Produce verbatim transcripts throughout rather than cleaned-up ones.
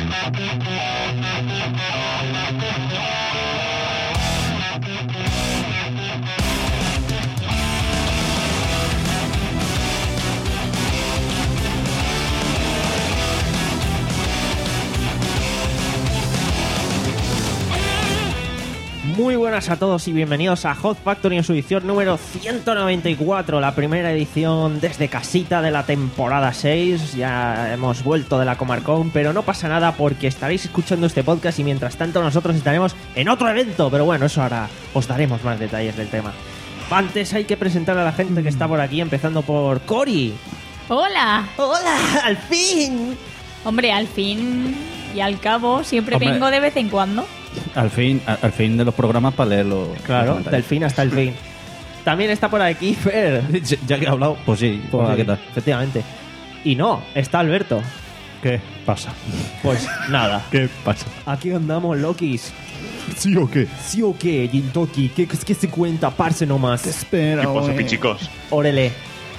Muy buenas a todos y bienvenidos a Hot Factory en su edición número ciento noventa y cuatro, la primera edición desde casita de la temporada seis. Ya hemos vuelto de la Comarcón, pero no pasa nada porque estaréis escuchando este podcast y mientras tanto nosotros estaremos en otro evento, pero bueno, eso ahora os daremos más detalles del tema. Antes hay que presentar a la gente que está por aquí, empezando por Cori. ¡Hola! ¡Hola! ¡Al fin! Hombre, al fin y al cabo siempre Hombre. vengo de vez en cuando. Al fin, al, al fin de los programas para leerlo. Claro, del fin hasta el fin. También está por aquí Fer. Ya, ya que he hablado, pues sí. Pues Hola, sí, ¿qué tal? efectivamente. Y no, está Alberto. ¿Qué pasa? Pues nada. ¿Qué pasa? Aquí andamos, Lokis. ¿Sí o qué? ¿Sí o qué, Jintoki? ¿Qué, qué se cuenta? Parce nomás. Espera, ¿Qué pasa, pichicos? Órale.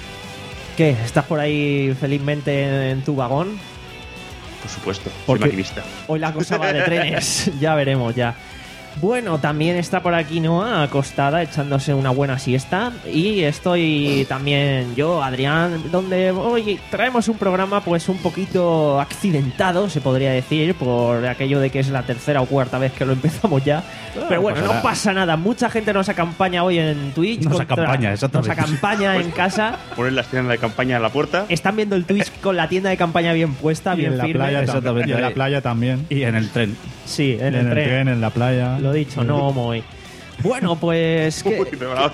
¿Qué? ¿Estás por ahí felizmente en, en tu vagón? Por supuesto, soy Porque maquinista. hoy la cosa va de trenes. Ya veremos, ya. Bueno, también está por aquí Noah acostada echándose una buena siesta y estoy también yo, Adrián, donde hoy traemos un programa pues un poquito accidentado, se podría decir, por aquello de que es la tercera o cuarta vez que lo empezamos ya. Pero bueno, no pasa nada, mucha gente nos acompaña hoy en Twitch. Nos contra- acompaña, exactamente. Nos acompaña en casa. Poner las tiendas de campaña en la puerta. Están viendo el Twitch con la tienda de campaña bien puesta, Y bien en la firme. playa Exactamente. también. Y en la playa también. Y en el tren. Sí, en, En, el, el tren. tren, en la playa. Lo dicho, no homo hoy. Bueno, pues ¿qué, Uy, de bravos.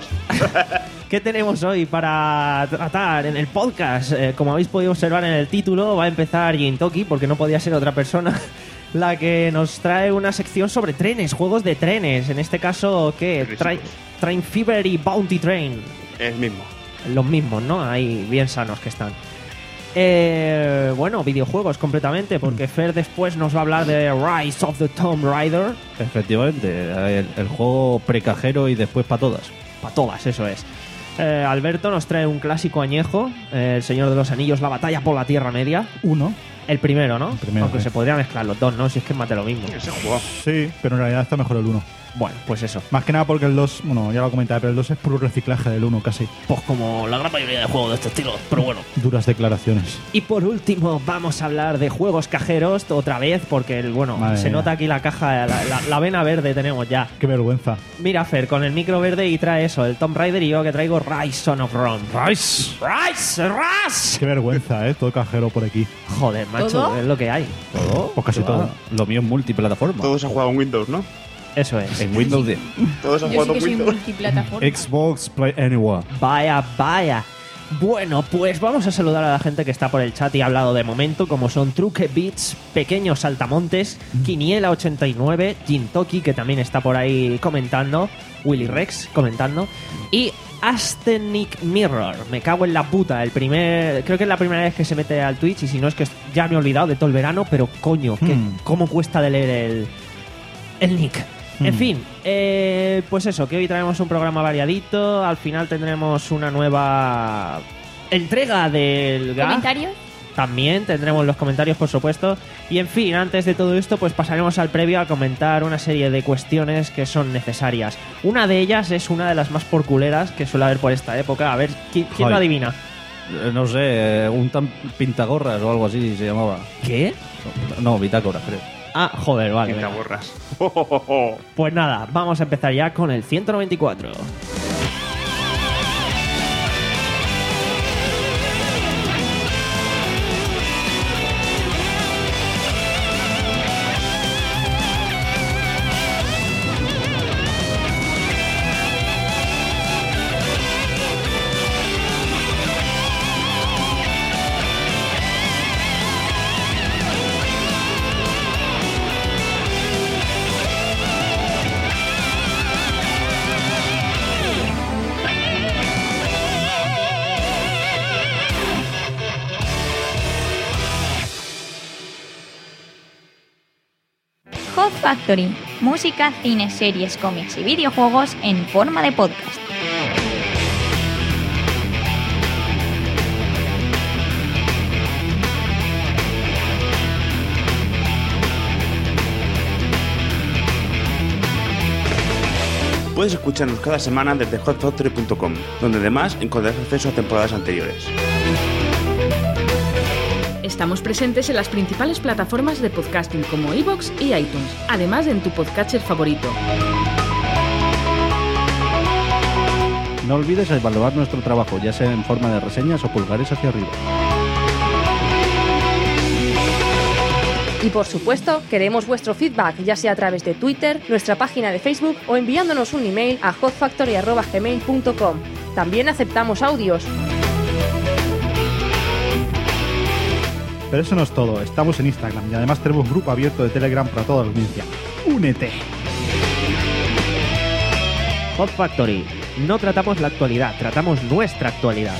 ¿qué tenemos hoy para tratar en el podcast? Eh, como habéis podido observar en el título, va a empezar Jintoki, porque no podía ser otra persona, la que nos trae una sección sobre trenes, juegos de trenes. En este caso, ¿qué? Trenes, Train, chicos. Train Fever y Bounty Train. El mismo. Los mismos, ¿no? Ahí bien sanos que están. Eh, bueno, videojuegos completamente, porque Fer después nos va a hablar de Rise of the Tomb Raider. Efectivamente, el, el juego precajero y después para todas. Para todas, eso es. Eh, Alberto nos trae un clásico añejo, eh, El Señor de los Anillos, La Batalla por la Tierra Media. Uno. El primero, ¿no? El primero, Aunque sí. se podría mezclar los dos, ¿no? Si es que es más de lo mismo. Ese juego. Sí, pero en realidad está mejor el uno. Bueno, pues eso. Más que nada porque el dos, bueno, ya lo comenté, pero el dos es puro reciclaje del uno casi. Pues como la gran mayoría de juegos de este estilo, pero bueno. Duras declaraciones. Y por último, vamos a hablar de juegos cajeros otra vez, porque, el, bueno, Madre se mía. nota aquí la caja, la, la- la vena verde tenemos ya. Qué vergüenza. Mira, Fer, con el micro verde y trae eso, el Tomb Raider, y yo que traigo Rise Son of Rome. ¡Rice! ¡Rise! ¡Rise! Qué vergüenza, ¿eh? Todo cajero por aquí. Joder, macho, ¿Todo? es lo que hay. ¿Todo? Pues casi todo. Lo mío es multiplataforma. Todos han jugado en Windows, ¿no? Eso es. En Windows diez. Todos han Yo sí jugado que en soy Windows. multiplataforma. Xbox, Play Anywhere. Vaya, vaya. Bueno, pues vamos a saludar a la gente que está por el chat y ha hablado de momento, como son Truque Beats, Pequeños Saltamontes, Quiniela ochenta y nueve, Jintoki, que también está por ahí comentando, Willy Rex comentando, y Astenic Mirror. Me cago en la puta, el primer, creo que es la primera vez que se mete al Twitch, y si no es que ya me he olvidado de todo el verano, pero coño, que, Hmm. cómo cuesta de leer el, el nick. En Hmm. fin, eh, pues eso, que hoy traemos un programa variadito. Al final tendremos una nueva entrega del G A. ¿Comentarios? También tendremos los comentarios, por supuesto. Y en fin, antes de todo esto, pues pasaremos al previo a comentar una serie de cuestiones que son necesarias. Una de ellas es una de las más porculeras que suele haber por esta época. A ver, ¿quién, quién Ay. lo adivina? Eh, No sé, eh, un tan pintagorras o algo así se llamaba. ¿Qué? No, bitácora, creo. Ah, joder, vale. Quinta venga. borras. Oh, oh, oh, oh. Pues nada, vamos a empezar ya con el ciento noventa y cuatro. Hot Factory. Música, cine, series, cómics y videojuegos en forma de podcast. Puedes escucharnos cada semana desde hot factory punto com, donde además encontrarás acceso a temporadas anteriores. Estamos presentes en las principales plataformas de podcasting como iVoox y iTunes, además de en tu podcatcher favorito. No olvides evaluar nuestro trabajo, ya sea en forma de reseñas o pulgares hacia arriba. Y por supuesto, queremos vuestro feedback, ya sea a través de Twitter, nuestra página de Facebook o enviándonos un email a hot factory arroba gmail punto com. También aceptamos audios. Pero eso no es todo, estamos en Instagram y además tenemos un grupo abierto de Telegram para toda la audiencia. ¡Únete! Hot Factory. No tratamos la actualidad, tratamos nuestra actualidad.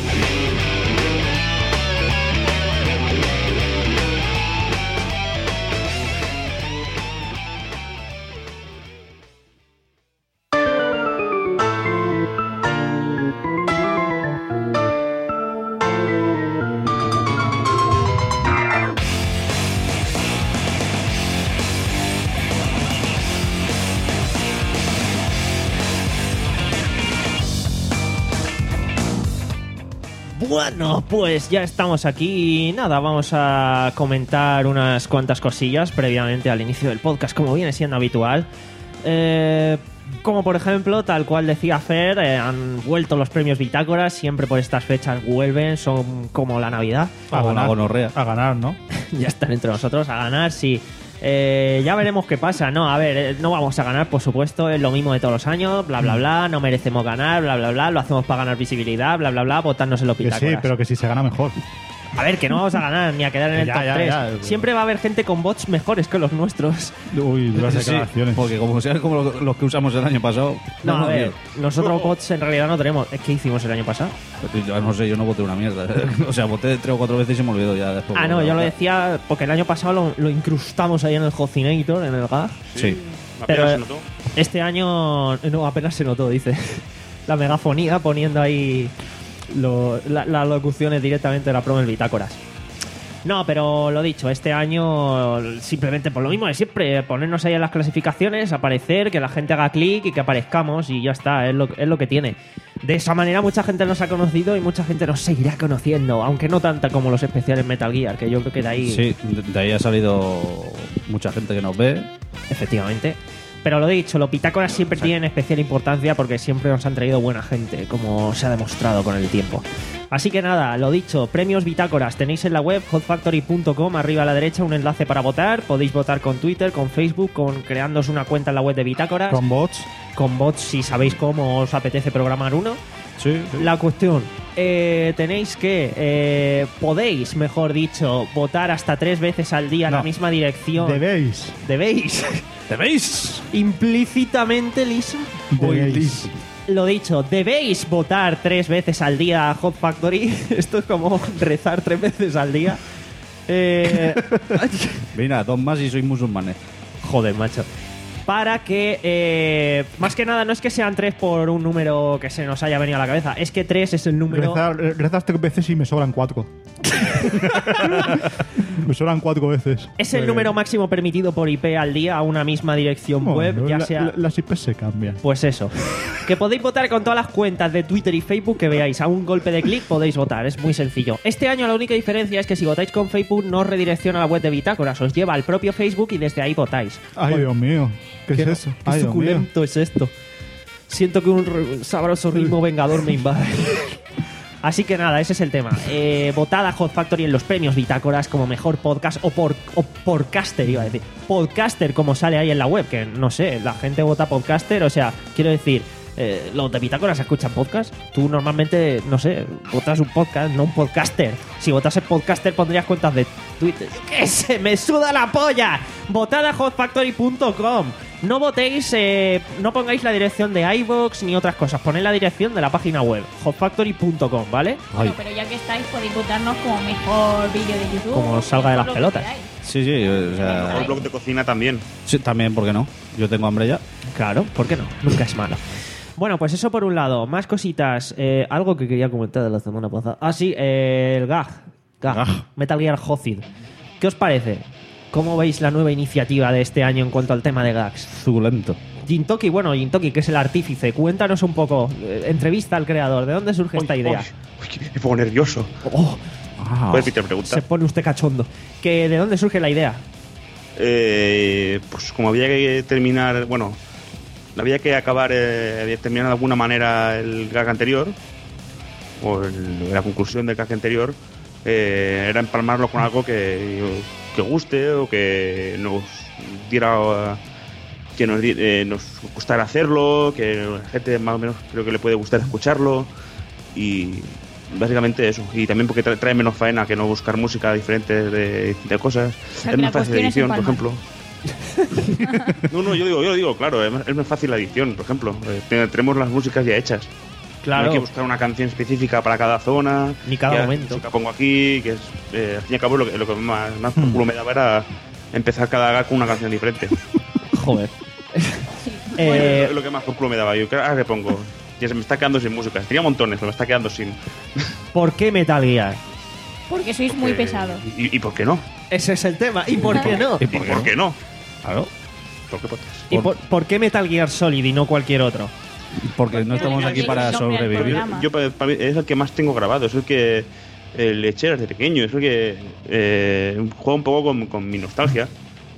Bueno, pues ya estamos aquí y nada, vamos a comentar unas cuantas cosillas previamente al inicio del podcast, como viene siendo habitual. Eh, como por ejemplo, tal cual decía Fer, eh, han vuelto los premios Bitácoras, siempre por estas fechas vuelven, son como la Navidad. A O la ganar, gonorrea. a ganar, ¿no? Ya están entre nosotros, a ganar, sí. Eh, ya veremos qué pasa, ¿no? A ver, eh, no vamos a ganar, por supuesto, es lo mismo de todos los años, bla, bla, bla, no merecemos ganar, bla, bla, bla, lo hacemos para ganar visibilidad, bla, bla, bla, votarnos en los Que Bitácoras. sí, pero que si se gana mejor. A ver, que no vamos a ganar ni a quedar en el Ya, top ya, tres. ya. Siempre va a haber gente con bots mejores que los nuestros. Uy, duras Sí, declaraciones. porque como sean como lo- los que usamos el año pasado. No, a no, ver, tío. nosotros bots en realidad no tenemos. ¿Qué hicimos el año pasado? Yo no sé, yo no voté una mierda. O sea, voté tres o cuatro veces y se me olvidó ya después. Ah, no, yo lo decía porque el año pasado lo, lo incrustamos ahí en el Hocinator, en el G A G. Sí. Apenas Pero se notó. este año no, apenas se notó, dice. La megafonía poniendo ahí lo- la- las locuciones directamente de la promo en Bitácoras. No, pero lo dicho, este año simplemente por lo mismo de siempre, ponernos ahí en las clasificaciones, aparecer, que la gente haga clic y que aparezcamos y ya está, es lo, es lo que tiene. De esa manera mucha gente nos ha conocido y mucha gente nos seguirá conociendo, aunque no tanta como los especiales Metal Gear, que yo creo que de ahí... Sí, de, de ahí ha salido mucha gente que nos ve. Efectivamente. Pero lo dicho, los Bitácoras siempre tienen especial importancia porque siempre nos han traído buena gente, como se ha demostrado con el tiempo. Así que nada, lo dicho, premios Bitácoras tenéis en la web hot factory punto com, arriba a la derecha un enlace para votar. Podéis votar con Twitter, con Facebook, con creándoos una cuenta en la web de Bitácoras, Con bots. con bots si sabéis cómo os apetece programar uno. Sí. La cuestión, eh, tenéis que, eh, podéis, mejor dicho, votar hasta tres veces al día en No. la misma dirección. Debéis. Debéis. ¿Debéis? Implícitamente, Lisa. Debéis. Lo dicho, debéis votar tres veces al día a Hot Factory. Esto es como rezar tres veces al día. Eh, Mira, dos más y sois musulmanes. joder, macho. Para que, eh, más que nada, no es que sean tres por un número que se nos haya venido a la cabeza, es que tres es el número... Rezar, eh, rezas tres veces y me sobran cuatro. me sobran cuatro veces. Es el Pues, número máximo permitido por I P al día a una misma dirección web, bueno, ya la- sea... la- las I P se cambian. Pues eso. Que podéis votar con todas las cuentas de Twitter y Facebook que veáis. A un golpe de clic podéis votar. Es muy sencillo. Este año la única diferencia es que si votáis con Facebook no os redirecciona a la web de Bitácoras. Os lleva al propio Facebook y desde ahí votáis. Ay, Dios mío. ¿Qué, es eso? Qué Ay, Dios mío. suculento es esto. Siento que un r- sabroso ritmo vengador me invade. Así que nada, ese es el tema. Eh, votad a Hot Factory en los premios Bitácoras como mejor podcast o por o podcaster, iba a decir. Podcaster, como sale ahí en la web, que no sé, la gente vota podcaster, o sea, quiero decir, eh, los de Bitácoras escuchan podcast. Tú normalmente, no sé, votas un podcast, no un podcaster. Si votas en podcaster pondrías cuentas de Twitter. Yo qué sé, me suda la polla. Votad a hot factory punto com. No votéis, eh, no pongáis la dirección de iVoox ni otras cosas. Poned la dirección de la página web, hot factory punto com, ¿vale? Bueno, pero ya que estáis, podéis votarnos como mejor vídeo de YouTube. Como os salga de las todo lo que pelotas. queráis. Sí, sí, o sea... Mejor blog de cocina también. Sí, también, ¿por qué no? Yo tengo hambre ya. Claro, ¿por qué no? Nunca es malo. Bueno, pues eso por un lado. Más cositas. Eh, algo que quería comentar de la semana pasada. Ah, sí, eh, el G A G. G A G. Gag. Metal Gear Hozid. ¿Qué os parece? ¿Cómo veis la nueva iniciativa de este año en cuanto al tema de gags? Suculento. Jintoki, bueno, Jintoki, que es el artífice, cuéntanos un poco, eh, entrevista al creador, ¿de dónde surge esta Uy, idea? uy, uy, me pongo nervioso. Oh, Ah, Pues Peter pregunta. se pone usted cachondo. Que, ¿de dónde surge la idea? Eh, pues como había que terminar, bueno, había que acabar, eh, había que terminar de alguna manera el gag anterior, o el- la conclusión del gag anterior, eh, era empalmarlo con algo que, que guste o que nos diera, que nos, di- eh, nos gustara hacerlo, que la gente más o menos creo que le puede gustar escucharlo, y básicamente eso. Y también porque tra- trae menos faena que no buscar música diferente de, de cosas. sea, Es que la más fácil la cuestión es edición, por empalmar. ejemplo. No, no, yo digo, yo lo digo, claro, es más, es más fácil la edición, por ejemplo. Eh, te- tenemos las músicas ya hechas. Claro. No hay que buscar una canción específica para cada zona. Ni cada que momento. música pongo aquí, que es, eh, al fin y al cabo, lo que, lo que más, más por culo me daba era empezar cada gag con una canción diferente. Joder. Bueno, Eh, es lo que más por culo me daba. Yo, ahora que pongo. Ya se me está quedando sin música. Tenía montones, pero me está quedando sin. ¿Por qué Metal Gear? Porque sois muy Eh, pesados. ¿Y, y por qué no? Ese es el tema. ¿Y por qué no? ¿Y por qué no? Claro. ¿Por qué podcast? ¿Y por, por qué Metal Gear Solid y no cualquier otro? Porque no estamos aquí para Nombre al sobrevivir. programa. Yo, para, para mí, es el que más tengo grabado. Es el que eh, le eché desde pequeño. Es el que eh, juega un poco con, con mi nostalgia.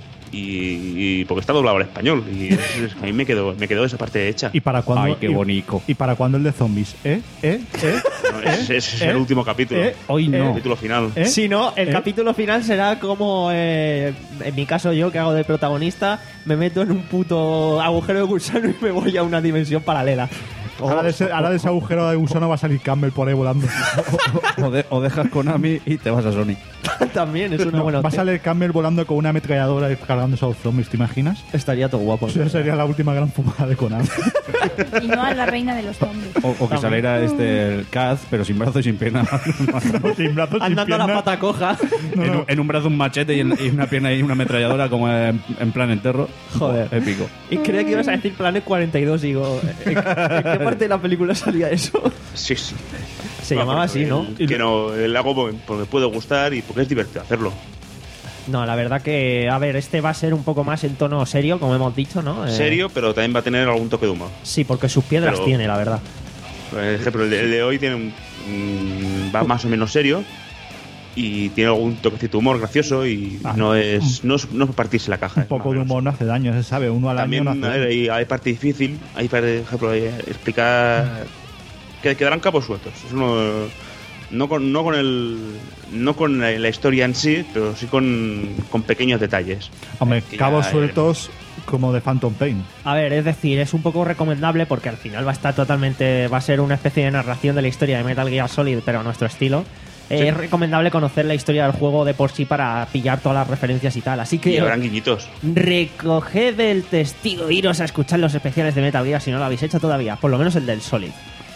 Y, y porque está doblado al español. Y es- es- a mí me quedó, me quedó esa parte hecha. ¿Y para cuándo? Ay, qué y- bonito. ¿Y para cuándo el de zombies? ¿Eh? ¿Eh? ¿Eh? No, ese, ese es ¿Eh? el último capítulo. ¿Eh? Hoy El no. capítulo final. ¿Eh? Si no, el ¿Eh? capítulo final será como, eh, en mi caso yo, que hago de protagonista, me meto en un puto agujero de gusano y me voy a una dimensión paralela. Ahora, de ese, ahora de ese agujero de gusano va a salir Campbell por ahí volando. O, de- o dejas Konami y te vas a Sony. También es una No, buena va a opción. salir Campbell volando con una ametralladora y cargándose a los zombies, ¿te imaginas? Estaría todo guapo. Esa sería la última gran fumada de Konami. Y no a la reina de los zombies. O, o que saliera este el Kaz, pero sin brazo y sin pierna. sin brazos, sin Andando a la piernas. pata coja. No, en, no. un, en un brazo un machete y en, y una pierna y una ametralladora como en, en plan enterro. Joder. Épico. Y creía que ibas a decir Planet cuarenta y dos, digo, ¿en, en qué parte de la película salía eso? Sí, sí. Se No, llamaba pero así, ¿no? el- Que no, el hago porque porque me puede gustar y porque es divertido hacerlo. No, la verdad que, a ver, este va a ser un poco más en tono serio, como hemos dicho, ¿no? Eh, Serio, pero también va a tener algún toque de humor. Sí, porque sus piedras Pero- tiene, la verdad. Por ejemplo, el de, el de hoy tiene un- mm, va más o menos serio y tiene algún toquecito de humor gracioso y Ah, no es no es, no es partirse la caja. Un es más poco o de menos. humor no hace daño, se sabe. Uno al También año no a hace ver, daño. hay, hay parte difícil, hay por ejemplo hay, explicar que quedarán cabos sueltos. Eso no, no con no con el no con la, la historia en sí, pero sí con, con pequeños detalles. Hombre, que ya cabos veremos. sueltos como de Phantom Pain. A ver, es decir, es un poco recomendable porque al final va a estar totalmente. Va a ser una especie de narración de la historia de Metal Gear Solid, pero a nuestro estilo. Eh, Sí. Es recomendable conocer la historia del juego de por sí para pillar todas las referencias y tal. Así Y que habrán guiñitos. recoged el testigo, iros a escuchar los especiales de Metal Gear si no lo habéis hecho todavía, por lo menos el del Solid.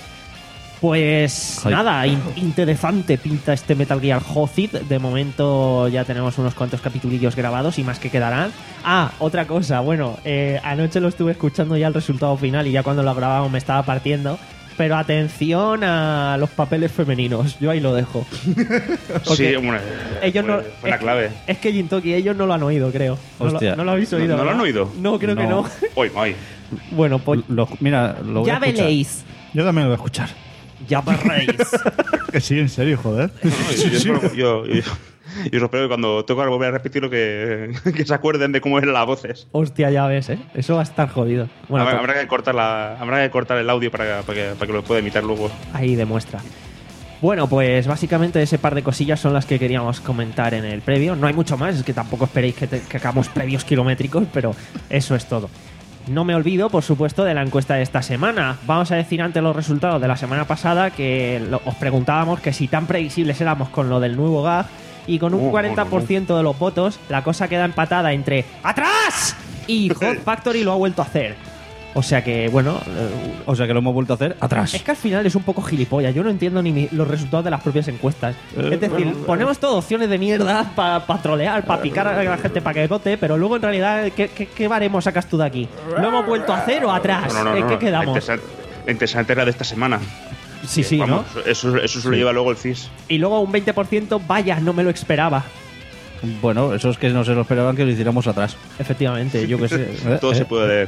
Pues Ay. nada, in- interesante pinta este Metal Gear Solid. De momento ya tenemos unos cuantos capitulillos grabados y más que quedarán. Ah, otra cosa, bueno, eh, anoche lo estuve escuchando ya el resultado final y ya cuando lo grabamos me estaba partiendo. Pero atención a los papeles femeninos, yo ahí lo dejo. Porque Sí, bueno, ellos fue, no, fue la es- clave. Es que Jintoki, ellos no lo han oído, creo. No lo, Hostia. no lo habéis ¿No- oído. no lo han ¿verdad? oído? No, creo que No. no. Hoy, hoy. Bueno, pues Lo- mira, lo voy ya a escuchar. veréis. Yo también lo voy a escuchar. Ya veréis. Que sí, en serio, joder. No, yo, yo espero- yo- yo- yo espero que cuando toque volver a repetirlo que, que se acuerden de cómo eran las voces. Hostia, ya ves, ¿eh? Eso va a estar jodido. Bueno, habrá, pues, habrá que cortar la, habrá que cortar el audio para, que- para que, para que lo pueda imitar luego. ahí demuestra. Bueno, pues básicamente ese par de cosillas son las que queríamos comentar en el previo. No hay mucho más, es que tampoco esperéis que, te- que hagamos previos kilométricos, pero eso es todo. No me olvido, por supuesto, de la encuesta de esta semana. Vamos a decir antes los resultados de la semana pasada, que lo- os preguntábamos que si tan previsibles éramos con lo del nuevo gag, y con un Oh, cuarenta por ciento de los votos, la cosa queda empatada entre ¡atrás! Y Hot Factory lo ha vuelto a hacer. O sea que, bueno, eh, O sea que lo hemos vuelto a hacer atrás. es que al final es un poco gilipollas. Yo no entiendo ni mi- los resultados de las propias encuestas. Es decir, ponemos todo opciones de mierda para trolear, para picar a la gente para que vote, pero luego en realidad, ¿qué, qué, qué baremo sacas tú de aquí? ¿Lo hemos vuelto a hacer o atrás? No, no, no, ¿En no. qué La quedamos? interesante, la interesante era de esta semana. Sí, sí, ¿no? Vamos, Eso, eso se lo lleva luego el C I S. Y luego un veinte por ciento, vaya, no me lo esperaba. Bueno, eso es que no se lo esperaban que lo hiciéramos atrás. Efectivamente, yo qué sé. Eh, Todo eh. se puede leer.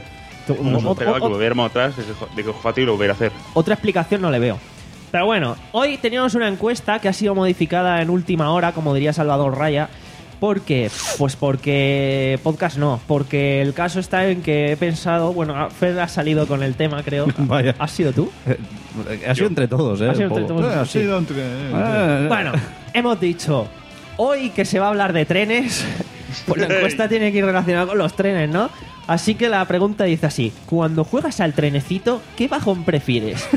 Tú- No, o- esperaba o- que volviéramos atrás de que- de que Fati lo volviera a hacer. Otra explicación no le veo. Pero bueno, hoy teníamos una encuesta que ha sido modificada en última hora, como diría Salvador Raya. ¿Por qué? Pues porque podcast no, porque el caso está en que he pensado, bueno, Fer ha salido con el tema, creo. Vaya. ¿Has sido tú? Ha sido entre todos, ¿eh? Ha sido Un entre poco. todos. Ha sí. sido entre- Ah, Bueno, hemos dicho, hoy que se va a hablar de trenes, pues la encuesta tiene que ir relacionada con los trenes, ¿no? Así que la pregunta dice así, cuando juegas al trenecito, ¿qué bajón prefieres?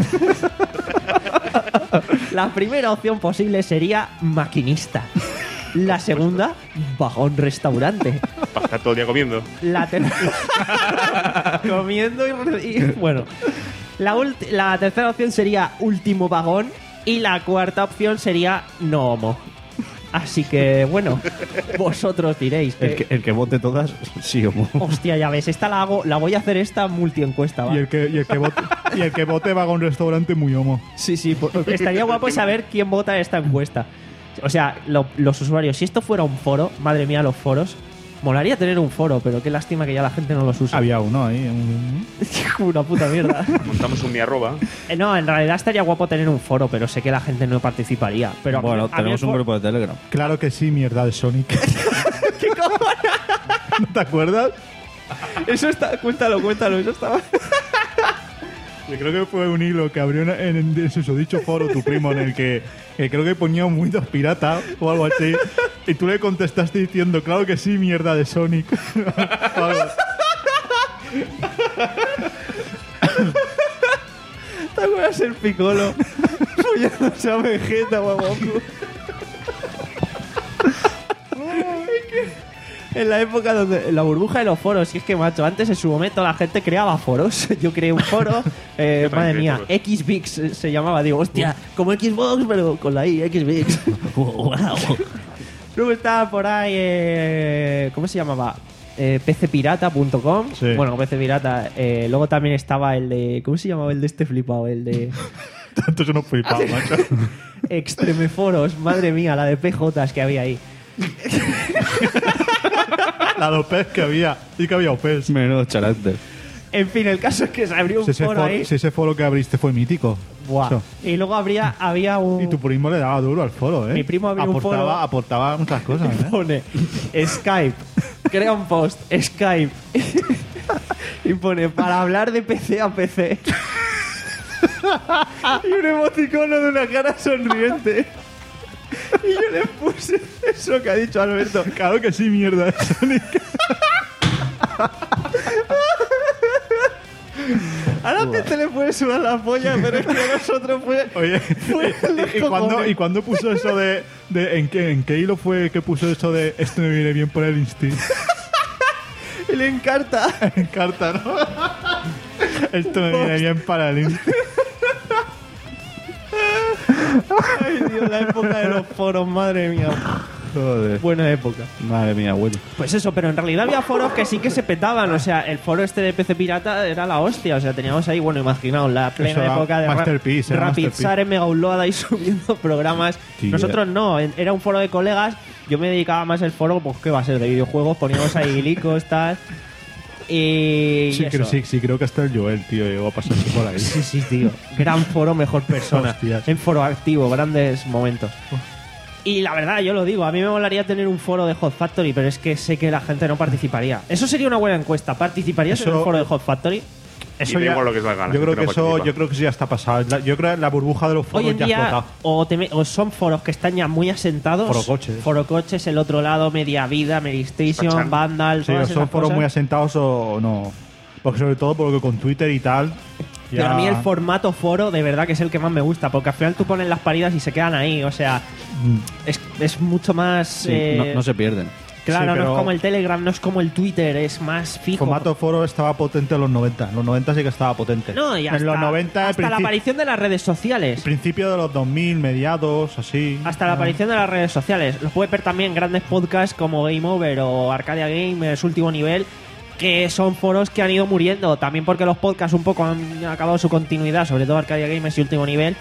La primera opción posible sería maquinista. La segunda, vagón restaurante. Para estar todo el día comiendo. La ter- comiendo y, re- y- bueno. La, ulti- la tercera opción sería último vagón y la cuarta opción sería no homo. Así que bueno, vosotros diréis. El que, el que vote todas, sí o no. Hostia, ya ves, esta la hago, la voy a hacer esta multi encuesta, ¿va? Y el que, y el que vote, y el que vote va a un restaurante muy homo. Sí, sí, por- estaría guapo saber quién vota esta encuesta. O sea, lo- los usuarios, si esto fuera un foro, madre mía, los foros, molaría tener un foro, pero qué lástima que ya la gente no los usa. Había uno ahí. un- Una puta mierda. Montamos un mi arroba. Eh, no, en realidad estaría guapo tener un foro, pero sé que la gente no participaría. Pero a mí- Bueno, a mí tenemos el un foro- grupo de Telegram. Claro que sí, mierda de Sonic. ¿Qué cojones? ¿No te acuerdas? Eso está... Cuéntalo, cuéntalo, eso estaba... Yo creo que fue un hilo que abrió en, en, en su dicho foro tu primo en el que, que creo que ponía un Windows pirata o algo así. Y tú le contestaste diciendo, claro que sí, mierda de Sonic. O algo. ¿Te acuerdas el Piccolo? Follándose a Vegeta o a Goku. En la época donde en la burbuja de los foros, y es que macho, antes en su momento la gente creaba foros. Yo creé un foro, eh, Yo madre también mía, creé Xbix eh, se llamaba, digo, hostia, como Xbox, pero con la I, Xbix. Wow. Luego estaba por ahí, eh, ¿cómo se llamaba? Eh, p c pirata punto com. Sí. Bueno, P C Pirata. Eh, luego también estaba el de, ¿cómo se llamaba el de este flipado? El de Tanto yo no flipaba, macho. Extremeforos, madre mía, la de P Jotas que había ahí. La de O P E S que había. Sí que había O P E S. Menudo carácter. En fin, el caso es que se abrió un Si ese, foro foro, ahí. si ese foro que abriste fue mítico. Buah. Eso. Y luego habría, había un... Y tu primo le daba duro al foro, ¿eh? Mi primo abrió un aportaba, foro. Aportaba muchas cosas, ¿eh? Pone Skype, crea un post, Skype. Y pone, para hablar de P C a P C. Y un emoticono de una cara sonriente. Y yo le puse eso que ha dicho Alberto. Claro que sí, mierda de Sonic. A la gente le puede sudar la polla, pero es que a nosotros fue... Oye, fue ¿y, y cuándo, ¿y cuándo puso eso de, de en, qué, en qué hilo fue que puso eso de esto me viene bien por el instinto? Y le encanta. En carta, ¿no? Esto me viene bien para el instinto. Ay, Dios, la época de los foros, madre mía. Joder. Buena época. Madre mía, bueno. Pues eso, pero en realidad había foros que sí que se petaban. O sea, el foro este de P C Pirata era la hostia. O sea, teníamos ahí, bueno, imaginaos, la plena Eso era época de Ra- Masterpiece, era Rapid Masterpiece. Sare Mega Upload ahí subiendo programas. Sí, Nosotros no, en- era un foro de colegas. Yo me dedicaba más al foro, pues, ¿qué va a ser? De videojuegos, poníamos ahí licos, tal. Y. Sí, y creo, eso. sí, sí, creo que hasta el Joel, tío, llegó a pasarse por ahí. Sí, sí, tío. Gran foro, mejor persona. Hostias. En foro activo, grandes momentos. Y la verdad, yo lo digo, a mí me molaría tener un foro de Hot Factory, pero es que sé que la gente no participaría. Eso sería una buena encuesta. ¿Participarías en Eso- el foro de Hot Factory? Eso Y ya, vemos lo que salga, la yo creo gente que no eso, participa. yo creo que eso ya está pasado. La- Yo creo que la burbuja de los foros Hoy en ya ha día explotado. o, te me- o son foros que están ya muy asentados. Forocoches. Forocoches, el otro lado, Media Vida, Medistation, Spachan. Vandal, Sí, todas o son esas foros cosas. muy asentados o no. Porque sobre todo porque con Twitter y tal. Pero ya- a mí el formato foro de verdad que es el que más me gusta, porque al final tú pones las paridas y se quedan ahí. O sea, Mm. es, es mucho más... Sí, eh, no, no se pierden. Claro, Sí, no pero- es como el Telegram, no es como el Twitter, es más El fijo. formato foro estaba potente en los noventa. En los noventa sí que estaba potente. No, y hasta, en los noventa, hasta la princi- aparición de las redes sociales. principio de los dos mil, mediados, así. Hasta la Ah. aparición de las redes sociales. Los puedes ver también grandes podcasts como Game Over o Arcadia Gamers Último Nivel, que son foros que han ido muriendo. También porque los podcasts un poco han acabado su continuidad, sobre todo Arcadia Gamers y Último Nivel.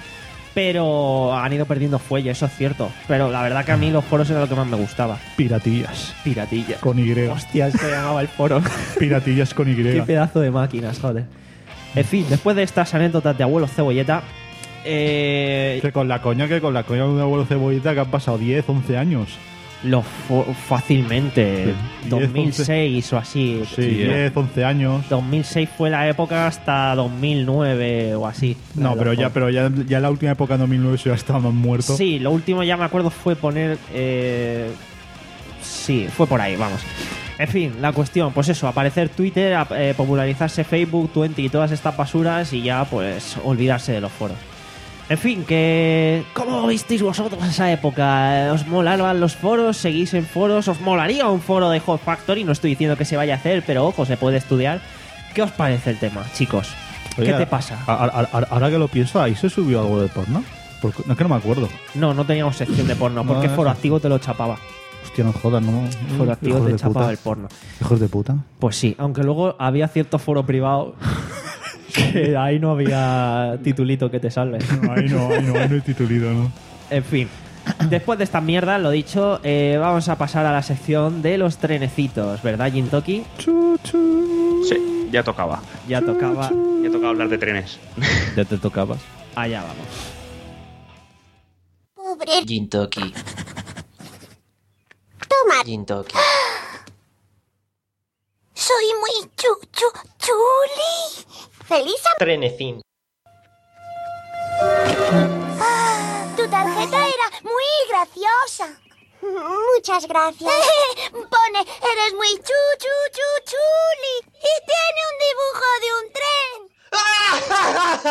pero han ido perdiendo fuelle, eso es cierto. Pero la verdad que a mí los foros era lo que más me gustaba. Piratillas. Piratilla. Con Y. Hostia, se llamaba el foro. Piratillas con Y. Qué pedazo de máquinas, joder. En fin, después de estas anécdotas de abuelo cebolleta, eh, Que con la coña, que con la coña de un abuelo cebollita que han pasado diez, once años. lo fo- fácilmente, Sí. dos mil seis o así. Sí, diez, once años. dos mil seis fue la época hasta dos mil nueve o así. No, Los pero ya, foros. pero ya, ya en la última época, en dos mil nueve, ya estábamos muertos. Sí, lo último ya me acuerdo fue poner... Eh, sí, fue por ahí, vamos. En fin, la cuestión, pues eso, aparecer Twitter, ap- eh, popularizarse Facebook, Twenty y todas estas basuras y ya, pues, olvidarse de los foros. En fin, que... ¿Cómo visteis vosotros esa época? ¿Os molaban los foros? ¿Seguís en foros? ¿Os molaría un foro de Hot Factory? No estoy diciendo que se vaya a hacer, pero ojo, se puede estudiar. ¿Qué os parece el tema, chicos? ¿Qué Oye, te pasa? a- a- a- Ahora que lo pienso, ahí se subió algo de porno. Porque, no, es que no me acuerdo. No, no teníamos sección de porno, porque No, foro eso. activo te lo chapaba. Hostia, no jodas, no. Foro activo Hijos te de chapaba puta. el porno. Hijos de puta. Pues sí, aunque luego había cierto foro privado que ahí no había titulito que te salve. No, ahí no, ahí no, ahí no hay titulito, ¿no? En fin, después de esta mierda, lo dicho, eh, vamos a pasar a la sección de los trenecitos, ¿verdad, Jintoki? Sí, ya tocaba. Ya tocaba, Ya tocaba hablar de trenes. Ya te tocabas. allá vamos. Pobre Jintoki. toma. Jintoki. Soy muy chu, chu, chuli. ¡Feliz am- Trenecín. Ah, tu tarjeta era muy graciosa. Muchas gracias. Pone, eres muy chu, chu, chu, chuli. Y tiene un dibujo de un tren.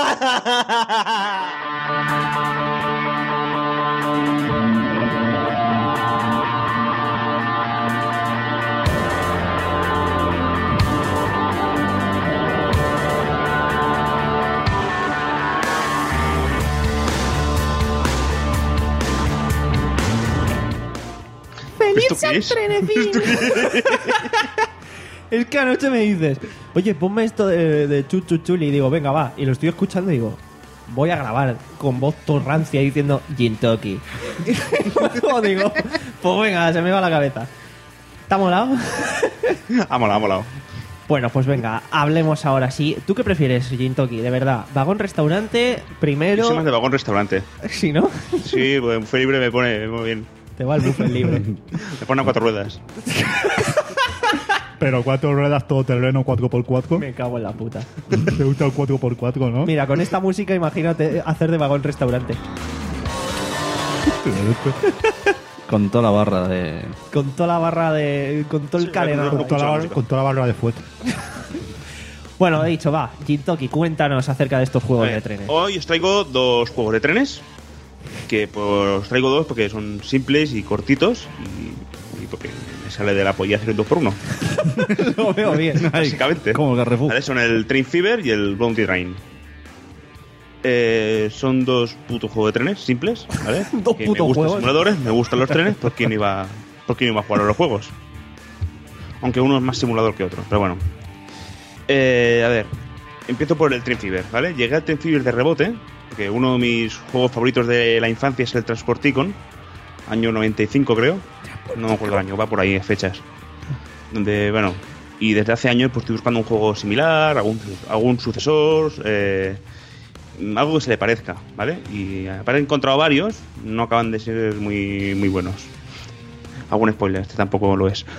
¿Esto qué es? ¿Esto qué es? Es que anoche me dices, oye, ponme esto de, de chu, chu, chuli, y digo, venga, va. Y lo estoy escuchando y digo, voy a grabar con voz torrancia diciendo Jintoki. Y luego digo, pues venga, se me va la cabeza. ¿Te ha molado? Ha molado, ha molado. Bueno, pues venga, hablemos ahora sí. ¿Tú qué prefieres, Jintoki? De verdad, ¿vagón restaurante primero? Yo soy más de vagón restaurante. Si no, Sí, pues buffet libre me pone muy bien. te va el buffet libre. Me pone a cuatro ruedas. Pero cuatro ruedas todoterreno, cuatro por cuatro. Me cago en la puta. Te gusta el cuatro por cuatro, ¿no? Mira, con esta música imagínate hacer de vagón restaurante. Con toda la barra de... Con toda la barra de... Con todo el Sí, calendario. Con toda, la, barra- con toda la barra de fuete. Bueno, he dicho, va, Jintoki, cuéntanos acerca de estos juegos Eh, de trenes. Hoy os traigo dos juegos de trenes. Que pues os traigo dos porque son simples y cortitos. Y, y porque me sale de la polla hacer un dos por uno. Lo veo bien. Básicamente. Como el Carrefour. ¿Vale? Son el Train Fever y el Bounty Train. Eh, son dos putos juegos de trenes simples, ¿vale? Dos Que putos me gustan juegos. los simuladores, me gustan los trenes, ¿por qué no iba, por qué no iba a jugar a los juegos? Aunque uno es más simulador que otro, pero bueno. Eh, a ver, empiezo por el Train Fever, ¿vale? Llegué al Train Fever de rebote, porque uno de mis juegos favoritos de la infancia es el Transporticon, año noventa y cinco creo, no me acuerdo el año, va por ahí, fechas. Donde, bueno, y desde hace años pues estoy buscando un juego similar, algún, algún sucesor, eh, algo que se le parezca, ¿vale? Y he encontrado varios, no acaban de ser muy, muy buenos. Algún spoiler, este tampoco lo es.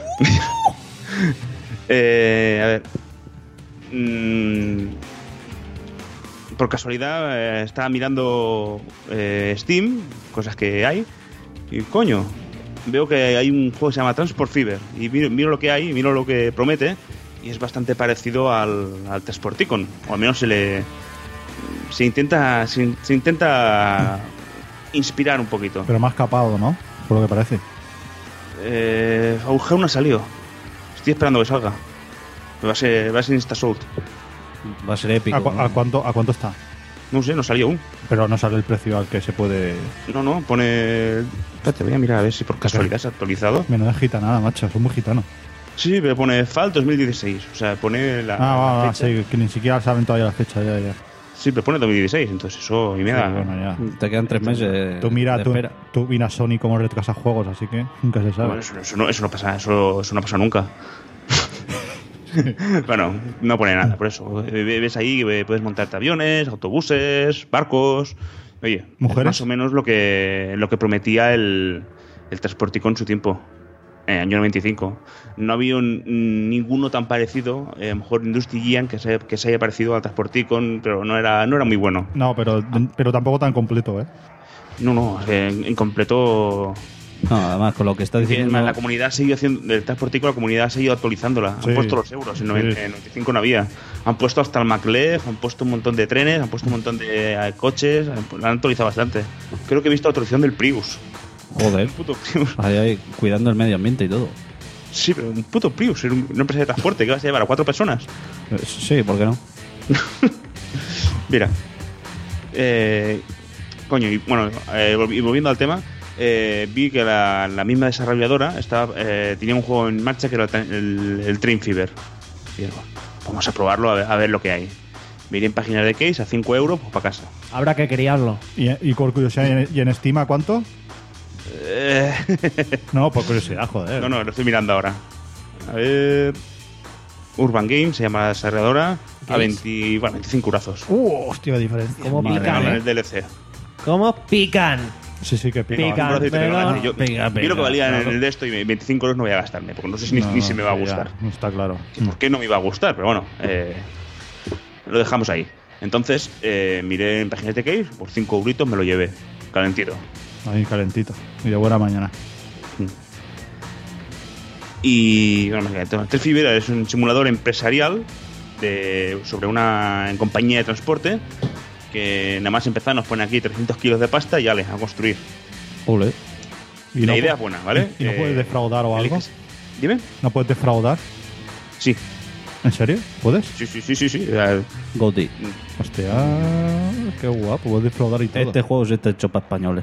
eh, a ver. Mm, por casualidad eh, estaba mirando eh, Steam, cosas que hay, y coño, veo que hay un juego que se llama Transport Fever, y miro, miro lo que hay, miro lo que promete, y es bastante parecido al, al Transporticon, o al menos se le se intenta se, se intenta inspirar un poquito. Pero más capado, ¿no? Por lo que parece. Eh, aún no ha salido, estoy esperando que salga. Va a ser, va a ser Instashout. Va a ser épico. ¿A, cu- ¿no? a cuánto, ¿A cuánto está? No sé, no salió aún. Pero no sale el precio al que se puede... No, no, pone... Espérate, voy a mirar a ver si por casualidad se ha actualizado. Menos de gitanada, macho. Son muy gitanos. Sí, pero pone Fall dos mil dieciséis. O sea, pone la, Ah, va, la va, fecha. sí, que ni siquiera saben todavía la fecha. Ya, ya. Sí, pero pone dos mil dieciséis, entonces eso y me da... Sí, bueno, ya. Te quedan tres meses. Tú mira, de tú, espera. tú mira Sony cómo retrasa juegos, así que nunca se sabe. Bueno, eso, eso no, eso no pasa, eso, eso no pasa nunca. Bueno, no pone nada, por eso. Ves ahí que puedes montarte aviones, autobuses, barcos. Oye, ¿Mujeres? es más o menos lo que, lo que prometía el, el Transporticon en su tiempo, en el año noventa y cinco. No había un, ninguno tan parecido, eh, a lo mejor Industry Giant, que se, que se haya parecido al Transporticon, pero no era, no era muy bueno. No, pero, pero tampoco tan completo, ¿eh? No, no, en, en completo... No, además, con lo que está Es diciendo. más, la comunidad ha seguido haciendo, del Transportico, la comunidad ha seguido actualizándola. Sí. Han puesto los euros, en noventa Sí. en noventa y cinco no había. Han puesto hasta el maglev, han puesto un montón de trenes, han puesto un montón de eh, coches, han, han actualizado bastante. Creo que he visto la actualización del Prius. Joder. Puto Prius. Ahí, ahí, cuidando el medio ambiente y todo. Sí, pero un puto Prius, era un- una empresa de transporte que vas a llevar a cuatro personas. Eh, Sí, ¿por qué no? Mira. Eh, coño, y bueno, eh, volvi- y volviendo al tema, eh, vi que la, la misma desarrolladora estaba, eh, tenía un juego en marcha que era el, tra- el, el Train Fever. Y digo, vamos a probarlo a ver, a ver lo que hay. Miré en páginas de Case a cinco euros, pues para casa. Habrá que criarlo. Y, y por curiosidad, ¿y en, y en Steam a cuánto? Eh, No, por curiosidad, joder. no, no, lo estoy mirando ahora. A ver. Urban Games se llama la desarrolladora. A veinte, bueno, veinticinco eurazos. Uh, hostia, diferencia. ¿Cómo Madre pican, En eh? el D L C. ¿Cómo pican? Sí, sí, que pica. Pica. Un bracito que no pero- gane. Yo, Venga, vi lo que venga, valía en claro. el de esto y veinticinco euros no voy a gastarme, porque no sé si ni, No, ni no, si me va a sí, ya, gustar. no está claro. Que ¿Por qué no me iba a gustar? Pero bueno, eh, lo dejamos ahí. Entonces, eh, miré en páginas de Case, por cinco euritos me lo llevé, calentito. Ahí calentito. Y de buena mañana. Y bueno, Train Fever es un simulador empresarial de, sobre una compañía de transporte que nada más empezar nos pone aquí trescientos kilos de pasta y ale, a construir. Ole. Y la no idea pu- es buena, ¿vale? ¿Y no Eh, puedes defraudar o algo? eliges- Dime. ¿No puedes defraudar? Sí, ¿En serio? ¿Puedes? sí, sí, sí, sí. sí. O sea, Goti. Hostia, qué guapo. Puedes defraudar y todo. Este juego sí está hecho para españoles.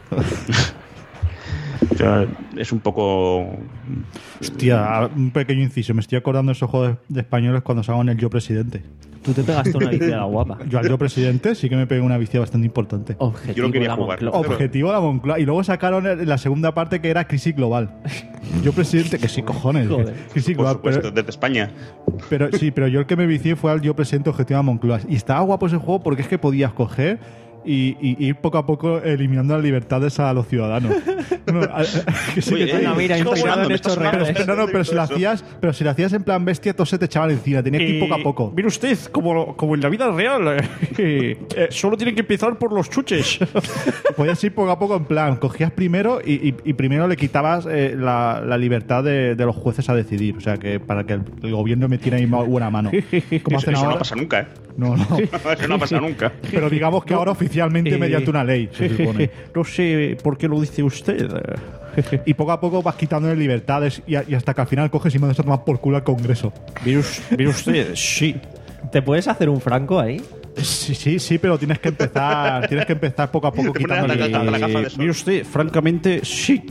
o sea, es un poco... Hostia, un pequeño inciso. Me estoy acordando de esos juegos de, de españoles cuando se hagan el Yo Presidente. Tú te pegaste una viciada guapa. Yo al Yo Presidente sí que me pegué una vicia bastante importante. Objetivo Yo lo quería la jugar. Moncloa. Objetivo a la Moncloa. Y luego sacaron el- la segunda parte que era Crisis Global. Yo Presidente, que sí, cojones. Joder. Crisis Por Global. supuesto, Pero, desde España. pero sí, pero yo el que me vicié fue al Yo Presidente Objetivo a Moncloa. Y estaba guapo ese juego porque es que podías coger y, y ir poco a poco eliminando las libertades a los ciudadanos. No, a- que sí, Oye, que sí. Bueno, mira, está inspirado sonando, en me está hechos sonando. reales. No, no, pero si lo hacías, pero si lo hacías en plan bestia, todos se te echaban encima. Tenías que ir poco a poco. Mire usted, como, como en la vida real, eh, eh, solo tienen que empezar por los chuches. Podías ir poco a poco en plan, cogías primero y, y- y primero le quitabas eh, la, la libertad de, de los jueces a decidir. O sea, que para que el, el gobierno metiera ahí ma- buena mano. Como Eso, hacen eso ahora. no pasa nunca, ¿eh? No, no. Eso no pasa nunca. Pero digamos que ahora oficialmente Eh, mediante una ley, se supone. No sé por qué lo dice usted. Y poco a poco vas quitando libertades y, a- y hasta que al final coges y mandas a tomar por culo al Congreso. Mire us- mire usted, sí. ¿Te puedes hacer un franco ahí? Sí, sí, sí, pero tienes que empezar, tienes que empezar poco a poco Te pones quitándole. la- la- la gafa de Eh, sol. mire usted, francamente, sí.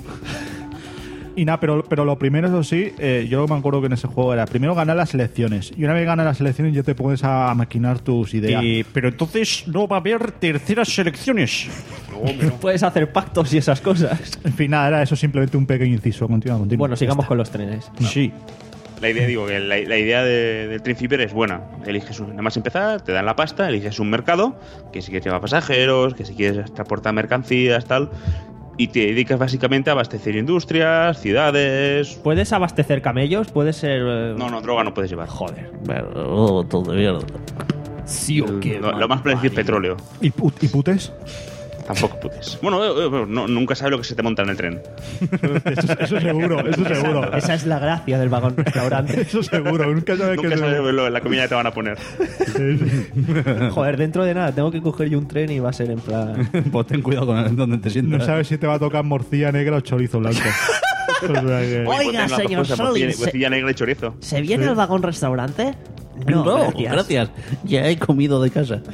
Y nada, pero, pero lo primero, eso sí, eh, yo me acuerdo que en ese juego era primero ganar las elecciones. Y una vez ganas las elecciones ya te pones a maquinar tus ideas. Eh, pero entonces no va a haber terceras elecciones. Puedes hacer pactos y esas cosas. En fin, nada, era eso simplemente un pequeño inciso. Continúa, continúa. Bueno, sigamos con los trenes. Sí. La idea, digo, que la, la idea de- del Train Fever es buena. Eliges un, nada más empezar, te dan la pasta, eliges un mercado, que si quieres llevar pasajeros, que si quieres transportar mercancías, tal, y te dedicas básicamente a abastecer industrias, ciudades. ¿Puedes abastecer camellos? ¿Puedes ser...? eh, No, no, droga no puedes llevar. Joder. Oh, todo de mierda. Sí o qué. Lo, lo más parecido es petróleo. ¿Y, pu- y putes? Tampoco puedes. Bueno, eh, eh, no- nunca sabes lo que se te monta en el tren. Eso, eso seguro, eso seguro. Esa es la gracia del vagón restaurante. Eso seguro, nunca sabes Nunca qué sabes se... lo- la comida que te van a poner. Sí, sí. Joder, dentro de nada tengo que coger yo un tren y va a ser en plan... Pues ten cuidado con el, donde te sientas. No sabes si te va a tocar morcilla negra o chorizo blanco. O sea que- Oiga, Pues tenga las dos señor cosas, Solin, morcilla- se- morcilla negra y chorizo. ¿Se viene al vagón restaurante? No, gracias. Ya he comido de casa.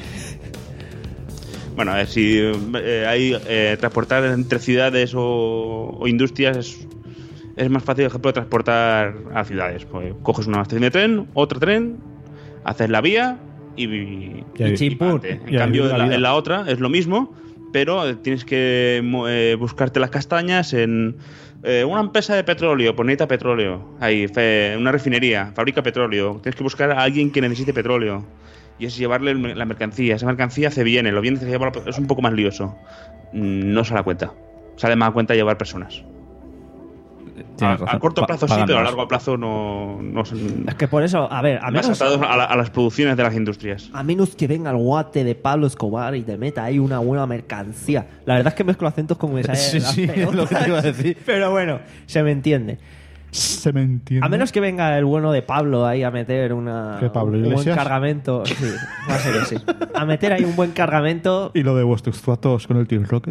Bueno, a ver, si eh, hay eh, transportar entre ciudades o, o industrias es, es más fácil, por ejemplo, transportar a ciudades. Pues coges una estación de tren, otro tren, haces la vía y, y, Y chimpún. pa'lante. En Y a cambio, vivir la en la, vida. en la otra es lo mismo, pero tienes que eh, buscarte las castañas en eh, una empresa de petróleo, pues necesita petróleo. Ahí, fe- una refinería, fabrica petróleo. Tienes que buscar a alguien que necesite petróleo. Y es llevarle el- la mercancía. Esa mercancía hace bienes, los bienes se llevan- es un poco más lioso. Mm, No sale a cuenta. Sale más a cuenta llevar personas. A, Tienes razón. a corto Pa- plazo sí, pagan pero a más. largo plazo no, no son Es que por eso, a ver, a más menos, atados a, la- a las producciones de las industrias. a menos que venga el guate de Pablo Escobar y te meta ahí una buena mercancía. La verdad es que mezclo acentos como me sale Sí, las sí, es pelotas. lo que te iba a decir. Pero bueno, se me entiende. Se me entiende. A menos que venga el bueno de Pablo ahí a meter una, ¿Qué, Pablo un buen Iglesias? cargamento. Sí, va a ser ese. A meter ahí un buen cargamento. ¿Y lo de vuestros tratos con el Team Rocket?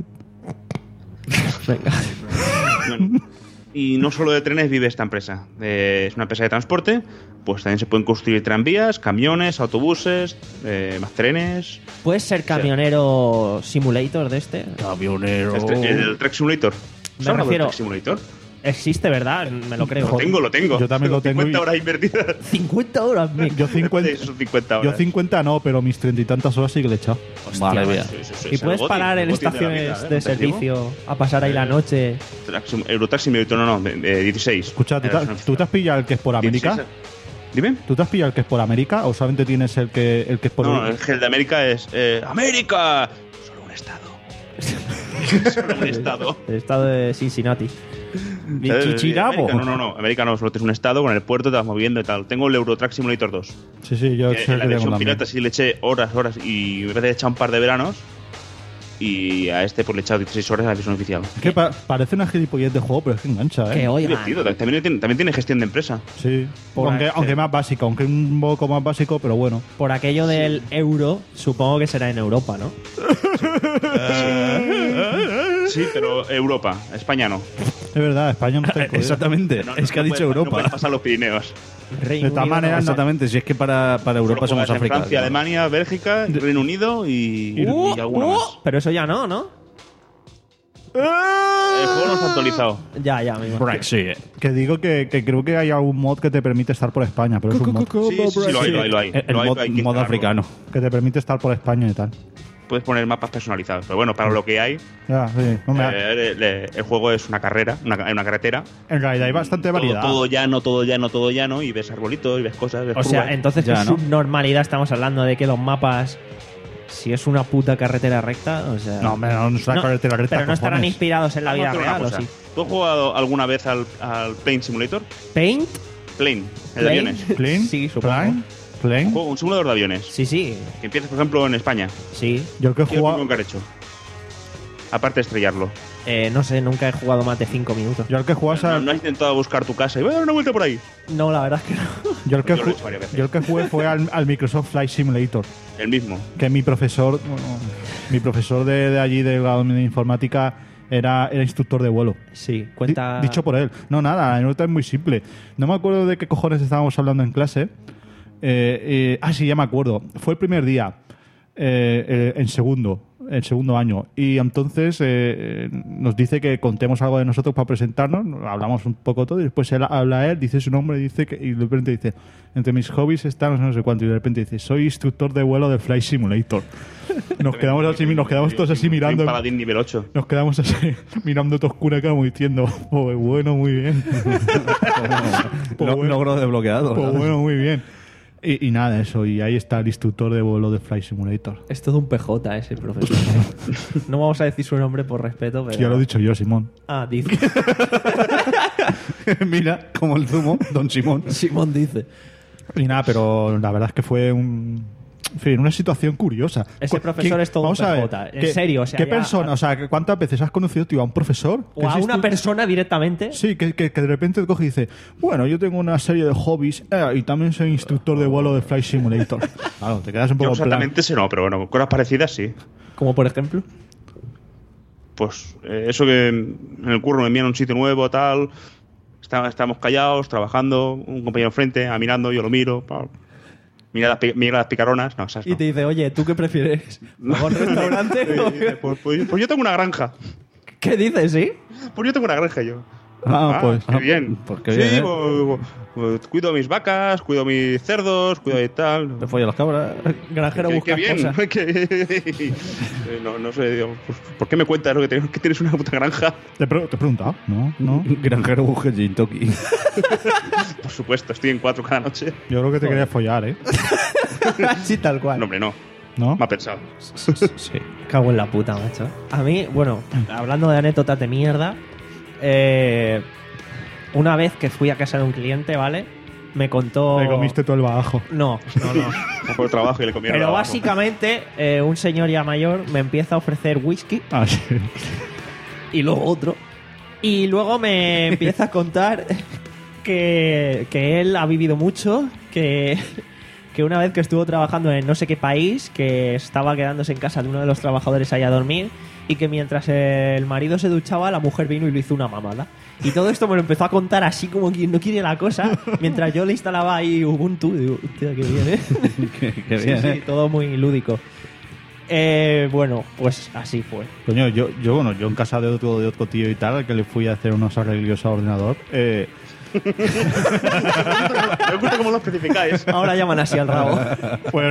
Venga. Bueno, y no solo de trenes vive esta empresa. Eh, es una empresa de transporte, pues también se pueden construir tranvías, camiones, autobuses, eh, más trenes. ¿Puedes ser camionero simulator de este? Camionero. El, tre- el Trek Simulator. Me ¿Has hablado del refiero- Trek Simulator? Existe, ¿verdad? Me lo creo. Lo tengo, lo tengo. Yo también lo tengo cincuenta y- horas invertidas. cincuenta horas, me... Yo cincuenta, Sí, son cincuenta yo horas. cincuenta no, pero mis treinta y tantas horas sí que le he echado. Madre mía. Sí, sí, sí, Y es puedes el goti, parar el en goti de la estaciones vida, ¿eh? de ¿Te digo? servicio a pasar ahí la noche. Track Sim- Eurotrack Simulator, no, no, de, de dieciséis. Escucha, ¿tú, Era te- una ¿tú te has pillado el que es por América? dieciséis. Dime. ¿Tú te has pillado el que es por América o solamente tienes el que, el que es por... No, el gel de América es eh, ¡América! Solo un estado. Solo un estado. El estado de Cincinnati. Ni Eh, chichirabo. América, No, no, no. América no, solo tienes un estado con el puerto, te vas moviendo y tal. Tengo el Eurotrack Simulator dos. Sí, sí, yo Que sé en la que tengo versión también. pirata sí le eché horas, horas y me parece que he echado un par de veranos. Y a este pues le he echado dieciséis horas a la versión oficial. Es que pa- parece una gilipollez de juego, pero es que engancha, ¿eh? Que oigan, Divertido, también tiene, también tiene gestión de empresa. Sí, Por aunque, ahí, aunque sí. más básico, aunque un poco más básico, pero bueno. por aquello del euro, supongo que será en Europa, ¿no? Sí, pero Europa, España no. Es verdad, España no está incluida. Exactamente. No, es no que ha puede- dicho No Europa. puedes pasar los Pirineos. Reino De todas Unido, maneras, no. Exactamente. Si es que para, para Europa Solo somos juegas en África. Francia, claro. Alemania, Bélgica, Reino Unido y, Uh, y alguno uh, más. pero eso ya no, ¿no? El juego no está actualizado. Ya, ya, me imagino. Brexit. Que digo que, que creo que hay algún mod que te permite estar por España, pero es un mod Sí, sí, sí, lo hay, lo hay, lo hay. El, el Lo hay, mod, hay que mod instalarlo. africano. que te permite estar por España y tal. Puedes poner mapas personalizados. Pero bueno, para lo que hay, Ya, sí. No me- eh, le- el juego es una carrera, una, una carretera. En realidad hay bastante Todo, variedad. todo llano, todo llano, todo llano. Y ves arbolitos y ves cosas. Ves O sea, curvas. entonces, Ya, ¿qué ¿no? subnormalidad estamos hablando de que los mapas, si es una puta carretera recta? O sea, No, hombre, no es una No, carretera recta. pero no estarán cojones. inspirados en la Vamos a vida hacer una real, ¿o cosa. sí? ¿Tú has jugado alguna vez al, al Plane Simulator? ¿Paint? Plane, el de Plane. aviones. ¿Plane? Sí, supongo. ¿Plane? ¿Plane? Un juego- un simulador de aviones. Sí, sí, Que empiezas, por ejemplo, en España. sí. Yo el que he ¿Qué es lo jugado, primero que has hecho? Aparte de estrellarlo. Eh, no sé, nunca he jugado más de cinco minutos. yo el que he jugado es No, al- no has intentado buscar tu casa y voy a dar una vuelta por ahí. No, la verdad es que no. yo el que, Yo lo he ju- hecho varias veces. yo el que jugué fue al, al Microsoft Flight Simulator, El mismo. que mi profesor, bueno, mi profesor de, de allí de la de informática era, era instructor de vuelo. Sí, Di- cuenta. Dicho por él. No, nada, la anécdota es muy simple. No me acuerdo de qué cojones estábamos hablando en clase. Eh, eh, ah, sí, ya me acuerdo. Fue el primer día, eh, eh, en segundo, en segundo año. Y entonces eh, nos dice que contemos algo de nosotros para presentarnos. Hablamos un poco todo y después él habla él, dice su nombre dice que, y de repente dice, entre mis hobbies están no sé, no sé cuánto. Y de repente dice, soy instructor de vuelo de Flight Simulator. Nos quedamos así, nos quedamos todos así mirando. Un paladín nivel ocho. Nos quedamos así mirando todos oscura como diciendo, pues bueno, muy bien. Pues Lo- bueno, Logro desbloqueado. pues ¿no? bueno, muy bien. Y, y nada, eso. Y ahí está el instructor de vuelo de Flight Simulator. Es todo un P J ese profesor. No vamos a decir su nombre por respeto, pero. Ya lo he dicho yo, Simón. Ah, dice. Mira, como el zumo, Don Simón. Simón dice. Y nada, pero la verdad es que fue un... En fin, una situación curiosa. Ese Cu- profesor ¿quién- es todo un vamos a ver, P J, en ¿qué- serio, o sea, ¿Qué ya- persona? O sea, ¿cuántas veces has conocido, tío, a un profesor? que O a es una instru- persona directamente. Sí, que, que, que de repente te coge y dice, bueno, yo tengo una serie de hobbies eh, y también soy instructor de vuelo de Flight Simulator. Claro, te quedas un Yo poco en plan- exactamente ese no, pero bueno, cosas parecidas sí. Como por ejemplo. Pues eh, eso que en el curro me envían a un sitio nuevo, tal. Está- Estamos callados, trabajando, un compañero enfrente, a mirando, yo lo miro. pa. Mira las, pi- mira las picaronas. No, esas Y no. te dice, oye, ¿tú qué prefieres? ¿Mejor restaurante? o- Pues, pues- pues yo tengo una granja. ¿Qué dices, sí? Pues yo tengo una granja yo. Ah, pues. qué bien. Pues qué sí, bien, ¿eh? pues, pues, cuido mis vacas, cuido mis cerdos, cuido y tal. Me follo las cabras. Granjero Qué, busca qué bien. cosas. Que- no, no sé, digo, pues, ¿por qué me cuentas lo que tienes, que tienes una puta granja? ¿Te, he pre- te he preguntado? No, no. Granjero busca gin toki. Por supuesto, estoy en cuatro cada noche. Yo creo que te querías follar, ¿eh? Sí, tal cual. No, hombre, no. ¿No? Me ha pensado. Sí. Cago en la puta, macho. A mí, bueno, hablando de anécdotas de mierda, eh, una vez que fui a casa de un cliente, ¿vale? Me contó... Te comiste todo el bagajo. No, no, no. Fue por el trabajo y le comieron. Pero abajo. básicamente, eh, un señor ya mayor me empieza a ofrecer whisky Ah, sí. y luego otro. Y luego me empieza a contar que, que él ha vivido mucho, que, que una vez que estuvo trabajando en no sé qué país, que estaba quedándose en casa de uno de los trabajadores ahí a dormir, y que mientras el marido se duchaba, la mujer vino y le hizo una mamada. Y todo esto me lo empezó a contar así como quien no quiere la cosa, mientras yo le instalaba ahí Ubuntu. Y digo, hostia, qué bien, ¿eh? qué, qué bien, Sí, ¿eh? sí, todo muy lúdico. Eh, bueno, pues así fue. Coño, yo, yo, bueno, yo en casa de otro, de otro tío y tal, al que le fui a hacer unos arreglos a ordenador, eh, Me gusta cómo lo especificáis. Ahora llaman así al rabo. pues,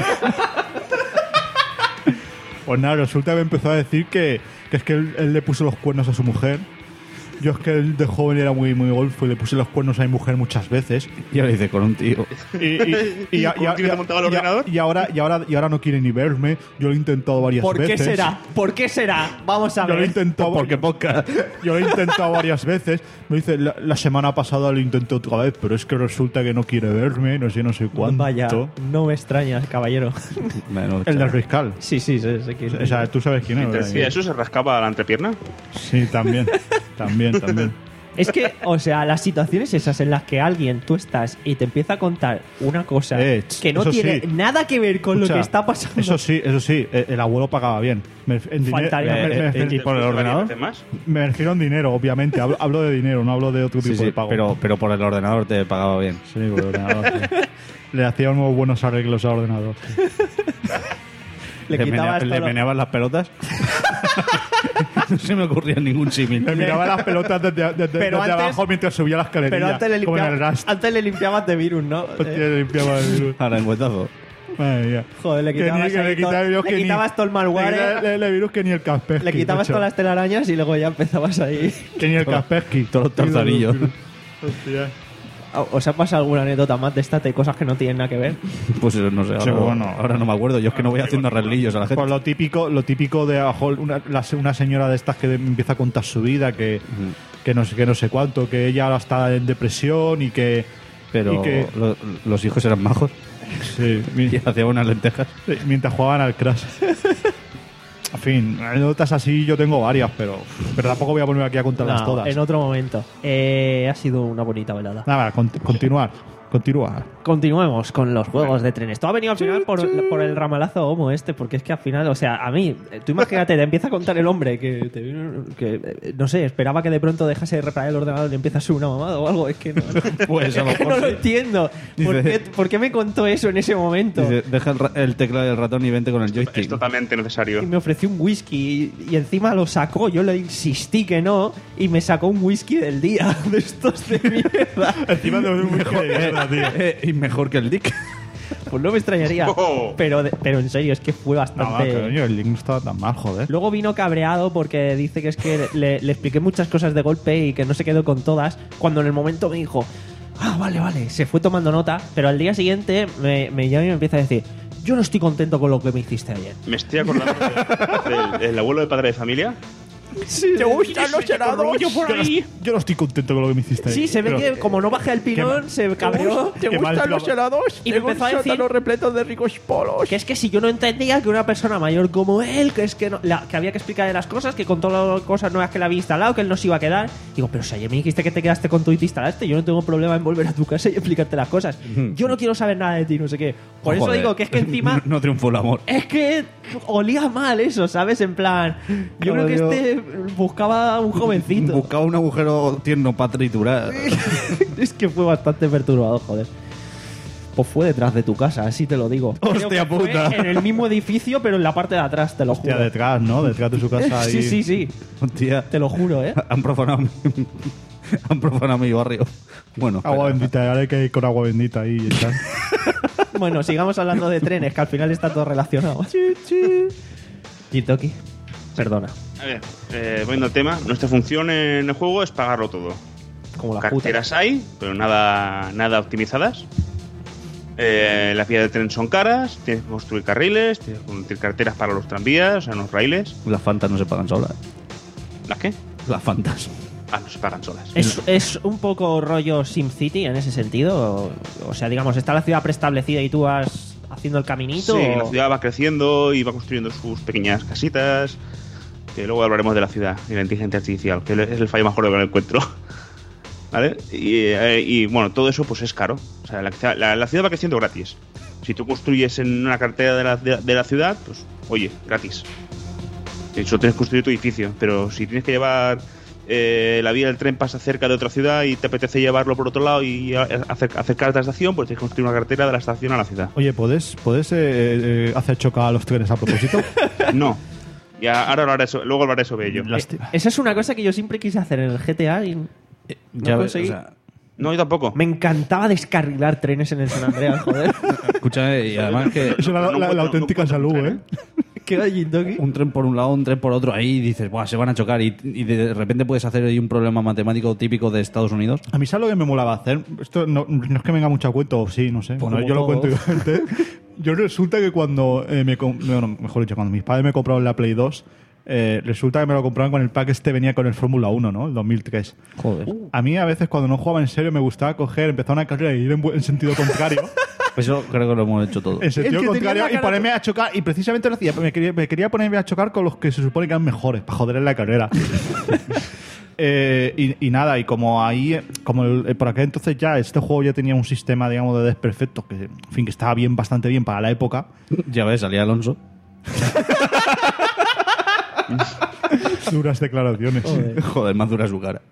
pues nada, resulta que me empezó a decir que, que es que él, él le puso los cuernos a su mujer. Yo es que él de joven era muy, muy golfo y le puse los cuernos a mi mujer muchas veces. Y ahora dice con un tío. Y, y, y, y, ¿Cómo tienes montado el y- ordenador? y ahora, y, ahora, y ahora no quiere ni verme. Yo lo he intentado varias ¿Por qué veces. será? ¿Por qué será? Vamos a Yo lo he ver. intentado, Porque podcast. yo lo he intentado varias veces. Me dice, la, la semana pasada lo intenté otra vez, pero es que resulta que no quiere verme, no sé, no sé cuánto. Vaya, no me extrañas, caballero. Menos, El del chaval. Riscal. Sí, sí, sé, sé quién es. O sea, tú sabes quién es. ¿Y ¿verdad? eso se rascaba la entrepierna? Sí, también. También, también. Es que, o sea, las situaciones esas en las que alguien, tú estás y te empieza a contar una cosa Eh, que no eso tiene sí. nada que ver con Escucha, lo que está pasando. Eso sí, eso sí. El, el abuelo pagaba bien. Me, en dinero- Faltaría me- más. me- Eh, me- eh, ¿Y por el ordenador? más? me refiero en dinero, obviamente. Hablo, hablo de dinero, no hablo de otro tipo Sí, sí, de pago. pero, pero por el ordenador te pagaba bien. Sí, por el ordenador. Sí. Le hacía unos buenos arreglos al ordenador. sí. Le ¿Le, quitabas menea- todo le lo- meneabas las pelotas? No se me ocurría ningún símil. Me miraba las pelotas desde, desde- Pero desde antes- abajo mientras subía la escalera. Pero antes le, como en el limpiaba, Rust. antes le limpiabas de virus, ¿no? Hostia, Eh, le limpiaba el virus. Ahora, encuetazo. Madre mía. Joder, le Que ni- quitabas, que ahí le todo, quitaba virus le que ni- quitabas todo el malware, Le, le- le virus que ni el Kaspersky. le quitabas macho. todas las telarañas y luego ya empezabas ahí. Que ni el Kaspersky. Todos los tarzanillos. Hostia. ¿Os ha pasado alguna anécdota más de estas de cosas que no tienen nada que ver? Pues eh, no sé, ahora, Sí, bueno. ahora no me acuerdo. Yo es que no voy haciendo arreglillos a la gente. Pues lo típico, lo típico de abajo, una, la- una señora de estas que empieza a contar su vida, que, que, no sé, que no sé cuánto, que ella ahora está en depresión y que. Pero y que- lo- los hijos eran majos Sí, mi- y hacían unas lentejas. mientras jugaban al Crash. En fin, anécdotas así yo tengo varias, pero, pero tampoco voy a ponerme aquí a contarlas No, todas. en otro momento. Eh, ha sido una bonita velada. Nada, con- continuar. Continúa. Continuemos con los juegos de trenes. Todo ha venido al final por, por el ramalazo homo este, porque es que al final, o sea, a mí, eh, tú imagínate, te empieza a contar el hombre que, te vino- que eh, no sé, esperaba que de pronto dejase de reparar el ordenador y le empieza a subir una mamada o algo. Es que no, Pues a lo es que no mejor lo sí. entiendo. ¿Por Dice- qué, por qué me contó eso en ese momento? Dice, deja el, ra- el teclado y el ratón y vente con el Es joystick. totalmente necesario. Y me ofreció un whisky y, y encima lo sacó. Yo le insistí que no y me sacó un whisky del día de estos de mierda. Encima de un mejor, Eh, y mejor que el Dick. Pues no me extrañaría. Oh. Pero, de- pero en serio, es que fue No, bastante. coño, el link no estaba tan mal, joder. Luego vino cabreado porque dice que es que le, le expliqué muchas cosas de golpe y que no se quedó con todas, cuando en el momento me dijo, ah, vale, vale, se fue tomando nota, pero al día siguiente me, me llama y me empieza a decir, yo no estoy contento con lo que me hiciste ayer. Me estoy acordando del, del abuelo de padre de familia. ¿Te gustan los helados? Yo no, yo no estoy contento con lo que me hiciste. Sí, se ve Pero- que como no bajé el pilón, mal- se cabreó. ¿Te Qué mal gustan los trabajo. helados? Y me empezó a decir repletos de ricos polos. que es que si yo no entendía que una persona mayor como él, que es que, no- la- que había que explicarle las cosas, que con todas las cosas nuevas que le había instalado, que él no se iba a quedar. Digo, pero si ayer me dijiste que te quedaste con tu y te instalaste, yo no tengo problema en volver a tu casa y explicarte las cosas. Yo no quiero saber nada de ti, no sé qué. Por eso Joder. digo que es que encima No, no triunfó el amor. es que olía mal eso, ¿sabes? En plan, yo creo que Caballo. este buscaba un jovencito. Buscaba un agujero tierno para triturar. Es que fue bastante perturbador, joder. Pues fue detrás de tu casa, así te lo digo. Creo Hostia que fue puta. En el mismo edificio, pero en la parte de atrás, te lo Hostia, juro. detrás, ¿no? Detrás de su casa. Sí, ahí. sí, sí. Hostia, Te lo juro, ¿eh? han profanado mi, Han profanado mi barrio. Bueno, Agua espera. bendita, ahora hay que ir con agua bendita ahí y tal. Bueno, sigamos hablando de trenes, que al final está todo relacionado. Jintoki, perdona. A ver, eh, volviendo al tema, nuestra función en el juego es pagarlo todo. Como la puta. Carteras hay, pero nada, nada optimizadas. Eh, las vías de tren son caras, tienes que construir carriles, tienes que construir carteras para los tranvías, o sea, los raíles. Las fantas no se pagan solas. ¿Las qué? Las fantas. Ah, no se pagan solas. ¿Es, es un poco rollo SimCity en ese sentido? O, o sea, digamos, está la ciudad preestablecida y tú vas haciendo el caminito. Sí, o... la ciudad va creciendo y va construyendo sus pequeñas casitas. Que luego hablaremos de la ciudad y la inteligencia artificial, que es el fallo más gordo que me encuentro. ¿Vale? Y, eh, y bueno, todo eso pues es caro. O sea, la, la, la ciudad va creciendo gratis. Si tú construyes en una cartera de la, de, de la ciudad, pues oye, gratis. Eso tienes que construir tu edificio, pero si tienes que llevar eh, la vía del tren pasa cerca de otra ciudad y te apetece llevarlo por otro lado y hacer, hacer cartas de estación, pues tienes que construir una cartera de la estación a la ciudad. Oye, ¿puedes, ¿puedes eh, eh, hacer chocar a los trenes a propósito? No. Ya, ahora hablaré eso, luego hablaré sobre ello. Lástima. Esa es una cosa que yo siempre quise hacer en el G T A y no Ya ves, conseguí. o sea, No, yo tampoco. Me encantaba descarrilar trenes en el San Andreas, joder. escúchame, y además que Eso era la, No la- puedo- la no auténtica puedo salud, entrar, ¿eh? ¿Qué va, Jintoki? un tren por un lado, un tren por otro, ahí dices, Buah, se van a chocar y, y de repente puedes hacer ahí un problema matemático típico de Estados Unidos. A mí, ¿sabes lo que me molaba hacer? Esto no, no es que venga mucho a cuento, o sí, no sé. Pues Bueno, como yo lo todo. cuento igualmente. Yo resulta que cuando eh, me... com- Bueno, mejor dicho, cuando mis padres me compraron la Play dos, eh, resulta que me lo compraron con el pack este, venía con el Fórmula uno, ¿no? El dos mil tres. Joder. A mí a veces cuando no jugaba en serio me gustaba coger, empezar una carrera y ir en, bu- en sentido contrario. Pues eso creo que lo hemos hecho todo. En sentido que tenía contrario la y cara- ponerme a chocar. Y precisamente lo hacía. Me quería, me quería ponerme a chocar con los que se supone que eran mejores, para joder en la carrera. Eh, y, y nada, y como ahí, como el- eh, por aquel entonces ya este juego ya tenía un sistema, digamos, de desperfectos que, en fin, que estaba bien, bastante bien para la época. Ya ves, salía Alonso. Duras declaraciones. Joder, más dura su cara.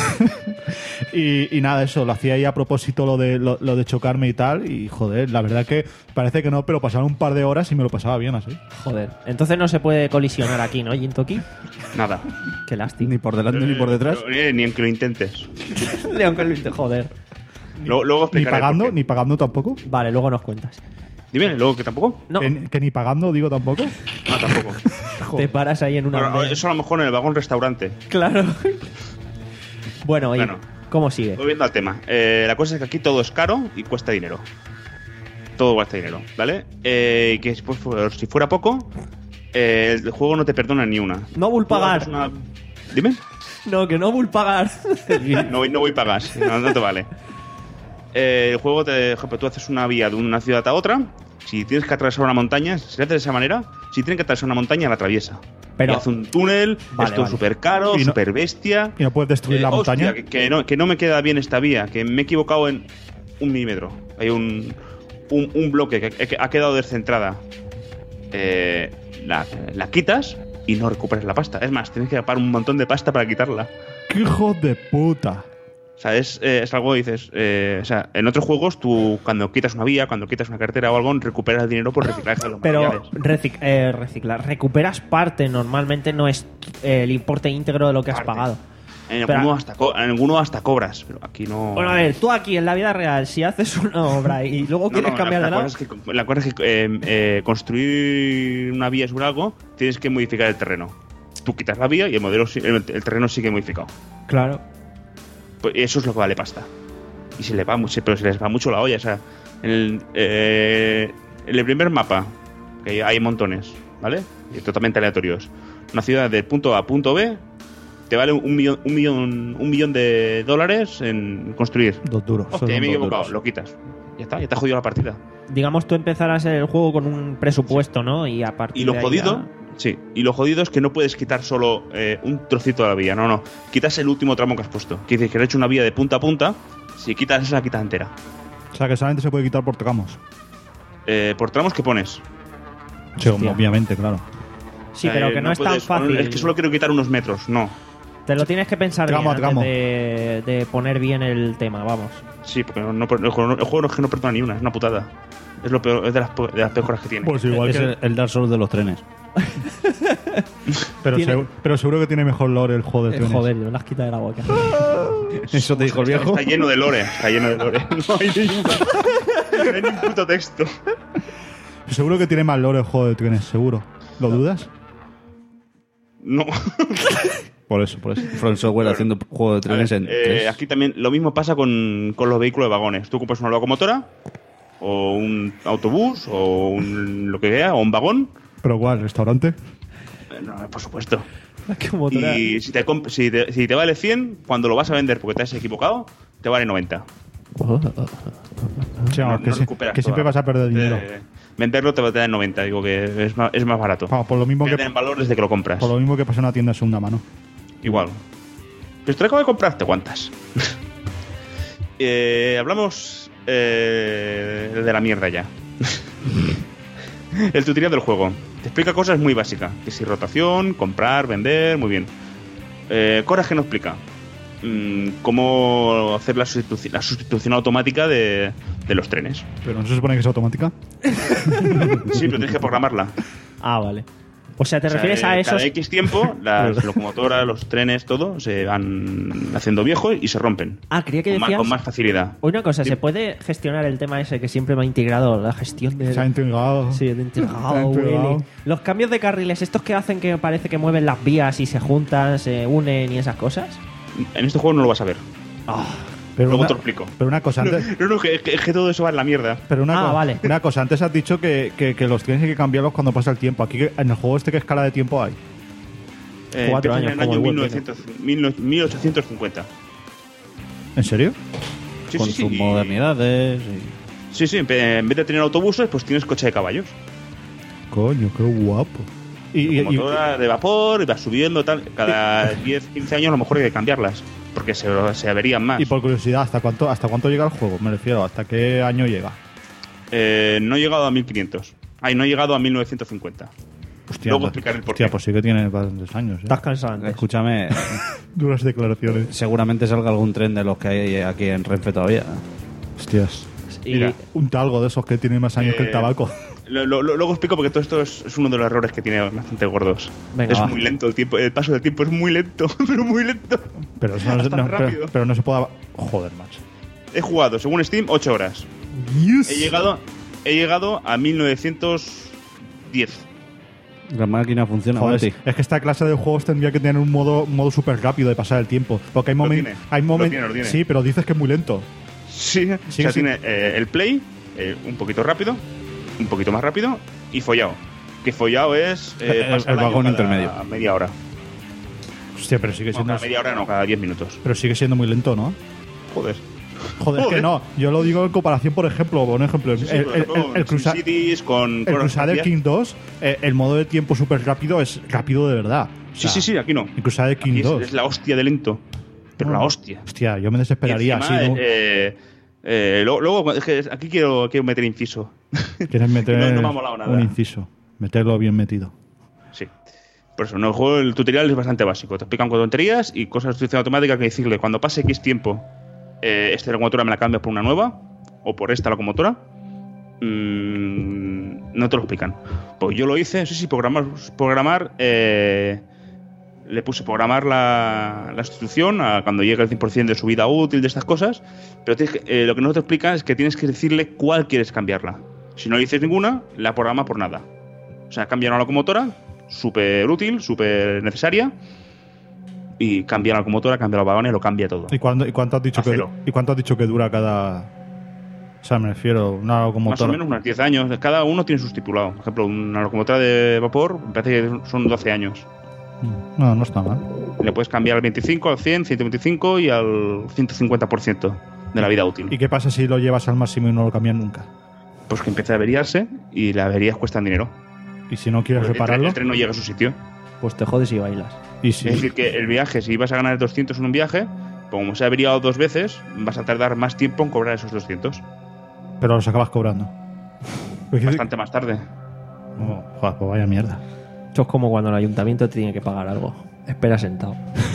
Y, y nada, eso, lo hacía ahí a propósito lo de, lo, lo de chocarme y tal. Y joder, la verdad que parece que no, pero pasaron un par de horas y me lo pasaba bien así. Joder. Entonces no se puede colisionar aquí, ¿no, Jintoki? Nada. Qué lástima. Ni por delante ni por detrás. Eh, ni aunque lo intentes. León que lo inte- joder. Luego, luego Ni explicaré pagando, por qué. ni pagando tampoco. Vale, luego nos cuentas. Dime, luego que tampoco. No, Que, que ni pagando, digo tampoco. Ah, tampoco. te paras ahí en una Bueno, andén. eso a lo mejor en el vagón restaurante. Claro. Bueno, y Bueno. ¿cómo sigue? Volviendo al tema. Eh, la cosa es que aquí todo es caro y cuesta dinero. Todo cuesta dinero, ¿vale? Eh, y que si, pues, pues, si fuera poco, eh, el juego no te perdona ni una. No vull Tú pagar. haces una- Dime. No, que no vull pagar. No, voy- no voy a pagar, sí, no, no te vale. Eh, el juego, te, por ejemplo, tú haces una vía de una ciudad a otra. Si tienes que atravesar una montaña, si se hace de esa manera, si tienes que atravesar una montaña, la atraviesa. Pero- Y hace un túnel, Vale, es todo vale. súper caro, Y no- súper bestia. Y no puedes destruir Eh, la hostia, montaña. que, que no, que no me queda bien esta vía, que me he equivocado en un milímetro. Hay un, un, un bloque que, que ha quedado descentrada. Eh, la, la quitas y no recuperas la pasta. Es más, tienes que pagar un montón de pasta para quitarla. ¡Qué hijo de puta! O sea, es, eh, es algo que dices. Eh, o sea, en otros juegos, tú cuando quitas una vía, cuando quitas una cartera o algo, recuperas el dinero por reciclaje de los Pero materiales. recic- eh, reciclar, recuperas parte, normalmente no es eh, el importe íntegro de lo que has Parte. pagado. En Pero- alguno, hasta co- en alguno hasta cobras, pero aquí no. Bueno, a ver, tú aquí en la vida real, si haces una obra y luego No, quieres no, cambiar la, de la lado, cosa es que, la cosa es que eh, eh, construir una vía sobre algo, tienes que modificar el terreno. Tú quitas la vía y el modelo si- el, el terreno sigue modificado. claro. Pues eso es lo que vale pasta. Y se le va mucho, pero se les va mucho la olla. O sea, en el, eh, en el primer mapa, que hay montones, ¿vale? Y totalmente aleatorios. Una ciudad de punto A a punto B te vale un millón, un millón, un millón de dólares en construir. Dos duros. Hostia, son me he dos equivocado, duros. lo quitas. Ya está, ya te ha jodido la partida. Digamos, tú empezarás el juego con un presupuesto, ¿no? Y a partir Y lo de ahí jodido, sí, y lo jodido es que no puedes quitar solo eh, un trocito de la vía, no, no. Quitas el último tramo que has puesto. Quiere decir que has hecho una vía de punta a punta, si quitas esa, la quitas entera. O sea, que solamente se puede quitar por tramos. Eh, por tramos, ¿qué pones? Sí, Hostia. obviamente, claro. ya- Sí, pero Eh, que no, es tan puedes- fácil. Es que solo quiero quitar unos metros, no. Te lo tienes que pensar Tramo a bien tramo. antes de, de poner bien el tema, vamos. Sí, porque no, no- el, juego, el juego es que no perdona ni una, es una putada. Es lo peor, es de las, po- de las peores cosas que tiene. Pues igual es que. el, el Dark Souls de los trenes. Pero, tiene- seguro, pero seguro que tiene mejor lore el juego de Eh, trenes. joder, yo me las quita de la boca. Eso te dijo el viejo. Está lleno de lore, está lleno de lore. No hay ningún, no hay ningún puto texto. Seguro que tiene más lore el juego de trenes, seguro. ¿Lo dudas? No. Por eso, por eso. From Software haciendo juego de A trenes ver, en eh, tres. aquí también lo mismo pasa con, con los vehículos de vagones. Tú compras una locomotora, o un autobús, o un lo que sea, o un vagón. ¿Pero cuál? ¿Restaurante? Eh, No, por supuesto. Como tú la- Y si te, comp- si, te, si te vale cien, cuando lo vas a vender porque te has equivocado, te vale noventa. O sea, No- que, no si- recuperas que siempre toda. vas a perder dinero. Eh, venderlo te va a dar noventa, digo que es más, es más barato. Vamos, por lo mismo que, Pierde en valor desde que lo compras. por lo mismo que pasa en una tienda de segunda mano. Igual. Pero te lo acabo de comprar, ¿te aguantas? eh, hablamos eh, de la mierda ya. El tutorial del juego. Te explica cosas muy básicas. Que si rotación, comprar, vender, muy bien. Eh, cosas que no explica. Mm, cómo hacer la, sustitu- la sustitución automática de, de los trenes. ¿Pero no se supone que es automática? Sí, pero tienes que programarla. Ah, vale. O sea, ¿te O sea, refieres a eh, esos...? Cada X tiempo, las locomotoras, los trenes, todo, se van haciendo viejos y se rompen. Ah, creía que Con más, decías... con más facilidad. Una cosa, Sí. ¿se puede gestionar el tema ese que siempre me ha integrado? La gestión de... Se ha integrado. Sí, de Se ha integrado, integrado. huele. Los cambios de carriles, estos que hacen que parece que mueven las vías y se juntan, se unen y esas cosas. En este juego no lo vas a ver. Pero Luego una, te lo explico. pero una cosa, antes, No, no, que, que- que todo eso va en la mierda. pero una, Ah, co- vale. una cosa, antes has dicho que, que, que los trenes hay que cambiarlos cuando pasa el tiempo. Aquí en el juego este, ¿qué escala de tiempo hay? Eh, Cuatro empieza años, en el como año el mil buen novecientos, mil- mil ochocientos cincuenta. ¿En serio? Sí, con sí, sí. sus y- modernidades. y- Sí, sí. En vez en vez de tener autobuses, pues tienes coche de caballos. Coño, qué guapo. Y, y- y- Motora de vapor, y vas subiendo, tal. Cada diez, quince años a lo mejor hay que cambiarlas. Porque se, se averían más. y por curiosidad, ¿hasta cuánto, ¿hasta cuánto llega el juego? Me refiero, ¿hasta qué año llega? Eh, no he llegado a mil quinientos. Ay, no he llegado a mil novecientos cincuenta. Hostia, Luego pues, explicaré el porqué. hostia, pues sí que tiene bastantes años. ¿eh? Estás cansado antes. Escúchame, Duras declaraciones. seguramente salga algún tren de los que hay aquí en Renfe todavía. Hostias. Y Mira. Un talgo de esos que tiene más años que el Eh, tabaco. Lo- lo- lo- luego explico porque todo esto es, es uno de los errores que tiene bastante gordos. Venga, es va. muy lento el tiempo, el paso del tiempo es muy lento, pero muy lento. Pero, eso no, se- bastante no, pero, rápido. pero no se puede... Joder, macho. He jugado, según Steam, ocho horas. He llegado, he llegado a mil novecientos diez. La máquina funciona, Joder, Monty. es que esta clase de juegos tendría que tener un modo, un modo súper rápido de pasar el tiempo. Porque hay Lo momentos... tiene, Hay lo momen- tiene, lo tiene. Sí, pero dices que es muy lento. Sí, o Sí, sea, sí. tiene eh, el play, eh, un poquito rápido, un poquito más rápido, y follado. Que follado es eh, El- pasar el año vagón cada intermedio. media hora. Hostia, pero sigue No, siendo... cada media hora no, cada diez minutos. Pero sigue siendo muy lento, ¿no? Joder. Joder, es que Joder. no. Yo lo digo en comparación, por ejemplo, por ejemplo, Sí, sí, el, por el, ejemplo, el- el Crusa- SimCities con, el con Crusader las King dos, eh, el modo de tiempo súper rápido es rápido de verdad. O Sí, sea, sí, sí, aquí no. El Crusader King Aquí es, dos. es la hostia de lento. Pero la hostia. Hostia, yo me desesperaría. Y encima, así, ¿no? eh, eh, luego, luego, es que aquí quiero, quiero meter inciso. Quieres meter no- no me ha molado nada. un inciso. Meterlo bien metido. Sí. Por eso, no, el juego, el tutorial es bastante básico. Te explican con tonterías y cosas de sustitución automática que decirle cuando pase X tiempo, eh, esta locomotora me la cambias por una nueva o por esta locomotora. Mm, no te lo explican. Pues yo lo hice, sí, sí, programar, programar eh, le puse programar la, la sustitución a cuando llegue el cien por ciento de su vida útil de estas cosas, pero tienes que- eh, lo que no te explica es que tienes que decirle cuál quieres cambiarla. Si no le dices ninguna, la programa por nada. O sea, cambia una locomotora, súper útil, súper necesaria, y cambia la locomotora, cambia los vagones, lo cambia todo. ¿Y, cuándo- y cuánto has dicho A que cero. ¿Y cuánto has dicho que dura cada...? O sea, me refiero, una locomotora... Más o menos unos diez años. Cada uno tiene su estipulado. Por ejemplo, una locomotora de vapor, me parece que son doce años. No, no está mal. Le puedes cambiar al veinticinco, al cien, ciento veinticinco y al ciento cincuenta por ciento de la vida útil. ¿Y qué pasa si lo llevas al máximo y no lo cambias nunca? Pues que empieza a averiarse y las averías cuestan dinero. Y si no quieres El tren- repararlo, El tren no llega a su sitio. Pues te jodes y bailas. y si... Es decir, que el viaje, si vas a ganar doscientos en un viaje, pues como se ha averiado dos veces, vas a tardar más tiempo en cobrar esos doscientos. Pero los acabas cobrando. Porque- Bastante más tarde. Oh, joder, pues vaya mierda. Esto es como cuando el ayuntamiento te tiene que pagar algo. Espera sentado.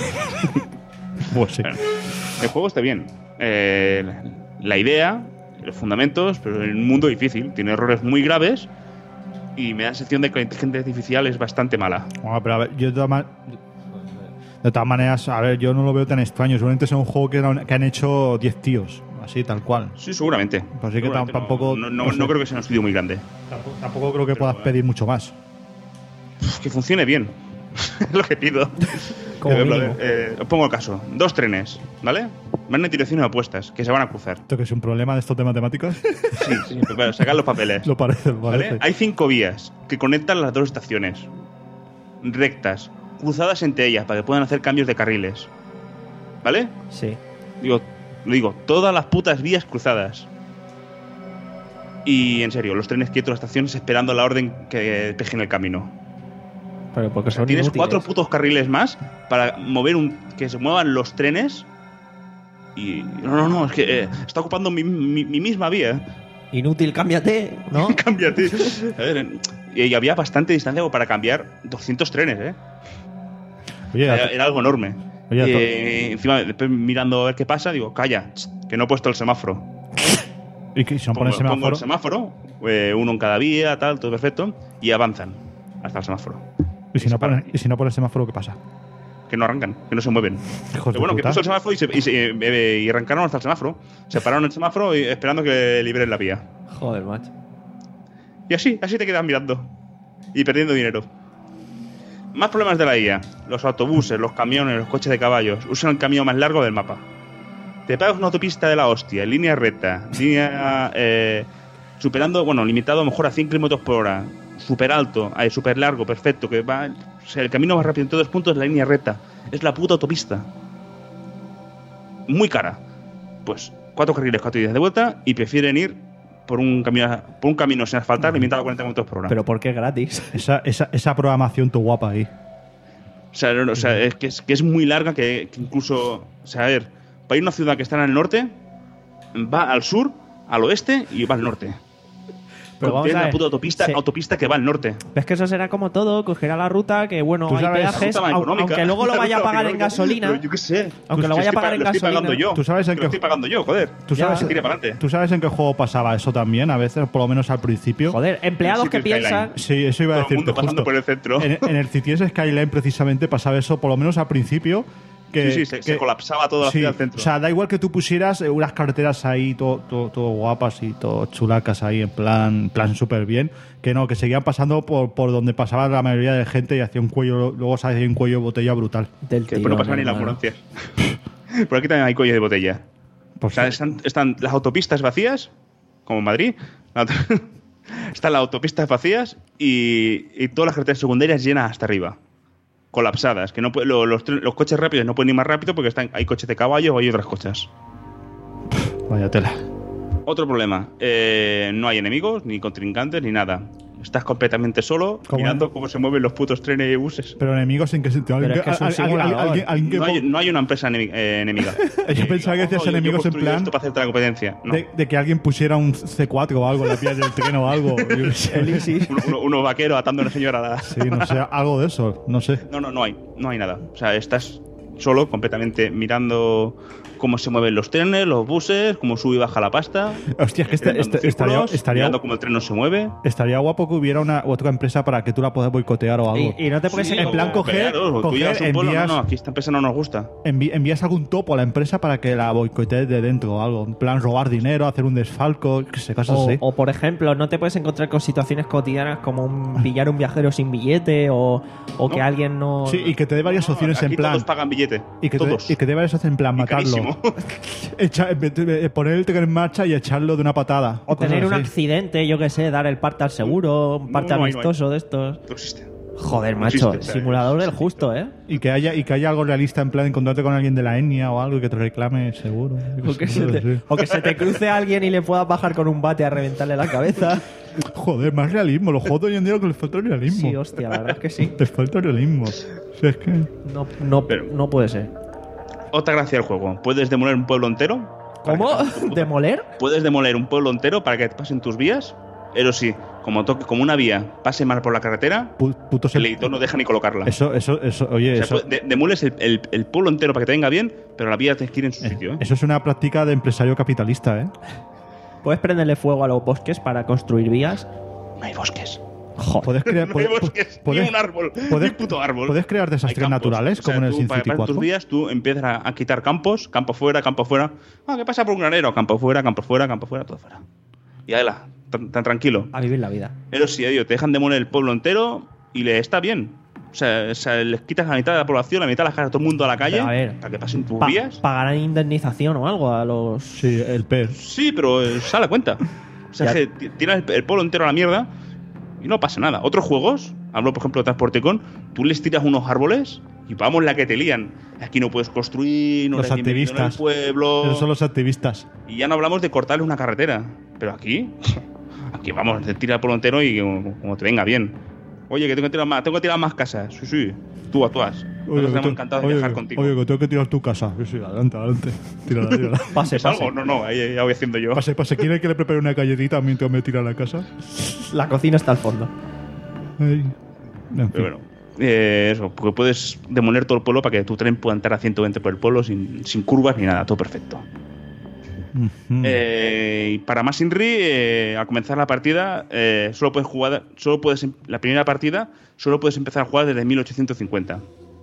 Pues sí. Bueno, el juego está bien. Eh, la idea, los fundamentos, pero en un mundo difícil. Tiene errores muy graves y me da la sensación de que la inteligencia artificial es bastante mala. Bueno, pero a ver, yo de todas, ma- de todas maneras, a ver, yo no lo veo tan extraño. Seguramente es un juego que, era- que han hecho diez tíos, así, tal cual. Sí, seguramente. Pues sí que Seguramente tampoco- No, no, no sé. no creo que sea un estudio muy grande. Tampoco, tampoco creo que Pero, puedas eh, pedir mucho más. Uf, que funcione bien. Es lo que pido. Como Eh, mínimo. eh, os pongo el caso. Dos trenes, ¿vale? Van en direcciones opuestas, que se van a cruzar. ¿Esto que es un problema de estos de matemáticas? Sí, sí, pero claro, sacar los papeles. Lo parece, lo ¿Vale? parece. Hay cinco vías que conectan las dos estaciones. Rectas, cruzadas entre ellas, para que puedan hacer cambios de carriles. ¿Vale? Sí. Digo, lo digo, todas las putas vías cruzadas. Y en serio, los trenes quietos en las estaciones esperando la orden que despejen el camino. Pero porque son Tienes inútiles. cuatro putos carriles más para mover un que se muevan los trenes. Y no, no, no, es que eh, está ocupando mi, mi, mi misma vía. Inútil, cámbiate, ¿no? Cámbiate. A ver, y había bastante distancia como para cambiar doscientos trenes, ¿eh? Oye, Era, era algo enorme. Oye, Y, eh, encima, después mirando a ver qué pasa, digo, calla, que no he puesto el semáforo. y que si no Pongo, pones pongo el semáforo, semáforo, eh, uno en cada vía, tal, todo perfecto, y avanzan hasta el semáforo. y si no se paran. pones, y si no pones semáforo, ¿qué pasa? Que no arrancan, que no se mueven. Hijos de Pero bueno, que puta. puso el semáforo y, se, y, se- eh, y arrancaron hasta el semáforo. Se pararon en el semáforo y, esperando que liberen la vía. Joder, macho. Y así, así te quedas mirando. Y perdiendo dinero. Más problemas de la I A. Los autobuses, los camiones, los coches de caballos usan el camino más largo del mapa. Te pagas una autopista de la hostia, en línea recta, línea eh, superando, bueno, limitado a lo mejor a cien kilómetros por hora, súper alto, eh, súper largo, perfecto, que va, o sea, el camino más rápido en todos los puntos es la línea recta. Es la puta autopista. Muy cara. Pues cuatro carriles, cuatro días de vuelta y prefieren ir por un camino, por un camino sin asfaltar limitado a cuarenta kilómetros por hora. Pero ¿por qué gratis? Esa, esa, esa programación tu guapa ahí. O sea, no, no, o sea, es, que es que es muy larga que, que incluso... O sea, a ver, para ir a una ciudad que está en el norte, va al sur, al oeste y va al norte. Pero vamos Tienes a la ver, puta autopista, sí. autopista que va al norte. ¿Ves que eso será como todo? Cogerá la ruta, que bueno, Tú hay sabes, peajes, Ruta más au- económica. aunque luego lo La vaya a ruta pagar en económica. gasolina. Pero yo qué sé. Aunque lo Pues vaya a estoy pagar pa- en lo estoy gasolina. pagando yo. Tú sabes en Lo qué- estoy pagando yo, joder. ¿Tú Ya. sabes, Que tire para adelante. ¿Tú sabes en qué juego pasaba eso también? A veces, por lo menos al principio. Joder, empleados El que City piensan... Sí, eso iba a Todo el decirte mundo pasando justo. por el centro. En, en el Cities Skyline precisamente pasaba eso, por lo menos al principio. Que, Sí, sí, se, que- se colapsaba toda la sí, ciudad al centro. O sea, da igual que tú pusieras eh, unas carreteras ahí todo, todo, todo guapas y todo chulacas ahí en plan, plan súper bien, que no, que seguían pasando por, por donde pasaba la mayoría de gente y hacía un cuello, luego se hacía un cuello de botella brutal. Del que tío, después no pasan ni las hermano. ambulancias. Por aquí también hay cuello de botella. Pues O sea, están, están las autopistas vacías, como en Madrid. la auto- Están las autopistas vacías y, y todas las carreteras secundarias llenas hasta arriba. Colapsadas. Que no puede- lo- los, tren- los coches rápidos no pueden ir más rápido porque están, hay coches de caballo o hay otras cosas. Vaya tela. Otro problema. eh, no hay enemigos, ni contrincantes, ni nada. Estás completamente solo ¿Cómo? mirando cómo se mueven los putos trenes y buses. Pero enemigos en qué sentido. Pero ¿Alguien es que es un al- al- al- simulador. alguien- alguien que No hay, po- no hay una empresa enemi- eh, enemiga. Yo pensaba que decías "Oh, yo- yo enemigos en construyo plan esto para hacerte la competencia. No. de, de que alguien pusiera un C cuatro o algo en la vía del tren o algo. Yo qué sé. Uno, uno- uno vaquero atando a una señora. a la- Sí, no sé, algo de eso, no sé. No, no, no hay. No hay nada. O sea, estás solo, completamente mirando cómo se mueven los trenes, los buses, cómo sube y baja la pasta. Hostia, es que este- dando este- estaría, círculos, estaría, mirando cómo el tren no se mueve. estaría guapo que hubiera una otra empresa para que tú la puedas boicotear o algo. Y, y no te puedes Sí, en plan o coger- pelearos, o tú coger, llegas a un pueblo, envías- No, no, aquí esta empresa no nos gusta. Envi- envías algún topo a la empresa para que la boicotees de dentro o algo. En plan, robar dinero, hacer un desfalco, que sé, cosas O, así. o, por ejemplo, no te puedes encontrar con situaciones cotidianas como un, pillar un viajero sin billete o, o que No. alguien no... Sí, y que te dé varias opciones Aquí en plan. todos pagan billete. Y que, te, todos. y que te dé varias opciones en plan, Y matarlo. carísimo. Echa- eh, eh, poner el tren en marcha y echarlo de una patada. O tener cosas un así. accidente, yo que sé, dar el parte al seguro, un parte No, no hay, no hay. amistoso de estos. No existe. Joder, No macho, existe, o sea, simulador es- del justo, ¿eh? Y que haya y que haya algo realista en plan encontrarte con alguien de la etnia o algo y que te reclame seguro. O que, se te, o que se te cruce alguien y le puedas bajar con un bate a reventarle la cabeza. Joder, más realismo. Los juegos de hoy en día lo que les falta es realismo. Sí, hostia, la verdad es que sí. Les falta realismo. Si es que... No, no, Pero- no puede ser. Otra gracia del juego. Puedes demoler un pueblo entero. para ¿Cómo? que- ¿Demoler? Puedes demoler un pueblo entero para que te pasen tus vías. Pero sí, como toque, como una vía pase mal por la carretera, Pu- putos el em- editor no deja ni colocarla. Eso, eso, eso, oye, O sea, eso, de- demueles el, el, el pueblo entero para que te venga bien, pero la vía tienes que ir en su sitio. ¿eh? eso es una práctica de empresario capitalista, ¿eh? ¿Puedes prenderle fuego a los bosques para construir vías? No hay bosques. Joder. Puedes crear, No hay puedes- bosques, puedes- ni un árbol, puedes- ni un puto árbol. puedes crear Hay desastres campos. naturales, O sea, como en el tú, Sin para, City para tus cuatro. vías tú empiezas a, a quitar campos, campo fuera, campo fuera. Ah, ¿qué pasa por un granero? Campo fuera, campo fuera, campo fuera, todo fuera. Y ahí la, tan, tan tranquilo. A vivir la vida. Pero sí, tío, te dejan demoler el pueblo entero y le está bien. O sea, o sea, les quitas la mitad de la población, la mitad de las casas, todo el mundo a la calle, Pero a ver, para que pasen tus Pa- vías. ¿Pagarán indemnización o algo a los...? Sí, el P E R. Sí, pero eh, sale a cuenta. O sea, Ya. es que ti- tiras el, el pueblo entero a la mierda y no pasa nada. Otros juegos, hablo por ejemplo de Transportecon, tú les tiras unos árboles y vamos la que te lían. Aquí no puedes construir, no Los eres bienvenido en el activistas. pueblo. Esos son los activistas. Y ya no hablamos de cortarles una carretera. Pero aquí, aquí vamos, te tira el pueblo entero y como, como te venga bien. Oye, que tengo que tirar más, tengo que tirar más casas. Sí, sí, tú actúas. Nosotros que estamos te- encantados de oye, viajar que- contigo. oye, que tengo que tirar tu casa. Sí, sí, adelante, adelante. Tírala, tírala. Pase, ¿Es pase. algo? No, no, ahí ya voy haciendo yo. Pase, pase. ¿Quiere que le prepare una galletita mientras me tira a la casa? La cocina está al fondo. Ay. En fin. Pero bueno, eh, eso, porque puedes demoler todo el pueblo para que tu tren pueda entrar a ciento veinte por el pueblo sin, sin curvas ni nada, todo perfecto. Ujú. Eh, y para más Inri, eh, al comenzar la partida, eh, solo puedes jugar, solo puedes, em- la primera partida, solo puedes empezar a jugar desde mil ochocientos cincuenta.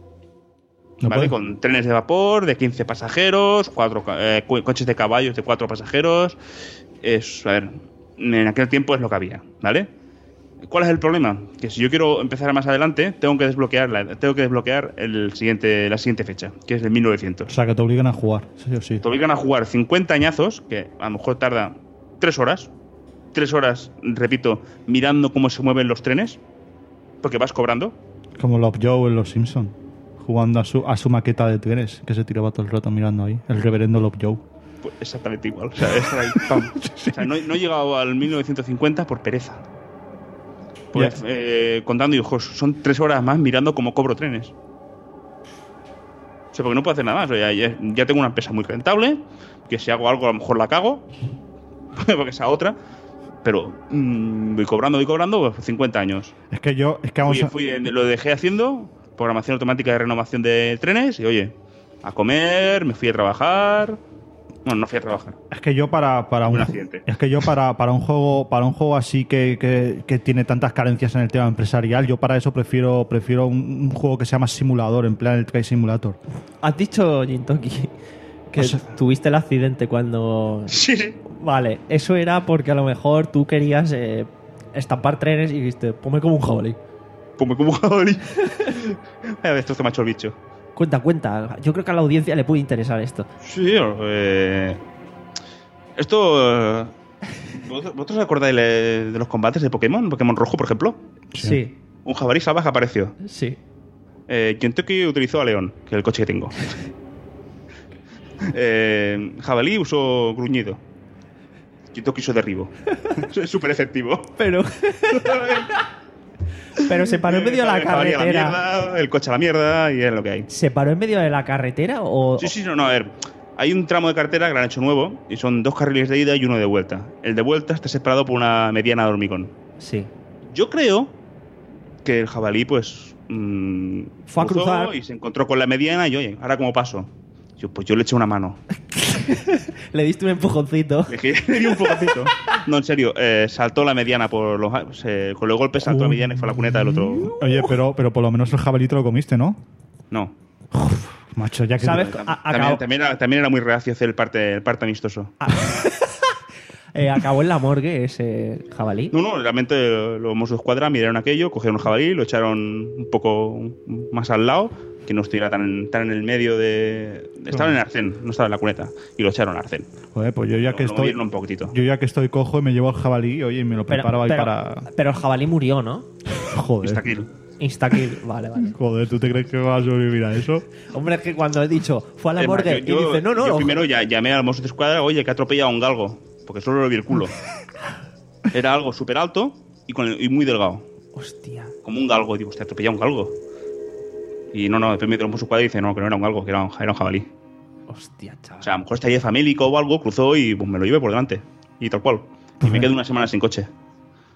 ¿No ¿Vale? puede? Con trenes de vapor de quince pasajeros, cuatro ca- eh, co- coches de caballos de cuatro pasajeros. Es, a ver, en aquel tiempo es lo que había, ¿vale? ¿Cuál es el problema? Que si yo quiero empezar más adelante, tengo que desbloquear la, tengo que desbloquear el siguiente, la siguiente fecha, que es el mil O novecientos. sea, que te obligan a jugar. Sí o sí. Te obligan a jugar cincuenta añazos, que a lo mejor tarda tres horas. Tres horas, repito, mirando cómo se mueven los trenes, porque vas cobrando. Como Love Joe en Los Simpsons. Jugando a su, a su maqueta de trenes, que se tiraba todo el rato mirando ahí. El reverendo Love Joe. Pues exactamente igual. O sea, es ahí, pam. O sea, no, no he llegado al mil novecientos cincuenta por pereza. Pues, eh, contando, y ojos, son tres horas más mirando cómo cobro trenes. O sea, porque no puedo hacer nada más. O sea, ya, ya tengo una empresa muy rentable, que si hago algo a lo mejor la cago, porque esa otra. Pero mm, voy cobrando, voy cobrando, pues, cincuenta años. Es que yo, es que vamos Fui, a... fui en- lo dejé haciendo, programación automática de renovación de trenes, y oye, a comer, me fui a trabajar. Bueno, no fui a trabajar. Es que yo para, para un, Un accidente. es que yo para, para un juego para un juego así que, que, que tiene tantas carencias en el tema empresarial, yo para eso prefiero prefiero un, un juego que sea más simulador, en plan el Train Simulator. Has dicho, Jintoki, que O sea- tuviste el accidente cuando... Sí, sí. Vale, eso era porque a lo mejor tú querías eh, estampar trenes y dijiste, ponme como un jabalí. Pues me como un jabalí. A ver, esto se me ha hecho el bicho. Cuenta, cuenta. Yo creo que a la audiencia le puede interesar esto. Sí, eh... Esto... eh, ¿Vosotros vosotros os acordáis de de los combates de Pokémon? Pokémon Rojo, por ejemplo. Sí, Un jabalí salvaje apareció. sí. Eh, Kentucky utilizó a León, que es el coche que tengo. eh, jabalí usó gruñido. Kentucky usó derribo. Es súper efectivo. Pero... Pero se paró en medio de la El jabalí a carretera. mierda, el coche a la mierda y es lo que hay. ¿Se paró en medio de la carretera o...? Sí, sí, no, no, a ver. Hay un tramo de carretera que lo han hecho nuevo y son dos carriles de ida y uno de vuelta. El de vuelta está separado por una mediana de hormigón. Sí. Yo creo que el jabalí, pues. Mmm, Fue a cruzó cruzar. y se encontró con la mediana y, oye, ¿ahora cómo paso? Yo, pues yo le eché una mano. Le diste un empujoncito. Le di- le di un poquito. No, en serio, eh, saltó la mediana por los. Se, con los golpes saltó la mediana y fue a la cuneta del otro. Oye, pero pero por lo menos el jabalí te lo comiste, ¿no? No. Macho, ya que ¿Sabes? Tam- A- también, acabó- también era, también era muy reacio hacer el parte, el parte amistoso. Eh, acabó en la morgue ese jabalí. No, no, realmente los Mossos de Escuadra miraron aquello, cogieron un jabalí, lo echaron un poco más al lado, que no estuviera tan, tan en el medio de... Estaba en el arcén, no estaba en la cuneta, y lo echaron al arcén. Joder, pues yo ya que Lo- lo estoy movieron un poquitito. yo ya que estoy cojo y me llevo al jabalí, oye, y me lo Pero, preparo ahí pero- para pero el jabalí murió, ¿no? joder. Está aquí. Instakill. Vale, vale. Joder, ¿tú te crees que vas a sobrevivir a eso? Hombre, es que cuando he dicho fue a la Es más, morgue yo- y dice, no, no, yo lo- primero ya llamé al Mossos de Escuadra, oye, que ha atropellado a un galgo, porque solo le vi el culo. Era algo súper alto y, con el- y muy delgado. Hostia. Como un galgo, y digo, usted atropellado a un galgo. Y no, no, después me dio un escuadra y dice, no, que no era un galgo, que era un, era un jabalí. Hostia, chaval. O sea, a lo mejor estaría famélico o algo, cruzó y pues, me lo llevé por delante. Y tal cual. Y me quedé una semana sin coche.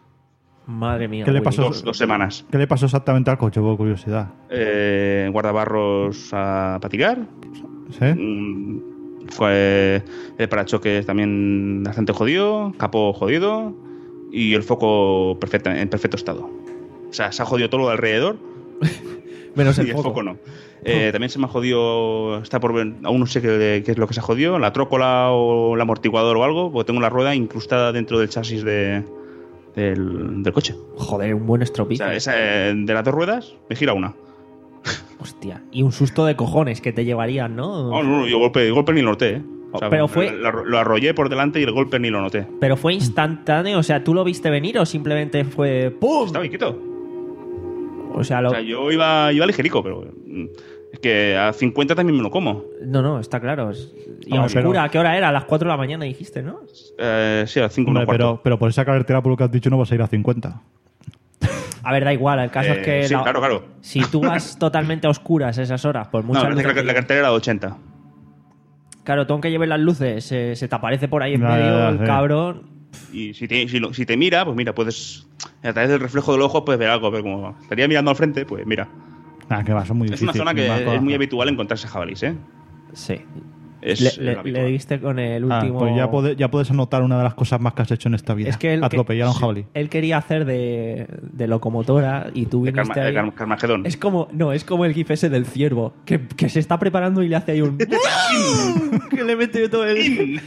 Madre mía. ¿Qué le uy. pasó? Dos, dos semanas. ¿Qué le pasó exactamente al coche? Por curiosidad. Eh, guardabarros a, para tirar. ¿Sí? Mm, Fue el parachoques también bastante jodido. Capó jodido. Y el foco perfecta, en perfecto estado. O sea, se ha jodido todo lo de alrededor. Menos el y el foco. foco no. Eh, también se me ha jodido, está por ver, aún no sé qué, qué es lo que se ha jodido, la trócola o el amortiguador o algo, porque tengo la rueda incrustada dentro del chasis de, del, del coche. Joder, un buen O estropicio. sea, esa, eh, de las dos ruedas me gira una. Hostia. Y un susto de cojones que te llevarían, ¿no? No, no, no, yo golpe, golpe ni lo noté. ¿eh? O sea, Pero fue- la- la- lo arrollé por delante y el golpe ni lo noté. Pero fue instantáneo, o sea, ¿tú lo viste venir o simplemente fue ¡pum! Estaba quieto. O sea, lo... O sea, yo iba, iba ligerico, pero mm, es que a cincuenta también me lo como. No, no, está claro. Es- Y a Hombre, oscura, pero- ¿a qué hora era? A las cuatro de la mañana dijiste, ¿no? Eh, sí, a las cinco Hombre, menos cuarto. pero, pero por esa carretera, por lo que has dicho, no vas a ir a cincuenta. A ver, da igual, el caso Eh, es que... sí, la- claro, claro. Si tú vas totalmente a oscuras esas horas, por No, muchas parece que luces la, la que- cartera era de ochenta. Claro, tú aunque lleves las luces, eh, se te aparece por ahí en Ya, medio ya, ya, el sí. cabrón. Y si te, si, lo- si te mira, pues mira, puedes. A través del reflejo del ojo puedes ver algo, pero como estaría mirando al frente, pues mira. Ah, que va, son muy Es difíciles. una zona que Más es cosas. muy habitual encontrarse jabalís, ¿eh? Sí. Es le, es le- habitual. le diste con el Ah, último... pues ya, puede- ya puedes anotar una de las cosas más que has hecho en esta vida. Es que él, Atropellar a un que- jabalí. él quería hacer de, de locomotora y tú De viniste Carma- de ahí. Carm- Carmagedón. Es como, no, es como el gif ese del ciervo, que, que se está preparando y le hace ahí un... que le mete todo el...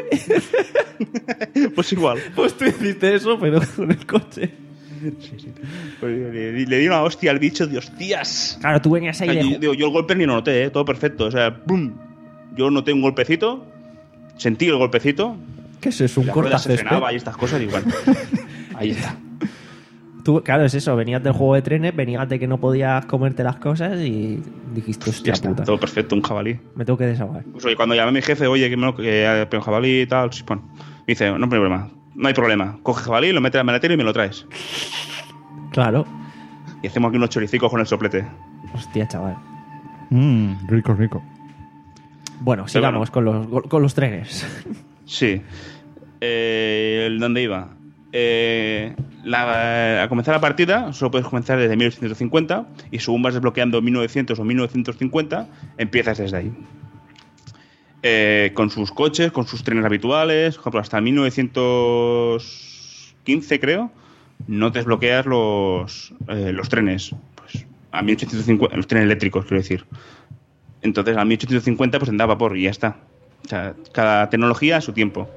Pues igual. Pues tú hiciste eso, pero con el coche. Pues le, le- le di una hostia al bicho de hostias. Claro, tú venías O ahí sea, de... yo, digo, yo el golpe ni lo noté, ¿eh? Todo perfecto. O sea, ¡pum! Yo noté un golpecito, sentí el golpecito, ¿Qué es eso? Un la rueda se cortacésped. frenaba y estas cosas, y bueno, ahí está. Tú, claro, es eso, venías del juego de trenes, venías de que no podías comerte las cosas y dijiste, Ya hostia está, puta, todo perfecto, un jabalí. me tengo que desahogar. Pues oye, cuando llamé a mi jefe, oye, que me que hay un jabalí y tal, sí, bueno, me dice, no hay problema, no hay problema. Coge jabalí, lo metes al maletero y me lo traes. Claro. Y hacemos aquí unos choricicos con el soplete. Hostia, chaval. Mmm, rico, rico. Bueno, sigamos con los, con los trenes. Sí. Eh, ¿Dónde iba? Eh, la, a comenzar la partida solo puedes comenzar desde mil ochocientos cincuenta y según vas desbloqueando mil novecientos o mil novecientos cincuenta empiezas desde ahí. Eh, con sus coches, con sus trenes habituales, por ejemplo, hasta mil novecientos quince creo, no te desbloqueas los, eh, los trenes. Pues a mil ochocientos cincuenta, los trenes eléctricos, quiero decir. Entonces a mil ochocientos cincuenta pues tendrá vapor y ya está. O sea, cada tecnología a su tiempo.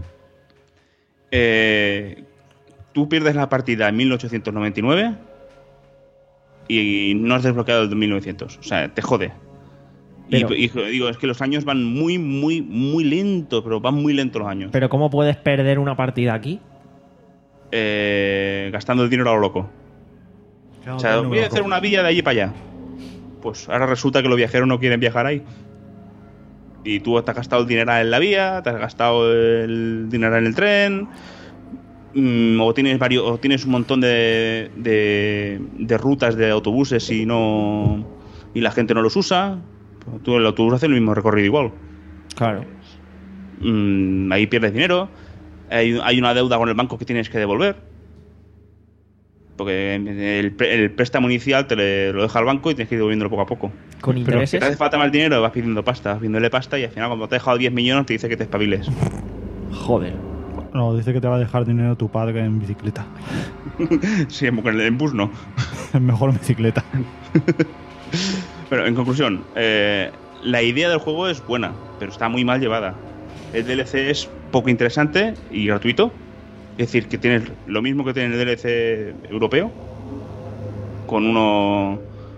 Eh, tú pierdes la partida en mil ochocientos noventa y nueve y no has desbloqueado el de mil novecientos. O sea, te jode. Pero- y, y digo, es que los años van muy, muy, muy lento, pero van muy lentos los años. Pero ¿cómo puedes perder una partida aquí? Eh, gastando el dinero a lo loco. O sea, voy a hacer una vía de allí para allá. Pues ahora resulta que los viajeros no quieren viajar ahí. Y tú te has gastado el dinero en la vía, te has gastado el dinero en el tren, mm, o tienes varios, o tienes un montón de, de, de rutas de autobuses y no y la gente no los usa. Tú el autobús hace el mismo recorrido igual. Claro. Mm, ahí pierdes dinero. Hay, hay una deuda con el banco que tienes que devolver. Porque el, pre- el préstamo inicial te le- lo deja el banco y tienes que ir devolviéndolo poco a poco. Con Si intereses. te hace falta más dinero, vas pidiendo pasta, vas pidiéndole pasta y al final cuando te ha dejado diez millones te dice que te espabiles. Joder. No, dice que te va a dejar dinero tu padre en bicicleta. Sí, en, en bus no. Es mejor en bicicleta. Pero en conclusión, eh, la idea del juego es buena, pero está muy mal llevada. El D L C es poco interesante y gratuito. Es decir, que tienes lo mismo que tiene el D L C europeo, con uno...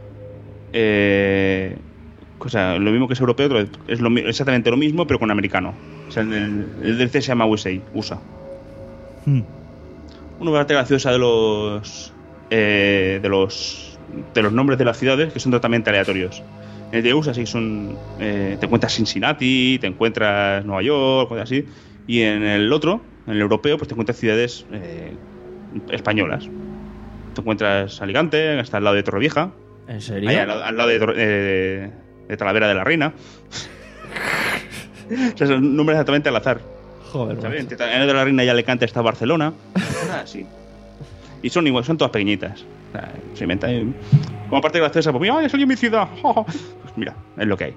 Eh, o sea, lo mismo que es europeo, pero es lo mi- exactamente lo mismo, pero con americano. O sea, el, el D L C se llama U S A, U S A. Hmm. Una parte graciosa de los eh, de los de los nombres de las ciudades que son totalmente aleatorios. En el de U S A sí son eh, te encuentras Cincinnati, te encuentras Nueva York, cosas así, y en el otro, en el europeo, pues te encuentras ciudades eh, españolas. Te encuentras Alicante, hasta al lado de Torrevieja, ¿En serio? ahí al, lado- al lado de, Tor- eh, de Talavera de la Reina. O sea, son nombres exactamente al azar. Joder, ¿Sabes? macho. Entre Talavera de la Reina y Alicante está Barcelona. Nada así. Y son igual, son todas pequeñitas. O sea, se inventan. Como parte graciosa, pues mira, ya salió mi ciudad. Pues mira, es lo que hay.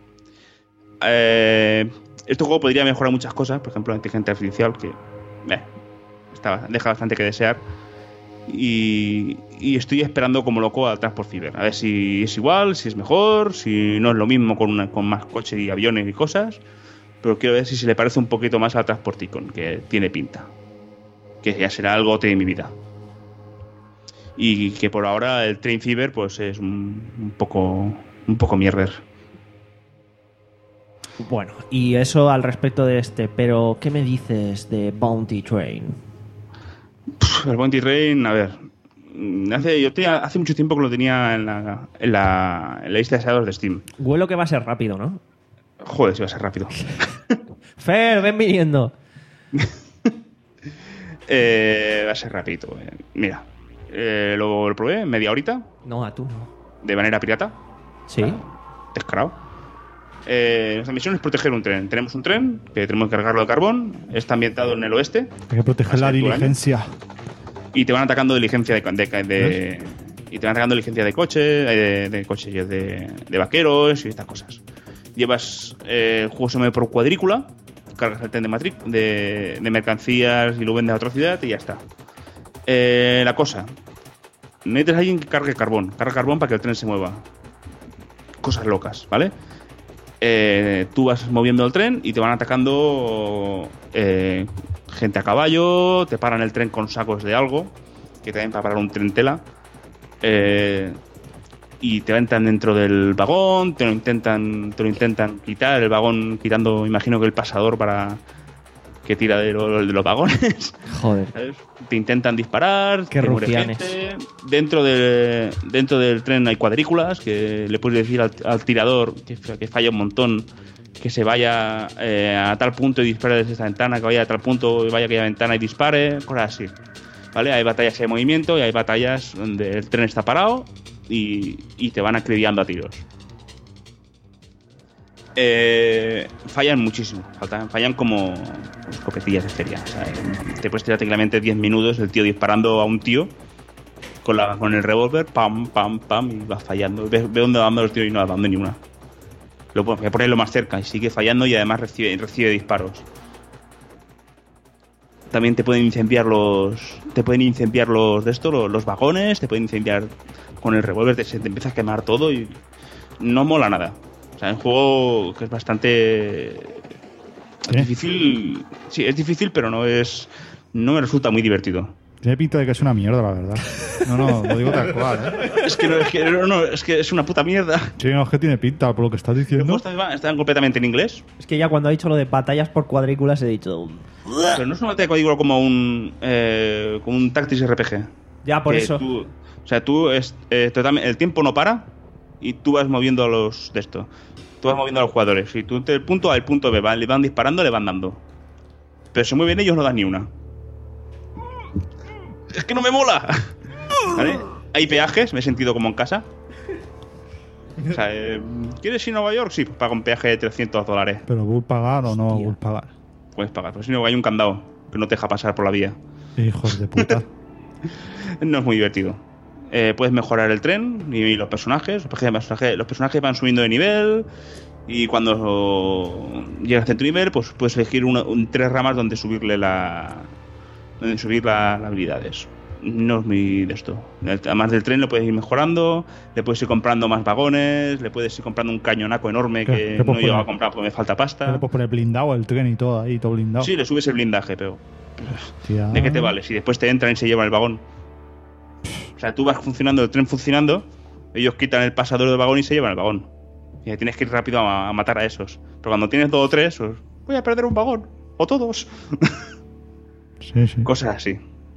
Eh, este juego podría mejorar muchas cosas, por ejemplo, la inteligencia artificial, que eh, está, deja bastante que desear. Y, y estoy esperando como loco al Transport Fever. A ver si es igual, si es mejor, si no es lo mismo con, una, con más coches y aviones y cosas. Pero quiero ver si se le parece un poquito más al Transporticon, que tiene pinta. Que ya será algo de mi vida. Y que por ahora el Train Fever pues es un, un poco un poco mierder. Bueno, y eso al respecto de este, pero ¿qué me dices de Bounty Train? El Bounty Train, a ver, hace, yo tenía, hace mucho tiempo que lo tenía en la, en la, en la lista de deseados de Steam. Huelo que va a ser rápido, ¿no? Joder, si va a ser rápido. Fer, ven viniendo. eh, va a ser rápido. Eh. Mira, eh, lo, lo probé media horita. No, a tú no. De manera pirata. Sí. Ah, descarado. Eh, nuestra misión es proteger un tren. Tenemos un tren que tenemos que cargarlo de carbón. Está ambientado en el oeste. Hay que proteger la diligencia. Y te van atacando diligencia de, de, de, de y te van atacando diligencia de coches, de, de coches de, de vaqueros y estas cosas. Llevas eh, el juego se mueve por cuadrícula, cargas el tren de, matric, de, de mercancías y lo vendes a otra ciudad y ya está. Eh, la cosa, necesitas a alguien que cargue carbón, carga carbón para que el tren se mueva. Cosas locas, ¿vale? Eh, tú vas moviendo el tren y te van atacando eh, gente a caballo, te paran el tren con sacos de algo, que también para parar un tren tela, eh, y te entran dentro del vagón, te lo intentan, te lo intentan quitar el vagón, quitando, imagino que el pasador para que tira de, lo, de los vagones. Joder. ¿Sabes? Te intentan disparar. Qué rufianes. Dentro, de, dentro del tren hay cuadrículas que le puedes decir al, al tirador que, que falla un montón, que se vaya eh, a tal punto y dispare desde esta ventana, que vaya a tal punto y vaya a aquella ventana y dispare, cosas así. ¿Vale? Hay batallas de movimiento y hay batallas donde el tren está parado y, y te van acribillando a tiros. Eh, fallan muchísimo, faltan, fallan como escopetillas de feria. O sea, te puedes tirar tranquilamente diez minutos el tío disparando a un tío con, la, con el revólver, pam, pam, pam, y va fallando. Ve, ve dónde van los tíos y no va dando ni una. Lo voy a ponerlo más cerca y sigue fallando y además recibe, recibe disparos. También te pueden incendiar los te pueden incendiar los de esto, los, los vagones, te pueden incendiar con el revólver, te, se te empieza a quemar todo y no mola nada. O sea, es un juego que es bastante es difícil, sí, es difícil, pero no es no me resulta muy divertido. Tiene pinta de que es una mierda, la verdad. No, no, lo digo tal cual, ¿eh? Es que no, es que no, no, es que es una puta mierda. Sí, no, es que tiene pinta, por lo que estás diciendo. Los juegos están, están completamente en inglés. Es que ya cuando ha dicho lo de batallas por cuadrículas he dicho... Pero no es una batalla de cuadrícula como un eh, como un Tactics R P G. Ya, por que eso. Tú, o sea, tú es, eh, totalmente, el tiempo no para y tú vas moviendo a los de esto. Tú vas moviendo a los jugadores. Y tú del punto A al punto B van, le van disparando, le van dando. Pero se mueven ellos, no dan ni una. Es que no me mola. ¿Vale? Hay peajes, me he sentido como en casa. O sea, eh, ¿quieres ir a Nueva York? Sí, pues paga un peaje de trescientos dólares. ¿Pero ¿voy a pagar o no voy a pagar? Puedes pagar, pero si no hay un candado que no te deja pasar por la vía. Hijos de puta. No es muy divertido. Eh, puedes mejorar el tren y los personajes. Los personajes, los personajes van subiendo de nivel. Y cuando llegas a cierto nivel, pues puedes elegir una, un, tres ramas donde subirle la. Donde subir la, las habilidades. No es muy de esto. Además del tren lo puedes ir mejorando, le puedes ir comprando más vagones, le puedes ir comprando un cañonaco enorme que no llego a comprar porque me falta pasta. Le puedes poner blindado el tren y todo ahí, todo blindado. Sí, le subes el blindaje, pero... Tía. ¿De qué te vale? Si después te entran y se llevan el vagón. O sea, tú vas funcionando, el tren funcionando, ellos quitan el pasador del vagón y se llevan el vagón. Y tienes que ir rápido a, a matar a esos. Pero cuando tienes dos o tres, pues, voy a perder un vagón. O todos. Sí, sí. Cosas así.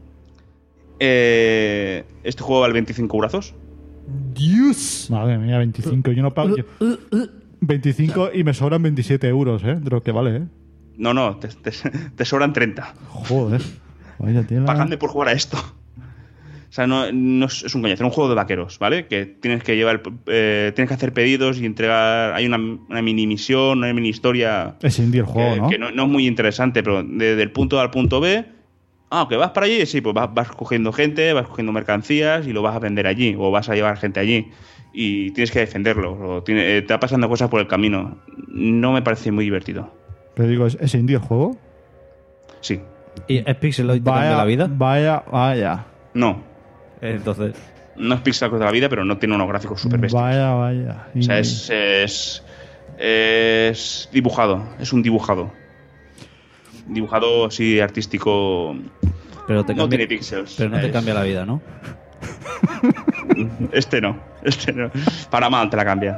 Eh, este juego vale veinticinco euros. Dios. Madre mía, veinticinco. Yo no pago. Yo... veinticinco y me sobran veintisiete euros, ¿eh? De lo que vale, ¿eh? No, no, te, te, te sobran treinta. Joder. Vaya tela. Pagadme por jugar a esto. O sea, no, no es, es un coñazo, es un juego de vaqueros, ¿vale? Que tienes que llevar, eh, tienes que hacer pedidos y entregar. Hay una, una mini misión, una mini historia. Es indie el juego, que, ¿no? Que no, no es muy interesante, pero desde el punto A al punto B Ah, ¿que vas para allí? Sí, pues vas, vas cogiendo gente, vas cogiendo mercancías y lo vas a vender allí, o vas a llevar gente allí. Y tienes que defenderlo, o tiene, eh, te va pasando cosas por el camino. No me parece muy divertido. Pero digo, ¿es, ¿es indie el juego? Sí. ¿Y es Pixeloid te cambia Vaya, la vida? vaya, vaya. No. Entonces, No es Pixel de la vida, pero no tiene unos gráficos súper bestias. Vaya, vaya. O sea, es, es, es dibujado, es un dibujado. Dibujado así artístico. pero te No cambia, tiene píxeles. pero no te Es- cambia la vida, ¿no? Este no, este no. Para mal te la cambia.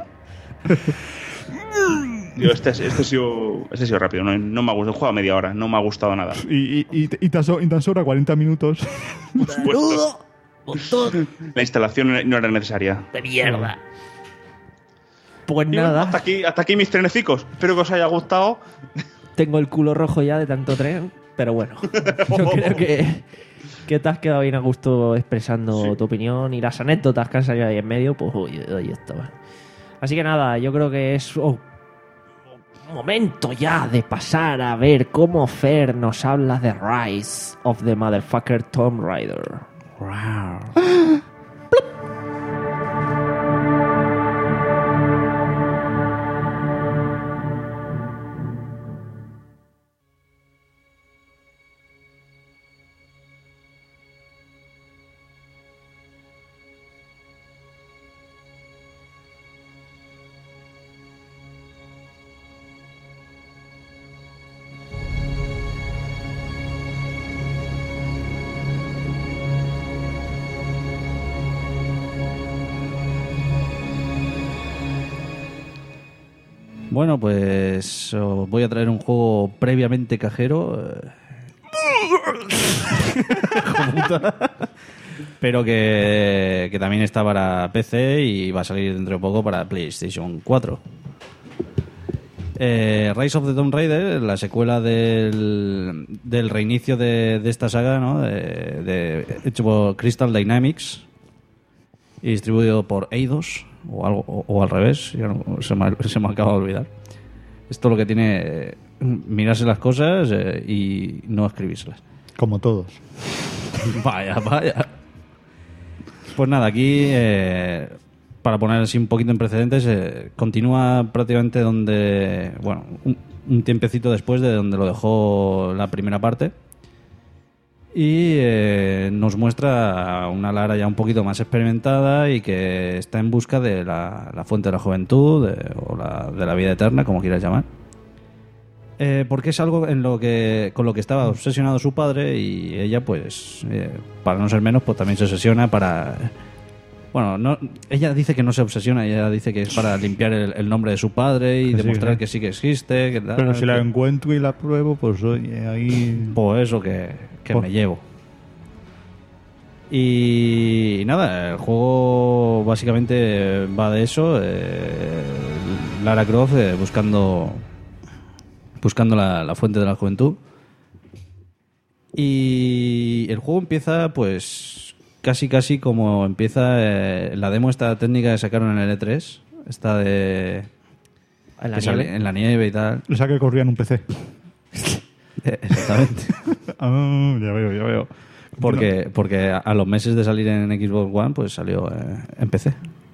Digo, este, este, ha sido, este ha sido rápido, no, no me ha gustado. He jugado media hora, no me ha gustado nada. Y, y, y, y tan, so- y tan sobra cuarenta minutos. Por supuesto. La instalación no era necesaria. De mierda. Pues Y bueno, nada, hasta aquí, hasta aquí mis trenecicos. Espero que os haya gustado. tengo el culo rojo ya de tanto tren, pero bueno, yo creo que, que te has quedado bien a gusto expresando Sí. tu opinión y las anécdotas que han salido ahí en medio, pues oye, oye, esto va. Así que nada, yo creo que es oh, momento ya de pasar a ver cómo Fer nos habla de Rise of the Motherfucker Tomb Raider. Wow. Bueno, pues os voy a traer un juego previamente cajero. eh, hijo puta. Pero que, que también está para P C y va a salir dentro de poco para PlayStation cuatro. Eh, Rise of the Tomb Raider, la secuela del, del reinicio de, de esta saga, ¿no? De, de- hecho por Crystal Dynamics y distribuido por Eidos o algo o, o al revés, ya no- se, me, se me acaba de olvidar. Esto lo que tiene eh, mirarse las cosas eh, y no escribírselas. Como todos. Vaya, vaya. Pues nada, aquí eh, para poner así un poquito en precedentes, eh, continúa prácticamente donde, bueno, un, un tiempecito después de donde lo dejó la primera parte. Y eh, nos muestra a una Lara ya un poquito más experimentada y que está en busca de la, la fuente de la juventud de- o la, de la vida eterna, como quieras llamar. Eh, porque es algo en lo que con lo que estaba obsesionado su padre y ella, pues, eh, para no ser menos, pues también se obsesiona para... Bueno, no, ella dice que no se obsesiona, ella dice que es para limpiar el, el nombre de su padre y Que sí, demostrar sí. que sí que existe. Que tal, Pero si la que- encuentro y la pruebo, pues oye, ahí... Pues eso que, que Pues- me llevo. Y nada, el juego básicamente va de eso. eh, Lara Croft eh, buscando buscando la, la fuente de la juventud. Y el juego empieza pues casi casi como empieza eh, la demo esta técnica que sacaron en el E tres. Esta de... ¿En la que sale nieve? en la nieve y tal. Esa que corría en un P C. Eh, Exactamente. Ah, ya veo, ya veo. Porque, porque a, a los meses de salir en Xbox One, pues salió eh, en P C.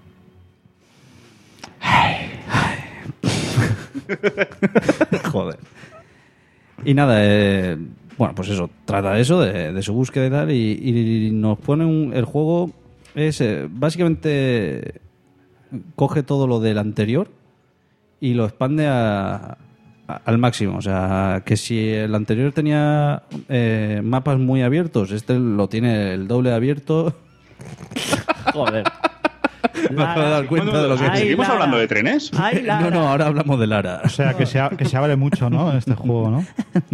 Joder. Y nada, eh, bueno, pues eso, trata de eso, de, de su búsqueda y tal, y, y nos pone un, el juego, es eh, básicamente coge todo lo del anterior y lo expande a, a- al máximo. O sea, que si el anterior tenía eh, mapas muy abiertos, este lo tiene el doble abierto. Joder. Me acabo de dar cuenta de lo que Ay, ¿Seguimos Lara. hablando de trenes? Ay, No, Lara. no, ahora hablamos de Lara. O sea, que se, a- que se abre mucho, ¿no? En este juego, ¿no?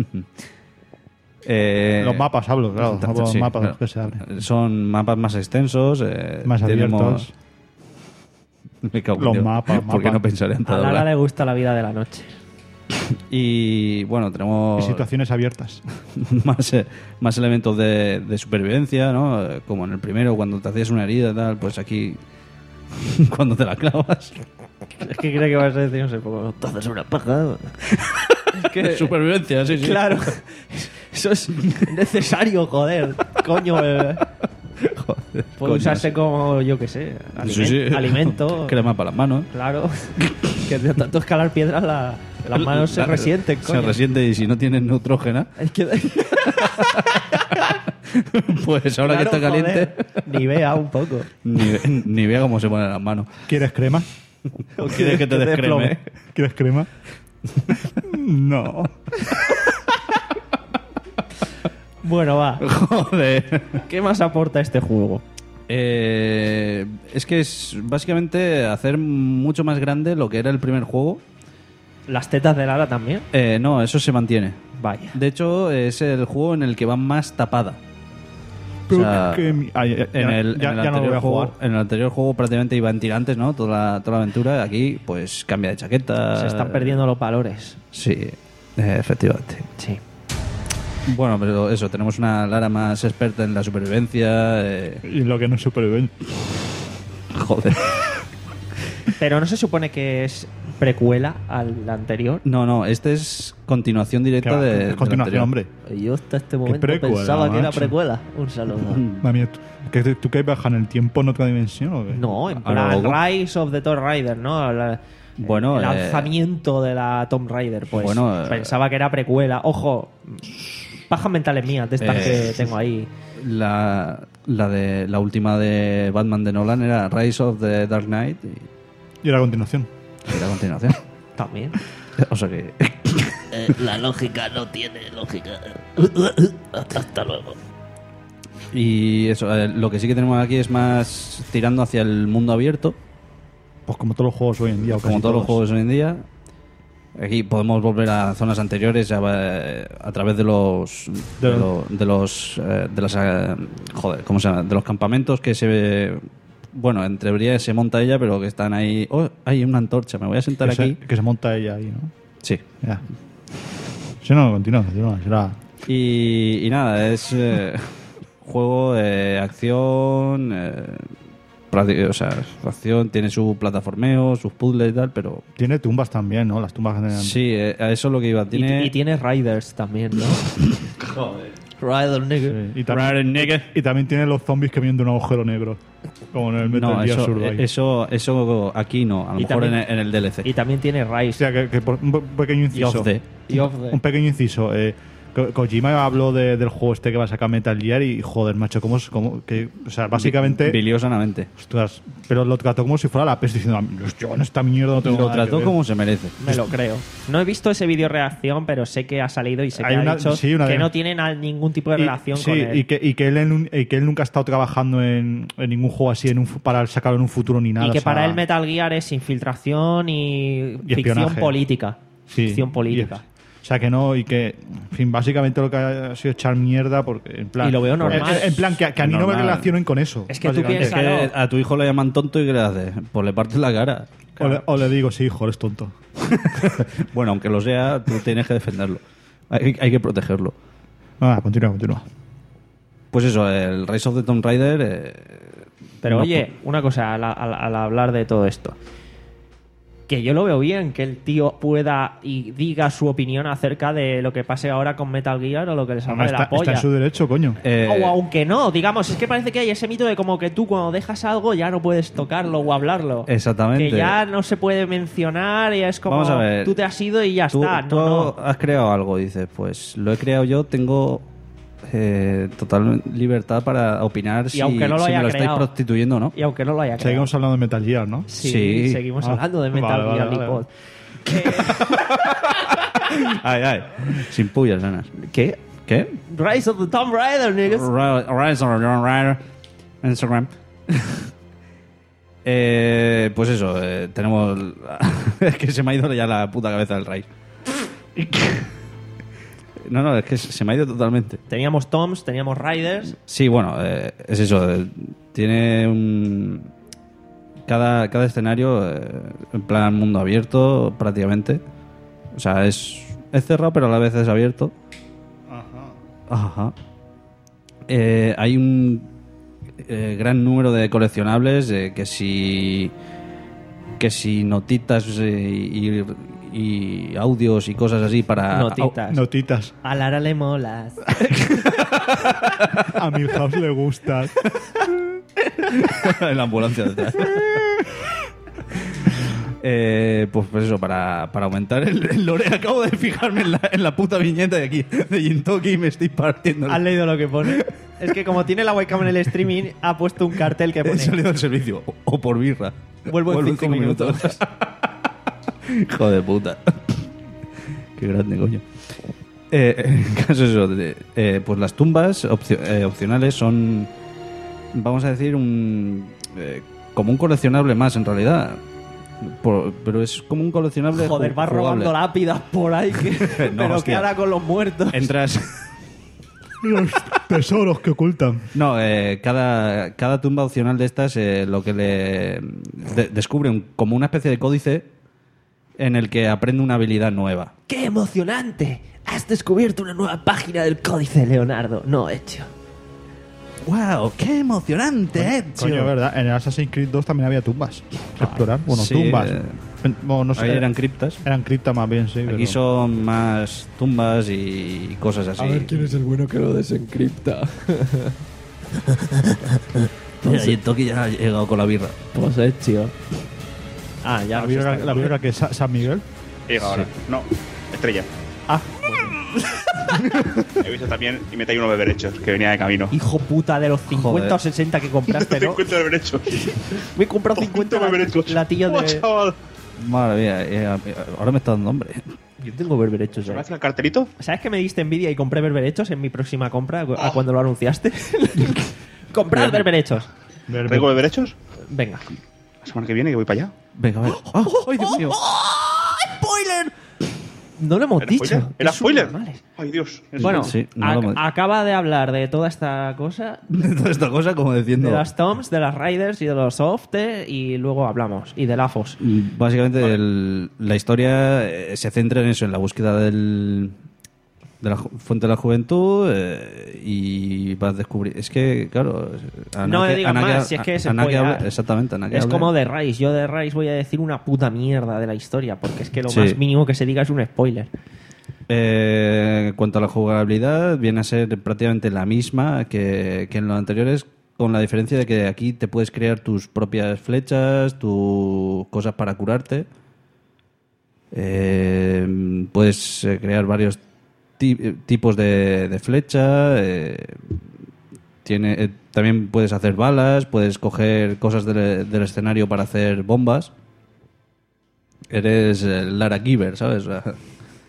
Eh, Los mapas hablo, claro. tanto, Los sí, mapas claro. que se abren. Son mapas más extensos. eh, Más tenemos- abiertos. Me cago en Los Dios. mapas, ¿Por qué mapas. no pensaré en A todo Lara hablar? le gusta la vida de la noche. Y bueno, Y tenemos situaciones abiertas. más, eh, más elementos de, de supervivencia, ¿no? Eh, Como en el primero, cuando te hacías una herida y tal, pues aquí, cuando te la clavas. Es que creo que vas a decir, no sé, pues, todo es una paja. Es que, Supervivencia, sí, sí. claro. Eso es necesario, joder. Coño, eh. Joder, Puede usarse como, yo qué sé, aliment- Sí, sí. alimento. Crema para las manos. Claro. Que de tanto escalar piedras la- las manos se La- resienten, Se coño. resiente y si no tienes neutrógena, Es que... pues ahora que Claro, está caliente, joder. Ni vea un poco. ni, ni vea cómo se ponen las manos. ¿Quieres crema? ¿O quieres que te Que te descreme? desplome. ¿Quieres crema? No. Bueno, va. Joder. ¿Qué más aporta este juego? Eh, es que es básicamente hacer mucho más grande lo que era el primer juego. ¿Las tetas de Lara también? Eh, no, eso se mantiene. Vaya. De hecho, es el juego en el que va más tapada. O Pero sea, que mi- ah, ya- en ya- el, ya- en el ya no lo voy anterior a juego, jugar. en el anterior juego prácticamente iba en tirantes, ¿no? Toda la, toda la aventura. Aquí, pues cambia de chaqueta. Se están perdiendo los valores. Sí, eh, efectivamente. Sí. Bueno, pero eso, tenemos una Lara más experta en la supervivencia. eh, Y lo que no es supervivencia. joder. Pero no se supone que es precuela al anterior. No, no, este es continuación directa Que va, de. es del continuación, anterior. hombre. Yo hasta este momento precuela, pensaba que era macho. precuela. Un saludo. Mami, ¿tú, que, ¿tú que viajas en el tiempo en otra dimensión o qué? No, en Ahora plan luego. Rise of the Tomb Raider, ¿no? La- Bueno, el eh, lanzamiento de la Tomb Raider, pues bueno, eh, pensaba que era precuela. Ojo, pajas mentales mías de estas Eh, que tengo ahí. La, la de la última de Batman de Nolan era Rise of the Dark Knight y Y era a continuación. era a continuación. También. O sea que. La lógica no tiene lógica. Hasta luego. Y eso, eh, lo que sí que tenemos aquí es más tirando hacia el mundo abierto, Pues como todos los juegos hoy en día. o como casi todos los juegos hoy en día. Aquí podemos volver a zonas anteriores a, a través de los de, De- lo- de los eh, de las eh, joder, ¿cómo se llama? De los campamentos que se bueno, en teoría se monta ella, pero que están ahí. Oh, hay una antorcha, me voy a sentar que aquí. Se, que se monta ella ahí, ¿no? Sí. Ya. Si no, continúa, continúa. Será... Y, y nada, es eh, juego de acción, eh, prácti- o sea, acción, tiene su plataformeo, sus puzzles y tal, pero Tiene tumbas también, ¿no? Las tumbas generan... sí, eh, a eso es lo que iba. Y, Tiene, y tiene Riders también, ¿no? Joder. Rider, nigga. Sí, Y también, y también tiene los zombies que vienen de un agujero negro. Como en el Metal no, Gear eso, Survive. eh, eso, eso aquí no, a lo Y mejor en también- el, en el D L C. Y también tiene O Rise. sea, que, que por un pequeño Y inciso. of the. Y of the- Un pequeño inciso. Eh, Ko- Kojima habló de- del juego este que va a sacar Metal Gear y, joder, macho, cómo es... Cómo, que, o sea, básicamente... Biliosamente. Ostras, pero lo trató como si fuera la peste, diciendo, yo en esta mierda no tengo Lo nada que trató ver". como se merece. Me lo creo. No he visto ese vídeo reacción, pero sé que ha salido y sé que Hay ha una- dicho sí, una que de- no tiene na- ningún tipo de Y- relación sí, con él. y que, y, que él en un- y que él nunca ha estado trabajando en, en ningún juego así en un, fu- para sacarlo en un futuro ni nada. Y que o sea, para él Metal Gear es infiltración y, ficción espionaje. política. sí, Ficción política. y- o sea que no, y que, en fin, básicamente lo que ha sido echar mierda, porque en plan. Y lo veo normal. En, en plan, que, que a mí no me Normal. relacionen con eso. Es que tú básicamente. Es que Piénsalo. a tu hijo le llaman tonto y ¿qué le haces? Pues le partes la cara. O le, o le digo, sí, hijo, eres tonto. Bueno, aunque lo sea, tú tienes que defenderlo. Hay, hay que protegerlo. Ah, continúa, continúa. Pues eso, el Rise of the Tomb Raider. eh, Pero no- oye, una cosa al, al- al hablar de todo esto. Que yo lo veo bien que el tío pueda y diga su opinión acerca de lo que pase ahora con Metal Gear o lo que le salga de está, la está polla. en su derecho, coño. eh, O aunque no, digamos, es que parece que hay ese mito de como que tú cuando dejas algo ya no puedes tocarlo o hablarlo. Exactamente. Que ya no se puede mencionar y es como Vamos a ver. tú te has ido y ya tú, está. tú No, no. has creado algo, dices. Pues lo he creado yo, tengo eh, total libertad para opinar si, aunque no lo si me haya lo estáis creado. prostituyendo o no. Y aunque no lo haya creado. Seguimos hablando de Metal Gear, ¿no? Sí, Sí. seguimos Ah, hablando de Metal vale, vale, Gear vale. Lipod. ¿Qué? Ay, ay. Sin pullas, Anas. ¿Qué? ¿Qué? Rise of the Tomb Raider, niggas. Rise of the Tomb Raider. Instagram. eh, pues eso, eh, tenemos. Es que se me ha ido ya la puta cabeza del Rise. No, no, es que se me ha ido totalmente. Teníamos Toms, teníamos Riders. Sí, bueno, eh, es eso. eh, tiene un. Cada, cada escenario, eh, en plan mundo abierto, prácticamente. O sea, es, es cerrado, pero a la vez es abierto. Ajá. Ajá. Eh, hay un eh, gran número de coleccionables eh, que si. Que si notitas eh, y, y audios y cosas así para... Notitas. Notitas. A Lara le molas. A Milhouse le gusta. En la ambulancia detrás. Eh, pues, pues eso, para, para aumentar el, el lore. Acabo de fijarme en la, en la puta viñeta de aquí, de Gintoki, y me estoy partiendo. ¿Has leído lo que pone? Es que como tiene la webcam en el streaming, ha puesto un cartel que He pone... salido del servicio, o, o por birra. Vuelvo en cinco minutos. Hijo de puta. Qué grande, coño. Eh, en caso eso, de, eh, pues las tumbas opcio- eh, opcionales son, vamos a decir, un eh, como un coleccionable más en realidad. Por- pero es como un coleccionable. Joder, ju- vas jugable. robando lápidas por ahí. Que... No, pero hostia. ¿qué hará con los muertos? Entras. Los tesoros que ocultan. No, eh, cada, cada tumba opcional de estas eh, lo que le de- descubre un- como una especie de códice en el que aprende una habilidad nueva. ¡Qué emocionante! Has descubierto una nueva página del Códice Leonardo. No, hecho. ¡Wow! ¡Qué emocionante, eh, Coño, es verdad. En el Assassin's Creed dos también había tumbas. Explorar. Bueno, sí, tumbas. eh, En- bueno, no sé. Ahí eran criptas. Eran criptas más bien, sí. Aquí pero- son más tumbas y cosas así. es el bueno que lo desencripta. Mira, y el Toki ya ha llegado con la birra. Pues hecho. Ah, ya La nos birra, está- la birra que es Sa- San Miguel. Llega ahora. No, estrella. Ah, He visto también y me traí unos beberechos que venía de camino. hijo puta de los cincuenta Joder. o sesenta que compraste, ¿no? cincuenta beberechos. Me he comprado cincuenta beberechos. latillos Oh, de... chaval. Madre mía, eh, ahora me está dando hambre. Yo tengo berberechos. ¿Se me ¿eh? hace el cartelito? ¿Sabes que me diste envidia y compré berberechos en mi próxima compra a cuando lo anunciaste? Comprar berberechos. ¿Traigo beberechos? Venga. La semana que viene que voy para allá. Venga, a ver. ¡Ah! ¡Ay, Dios mío! ¡Spoiler! No lo hemos ¿Era dicho. spoiler? ¿Era Es spoiler? subnormales. Ay, Dios. Es Bueno, Sí, no ac- lo hemos- acaba de hablar de toda esta cosa, De toda esta cosa, como diciendo. de las Toms, de las Riders y de los Softe, y luego hablamos. Y de Lafos. Básicamente, el- la historia eh, se centra en eso, en la búsqueda del, de la ju- fuente de la juventud eh, y vas a descubrir. Es que, claro. Ana No me que- digas Ana que- más, si es que se Ana que spoilea. habla- Exactamente, Ana que Es habla- como de Rise. Yo de Rise voy a decir una puta mierda de la historia, porque es que lo Sí. más mínimo que se diga es un spoiler. Eh, en cuanto a la jugabilidad, viene a ser prácticamente la misma que, que en los anteriores, con la diferencia de que aquí te puedes crear tus propias flechas, tus cosas para curarte. Eh, puedes eh, crear varios ti- eh, tipos de, de flecha. eh, tiene, eh, también puedes hacer balas, puedes coger cosas del, del escenario para hacer bombas. Eres eh, Lara Giver, ¿sabes? O sea,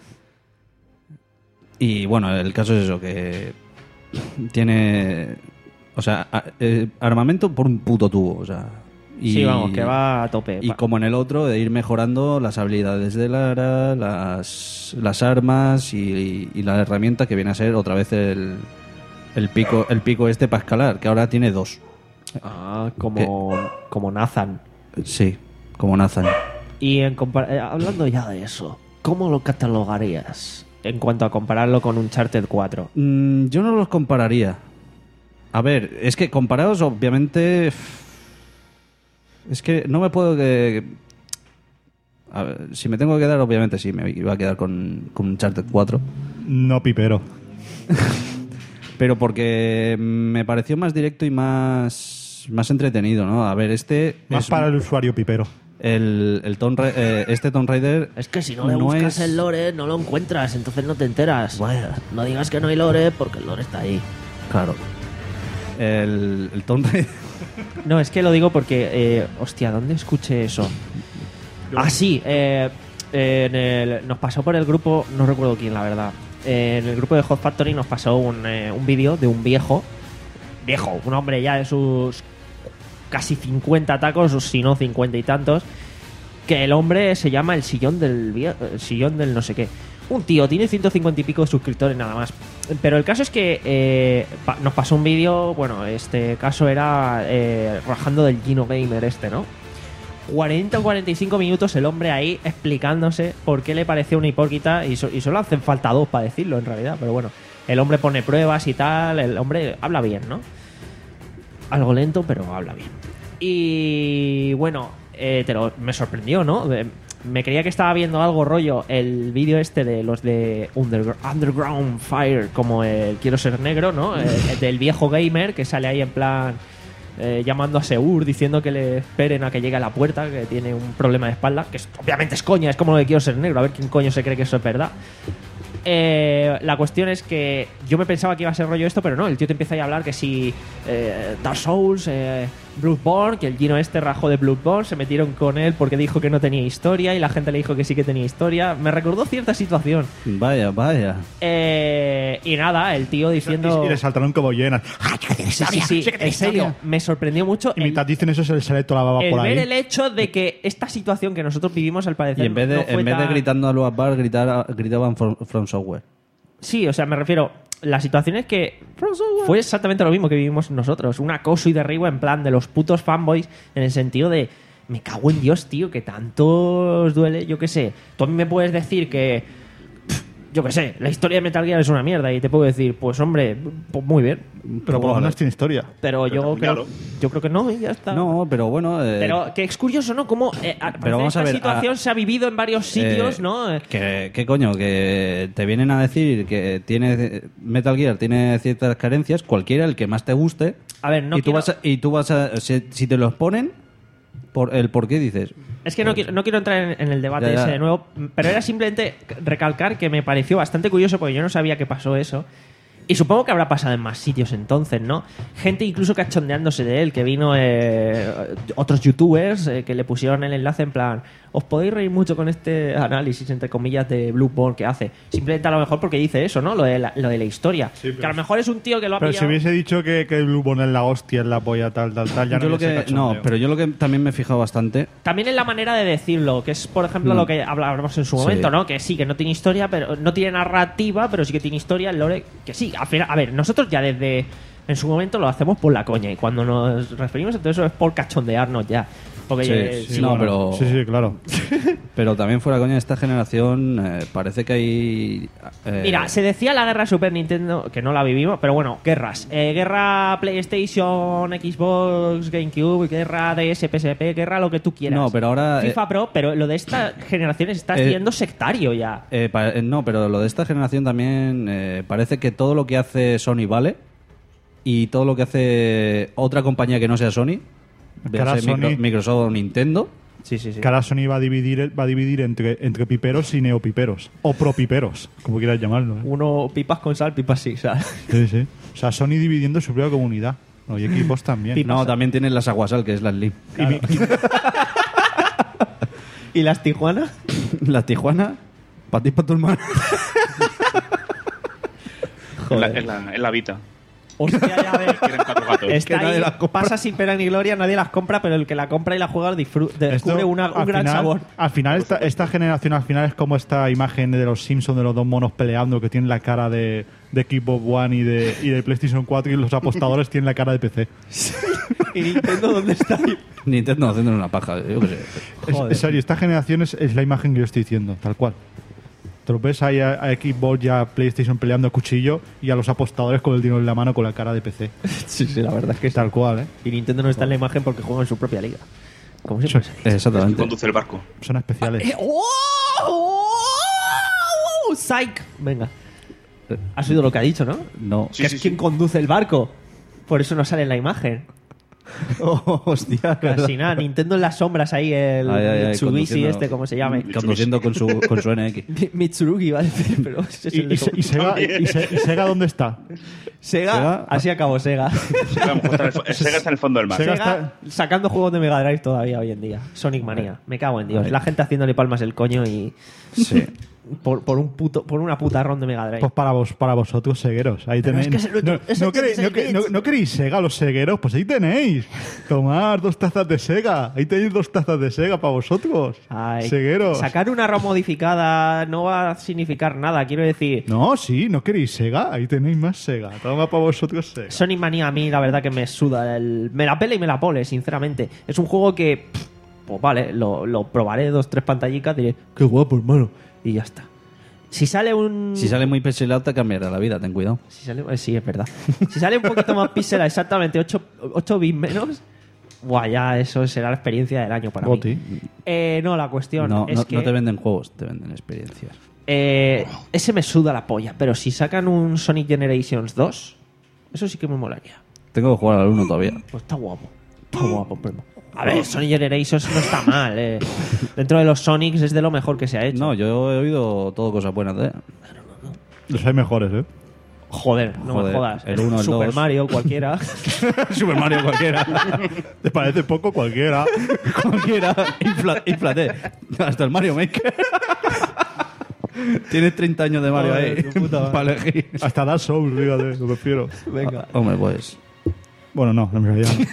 y bueno, el caso es eso, que tiene... O sea, a- eh, armamento por un puto tubo, o sea... Y, Sí, vamos, que va a tope. Y Va- como en el otro, de ir mejorando las habilidades de Lara, las, las armas y, y la herramienta que viene a ser otra vez el, el pico el pico este para escalar, que ahora tiene dos. Ah, como, como Nathan. Sí, como Nathan. Y en compar- eh, hablando ya de eso, ¿cómo lo catalogarías en cuanto a compararlo con Uncharted cuatro? Mm, yo no los compararía. A ver, es que comparados, obviamente. Es que no me puedo que. A ver, si me tengo que quedar, obviamente sí, me iba a quedar con, con Uncharted cuatro. No pipero. Pero porque me pareció más directo y más. Más entretenido, ¿no? A ver, este. Más es para el usuario pipero. el, el Tomb Ra- eh, este Tomb Raider. Es que si no le buscas es- el lore, no lo encuentras, entonces no te enteras. No digas que no hay lore, porque el lore está ahí. Claro. El, el Tomb Raider. No, es que lo digo porque, eh, hostia, ¿dónde escuché eso? Ah, sí, eh, en el- nos pasó por el grupo, no recuerdo quién, la verdad. Eh, en el grupo de Hot Factory nos pasó un, eh, un vídeo de un viejo, viejo, un hombre ya de sus casi cincuenta tacos, o si no cincuenta y tantos, que el hombre se llama el sillón del vie- el sillón del no sé qué. Un tío, tiene ciento cincuenta y pico de suscriptores nada más. Pero el caso es que eh, pa- nos pasó un vídeo, bueno, este caso era eh, rajando del Gino Gamer este, ¿no? cuarenta o cuarenta y cinco minutos el hombre ahí explicándose por qué le pareció una hipócrita y, so- y solo hacen falta dos para decirlo en realidad, pero bueno, el hombre pone pruebas y tal, el hombre habla bien, ¿no? Algo lento, pero habla bien. Y bueno, eh, te lo- me sorprendió, ¿no? Eh, me creía que estaba viendo algo rollo el vídeo este de los de Under- Underground Fire, como el Quiero ser negro, ¿no? El, el del viejo gamer que sale ahí en plan eh, llamando a Seur, diciendo que le esperen a que llegue a la puerta, que tiene un problema de espalda, que es- obviamente es coña, es como lo de Quiero ser negro, a ver quién coño se cree que eso es verdad. Eh, la cuestión es que yo me pensaba que iba a ser rollo esto, pero no, el tío te empieza ahí a hablar que si eh, Dark Souls, eh, Bloodborne, que el Gino este rajó de Bloodborne, se metieron con él porque dijo que no tenía historia y la gente le dijo que sí que tenía historia. Me recordó cierta situación. Vaya, vaya. Eh, y nada, el tío diciendo... Y, y le saltaron como llenas. Sí, sí, sí, en serio, me sorprendió mucho Y el, mientras dicen eso se les sale toda la baba el por ahí. ver el hecho de que esta situación que nosotros vivimos al parecer Y en vez de, no fue en vez de tan- gritando a los bar, gritar, gritaban from, from Software. Sí, o sea, me refiero. La situación es que fue exactamente lo mismo que vivimos nosotros. Un acoso y derribo en plan de los putos fanboys, en el sentido de me cago en Dios, tío, que tanto os duele. Yo qué sé. Tú a mí me puedes decir que, pff, yo qué sé, la historia de Metal Gear es una mierda y te puedo decir, pues hombre, pues muy bien. Pero por lo menos tiene historia. Pero yo creo, claro. yo creo que no y ya está. No, pero bueno. eh, Pero que es curioso, ¿no? Como eh, a- Pero vamos esta a ver, situación a- se ha vivido en varios sitios, eh, ¿no? Que, ¿Qué coño? Que te vienen a decir que tiene Metal Gear tiene ciertas carencias, cualquiera, el que más te guste. A ver, no y tú quiero- vas a, y tú vas a si, si te los ponen, por el por qué dices. Es que no quiero, no quiero entrar en, en el debate Ya, ya. ese de nuevo, pero era simplemente recalcar que me pareció bastante curioso porque yo no sabía que pasó eso. Y supongo que habrá pasado en más sitios entonces, ¿no? Gente incluso cachondeándose de él, que vino eh, otros youtubers eh, que le pusieron el enlace en plan, os podéis reír mucho con este análisis, entre comillas, de Bloodborne que hace. Simplemente a lo mejor porque dice eso, ¿no? Lo de la, lo de la historia. Sí, pero- que a lo mejor es un tío que lo ha Pero si pillado... hubiese dicho que, que Bloodborne es la hostia, es la polla, tal, tal, tal, ya Yo no lo hubiese que, cachondeo. no, pero yo lo que también me he fijado bastante. También en la manera de decirlo, que es, por ejemplo, Mm. lo que hablábamos en su Sí. momento, ¿no? Que sí, que no tiene historia, pero no tiene narrativa, pero sí que tiene historia, el lore, que sí. Al final, a ver, nosotros ya desde en su momento lo hacemos por la coña y cuando nos referimos a todo eso es por cachondearnos ya. Porque Sí, eh, sí, sí, no, bueno, pero, Sí, sí, claro. pero también fuera coña de esta generación, eh, parece que hay. eh, Mira, se decía la guerra Super Nintendo, que no la vivimos, pero bueno, guerras. Eh, guerra PlayStation, Xbox, GameCube, guerra D S, P S P, guerra lo que tú quieras. No, pero ahora, FIFA eh, Pro, pero lo de esta generación está eh, siendo sectario ya. eh, pa- eh, no, pero lo de esta generación también eh, parece que todo lo que hace Sony vale y todo lo que hace otra compañía que no sea Sony, Cara véase Micro- Sony- Microsoft o Nintendo. Sí, sí, sí. Que ahora Sony va a dividir, va a dividir entre, entre piperos y neopiperos. O propiperos, como quieras llamarlo. ¿eh? Uno pipas con sal, pipas sí, ¿sabes? Sí, sí. O sea, Sony dividiendo su propia comunidad. No, y equipos también. No, también tienen las Aguasal, que es la Slim. Y mi- ¿Y las Tijuana? La Tijuana, para ti y para tu hermano. En la, en la, en la Vita. Hostia, ya ves. Quieren cuatro gatos. Está Que nadie ahí, las compra. pasa sin pena ni gloria, nadie las compra, pero el que la compra y la juega disfru- descubre Esto, una- un al gran final- sabor. Al final, esta, esta generación al final es como esta imagen de los Simpsons de los dos monos peleando que tienen la cara de, de Xbox One y de, y de PlayStation cuatro y los apostadores tienen la cara de P C. ¿Y Nintendo dónde está? Nintendo haciendo una paja, yo qué sé. Es, Joder. en serio, esta generación es, es la imagen que yo estoy diciendo, tal cual. Te lo ves ahí a, a Xbox y a PlayStation peleando a cuchillo y a los apostadores con el dinero en la mano con la cara de P C. Sí, sí, la verdad es que Tal cual, ¿eh? Y Nintendo no está en la imagen porque juega en su propia liga. Como siempre. Exactamente. Conduce el barco. Son especiales. Eh, ¡Oh! ¡Oh! ¡Psych! Venga. Has oído lo que ha dicho, ¿no? No. Sí, que sí, es sí. quien conduce el barco. Por eso no sale en la imagen. Oh, hostia. Casi nada. Nintendo en las sombras ahí, el Ay, ay, ay, Mitsubishi conduciendo- este, como se llame. Conduciendo con su, con su N X. Mitsurugi, va a decir, pero ese es ¿Y, el de y, Se- y Sega, y, Se- y Sega dónde está? Sega, Sega- así acabó Sega. Sega, a lo mejor está en el fo- el Sega está en el fondo del mar. Sega- Sega sacando juegos de Mega Drive todavía hoy en día. Sonic Manía. Me cago en Dios. La gente haciéndole palmas el coño y. Sí. Por, por un puto, por una puta ron de Mega Drive. Pues para vos, para vosotros, segueros. Ahí Pero tenéis. es que se lo- no, eso no tiene queréis, que no, ser que- no- no queréis Sega, los segueros, pues ahí tenéis. Tomar dos tazas de Sega. Ahí tenéis dos tazas de Sega para vosotros. Ay, Segueros. Sacar una ROM modificada no va a significar nada. Quiero decir, No, sí, no queréis Sega. Ahí tenéis más Sega. Toma para vosotros Sega. Sonic Manía a mí la verdad que me suda. El- me la pela y me la pole, sinceramente. Es un juego que, pff, pues vale, lo, lo probaré dos, tres pantallicas, diré, qué guapo, hermano. Y ya está. Si sale un... Si sale muy pixelado te cambiará la vida, ten cuidado. Si sale, eh, sí, es verdad. Si sale un poquito más píxela, exactamente ocho bits menos, buah, ya eso será la experiencia del año para Goti. mí. Eh, no, la cuestión No, es no, que no te venden juegos, te venden experiencias. eh, ese me suda la polla, pero si sacan un Sonic Generations dos, eso sí que me molaría. Tengo que jugar al uno todavía. Pues está guapo. Está guapo, primo. A ver, Sonic Generations no está mal. Eh. Dentro de los Sonics es de lo mejor que se ha hecho. No, yo he oído todo cosas buenas de. Los hay mejores, ¿eh? Joder, no Joder, me jodas. el uno, el Super dos. Mario, cualquiera. Super Mario cualquiera. ¿Te parece poco cualquiera? cualquiera. Infla- Inflate. Hasta el Mario Maker. Tienes treinta años de Mario Joder, ahí. tu puta madre. Para elegir. Hasta Dark Souls, fíjate, lo prefiero. Venga. Hombre, pues. Bueno, no, en realidad no.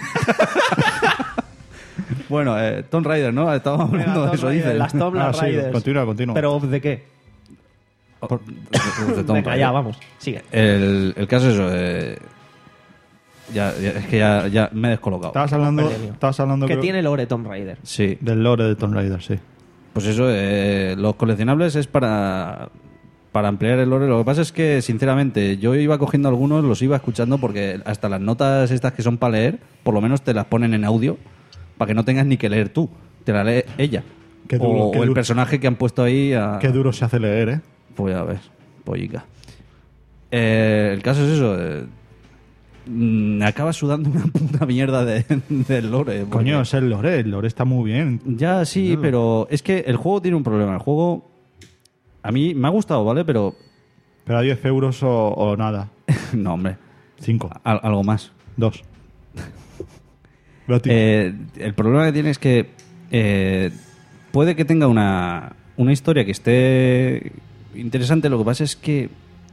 Bueno, eh, Tomb Raider, ¿no? Estábamos Venga, hablando de Tomb eso, Raider, dicen. las Tomb Ah, sí, Raiders. continúa, continúa. ¿Pero de qué? Por- de Tomb Venga, Raider. ya, vamos. Sigue. El, el caso es eso. eh, ya, ya- es que ya, ya me he descolocado. Estabas hablando, Perdenio. estabas hablando Que creo, tiene lore Tomb Raider. Sí. del lore de Tomb Raider, sí. Pues eso, eh, los coleccionables es para, para ampliar el lore. Lo que pasa es que, sinceramente, yo iba cogiendo algunos, los iba escuchando porque hasta las notas estas que son para leer, por lo menos te las ponen en audio para que no tengas ni que leer tú. Te la lee ella. Qué duro, o, qué o el duro. personaje que han puesto ahí a... Qué duro se hace leer, ¿eh? Pues ya ves, pollica. Eh, el caso es eso. Eh, mm, acabas sudando una puta mierda de, del lore. porque- Coño, es el lore. El lore está muy bien. Ya, sí, No. pero es que el juego tiene un problema. El juego a mí me ha gustado, ¿vale? Pero Pero a diez euros o, o nada. no, hombre, cinco. al- algo más. dos. Gratis. Eh, el problema que tiene es que eh, puede que tenga una, una historia que esté interesante. Lo que pasa es que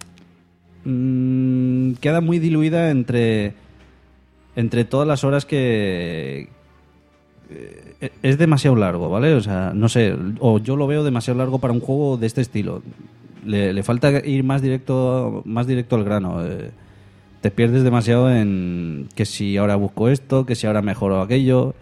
mm, queda muy diluida entre entre todas las horas que eh, es demasiado largo, ¿vale? O sea, no sé, o yo lo veo demasiado largo para un juego de este estilo. Le, le falta ir más directo, más directo al grano. Eh, te pierdes demasiado en que si ahora busco esto, que si ahora mejoro aquello.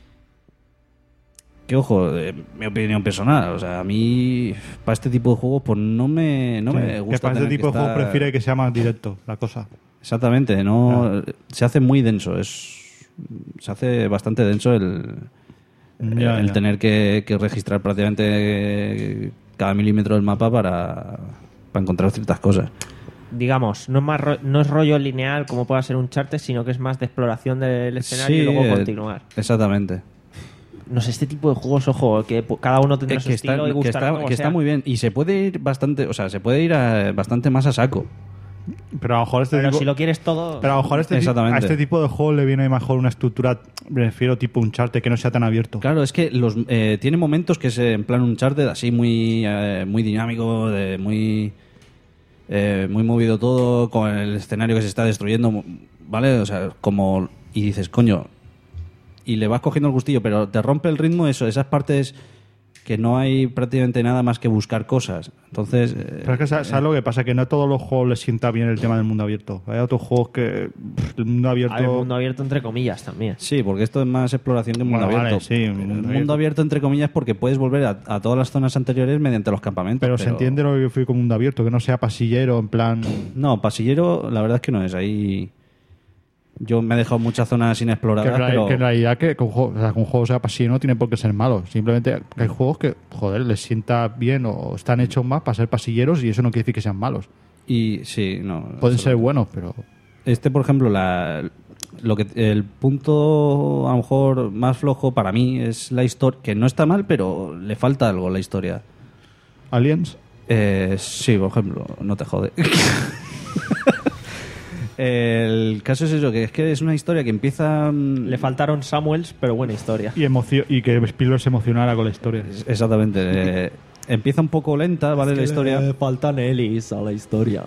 Que ojo, eh, mi opinión personal, o sea, a mí para este tipo de juegos pues no me, no Sí, me que gusta. para este tener tipo que de juegos estar- prefiere que sea más directo la cosa. Exactamente, no se hace muy denso, es se hace bastante denso el, Ya, el ya. tener que, que registrar prácticamente cada milímetro del mapa para, para encontrar ciertas cosas. Digamos, no es, más ro- no es rollo lineal como pueda ser un Uncharted, sino que es más de exploración del escenario y luego eh, continuar. Exactamente. No sé, este tipo de juegos, ojo, que pu- cada uno tendrá Eh, su que está, estilo y que gustará está- como que sea. está muy bien y se puede ir bastante, o sea, se puede ir a- bastante más a saco. Pero a lo mejor este Pero tipo... si lo quieres todo... Pero a lo mejor este ti- Exactamente. a este tipo de juego le viene mejor una estructura, prefiero tipo un charte que no sea tan abierto. Claro, es que los eh, tiene momentos que es eh, en plan un Uncharted así muy eh, muy dinámico, de muy eh, muy movido todo, con el escenario que se está destruyendo, ¿vale? O sea, como y dices, coño, y le vas cogiendo el gustillo, pero te rompe el ritmo eso, esas partes que no hay prácticamente nada más que buscar cosas. Entonces, eh, Pero es que sa- sabes lo que pasa, que no a todos los juegos les sienta bien el tema del mundo abierto. Hay otros juegos que pff, el mundo abierto... A ver, mundo abierto entre comillas también. sí, porque esto es más exploración que mundo Bueno, vale, abierto. sí, el mundo mundo, abierto. abierto entre comillas porque puedes volver a, a todas las zonas anteriores mediante los campamentos. pero, se entiende lo que fui con mundo abierto, que no sea pasillero, en plan... No, pasillero, la verdad es que no es. Ahí yo me he dejado muchas zonas Que, inexploradas, en, ra- pero que en realidad que, que un juego, o sea, que un juego sea pasillero no tiene por qué ser malo. Simplemente que hay juegos que, joder, les sienta bien o están hechos más para ser pasilleros y eso no quiere decir que sean malos. y sí, no. Pueden ser absolutamente. buenos, pero... Este, por ejemplo, la, lo que el punto a lo mejor más flojo para mí es la historia, que no está mal, pero le falta algo a la historia. Aliens... Eh, sí, por ejemplo, no te jode. El caso es eso, que es que es una historia que empieza... mm, Le faltaron Samuels, pero buena historia. Y, emocio y que Spielberg se emocionara con la historia. Exactamente. eh, empieza un poco lenta, ¿vale? La historia. Le faltan Ellis a la historia.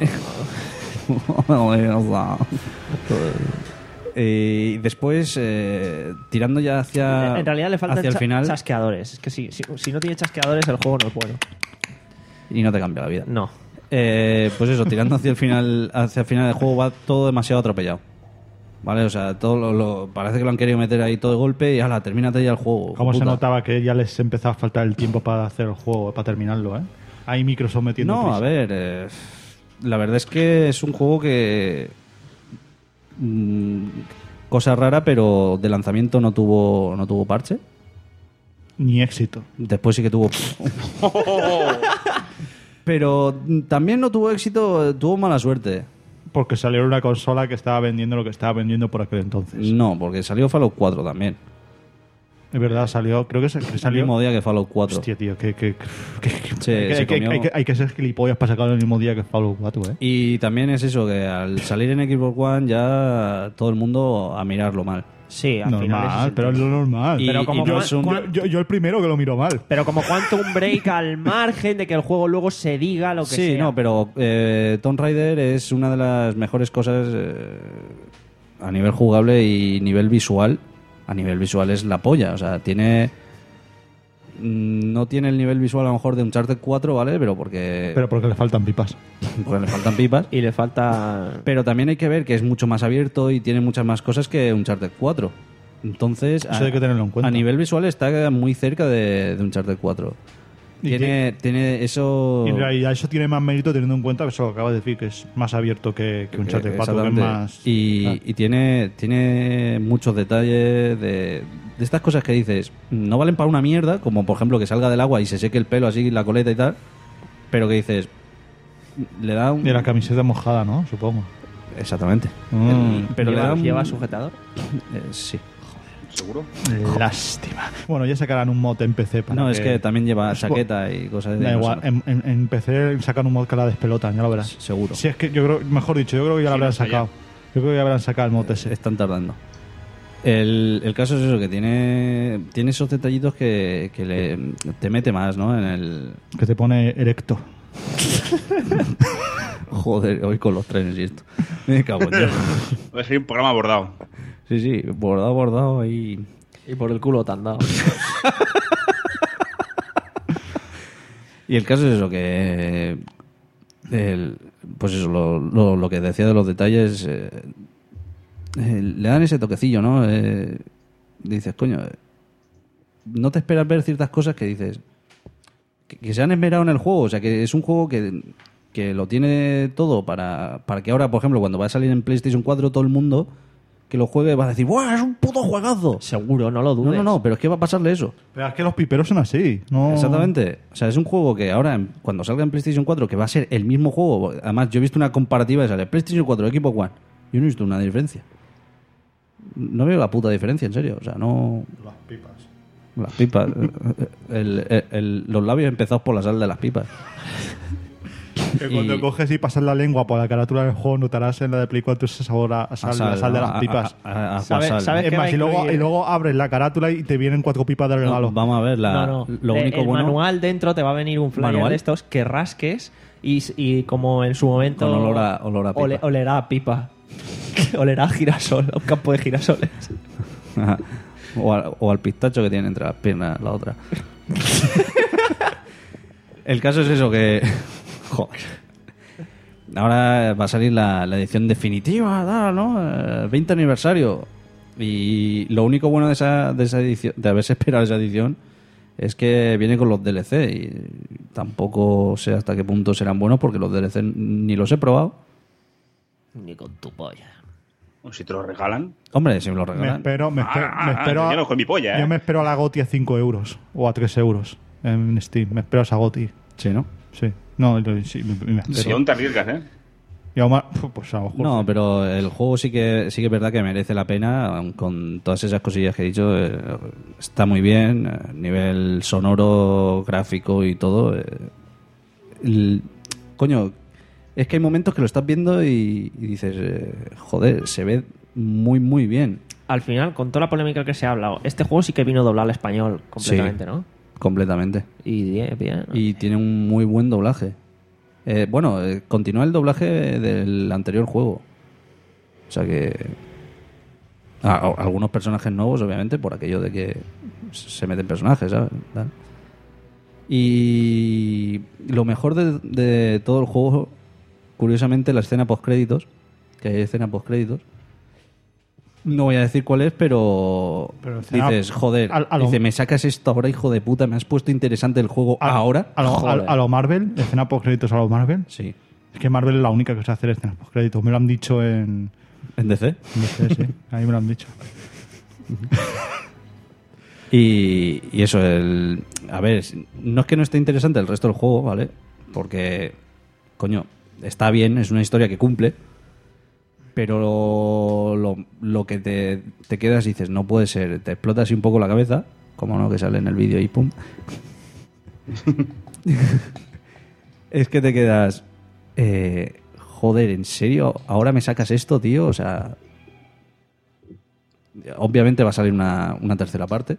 Y después, eh, tirando ya hacia, En realidad le faltan hacia el cha- final, chasqueadores. Es que si, si, si no tiene chasqueadores, el juego no es bueno. y no te cambia la vida. No. Eh, pues eso, tirando hacia el final, hacia el final del juego va todo demasiado atropellado. ¿Vale? O sea, todo lo, lo- parece que lo han querido meter ahí todo de golpe y ala, termínate ya el juego. Cómo se puta. notaba que ya les empezaba a faltar el tiempo para hacer el juego, para terminarlo, ¿eh? Ahí Microsoft metiendo No, prisa. a ver, eh, la verdad es que es un juego que mm, cosa rara, pero de lanzamiento no tuvo, no tuvo parche. Ni éxito. Después sí que tuvo... Pero también no tuvo éxito, tuvo mala suerte. Porque salió una consola que estaba vendiendo lo que estaba vendiendo por aquel entonces. No, porque salió Fallout cuatro también. Es verdad, salió... Creo que, se, que El salió... mismo día que Fallout cuatro. Hostia, tío, que... que, que- que- Sí, hay, que, se hay que- comió. hay que- hay que ser gilipollas para sacarlo el mismo día que Fallout cuatro, ¿eh? Y también es eso, que al salir en Xbox One ya todo el mundo a mirarlo mal. Sí, al final ese es Normal, el pero es tema. lo normal. Y- Pero como y no cuan- es un- cuan- Yo, yo el primero que lo miro mal. Pero como Quantum Break al margen de que el juego luego se diga lo que Sí, sea. no, pero eh, Tomb Raider es una de las mejores cosas eh, a nivel jugable y nivel visual. A nivel visual es la polla, o sea, tiene... mm, No tiene el nivel visual a lo mejor de Uncharted cuatro, ¿vale? Pero porque, Pero porque le faltan pipas. porque le faltan pipas. Y le falta... Pero también hay que ver que es mucho más abierto y tiene muchas más cosas que Uncharted cuatro. Entonces, Eso hay que tenerlo en cuenta. a nivel visual está muy cerca de, de Uncharted cuatro. Y Tiene, tiene eso... Y en realidad eso tiene más mérito teniendo en cuenta que eso lo acabas de decir, que es más abierto que, que un chat de cuatro, que es Exactamente. más... Y, Ah. y tiene, tiene muchos detalles de, de estas cosas que dices, no valen para una mierda, como por ejemplo que salga del agua y se seque el pelo así, la coleta y tal, pero que dices, le da un... Y la camiseta mojada, ¿no? Supongo. Exactamente. Mm. El- pero le ¿Lleva, da un... ¿Lleva sujetador? Eh, sí. ¿Seguro? Lástima. Bueno, ya sacarán un mod en P C para No, es que también lleva Pues, chaqueta y cosas de... Da no igual, sé, en, en- en P C sacan un mod que la despelotan, ya lo verás. seguro. Si es que yo creo, mejor dicho, yo creo que ya lo Sí, habrán no sé sacado. Yo creo que ya habrán sacado el mod ese. Están tardando. El, el caso es eso, que tiene, tiene esos detallitos que, que le, te mete más, ¿no? En el... Que te pone erecto. Joder, hoy con los trenes y esto. Me cago en Dios. Va a ser un programa abordado. Sí, sí, bordado, bordado ahí. Y por el culo te han dado. Y el caso es eso, que... el- pues eso, lo, lo, lo que decía de los detalles... eh, eh, le dan ese toquecillo, ¿no? Eh, dices, coño... eh, no te esperas ver ciertas cosas que dices... Que, que se han esmerado en el juego. O sea, que es un juego que, que lo tiene todo para, para que ahora, por ejemplo, cuando va a salir en PlayStation cuatro, todo el mundo que lo juegue va a decir, ¡buah, es un puto juegazo! Seguro, no lo dudes. No, no, no, pero es que va a pasarle eso. Pero es que los piperos son así. No... Exactamente. O sea, es un juego que ahora, en- cuando salga en PlayStation cuatro, que va a ser el mismo juego. Además, yo he visto una comparativa de sale PlayStation cuatro, Xbox One. Yo no he visto una diferencia. No veo la puta diferencia, en serio. O sea, no... Las pipas. Las pipas. El- el- el- los labios empezados por la sal de las pipas. Que cuando Y- coges y pasas la lengua por la carátula del juego, notarás en la de Play cuatro ese sabor a, a sal, A sal, la sal de ¿no? las A- pipas. a- a- a ¿Sabe- aguasal. sabe- Es que va más, a y luego, incluir- y luego abres la carátula y te vienen cuatro pipas de No, regalo. vamos a ver, la, no, no. lo Eh, único el bueno... manual dentro te va a venir un flyer ¿Manual? de estos que rasques y, y como en su momento... Con olor a- olor a pipa. ole- olerá a pipa. Olerá a girasol, a un campo de girasoles. o, al, o al pistacho que tiene entre las piernas la otra. El caso es eso, que... Joder. Ahora va a salir la, la edición definitiva, tal, ¿no? El veinte aniversario. Y lo único bueno de esa, de esa edición, de haberse esperado esa edición, es que viene con los D L C. Y tampoco sé hasta qué punto serán buenos, porque los D L C ni los he probado. Ni con tu polla. O si te lo regalan. Hombre, si me lo Me regalan. espero, me espero, Ah, me ah, espero yo a, no con mi polla, ¿eh? yo me espero a la GOTY a cinco euros o a tres euros en Steam. Me espero a esa GOTY. Sí, ¿no? Sí. No, yo- sí, me, me espero. Si aún te arriesgas, ¿eh? Y aún más, pues a lo mejor. No, pero el juego sí que sí que es verdad que merece la pena, aun con todas esas cosillas que he dicho. eh, está muy bien, a nivel sonoro, gráfico y todo. eh, el- coño, es que hay momentos que lo estás viendo y, y dices, eh, joder, se ve muy, muy bien. Al final, con toda la polémica que se ha hablado, este juego sí que vino doblado al español completamente, Sí. ¿no? Completamente. Y bien, bien. ¿no? Y tiene un muy buen doblaje. Eh, bueno, eh, continúa el doblaje del anterior juego. O sea que... a- a- algunos personajes nuevos, obviamente, por aquello de que se meten personajes, ¿sabes? Tal. Y lo mejor de, de todo el juego, curiosamente, la escena post-créditos, que hay escena post-créditos. No voy a decir cuál es, pero, Pero escena- dices, joder, a- a lo- dice, me sacas esto ahora, hijo de puta, me has puesto interesante el juego ahora. A lo, a, Joder. a lo Marvel, escena post créditos a lo Marvel. Sí. Es que Marvel es la única que sabe hacer escenas post créditos. Me lo han dicho en. En D C. No sé, sí. A mí me lo han dicho. Y, y eso, el, a ver, no es que no esté interesante el resto del juego, ¿vale? Porque, coño, está bien, es una historia que cumple, pero lo, lo que te, te quedas y dices, no puede ser, te explota así un poco la cabeza, como no, que sale en el vídeo y pum. Es que te quedas, eh, joder, ¿en serio? ¿Ahora me sacas esto, tío? O sea, obviamente va a salir una, una tercera parte.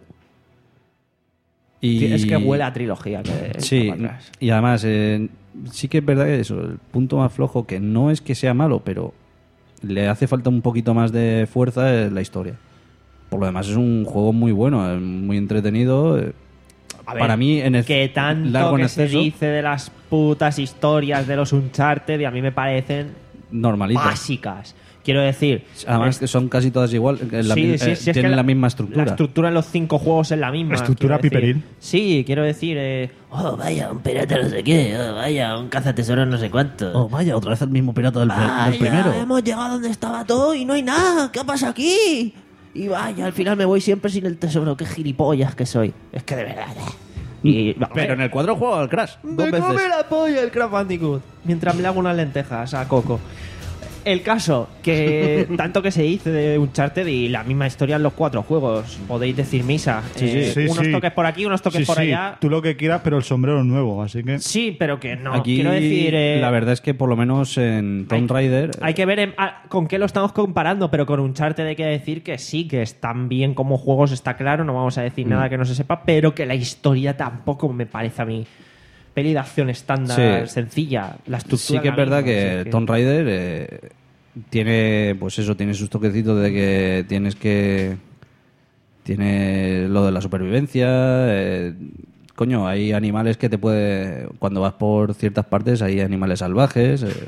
Y es que huele a trilogía. Que sí, y además, eh, sí que es verdad que eso, el punto más flojo, que no es que sea malo, pero le hace falta un poquito más de fuerza en la historia. Por lo demás, es un juego muy bueno, muy entretenido. A ver, para mí, en el que tanto largo en que se exceso, dice de las putas historias de los Uncharted y a mí me parecen normalitas. básicas. Quiero decir, además es, que son casi todas igual, la, sí, eh, sí, sí, es tienen que la misma estructura. La estructura en los cinco juegos es la misma. Estructura quiero decir. piperil. Sí, quiero decir, eh, Oh, vaya, un pirata no sé qué. Oh, vaya, un cazatesoros no sé cuánto. Oh, vaya, otra vez el mismo pirata del, Vaya, del primero. hemos llegado donde estaba todo y no hay nada. ¿Qué pasa aquí? Y vaya, al final me voy siempre sin el tesoro. Qué gilipollas que soy. Es que de verdad. y, Pero en el cuadro juego al Crash. me Dos come veces. la polla el Crash Bandicoot mientras me le hago unas lentejas a Coco. El caso, que tanto que se dice de Uncharted y la misma historia en los cuatro juegos. Podéis decir misa. Sí, Eh, sí, unos sí. toques por aquí, unos toques Sí, por sí, allá. tú lo que quieras, pero el sombrero es nuevo, así que... Sí, pero que no. Aquí, Quiero decir, eh, la verdad es que por lo menos en Tomb Raider... hay que ver en- a- con qué lo estamos comparando, pero con Uncharted hay que decir que sí, que están bien como juegos, está claro, no vamos a decir Mm. nada que no se sepa, pero que la historia tampoco me parece a mí. Peli de acción estándar, Sí. sencilla. La estructura Sí que es la verdad misma, que así que- Tomb Raider eh, tiene, pues eso, tiene sus toquecitos de que tienes que... Tiene lo de la supervivencia. eh, coño, hay animales que te puede... Cuando vas por ciertas partes hay animales salvajes. eh.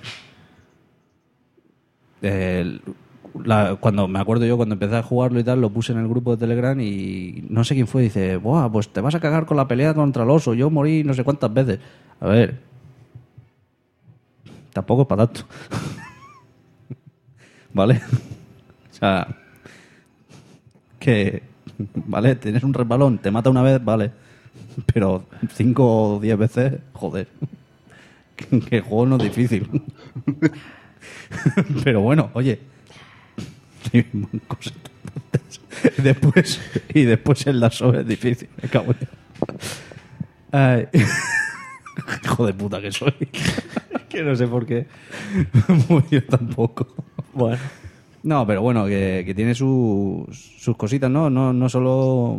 El- la- cuando me acuerdo yo, cuando empecé a jugarlo y tal, lo puse en el grupo de Telegram y no sé quién fue, dice, buah, pues te vas a cagar con la pelea contra el oso, yo morí no sé cuántas veces. A ver, tampoco es para tanto. ¿Vale? O sea, que, vale, tienes un resbalón, te mata una vez, vale, pero cinco o diez veces, joder, que, que el juego no es difícil. Pero bueno, oye, sí, cosas tontas. Después, y después el lazo es difícil, me cago en Dios. Ay. Hijo de puta que soy. Que no sé por qué. Muy yo tampoco. Bueno. No, pero bueno, que, que tiene sus, sus cositas, ¿no? No, no solo...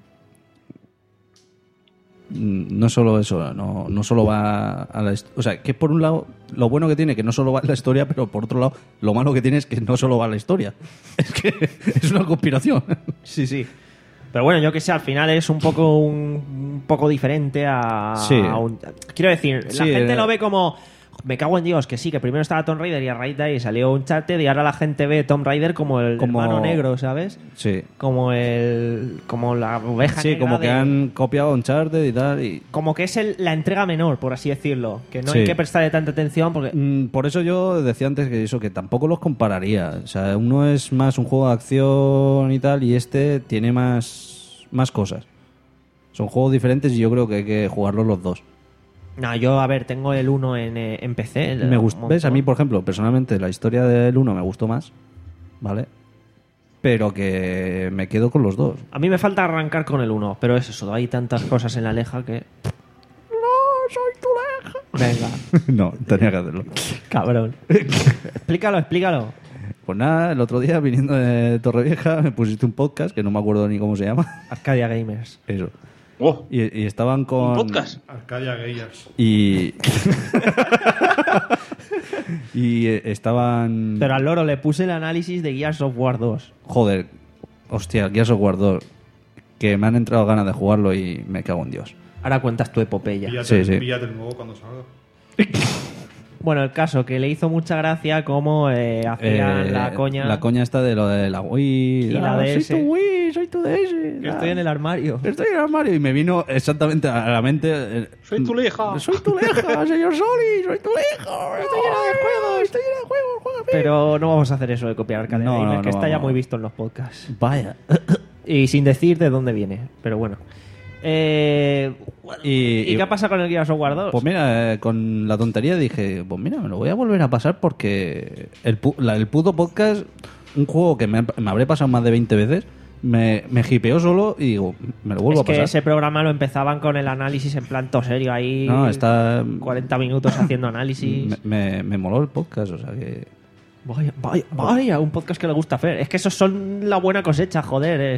No solo eso, no, no solo va a la historia. O sea, que por un lado, lo bueno que tiene que no solo va a la historia, pero por otro lado, lo malo que tiene es que no solo va a la historia. Es que es una conspiración. Sí, sí. Pero bueno, yo que sé, al final es un poco un, un poco diferente a, Sí. a un- quiero decir, la Sí, gente eh. lo ve como me cago en Dios, que sí, que primero estaba Tomb Raider y a raíz de ahí salió Uncharted y ahora la gente ve Tomb Raider como el Como- hermano negro, ¿sabes? Sí. Como el como la oveja Sí, negra como que de- han copiado Uncharted y tal. Y... como que es el- la entrega menor, por así decirlo, que no Sí. hay que prestarle tanta atención porque Mm, Por eso yo decía antes que eso, que tampoco los compararía. O sea, uno es más un juego de acción y tal, y este tiene más, más cosas. Son juegos diferentes y yo creo que hay que jugarlos los dos. no, yo a ver, tengo el uno en, eh, en P C. el- Me un gust- ¿Ves? A mí, montón. por ejemplo, personalmente la historia del uno me gustó más, ¿vale? Pero que me quedo con los dos. A mí me falta arrancar con el uno, pero es eso, hay tantas cosas en la leja que venga, No, tenía que hacerlo. cabrón. explícalo, explícalo. Pues nada, el otro día viniendo de Torrevieja me pusiste un podcast que no me acuerdo ni cómo se llama. Arcadia Gamers. Eso. Oh, Y, y estaban con... un podcast. Arcadia Gamers. Y... y eh, estaban... Pero al loro le puse el análisis de Gears of War dos. Joder, hostia, Gears of War dos. Que me han entrado ganas de jugarlo y me cago en Dios. Ahora cuentas tu epopeya. Píllate, Sí, sí. píllate el nuevo cuando salga. Bueno, el caso, que le hizo mucha gracia cómo eh, hacían Eh, la coña La coña está de lo de la Wii. y la Ah, D S. Soy tu Wii, soy tu D S. Que ah, estoy en el armario. Estoy en el armario y me vino exactamente a la mente. eh, Soy tu leja. Soy tu leja, señor Soli, soy tu leja. Estoy lleno de juegos, estoy lleno de juegos, juega Pero no vamos a hacer eso de copiar Arcade No, Gamer, no, que no está ya vamos. muy visto en los podcasts. Vaya. Y sin decir de dónde viene, pero bueno. Eh, Y, ¿Y qué ha pasado con el Gears of War dos? Pues mira, eh, con la tontería dije, pues mira, me lo voy a volver a pasar porque el, pu- la- el puto podcast, un juego que me, me habré pasado más de veinte veces, me, me hipeó solo y digo, me lo vuelvo Es a que pasar. ese programa lo empezaban con el análisis en plan todo serio ahí. No, está... cuarenta minutos haciendo análisis. Me, me, me moló el podcast, o sea que... Vaya, vaya, vaya, un podcast que le gusta hacer. Es que esos son la buena cosecha, joder. eh.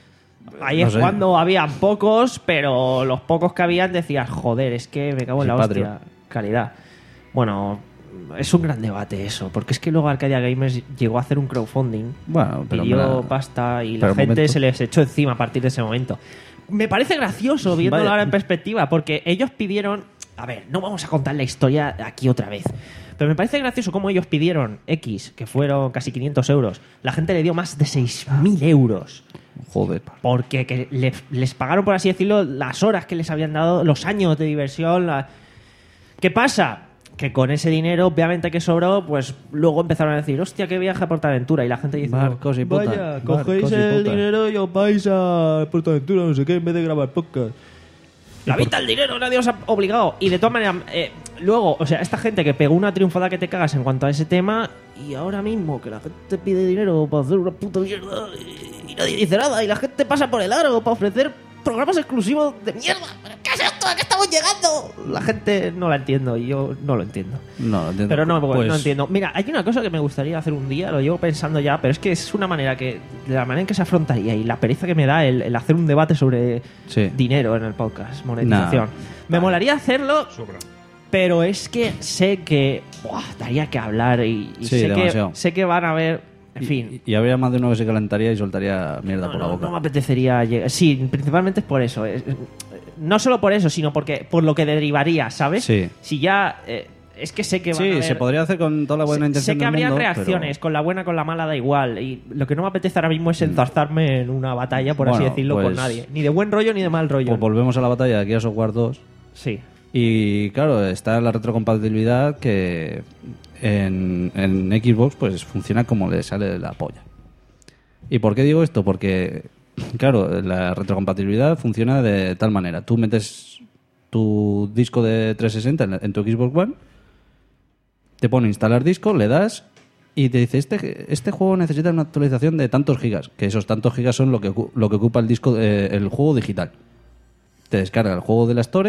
Ahí No es sé. cuando habían pocos, pero los pocos que habían decías, joder, es que me cago en Sí, la Patreon. hostia. Calidad. Bueno, es un gran debate eso, porque es que luego Arcadia Gamers llegó a hacer un crowdfunding, Bueno, pero pidió me la- pasta y pero la un gente momento. se les echó encima a partir de ese momento. Me parece gracioso viéndolo Vaya. ahora en perspectiva, porque ellos pidieron... A ver, no vamos a contar la historia aquí otra vez. Pero me parece gracioso cómo ellos pidieron X, que fueron casi quinientos euros. La gente le dio más de seis mil euros. Joder. Porque que le- les pagaron, por así decirlo, las horas que les habían dado, los años de diversión. la- ¿Qué pasa? Que con ese dinero, obviamente que sobró, pues luego empezaron a decir, hostia, qué viaje a PortAventura. Y la gente dice, Barcos y putas. vaya, cogéis Barcos y el putas". dinero y os vais a PortAventura, no sé qué, en vez de grabar podcast. La vista el dinero, nadie os ha obligado. Y de todas maneras, eh, luego, o sea, esta gente que pegó una triunfada que te cagas en cuanto a ese tema, y ahora mismo que la gente pide dinero para hacer una puta mierda y nadie dice nada, y la gente pasa por el aro para ofrecer programas exclusivos de mierda. ¿Pero qué es esto? ¿A qué estamos llegando? La gente no la entiendo y yo no lo entiendo. No, lo entiendo. Pero no, Pues- no entiendo. Mira, hay una cosa que me gustaría hacer un día, lo llevo pensando ya, pero es que es una manera que, de la manera en que se afrontaría y la pereza que me da el, el hacer un debate sobre Sí. dinero en el podcast, monetización. Nah. Me molaría hacerlo, Sobra. pero es que sé que buah, daría que hablar y, y Sí, sé, que, demasiado. sé que van a ver. En fin, Y habría más de uno que se calentaría y soltaría mierda no, por la no- boca. no me apetecería llegar. Sí, principalmente es por eso. es- es- no solo por eso, sino porque por lo que derivaría, ¿sabes? Sí. Si ya. eh, es que sé que van a Sí, haber- se podría hacer con toda la buena Sé- intención Sé que del habrían mundo, reacciones, con la buena, con la mala, da igual. Y lo que no me apetece ahora mismo es enzarzarme en una batalla, por así Bueno, decirlo, con pues- nadie. Ni de buen rollo ni de mal rollo. Pues volvemos a la batalla de Gears of War dos. Sí. Y claro, está la retrocompatibilidad que en, en Xbox pues funciona como le sale de la polla. ¿Y por qué digo esto? Porque, claro, la retrocompatibilidad funciona de tal manera. Tú metes tu disco de trescientos sesenta en, en tu Xbox One, te pone instalar disco, le das y te dice, este, este juego necesita una actualización de tantos gigas, que esos tantos gigas son lo que, ocu- lo que ocupa el disco, eh, el juego digital. Te descarga el juego de la Store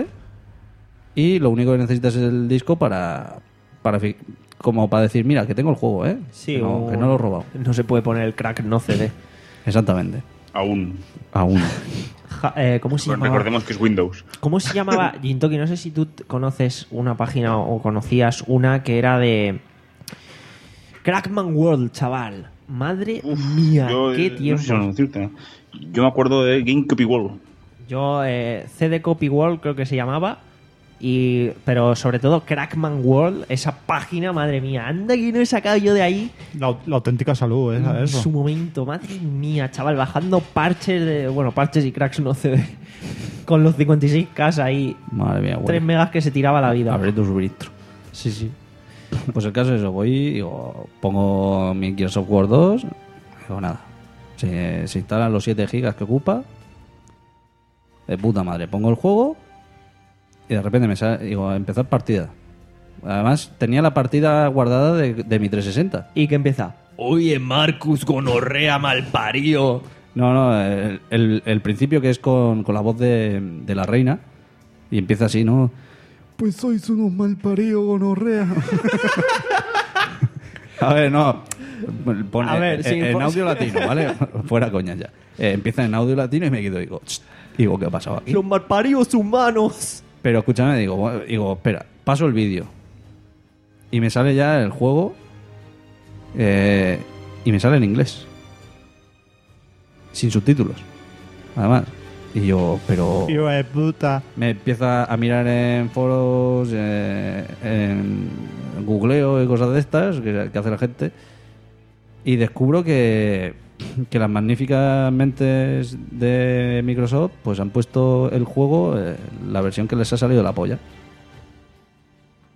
y lo único que necesitas es el disco para, para fi- como para decir, mira, que tengo el juego, ¿eh? Sí, que, no, o- que no lo he robado. No se puede poner el crack no C D. Exactamente. Aún. Aún. Ja- eh, ¿Cómo se Bueno, llamaba? recordemos que es Windows. ¿Cómo se llamaba? Jintoki, no sé si tú t- conoces una página o conocías una que era de Crackman World, chaval. Madre mía, Yo, qué eh, tiempo. No sé si lo decirte. Yo me acuerdo de GameCube World. Yo, eh, C D Copy World creo que se llamaba. Y, pero sobre todo Crackman World, esa página, madre mía, anda que no he sacado yo de ahí La, la auténtica salud, ¿eh? en Eso. su momento, madre mía, chaval, bajando parches de, bueno, parches y cracks no C D con los cincuenta y seis K ahí, Madre mía, tres bueno. megas que se tiraba la vida. Abre tu suministro. Sí, sí. Pues el caso es eso, voy, digo, pongo mi Gears of War dos, digo nada. Se, se instalan los siete gigas que ocupa. De puta madre, pongo el juego y de repente me sale, digo, empezar partida. Además, tenía la partida guardada de, de mi trescientos sesenta. ¿Y qué empieza? Oye, Marcus, gonorrea malparío. No, no, el, el- el principio que es con, con la voz de, de la reina y empieza así, ¿no? Pues sois unos malparidos, gonorrea. A ver, no. Pone, A ver, en, sí, en pues- audio latino, ¿vale? Fuera coña ya. Eh, empieza en audio latino y me quedo y digo, "Tst". Digo, ¿qué ha pasado aquí? Los malparíos humanos. Pero escúchame, digo, bueno, digo, espera, paso el vídeo. Y me sale ya el juego. eh, y me sale en inglés. Sin subtítulos. Además. Y yo, pero. Hijo de puta. Me empieza a mirar en foros, eh, en googleo y cosas de estas que, que hace la gente. Y descubro que, que las magníficas mentes de Microsoft pues han puesto el juego, eh, la versión que les ha salido de la polla.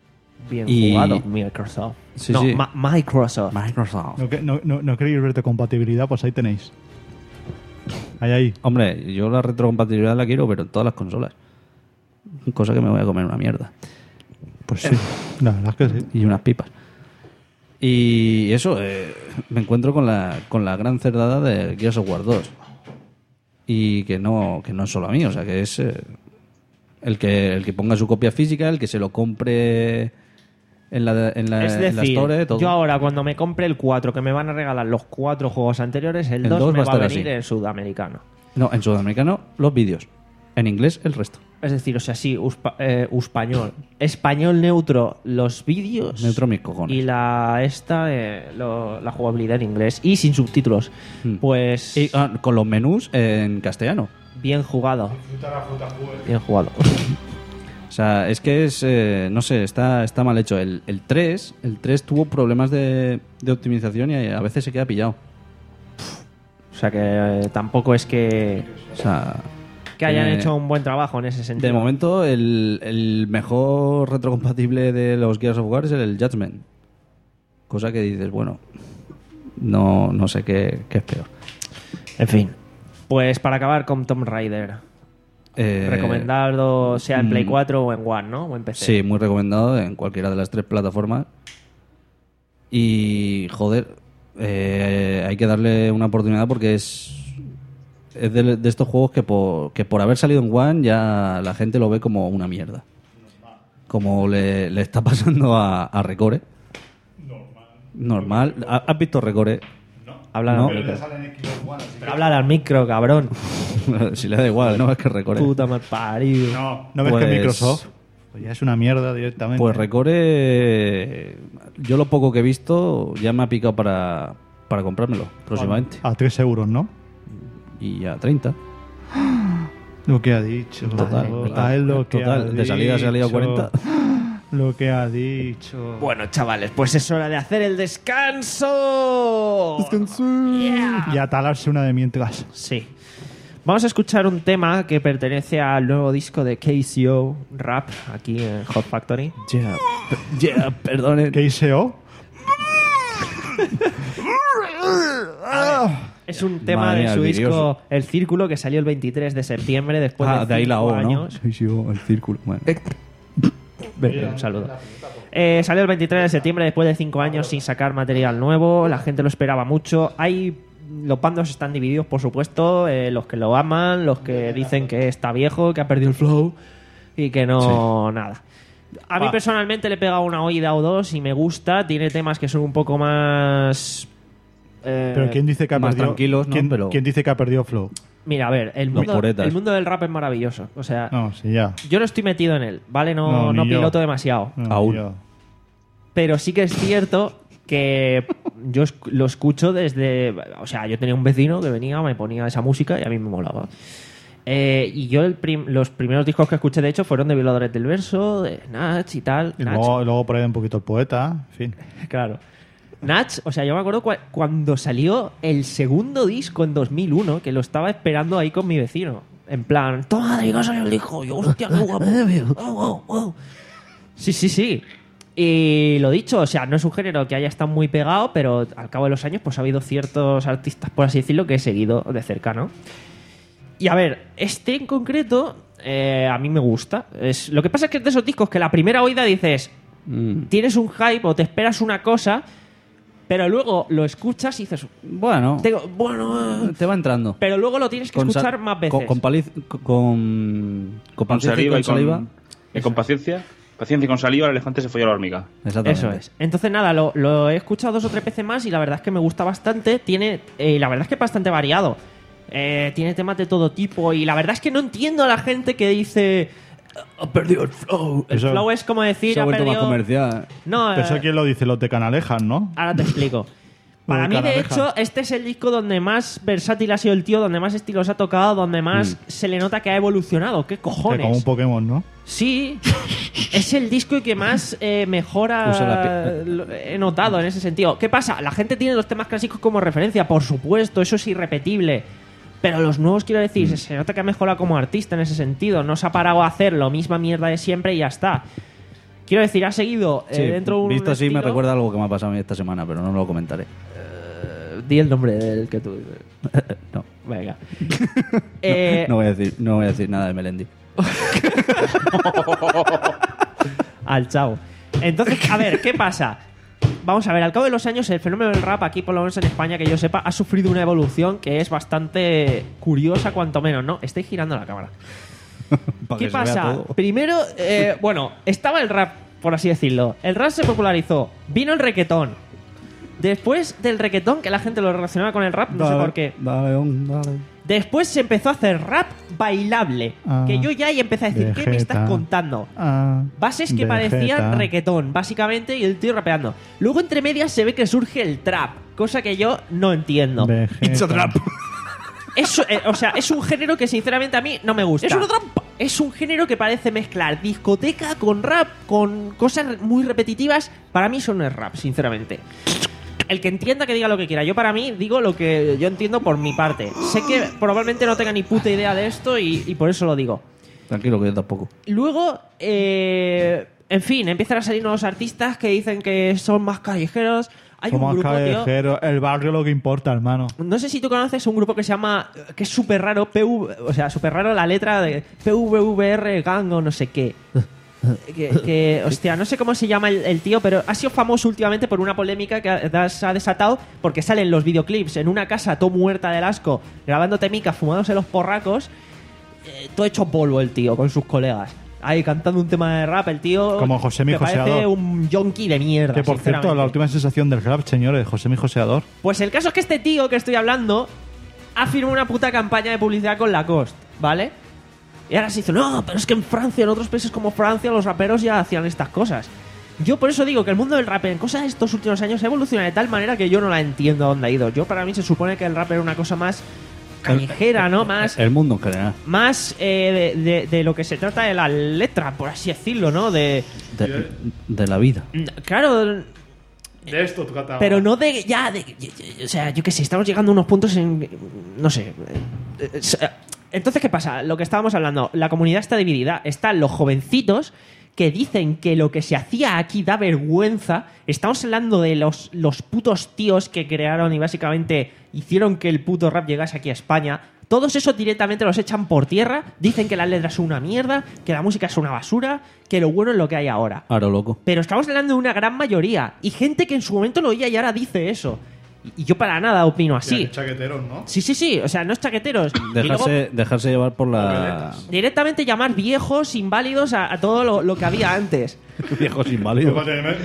Bien Y- jugado, Microsoft. Sí, no, sí. Ma- Microsoft. Microsoft. ¿No, que- no, no, no queréis ver de compatibilidad? Pues ahí tenéis. Ahí, ahí. Hombre, yo la retrocompatibilidad la quiero, pero en todas las consolas. Cosa que me voy a comer una mierda. Pues sí, la verdad es que sí. Y unas pipas. Y eso, eh, me encuentro con la, con la gran cerdada de Gears of War dos. Y que no, que no es solo a mí, o sea, que es eh, el que el que ponga su copia física, el que se lo compre en la, en la, Es en la decir, Store, todo. yo ahora cuando me compre el cuatro, que me van a regalar los cuatro juegos anteriores, el, El dos dos me va a va a estar venir así. en sudamericano. No, en sudamericano los vídeos. En inglés el resto. Es decir, o sea, sí, uspa- eh, español. Español neutro, los vídeos. Neutro mis cojones. Y la esta, eh, lo- la jugabilidad en inglés. Y sin subtítulos. Hmm. Pues Y ah, con los menús en castellano. bien jugado. Bien jugado. O sea, es que es, eh, no sé, está, está mal hecho. El, el tres, el tres tuvo problemas de, de optimización y a veces se queda pillado. O sea que eh, tampoco es que, O sea, que hayan eh, hecho un buen trabajo en ese sentido. de momento el, el mejor retrocompatible de los Gears of War es el Judgment. Cosa que dices, bueno, no, no sé qué, qué es peor. En fin. Pues para acabar con Tomb Raider. Eh, Recomendado sea en Play mm, cuatro o en One, ¿no? O en P C. Sí, muy recomendado en cualquiera de las tres plataformas. Y, joder, eh, hay que darle una oportunidad porque es, es de, de estos juegos que por, que por haber salido en One ya la gente lo ve como una mierda. Como le, le está pasando a, a Recore. Normal. ¿Ha- ¿Has visto Recore? Habla No. al micro. Pero habla al micro, cabrón. Si le da igual, ¿no? Es que Recore. Puta mal parido. No, ¿no ves Pues- que Microsoft pues ya es una mierda directamente? Pues Recore, yo lo poco que he visto ya me ha picado para, para comprármelo próximamente. A tres euros, ¿no? Y a treinta. Lo que ha dicho. Total, a él- total. a él lo que Total, ha de salida se ha liado dicho. cuarenta. Lo que ha dicho. Bueno, chavales, pues es hora de hacer el descanso. Y a talarse una de mientras. Sí. Vamos a escuchar un tema que pertenece al nuevo disco de K C O Rap aquí en Hot Factory. Ya, ya, perdonen. ¿Qué hice o? Es un tema Madre de mía, su el disco vidrioso. El Círculo que salió el veintitrés de septiembre después Ah, de, de ahí la cinco O, ¿no? años. Sí, sí, oh, el círculo. Bueno. Ven, un saludo. Eh, salió el veintitrés de septiembre después de cinco años sin sacar material nuevo. La gente lo esperaba mucho. Hay los bandos están divididos, por supuesto. eh, los que lo aman, los que dicen que está viejo, que ha perdido el flow y que no nada. A mí Ah. personalmente le he pegado una oída o dos y me gusta. Tiene temas que son un poco más. eh, Pero ¿quién dice que ha más perdido? tranquilos, ¿no? ¿quién, Pero- quién dice que ha perdido flow? Mira, a ver, el Los mundo, puretas. el mundo del rap es maravilloso. O sea, No, sí, ya. yo no estoy metido en él, ¿vale? No, No, no, ni yo. piloto demasiado. No, Aún. yo. Pero sí que es cierto que yo esc- lo escucho desde... O sea, yo tenía un vecino que venía, me ponía esa música y a mí me molaba. Eh, y yo el prim- los primeros discos que escuché, de hecho, fueron de Violadores del Verso, de Natch y tal. Y Natch, luego, luego por ahí un poquito el poeta, en fin. claro. Natch, o sea, yo me acuerdo cua- cuando salió el segundo disco en dos mil uno, que lo estaba esperando ahí con mi vecino. En plan, toma, madre, que ha salido el disco. Yo, hostia, qué guapo. Oh, oh, oh. Sí, sí, sí. Y lo dicho, o sea, no es un género que haya estado muy pegado, pero al cabo de los años pues ha habido ciertos artistas, por así decirlo, que he seguido de cerca, ¿no? Y a ver, este en concreto eh, a mí me gusta. Es, lo que pasa es que es de esos discos que la primera oída dices, Mm. tienes un hype o te esperas una cosa, pero luego lo escuchas y dices, Bueno, tengo, bueno, eh", te va entrando. pero luego lo tienes que Con escuchar sal- más veces. Con, con, paliz- con, con, Con paciencia saliva y con, saliva. y con paciencia. Paciencia y con saliva, el elefante se folló a la hormiga. Exactamente. Eso es. Entonces, nada, lo, lo he escuchado dos o tres veces más y la verdad es que me gusta bastante. Tiene, eh, la verdad es que es bastante variado. Eh, tiene temas de todo tipo y la verdad es que no entiendo a la gente que dice ha perdido el flow. El Eso- flow es como decir Se ha ha vuelto más perdido... comercial. No, Pero eso eh, quién lo dice, los de Canalejas, ¿no? ahora te explico. Para de mí, de Canalejas. hecho, este es el disco donde más versátil ha sido el tío, donde más estilos ha tocado, donde más se le nota que ha evolucionado. ¿Qué Que cojones? como un Pokémon, ¿no? Sí, es el disco que más eh, mejora Usa la pi- lo- he notado en ese sentido. ¿Qué pasa? La gente tiene los temas clásicos como referencia, por supuesto, eso es irrepetible. Pero los nuevos, quiero decir, se nota que ha mejorado como artista en ese sentido. No se ha parado a hacer la misma mierda de siempre y ya está. Quiero decir, ha seguido eh, Sí, dentro de un visto así me estilo- recuerda algo que me ha pasado a mí esta semana, pero no lo comentaré. Eh, di el nombre del que tú... No. Venga. Eh, No voy a decir, no voy a decir nada de Melendi. Al chavo. Entonces, a ver, ¿qué pasa? Vamos a ver, al cabo de los años el fenómeno del rap aquí, por lo menos en España, que yo sepa, ha sufrido una evolución que es bastante curiosa, cuanto menos, ¿no? Estoy girando la cámara. Para ¿Qué que se vea pasa? todo. Primero, eh, bueno, estaba el rap, por así decirlo. El rap se popularizó. Vino el reggaetón. Después del reggaetón, que la gente lo relacionaba con el rap, no sé por qué. Dale, on, dale. Después se empezó a hacer rap bailable. Ah, que yo ya ahí empecé a decir, ¿qué me Vegeta. estás contando? Ah, Bases que Vegeta. parecían reggaetón, básicamente, y el tío rapeando. Luego, entre medias, se ve que surge el trap, cosa que yo no entiendo. Vegeta. It's a trap. Es, eh, o sea, es un género que sinceramente a mí no me gusta. Es una trampa. Es un género que parece mezclar discoteca con rap, con cosas muy repetitivas. Para mí eso no es rap, sinceramente. El que entienda que diga lo que quiera. Yo para mí digo lo que yo entiendo por mi parte. Sé que probablemente no tenga ni puta idea de esto y, y por eso lo digo. Tranquilo, que yo tampoco. Luego, eh, en fin, empiezan a salir nuevos artistas que dicen que son más callejeros. Hay Somos un grupo, tío. callejeros. El barrio lo que importa, hermano. No sé si tú conoces un grupo que se llama, que es súper raro, P V, o sea, súper raro la letra de P V V R Gang o no sé qué. Que, que, hostia, no sé cómo se llama el, el tío, pero ha sido famoso últimamente por una polémica que ha- se ha desatado porque salen los videoclips en una casa todo muerta del asco, grabando temicas, fumándose los porracos, eh, todo hecho polvo el tío con sus colegas. Ahí cantando un tema de rap, el tío. Como Josemi me parece Joseador. un yonki de mierda. Que por cierto, sinceramente. la última sensación del rap, señores, José mi Joseador. Pues el caso es que este tío que estoy hablando ha firmado una puta campaña de publicidad con Lacoste, ¿vale? Y ahora se dice, no, pero es que en Francia, en otros países como Francia, los raperos ya hacían estas cosas. Yo por eso digo que el mundo del rap en cosas de estos últimos años ha evolucionado de tal manera que yo no la entiendo a dónde ha ido. Yo para mí se supone que el rap era una cosa más callejera, ¿no? Más, El mundo en general. más eh, de, de- de lo que se trata de la letra, por así decirlo, ¿no? De... De, de la vida. Claro, De esto, tu cata. pero no de ya de, o sea, yo qué sé, estamos llegando a unos puntos en no sé. eh, eh, Entonces, ¿qué pasa? Lo que estábamos hablando, la comunidad está dividida. Están los jovencitos que dicen que lo que se hacía aquí da vergüenza. Estamos hablando de los, los putos tíos que crearon y básicamente hicieron que el puto rap llegase aquí a España. Todos esos directamente los echan por tierra. Dicen que las letras son una mierda, que la música es una basura, que lo bueno es lo que hay ahora. Aro loco. Pero estamos hablando de una gran mayoría. Y gente que en su momento lo oía y ahora dice eso. Y, y yo para nada opino así. Chaqueteros, ¿no? Sí, sí, sí. O sea, no es chaqueteros. Y luego, Dejarse, dejarse llevar por la. directamente llamar viejos, inválidos a, a todo lo, lo que había antes. Viejos inválidos.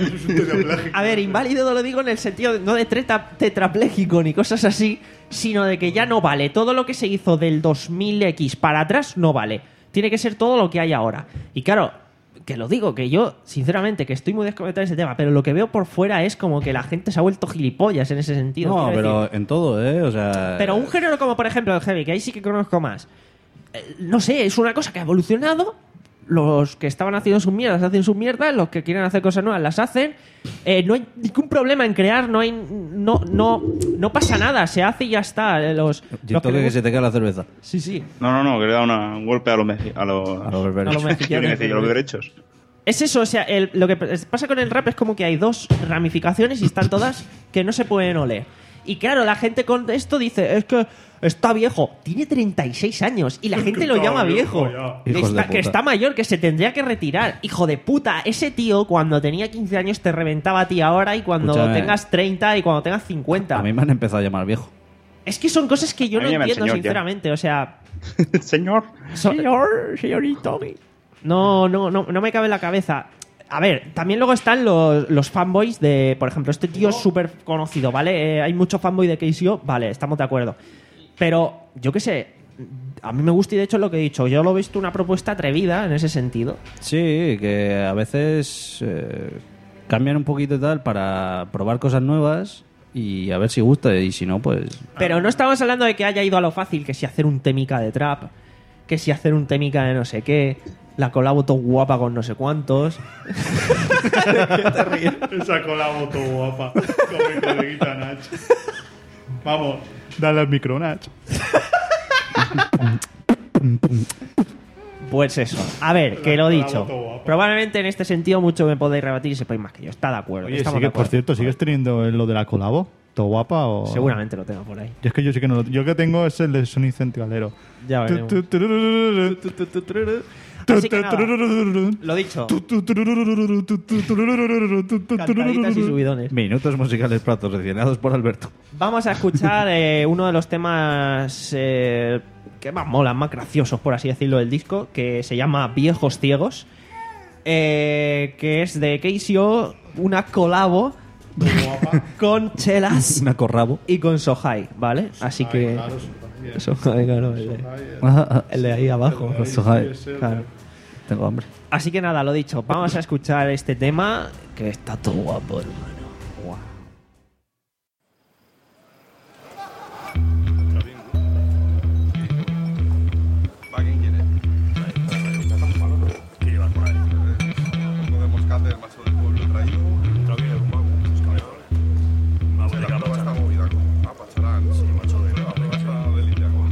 A ver, inválido lo digo en el sentido de- no de treta- tetrapléjico ni cosas así, sino de que ya no vale. Todo lo que se hizo del dos mil equis para atrás no vale. Tiene que ser todo lo que hay ahora. Y claro, que lo digo, que yo, sinceramente, que estoy muy desconectado de ese tema, pero lo que veo por fuera es como que la gente se ha vuelto gilipollas en ese sentido. No, quiero pero decir. en todo, ¿eh? O sea. Pero un género como, por ejemplo, el heavy, que ahí sí que conozco más. eh, no sé, es una cosa que ha evolucionado. Los que estaban haciendo sus mierdas hacen sus mierdas, los que quieren hacer cosas nuevas las hacen. Eh, no hay ningún problema en crear, no hay no no no pasa nada, se hace y ya está. Eh, Los, Yo los toque que les se te cae la cerveza. gusta- Sí, sí. No, no, no, que le da una- un golpe a los, mexi- a los, A los berberos. A los mexicanos. Quiero decir, a los derechos. Es eso, o sea, el- lo que pasa con el rap es como que hay dos ramificaciones y están todas que no se pueden oler. Y claro, la gente con esto dice, es que está viejo. Tiene treinta y seis años y la gente lo llama viejo. Que Hijos de está, que puta. está mayor, que se tendría que retirar. Hijo de puta, ese tío cuando tenía quince años te reventaba a ti ahora y cuando Escúchame. tengas treinta y cuando tengas cincuenta. A mí me han empezado a llamar viejo. Es que son cosas que yo A no mí me entiendo, enseñó, ya. sinceramente. O sea, Señor. so- Señor, señorito. no, no, no, no me cabe en la cabeza. A ver, también luego están los, los fanboys de, por ejemplo, este tío es súper conocido, ¿vale? Eh, hay mucho fanboy de K C O, vale, estamos de acuerdo. Pero, yo qué sé, a mí me gusta y de hecho lo que he dicho, yo lo he visto una propuesta atrevida en ese sentido. Sí, que a veces eh, cambian un poquito y tal para probar cosas nuevas y a ver si gusta. Y si no, pues. Pero no estamos hablando de que haya ido a lo fácil, que si hacer un témica de trap, que si hacer un témica de no sé qué, la colabo todo guapa con no sé cuántos. Esa colabo todo guapa. Con mi coleguita Nach. Vamos, dale al micro, Nach. Pues eso. A ver, que lo dicho. Probablemente en este sentido mucho me podéis rebatir y sepáis más que yo. Está de acuerdo. Oye, estamos sigue, de acuerdo. por cierto, ¿sigues teniendo lo de la colabo? ¿Todo guapa o...? Seguramente lo tengo por ahí. Yo es que yo sí que no lo... Yo que tengo es el de Sonic Centinelero. Ya veremos. Así que nada, lo dicho. Cantaditas y subidones. Minutos musicales platos rellenados por Alberto. Vamos a escuchar eh, uno de los temas eh, que más molan, más graciosos, por así decirlo, del disco, que se llama Viejos Ciegos, eh, que es de K C O, una colabo con Chelas Una corrabo. y con Sohai, ¿vale? Así que... Sohai, claro, el de, el de ahí abajo. Sohai. Claro. Tengo hambre. Así que nada, lo dicho, vamos a escuchar este tema que está todo guapo, hermano. Guau. ¿Para quién quiere? ¿Qué llevas por ahí? Un poco de moscate, el macho del pueblo traído. También es un mago, los camiones. Vamos, la prueba está movida con... Ah, Pacharán. Sí, macho de... La prueba está de limpia con...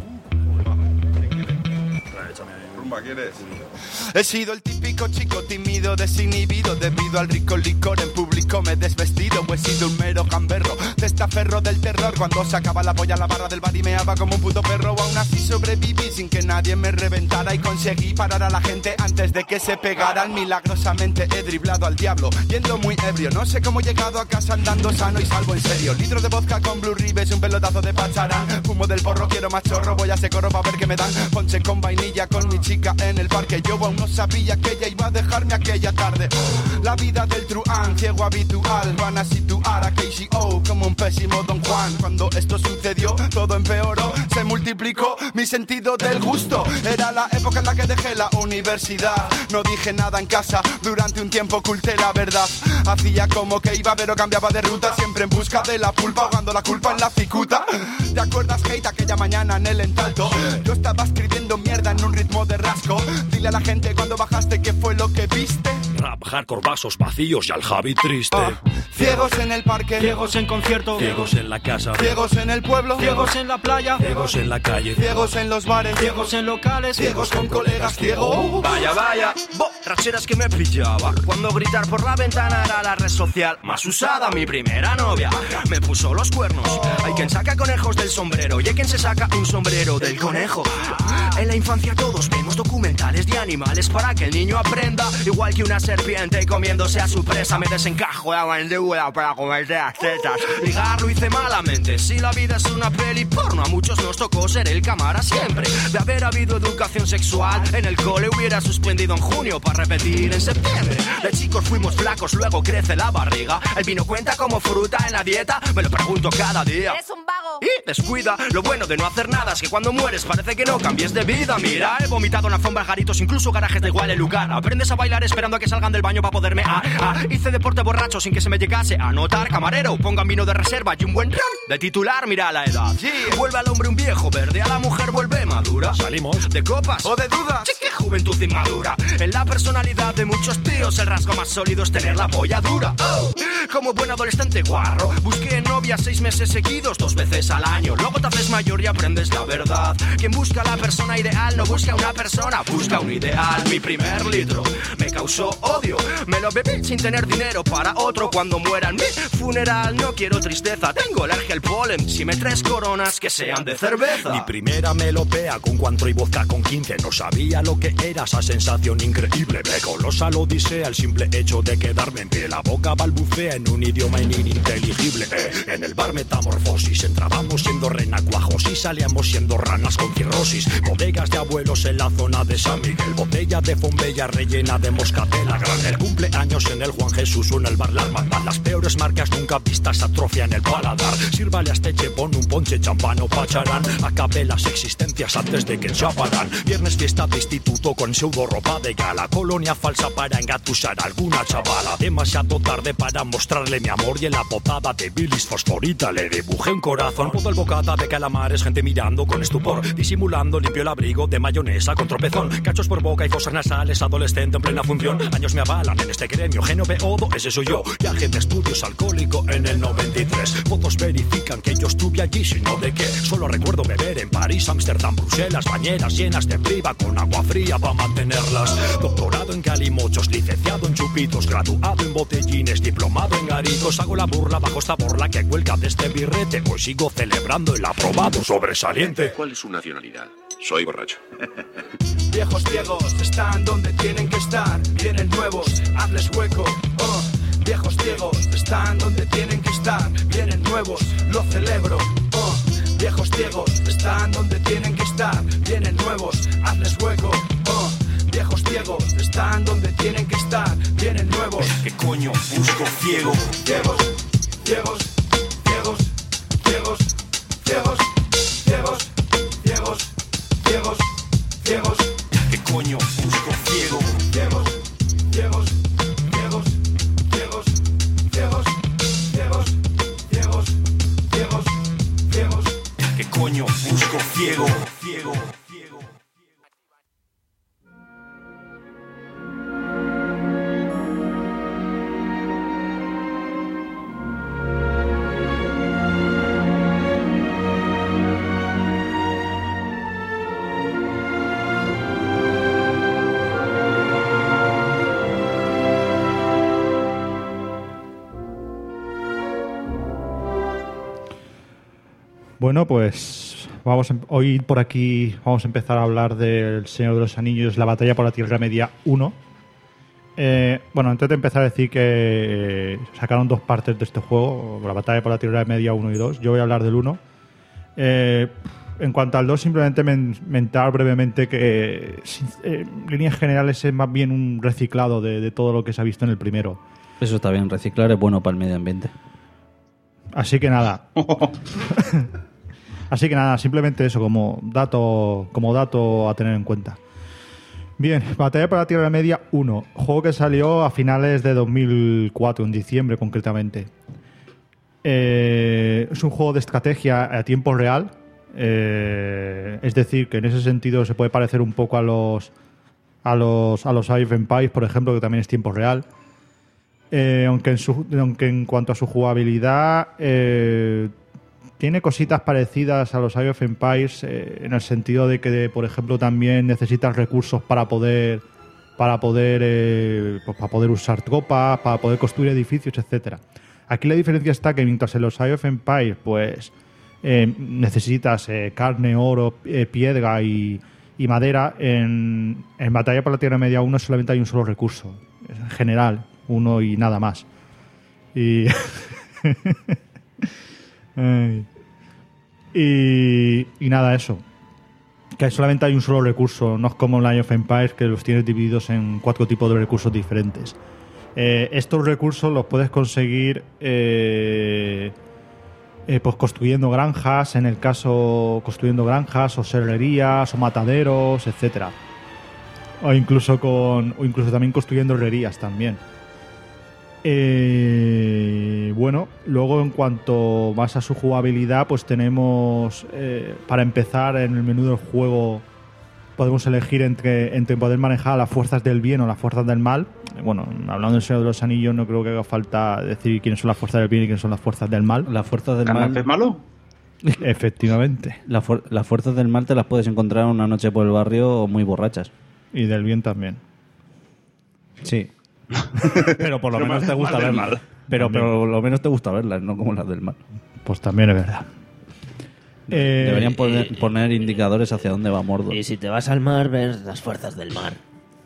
¿Quién quiere? Trae, échame ahí. ¿Rumba quieres? He sido el típico chico tímido, desinhibido. Debido al rico licor en público me he desvestido. O he sido un mero gamberro, testaferro del terror. Cuando sacaba la polla a la barra del bar y meaba como un puto perro. Aún así sobreviví sin que nadie me reventara. Y conseguí parar a la gente antes de que se pegaran. Milagrosamente he driblado al diablo, yendo muy ebrio. No sé cómo he llegado a casa andando sano y salvo en serio. Litros de vodka con Blue Ribes, un pelotazo de Pacharán. Fumo del porro, quiero más chorro, voy a ese corro pa' ver qué me dan. Ponche con vainilla con mi chica en el parque. Yo aún no sabía que ella iba a dejarme aquella tarde. La vida del truán, ciego habitual. Van a situar a K C O como un pésimo Don Juan. Cuando esto sucedió, todo empeoró. Se multiplicó mi sentido del gusto. Era la época en la que dejé la universidad. No dije nada en casa, durante un tiempo oculté la verdad. Hacía como que iba pero cambiaba de ruta. Siempre en busca de la pulpa, ahogando la culpa en la cicuta. ¿Te acuerdas, Kate, aquella mañana en el Entalto? Yo estaba escribiendo mierda en un ritmo de rasco. Dile a la gente cuando bajaste qué fue lo que viste. Rap, hardcore, vasos vacíos y al Javi triste. Ah, ciegos en el parque, ciegos en concierto, ciegos en la casa, ciegos en el pueblo, ciegos en la playa, ciegos en la calle, ciegos en los bares, ciegos en locales, ciegos con colegas ciegos. Vaya, vaya, borracheras que me pillaba cuando gritar por la ventana era la red social más usada. Mi primera novia me puso los cuernos. Hay quien saca conejos del sombrero y hay quien se saca un sombrero del conejo. En la infancia todos vemos documentales de animales para que el niño aprenda. Igual que una serpiente y comiéndose a su presa. Me desencajo de agua en deuda para comerse las tetas. Ligar lo hice malamente. Si la vida es una peli porno, a muchos nos tocó ser el cámara siempre. De haber habido educación sexual en el cole hubiera suspendido en junio para repetir en septiembre. De chicos fuimos flacos, luego crece la barriga. El vino cuenta como fruta en la dieta. Me lo pregunto cada día. Eres un vago. Y descuida, lo bueno de no hacer nada es que cuando mueres parece que no cambies de vida. Mira, he vomitado en alfombras, garitos, incluso garajes de igual el lugar. Aprendes a bailar esperando a que salgan del baño para poderme ah, ah. Hice deporte borracho sin que se me llegase a notar. Camarero, pongan vino de reserva y un buen ron de titular, mira la edad. Sí. Vuelve al hombre un viejo verde, a la mujer vuelve madura. Salimos de copas o de dudas. Sí, qué juventud inmadura. En la personalidad de muchos tíos el rasgo más sólido es tener la polla dura. Oh. Como buen adolescente guarro, busqué novia seis meses seguidos, dos veces al año. Luego te haces mayor y aprendes la verdad. Quien busca la persona ideal no busca una persona, busca un ideal. Mi primer litro me causó odio. Me lo bebí sin tener dinero para otro. Cuando muera en mi funeral no quiero tristeza. Tengo alergia al polen. Si me traes coronas que sean de cerveza. Mi primera melopea con cuatro y vodka con quince. No sabía lo que era esa sensación increíble. Me colosa la odisea el simple hecho de quedarme en pie. La boca balbucea en un idioma ininteligible. Eh, en el bar metamorfosis entrábamos siendo renacuajos y salíamos siendo ranas con cirrosis. Bodegas de abuelos en la zona de San Miguel. Botella de fombella rellena de moscatela. Gran el cumpleaños en el Juan Jesús o en el bar La Armada. Las peores marcas nunca vistas atrofian el paladar. Sírvale a este chepón un ponche, champán o Pacharán. Acabe las existencias antes de que enchaparán. Viernes fiesta de instituto con pseudo ropa de gala. Colonia falsa para engatusar a alguna chavala. Demasiado tarde para mostrarle mi amor. Y en la botada de bilis fosforita le dibujé un corazón. Todo el bocata de calamares, gente mirando con estupor. Disimulando limpio el abrigo de mayonesa con tropezón. Cachos por boca y fosas nasales, adolescente en plena función. Años me avalan en este gremio, G O D O, ese soy yo. Viaje de estudios alcohólico en el noventa y tres. Fotos verifican que yo estuve allí, sino de qué. Solo recuerdo beber en París, Ámsterdam, Bruselas, bañeras llenas de priva con agua fría. estrategia para mantenerlas. Doctorado en calimochos, licenciado en chupitos, graduado en botellines, diplomado en garitos. Hago la burla bajo esta borla que cuelga de este birrete. Hoy sigo celebrando el aprobado sobresaliente. ¿Cuál es su nacionalidad? Soy borracho. Viejos ciegos están donde tienen que estar. Vienen nuevos, hazles hueco. Oh. Viejos ciegos están donde tienen que estar. Vienen nuevos, lo celebro. Oh. Viejos ciegos están donde tienen que estar. Vienen nuevos, hazles hueco. Oh. Viejos ciegos están donde tienen que estar. Vienen nuevos. ¿Qué coño busco ciego? Ciegos, ciegos, ciegos, ciegos, ciegos, ciegos, ciegos, ciegos, ciegos. ¿Qué coño busco ciego? Ciegos, ciegos, ciegos, ciegos, ciegos, ciegos, ciegos, ciegos, ciegos. ¿Qué coño busco ciego? Ciego. Bueno, pues vamos a, hoy por aquí vamos a empezar a hablar del Señor de los Anillos, la batalla por la Tierra Media uno. Eh, bueno, antes de empezar a decir que eh, sacaron dos partes de este juego, la batalla por la Tierra Media uno y dos. Yo voy a hablar del uno. Eh, en cuanto al dos, simplemente men- mentar brevemente que eh, en líneas generales es más bien un reciclado de, de todo lo que se ha visto en el primero. Eso está bien, reciclar es bueno para el medio ambiente. Así que nada. Así que nada, simplemente eso, como dato, como dato a tener en cuenta. Bien, Batalla por la Tierra Media uno, juego que salió a finales de dos mil cuatro, en diciembre concretamente. Eh, es un juego de estrategia a tiempo real, eh, es decir, que en ese sentido se puede parecer un poco a los a los a los Age of Empires, por ejemplo, que también es tiempo real. Eh, aunque, en su, aunque en cuanto a su jugabilidad eh, tiene cositas parecidas a los Age of Empires, eh, en el sentido de que, por ejemplo, también necesitas recursos para poder para poder eh, pues para poder usar tropas, para poder construir edificios, etcétera. Aquí la diferencia está que mientras en los Age of Empires pues eh, necesitas eh, carne, oro, eh, piedra y, y madera, en, en Batalla por la Tierra Media uno solamente hay un solo recurso, en general, uno y nada más. Y Ay. Y, y nada, eso. Que solamente hay un solo recurso, no es como en Age of Empires que los tienes divididos en cuatro tipos de recursos diferentes. Eh, estos recursos los puedes conseguir eh, eh, pues construyendo granjas, en el caso construyendo granjas o serrerías o mataderos, etcétera. O incluso con o incluso también construyendo herrerías también. Eh, bueno, luego en cuanto más a su jugabilidad, pues tenemos eh, para empezar en el menú del juego podemos elegir entre, entre poder manejar las fuerzas del bien o las fuerzas del mal. Bueno, hablando del Señor de los Anillos, no creo que haga falta decir quiénes son las fuerzas del bien y quiénes son las fuerzas del mal. Las fuerzas del mal. ¿Es malo? Efectivamente. La fu- las fuerzas del mal te las puedes encontrar una noche por el barrio muy borrachas. Y del bien también. Sí. Pero por lo Pero menos más- te gusta más del verlas. mal. Pero, También. pero por lo menos te gusta verlas, no como las del mal. Pues también es verdad. Eh, Deberían poner, poner indicadores hacia dónde va Mordor. Y si te vas al mar, ves las fuerzas del mar.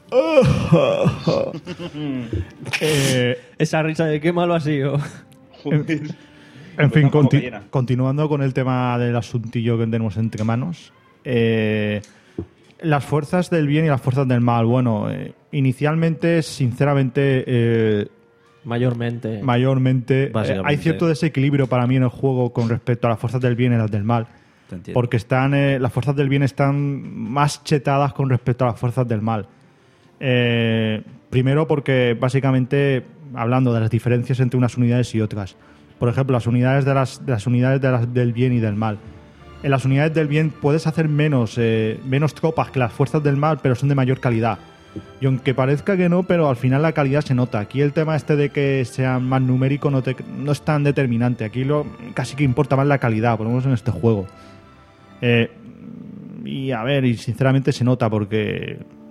eh, Esa risa de qué malo ha sido. En, en fin, conti- continuando con el tema del asuntillo que tenemos entre manos. Eh, las fuerzas del bien y las fuerzas del mal. Bueno, eh, inicialmente, sinceramente... Eh, Mayormente. Mayormente. eh, Básicamente. hay cierto desequilibrio para mí en el juego con respecto a las fuerzas del bien y las del mal. Te entiendo. Porque están eh, las fuerzas del bien están más chetadas con respecto a las fuerzas del mal. Eh, primero porque básicamente hablando de las diferencias entre unas unidades y otras. Por ejemplo, las unidades de las, de las unidades de las, del bien y del mal. En las unidades del bien puedes hacer menos, eh, menos tropas que las fuerzas del mal, pero son de mayor calidad. Y aunque parezca que no, pero al final la calidad se nota. Aquí el tema este de que sea más numérico no, te, no es tan determinante. Aquí lo casi que importa más la calidad, por lo menos en este juego. Eh, y a ver, y sinceramente se nota porque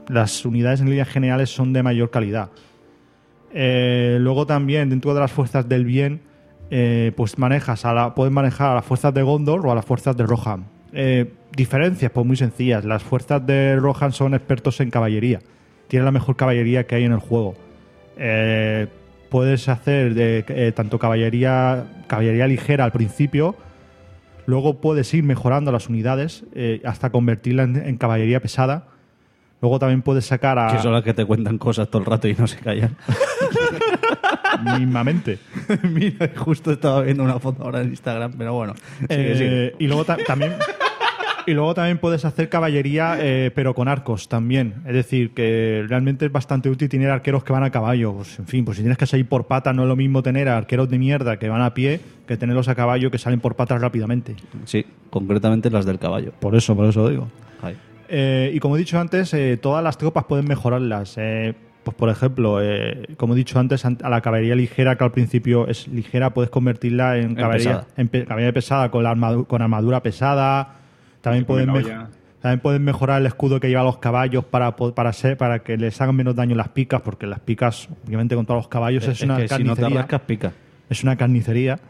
las unidades en líneas generales son de mayor calidad. Eh, luego también, dentro de las fuerzas del bien, eh, pues manejas a la, puedes manejar a las fuerzas de Gondor o a las fuerzas de Rohan. Eh, diferencias, pues muy sencillas. Las fuerzas de Rohan son expertos en caballería. Tienen la mejor caballería que hay en el juego. Eh, puedes hacer de, eh, tanto caballería, caballería ligera al principio. Luego puedes ir mejorando las unidades eh, hasta convertirla en, en caballería pesada. Luego también puedes sacar a... Que son las que te cuentan cosas todo el rato y no se callan. Mismamente. Mira, justo estaba viendo una foto ahora en Instagram, pero bueno. Sigue, Eh, sigue. y luego ta- también... Y luego también puedes hacer caballería, eh, pero con arcos también. Es decir, que realmente es bastante útil tener arqueros que van a caballo. Pues, en fin, pues si tienes que salir por patas, no es lo mismo tener a arqueros de mierda que van a pie que tenerlos a caballo que salen por patas rápidamente. Sí, concretamente las del caballo. Por eso, por eso digo. Ay. Eh, y como he dicho antes, eh, todas las tropas pueden mejorarlas. Eh, pues por ejemplo, eh, como he dicho antes, a la caballería ligera, que al principio es ligera, puedes convertirla en, En caballería, pesada. en pe- caballería pesada con, la armadu- con armadura pesada. También Con pueden, una mej- olla. también pueden mejorar el escudo que llevan los caballos para, po- para, ser, para que les hagan menos daño las picas, porque las picas, obviamente con todos los caballos, es, Es una que si no te carnicería. rascas, pica. Es una carnicería.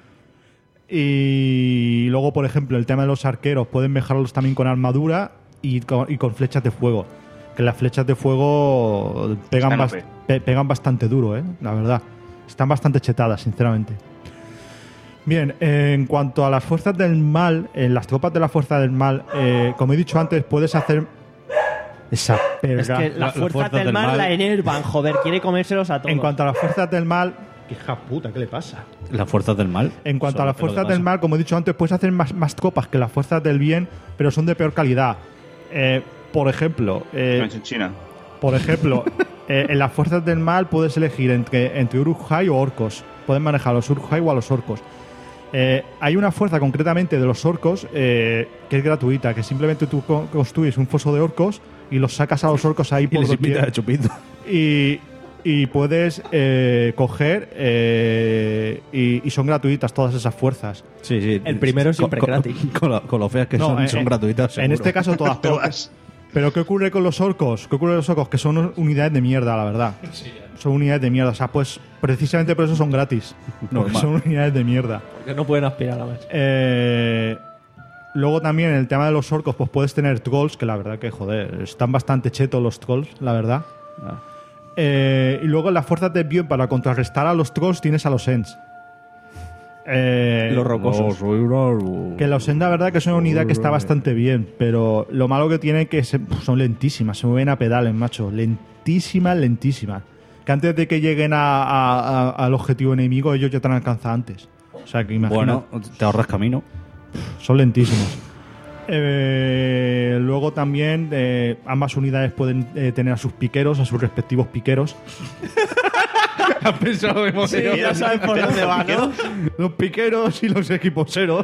Y luego, por ejemplo, el tema de los arqueros, pueden mejorarlos también con armadura y con, y con flechas de fuego. Que las flechas de fuego pegan, Están bas- O P. pe- pegan bastante duro, ¿eh? La verdad. Están bastante chetadas, sinceramente. Bien, eh, en cuanto a las fuerzas del mal, en las tropas de la fuerza del mal, eh, como he dicho antes, puedes hacer... Esa perra. Es que las fuerzas del mal la enervan, joder, quiere comérselos a todos. En cuanto a las fuerzas del mal... Hija puta, ¿qué le pasa? Las fuerzas del mal. En cuanto Son a las lo que le fuerzas del pasa. mal, como he dicho antes, puedes hacer más, más tropas que las fuerzas del bien, pero son de peor calidad. Eh, por ejemplo, eh, En China. por ejemplo, eh, en las fuerzas del mal puedes elegir entre, entre Uruk-hai o orcos. Puedes manejar a los Uruk-hai o a los orcos. Eh, hay una fuerza concretamente de los orcos eh, que es gratuita, que simplemente tú co- construyes un foso de orcos y los sacas a los orcos ahí por les doquier. invita a chupito. Y, y puedes eh, coger eh, y, y son gratuitas todas esas fuerzas. Sí, sí. El primero siempre Con- gratis. Con, con lo, con lo feas que No, son, eh, son eh, gratuitas. En seguro. este caso todas. Pero, pero ¿qué ocurre con los orcos? ¿Qué ocurre con los orcos? Que son unidades de mierda, la verdad. Son unidades de mierda. O sea, pues precisamente por eso son gratis. Porque Normal. son unidades de mierda. Porque no pueden aspirar a más. Eh, luego también en el tema de los orcos, pues puedes tener trolls, que la verdad que, joder, están bastante chetos los trolls, la verdad. Ah. Eh, y luego en las fuerzas de bien, para contrarrestar a los trolls, tienes a los Ents. Eh, Los rocosos. que los Ents, la verdad que es una unidad que está bastante bien, pero lo malo que tiene es que se- son lentísimas, se mueven a pedales, macho. Lentísimas, lentísimas. Que antes de que lleguen a- a- a- al objetivo enemigo, ellos ya te han alcanzado antes. O sea, que imagina. Bueno, te ahorras camino. Son lentísimos. Eh, luego también eh, ambas unidades pueden eh, tener a sus piqueros, a sus respectivos piqueros. ¿Has pensado en Sí, ya sabes por dónde va, ¿no? Los piqueros y los equiposeros.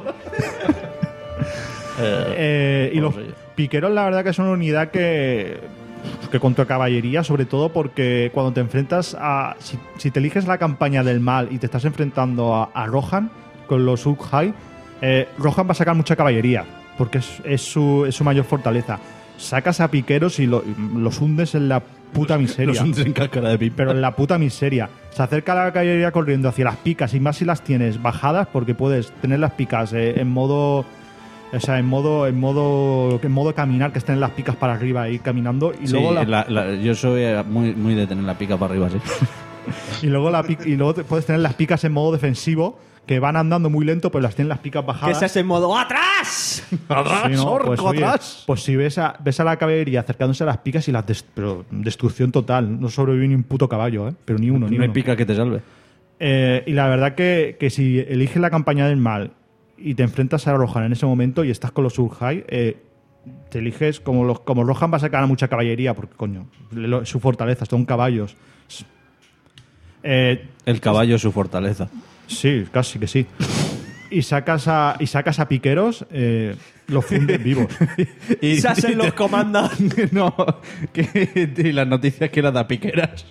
Eh, y los piqueros, la verdad que son una unidad que, que contra caballería, sobre todo porque cuando te enfrentas a... Si, si te eliges la campaña del mal y te estás enfrentando a, a Rohan con los Uruk-hai, eh, Rohan va a sacar mucha caballería, porque es, es, su, es su mayor fortaleza. Sacas a piqueros y, lo- y los hundes en la puta miseria. Los hundes en cáscara de pipa. Pero en la puta miseria. Se acerca la caballería corriendo hacia las picas, y más si las tienes bajadas, porque puedes tener las picas eh, en modo... O sea, en modo, en modo, en modo caminar, que estén las picas para arriba y caminando. Y Sí, luego la, la- la- yo soy eh, muy, muy de tener la pica para arriba, sí. y luego, la, pic- y luego te- puedes tener las picas en modo defensivo, que van andando muy lento, pero las tienen las picas Que bajadas. ese es en modo ¡atrás! ¡Atrás, Sí, ¿no? orco, Pues, oye, atrás! pues si ves a, ves a la caballería acercándose a las picas y las des- pero destrucción total. No sobrevive ni un puto caballo, ¿eh? Pero ni uno, ni No hay uno. pica que te salve. Eh, y la verdad que, que si eliges la campaña del mal y te enfrentas a Rohan en ese momento y estás con los Uruk-hai, eh, te eliges como los, como Rohan va a sacar a mucha caballería, porque coño, lo- su fortaleza, son caballos. Eh, El caballo es su fortaleza. sí, casi que sí. Y sacas a, y sacas a piqueros, eh, los fundes vivos. Y, Se hacen los comandos. no, que, y las noticias que eran de piqueras.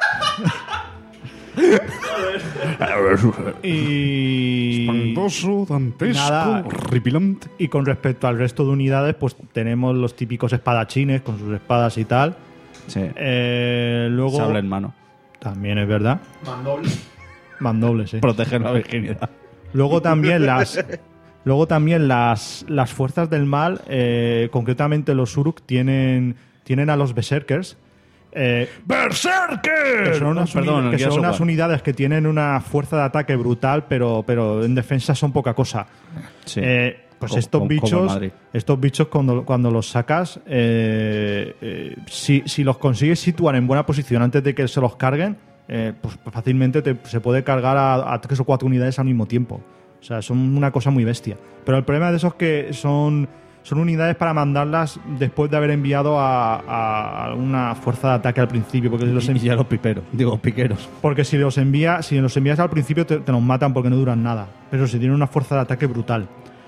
Y Espantoso, dantesco, Nada. horripilante. Y con respecto al resto de unidades, pues tenemos los típicos espadachines con sus espadas y tal. Sí. Eh, luego, Sable en mano. También es verdad. Mandoble. Mandoble, sí. Protegen la virginidad. Luego también las... Luego también las, las fuerzas del mal, eh, concretamente los Uruk, tienen, tienen a los Berserkers. Eh, ¡Berserker! Que son unas, Perdón, uni- que el son Gears of unas War. unidades que tienen una fuerza de ataque brutal, pero, pero en defensa son poca cosa. Sí. Eh, pues Como- estos como- como el bichos, Madrid. estos bichos cuando, cuando los sacas, eh, eh, si, si los consigues situar en buena posición antes de que se los carguen, eh, pues fácilmente te- se puede cargar a, a tres o cuatro unidades al mismo tiempo. O sea, son una cosa muy bestia. Pero el problema de eso es que son, son unidades para mandarlas después de haber enviado a, a- a una fuerza de ataque al principio. Porque si los Y ya los piperos, digo, piqueros. porque si los envía, si los envías al principio te, te los matan porque no duran nada. Pero si tienen una fuerza de ataque brutal.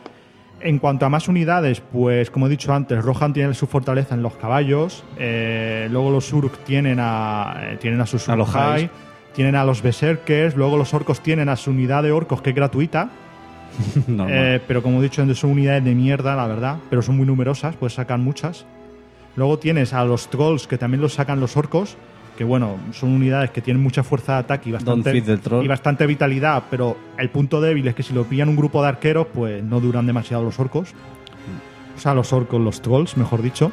En cuanto a más unidades, pues como he dicho antes, Rohan tiene su fortaleza en los caballos. eh, luego los Uruk tienen a, eh, tienen a sus A los Uruk-hai, Hais. tienen a los Berserkers. Luego los orcos tienen a su unidad de orcos que es gratuita. Normal. Eh, pero como he dicho, son unidades de mierda, la verdad. Pero son muy numerosas, puedes sacar muchas. Luego tienes a los trolls, que también los sacan los orcos. Que bueno, son unidades que tienen mucha fuerza de ataque y bastante, Don't feed the troll. y bastante vitalidad. Pero el punto débil es que si lo pillan un grupo de arqueros, pues no duran demasiado los orcos. O sea, los orcos, los trolls, mejor dicho.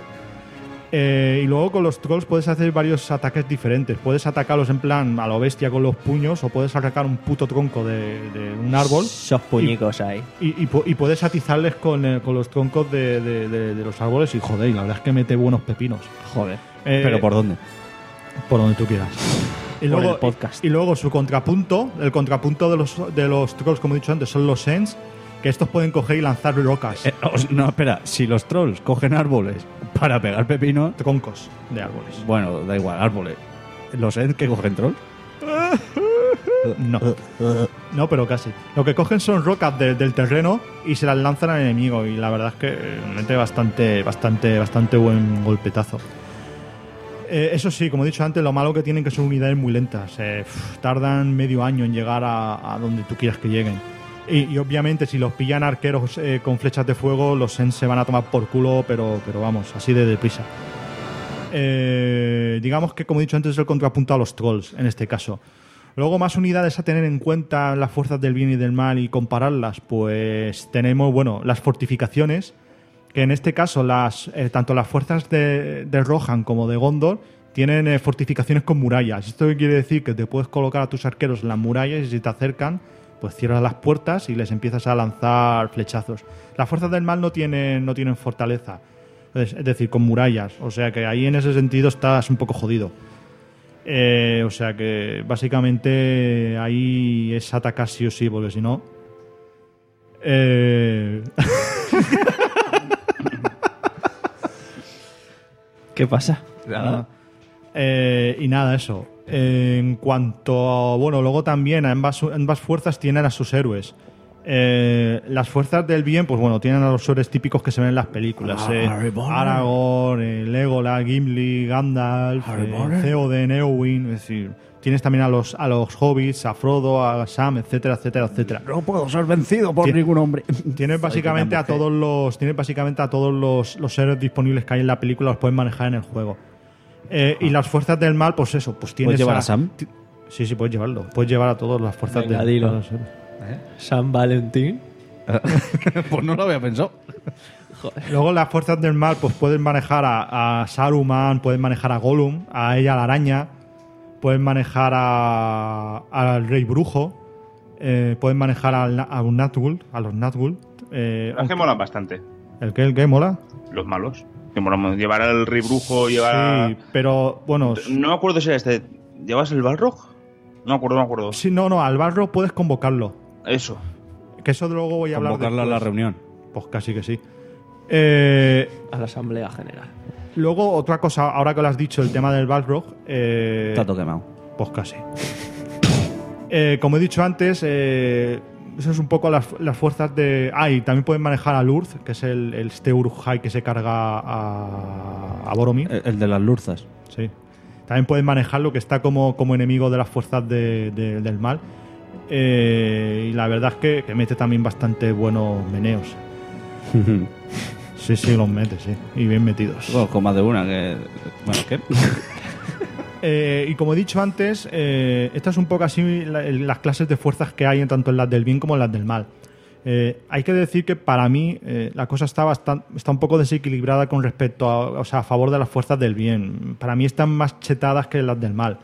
Eh, y luego con los trolls puedes hacer varios ataques diferentes. Puedes atacarlos en plan a lo bestia con los puños, o puedes atacar un puto tronco de, de un árbol. Esos puñicos ahí. Y, y, pu- y puedes atizarles con, eh, con los troncos de, de- de- de los árboles. Y joder, y la verdad es que mete buenos pepinos. Joder. Eh, ¿Pero por dónde? Por donde tú quieras. Y Por luego, el podcast. Y, y luego su contrapunto, el contrapunto de los, de los trolls, como he dicho antes, son los Sens, que estos pueden coger y lanzar rocas. Eh, os- no, espera, si los trolls cogen árboles para pegar pepinos. Troncos de árboles. Bueno, da igual, árboles. ¿Los Ents que cogen trolls? No. No, pero casi. Lo que cogen son rocas de- del terreno y se las lanzan al enemigo. Y la verdad es que eh, mete bastante, bastante, bastante buen golpetazo. Eh, eso sí, como he dicho antes, lo malo que tienen que son unidades muy lentas. Eh, pf, tardan medio año en llegar a, a donde tú quieras que lleguen. Y, y obviamente si los pillan arqueros eh, con flechas de fuego, los Sens se van a tomar por culo, pero, pero vamos, así de deprisa. Eh, digamos que, como he dicho antes, es el contrapunto a los trolls, en este caso. Luego, más unidades a tener en cuenta, las fuerzas del bien y del mal, y compararlas, pues tenemos, bueno, las fortificaciones, que en este caso las eh, tanto las fuerzas de, de Rohan como de Gondor tienen eh, fortificaciones con murallas. Esto quiere decir que te puedes colocar a tus arqueros en las murallas y si te acercan, pues cierras las puertas y les empiezas a lanzar flechazos. Las fuerzas del mal no tienen, no tienen fortaleza, es, es decir, con murallas. O sea que ahí en ese sentido estás un poco jodido. Eh, o sea que básicamente ahí es atacar sí o sí, porque si no... Eh... ¿Qué pasa? Nada. Eh, y nada, eso. Eh, en cuanto a, bueno, luego también ambas, ambas fuerzas tienen a sus héroes. Eh, las fuerzas del bien, pues bueno, tienen a los héroes típicos que se ven en las películas. Ah, eh, Harry Potter. Aragorn, eh, Legolas, Gimli, Gandalf, Harry eh, Potter. Theoden, Eowyn, es decir, tienes también a los, a los hobbits, a Frodo, a Sam, etcétera, etcétera, etcétera. No puedo ser vencido por Tien- ningún hombre. Tienes básicamente a todos los tienes básicamente a todos los, los héroes disponibles que hay en la película, los puedes manejar en el juego. Eh, y las fuerzas del mal, pues eso, pues tienes ¿Puedes llevar a Sam? ti- Sí, sí, puedes llevarlo. Puedes llevar a todas las fuerzas Venga, del dilo. a los héroes. San Valentín. Pues no lo había pensado. Luego las fuerzas del mal, pues puedes manejar a, a Saruman, puedes manejar a Gollum, a ella la araña, puedes manejar a, al rey brujo, eh, puedes manejar al, Na- a un Nazgûl, a los Nazgûl. Eh, Las que molan bastante. ¿El qué? ¿El qué mola? Los malos. Que molan. Llevar al rey brujo, llevar. Sí, pero bueno. No me acuerdo si era este. ¿Llevas el Balrog? No me acuerdo, no me acuerdo. Sí, no, no, al barro puedes convocarlo. Eso. Que eso luego voy a hablar Convocarlo a la después. reunión. Pues casi que sí. Eh, A la Asamblea General. luego, otra cosa, ahora que lo has dicho, el tema del Balrog. Eh, Está todo quemado. Pues casi. Eh, como he dicho antes, eh, eso es un poco las, las fuerzas de... Ah, y también pueden manejar a Lurth, que es el, el este Uruk-hai que se carga a, a Boromir. El, el de las lurzas. Sí. También pueden manejarlo, que está como, como enemigo de las fuerzas de- de- del mal. Eh, y la verdad es que, que mete también bastante buenos meneos. Sí, sí, los mete, sí. Y bien metidos. Bueno, con más de una que... Bueno, ¿qué? Eh, y como he dicho antes, eh, esta es un poco así la, las clases de fuerzas que hay en tanto en las del bien como en las del mal. Eh, hay que decir que para mí eh, la cosa está, bastante, está un poco desequilibrada con respecto a, o sea, a favor de las fuerzas del bien. Para mí están más chetadas que las del mal.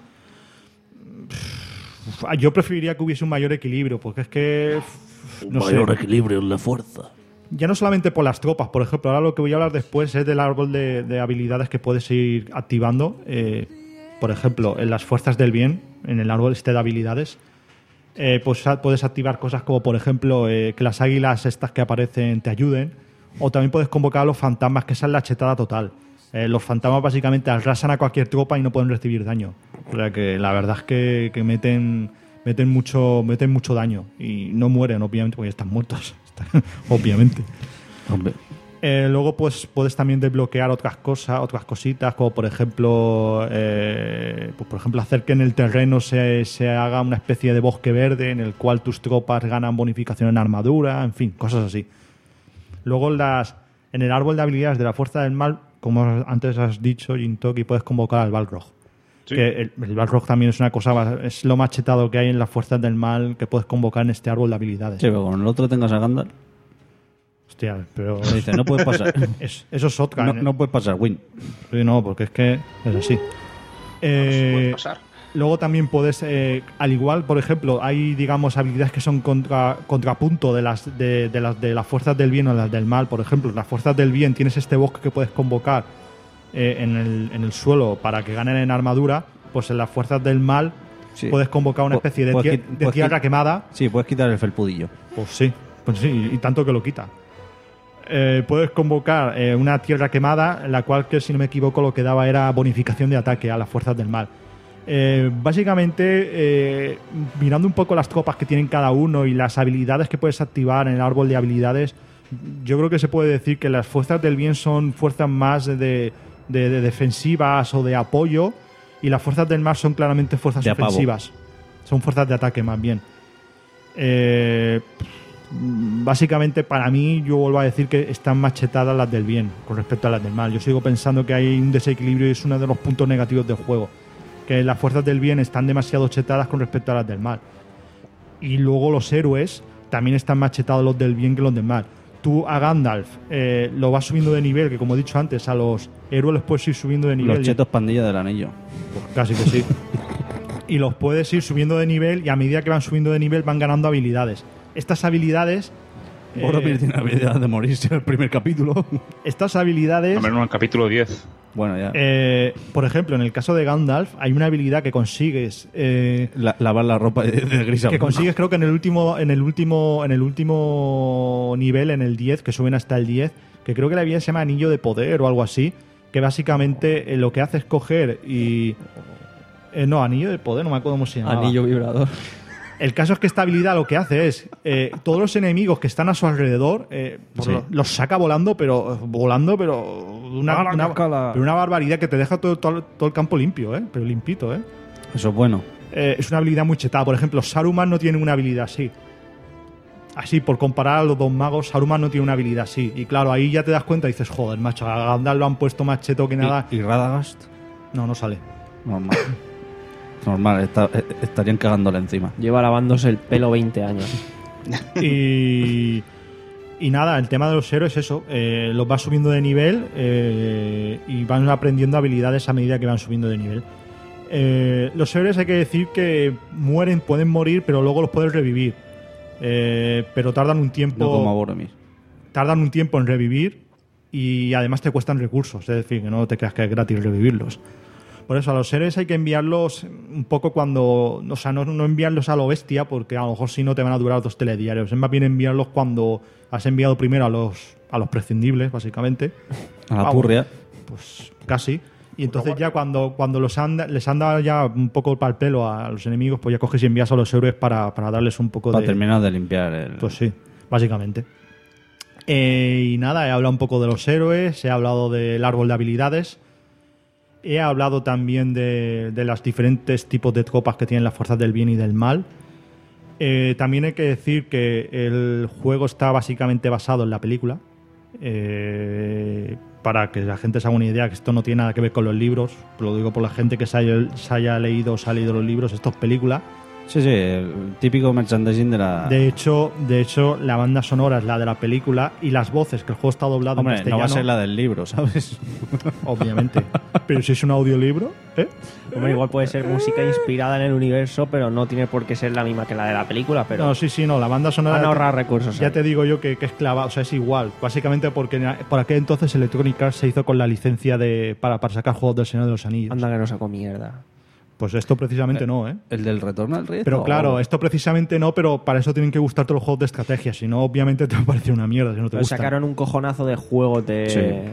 Yo preferiría que hubiese un mayor equilibrio, porque es que... No un mayor sé. equilibrio en la fuerza. Ya no solamente por las tropas, por ejemplo, ahora lo que voy a hablar después es del árbol de, de habilidades que puedes ir activando. Eh, por ejemplo, en las fuerzas del bien, en el árbol este de habilidades, eh, pues puedes activar cosas como, por ejemplo, eh, que las águilas estas que aparecen te ayuden, o también puedes convocar a los fantasmas, que esa es la chetada total. Eh, los fantasmas básicamente arrasan a cualquier tropa y no pueden recibir daño. O sea que la verdad es que, que meten, meten, mucho, meten mucho daño y no mueren, obviamente, porque ya están muertos. Obviamente. Hombre. Eh, luego pues puedes también desbloquear otras cosas, otras cositas, como por ejemplo eh, pues, por ejemplo hacer que en el terreno se, se haga una especie de bosque verde en el cual tus tropas ganan bonificación en armadura, en fin, cosas así. Luego las, en el árbol de habilidades de la fuerza del mal, como antes has dicho, Jintoki, puedes convocar al Balrog. Sí. Que el, el Balrog también es una cosa, es lo más chetado que hay en las fuerzas del mal que puedes convocar en este árbol de habilidades. Sí, pero con el otro tengas a Gandalf. Hostia, pero... Dice, no puedes pasar. es, eso es otra. No, ¿eh? no puedes pasar, Win. Sí, no, porque es que es así. Eh, puede pasar. Luego también puedes, eh, al igual, por ejemplo, hay, digamos, habilidades que son contra, contrapunto de las de, de las de las fuerzas del bien o las del mal. Por ejemplo, las fuerzas del bien tienes este bosque que puedes convocar eh, en, el, en el suelo para que ganen en armadura. Pues en las fuerzas del mal sí. puedes convocar una especie de, tier, de tierra quemada. Sí, puedes quitar el felpudillo. Pues sí, pues sí, y tanto que lo quita. Eh, puedes convocar eh, una tierra quemada, la cual, que si no me equivoco, lo que daba era bonificación de ataque a las fuerzas del mal. Eh, básicamente, eh, mirando un poco las tropas que tienen cada uno y las habilidades que puedes activar en el árbol de habilidades, yo creo que se puede decir que las fuerzas del bien son fuerzas más de, de, de defensivas o de apoyo, y las fuerzas del mal son claramente fuerzas de ofensivas. Apavo. Son fuerzas de ataque, más bien. Eh... Básicamente, para mí, yo vuelvo a decir que están machetadas las del bien con respecto a las del mal. Yo sigo pensando que hay un desequilibrio y es uno de los puntos negativos del juego, que las fuerzas del bien están demasiado chetadas con respecto a las del mal. Y luego los héroes también están machetados los del bien que los del mal. Tú a Gandalf eh, lo vas subiendo de nivel, que como he dicho antes, a los héroes los puedes ir subiendo de nivel. Los chetos pandilla del anillo. Pues casi que sí. Y los puedes ir subiendo de nivel, y a medida que van subiendo de nivel van ganando habilidades. Estas habilidades... Boromir eh, tiene la habilidad de morirse en el primer capítulo. Estas habilidades... No, en el capítulo diez. Bueno, ya. Eh, por ejemplo, en el caso de Gandalf, hay una habilidad que consigues... Eh, la, lavar la ropa de, de gris a Que consigues, creo que en el último en el último, en el último nivel, en el diez, que suben hasta el diez, que creo que la habilidad se llama Anillo de Poder o algo así, que básicamente eh, lo que hace es coger y... Eh, no, Anillo de Poder, no me acuerdo cómo se llama. Anillo vibrador. El caso es que esta habilidad lo que hace es eh, todos los enemigos que están a su alrededor eh, sí. los saca volando, pero volando, pero una, una, pero una barbaridad que te deja todo, todo, todo el campo limpio, ¿eh? Pero limpito, ¿eh? Eso es bueno. Eh, es una habilidad muy chetada. Por ejemplo, Saruman no tiene una habilidad así. Así, por comparar a los dos magos, Saruman no tiene una habilidad así. Y claro, ahí ya te das cuenta y dices, joder, macho, a Gandalf lo han puesto más cheto que nada. ¿Y, y Radagast? No, no sale. Normal. Normal, está, estarían cagándole encima. Lleva lavándose el pelo veinte años. y, y nada, el tema de los héroes es eso. Eh, los vas subiendo de nivel eh, y van aprendiendo habilidades a medida que van subiendo de nivel. Eh, los héroes hay que decir que mueren, pueden morir, pero luego los puedes revivir. Eh, pero tardan un tiempo... No como a Boromir. Tardan un tiempo en revivir y además te cuestan recursos. Es decir, que no te creas que es gratis revivirlos. Por eso a los héroes hay que enviarlos un poco cuando... O sea, no, no enviarlos a lo bestia, porque a lo mejor si no te van a durar dos telediarios. Es más bien enviarlos cuando has enviado primero a los a los prescindibles, básicamente. A la purria. Pues casi. Y entonces ya cuando, cuando los han, les han dado ya un poco para el pelo a los enemigos, pues ya coges y envías a los héroes para, para darles un poco para de... Para terminar de limpiar el... Pues sí, básicamente. Eh, y nada, he hablado un poco de los héroes, he hablado del árbol de habilidades... He hablado también de, de los diferentes tipos de tropas que tienen las fuerzas del bien y del mal. Eh, también hay que decir que el juego está básicamente basado en la película. Eh, para que la gente se haga una idea, que esto no tiene nada que ver con los libros, lo digo por la gente que se haya, se haya leído o se ha leído los libros, esto es película. Sí, sí, el típico merchandising de la... De hecho, de hecho, la banda sonora es la de la película y las voces, que el juego está doblado Hombre, en castellano. no va a ser la del libro, ¿sabes? Obviamente. Pero si es un audiolibro, ¿eh? Hombre, igual puede ser música inspirada en el universo, pero no tiene por qué ser la misma que la de la película. Pero No, sí, sí, no, la banda sonora... van a ahorrar recursos. Ya ahí. te digo yo que, que es clavada, o sea, es igual. Básicamente porque en- por aquel entonces Electronic Arts se hizo con la licencia de para, para sacar juegos del Señor de los Anillos. Anda que no sacó mierda. Pues esto precisamente no, ¿eh? ¿El del Retorno al Rey? Pero claro, esto precisamente no, pero para eso tienen que gustarte los juegos de estrategia. Si no, obviamente te va a parecer una mierda si no te Pero gustan. sacaron un cojonazo de juegos de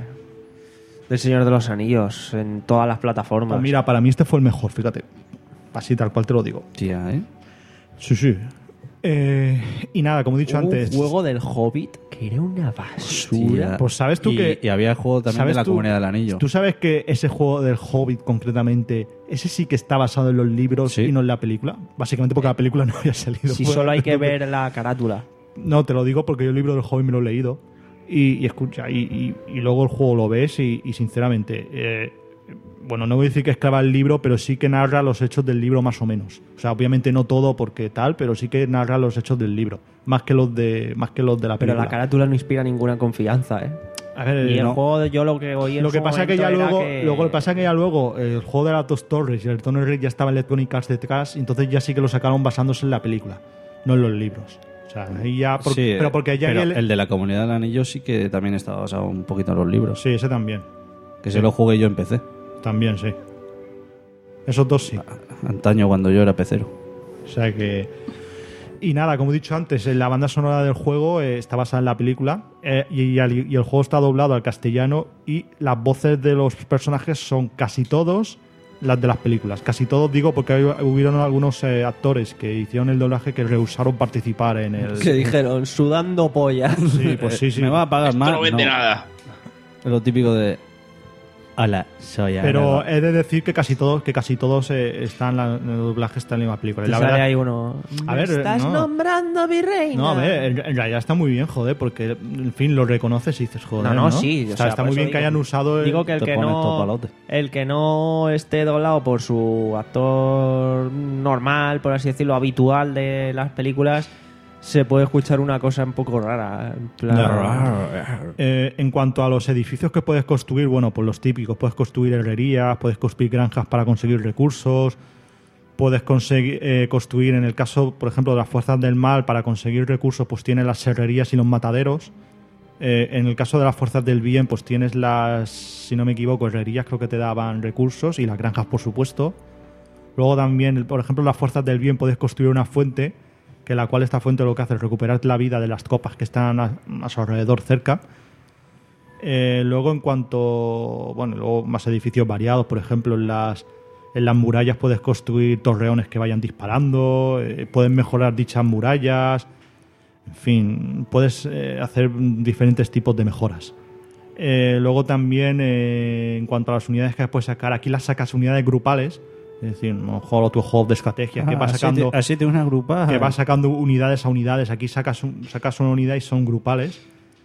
Sí. del Señor de los Anillos en todas las plataformas. Pues mira, para mí este fue el mejor, fíjate. Así tal cual te lo digo. Tía, ¿eh? Sí, sí. Eh, y nada, como he dicho Hubo antes... un juego del Hobbit que era una basura. Tía. Pues sabes tú y, que... Y había juego también ¿sabes de la tú- Comunidad del Anillo. Tú sabes que ese juego del Hobbit, concretamente, ese sí que está basado en los libros y no en la película. Básicamente porque la película no había salido. Si solo hay que ver la carátula. No, te lo digo porque yo el libro del Hobbit me lo he leído. Y, y escucha, y, y- y luego el juego lo ves y, y sinceramente... eh, bueno, no voy a decir que esclava el libro, pero sí que narra los hechos del libro más o menos. O sea, obviamente no todo porque tal, pero sí que narra los hechos del libro. Más que los de, más que los de la Pero película. la carátula no inspira ninguna confianza, ¿eh? A ver, y el no. juego, yo lo que oí en Lo que su pasa que ya momento era luego, que- luego lo que pasa que ya luego el juego de las dos torres y el Retorno del Rey ya estaba en Electronic Arts detrás, y entonces ya sí que lo sacaron basándose en la película, no en los libros. O sea, ahí ya por- Sí, pero porque ya pero el, el de la Comunidad del Anillo sí que también estaba basado un poquito en los libros. Sí, ese también. Que Sí. se lo jugué yo en P C. También, sí. Esos dos sí. Antaño, cuando yo era pecero. O sea que... Y nada, como he dicho antes, la banda sonora del juego eh, está basada en la película eh, y, y al- y el juego está doblado al castellano y las voces de los personajes son casi todos las de las películas. Casi todos digo porque hay- hubieron algunos eh, actores que hicieron el doblaje que rehusaron participar en el... Que dijeron, sudando pollas. Sí, pues sí, sí. ¿Me va a pagar más? no vende nada. Es lo típico de... Hola, soy Pero Ana. he de decir que casi todos, que casi todos eh, están la- en el doblaje está en la misma película. Y Te la sale verdad- ahí uno. A ver, ¿Estás no. nombrando mi reina? No, a ver, en, en realidad está muy bien, joder, porque en fin lo reconoces y dices, joder. No, no, sí, o O sea, sea, está por muy eso bien que digo- hayan usado. el- Digo que el Te que pones todo no palote. el que no esté doblado por su actor normal, por así decirlo, habitual de las películas, se puede escuchar una cosa un poco rara. En plan, Eh, en cuanto a los edificios que puedes construir, bueno, pues los típicos, puedes construir herrerías, puedes construir granjas para conseguir recursos, puedes conseguir eh, construir, en el caso, por ejemplo, de las fuerzas del mal, para conseguir recursos, pues tienes las herrerías y los mataderos. Eh, en el caso de las fuerzas del bien, pues tienes las, si no me equivoco, herrerías creo que te daban recursos y las granjas, por supuesto. Luego también, por ejemplo, las fuerzas del bien puedes construir una fuente, que la cual esta fuente lo que hace es recuperar la vida de las copas que están a, a su alrededor cerca. Eh, luego, en cuanto, bueno, luego más edificios variados, por ejemplo, en las, en las murallas puedes construir torreones que vayan disparando, eh, puedes mejorar dichas murallas, en fin, puedes eh, hacer diferentes tipos de mejoras. Eh, luego también, eh, en cuanto a las unidades que puedes sacar, aquí las sacas unidades grupales, es decir, a lo mejor otro juego de estrategia que Ah, va así sacando te- así te una grupa. que va sacando unidades a unidades. Aquí sacas, un- sacas una unidad y son grupales.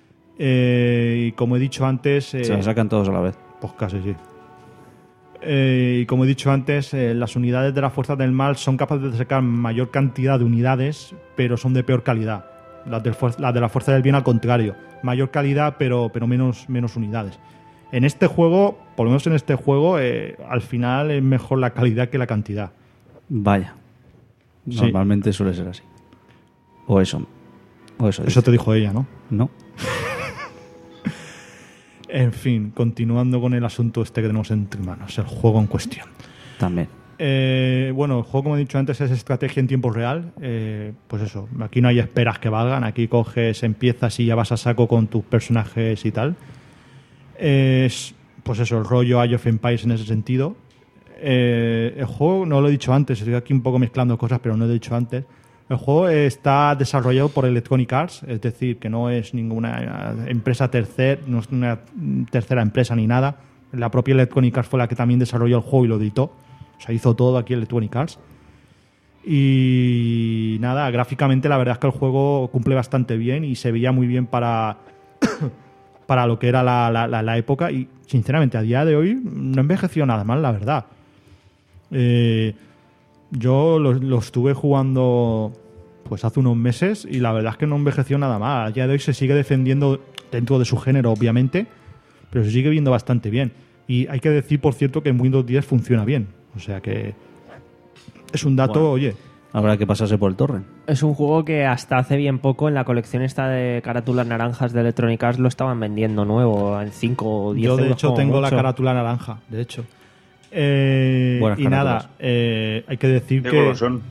Eh, y como he dicho antes... eh, Se la sacan todos a la vez. Pues casi sí. Eh, y como he dicho antes, eh, las unidades de las fuerzas del mal son capaces de sacar mayor cantidad de unidades, pero son de peor calidad. Las de, fuer- las de la fuerza del bien, al contrario. Mayor calidad, pero, pero menos, menos unidades. En este juego, por lo menos en este juego, eh, al final es mejor la calidad que la cantidad. Vaya. Sí. Normalmente suele ser así. O eso. O eso. Eso te dijo ella, ¿no? No. En fin, continuando con el asunto este que tenemos entre manos, el juego en cuestión. También. Eh, bueno, el juego, como he dicho antes, es estrategia en tiempo real. Eh, pues eso, aquí no hay esperas que valgan. Aquí coges, empiezas y ya vas a saco con tus personajes y tal. Es, pues eso, el rollo Age of Empires en ese sentido. Eh, el juego, no lo he dicho antes, estoy aquí un poco mezclando cosas, pero no lo he dicho antes. El juego está desarrollado por Electronic Arts, es decir, que no es ninguna empresa tercera, no es una tercera empresa ni nada. La propia Electronic Arts fue la que también desarrolló el juego y lo editó. O sea, hizo todo aquí Electronic Arts. Y nada, gráficamente la verdad es que el juego cumple bastante bien y se veía muy bien para para lo que era la, la, la, la época y, sinceramente, a día de hoy no envejeció nada mal, la verdad. Eh, yo lo, lo estuve jugando pues hace unos meses y la verdad es que no envejeció nada mal. A día de hoy se sigue defendiendo dentro de su género, obviamente, pero se sigue viendo bastante bien. Y hay que decir, por cierto, que en Windows diez funciona bien. O sea que es un dato, Bueno, oye... Habrá que pasarse por el torrent. Es un juego que hasta hace bien poco en la colección esta de carátulas naranjas de Electronic Arts lo estaban vendiendo nuevo en cinco o diez Yo, de euros hecho, como tengo la mucho. carátula naranja, de hecho. Eh, Buenas y carátulas. nada, eh, hay que decir ¿Qué que... color son?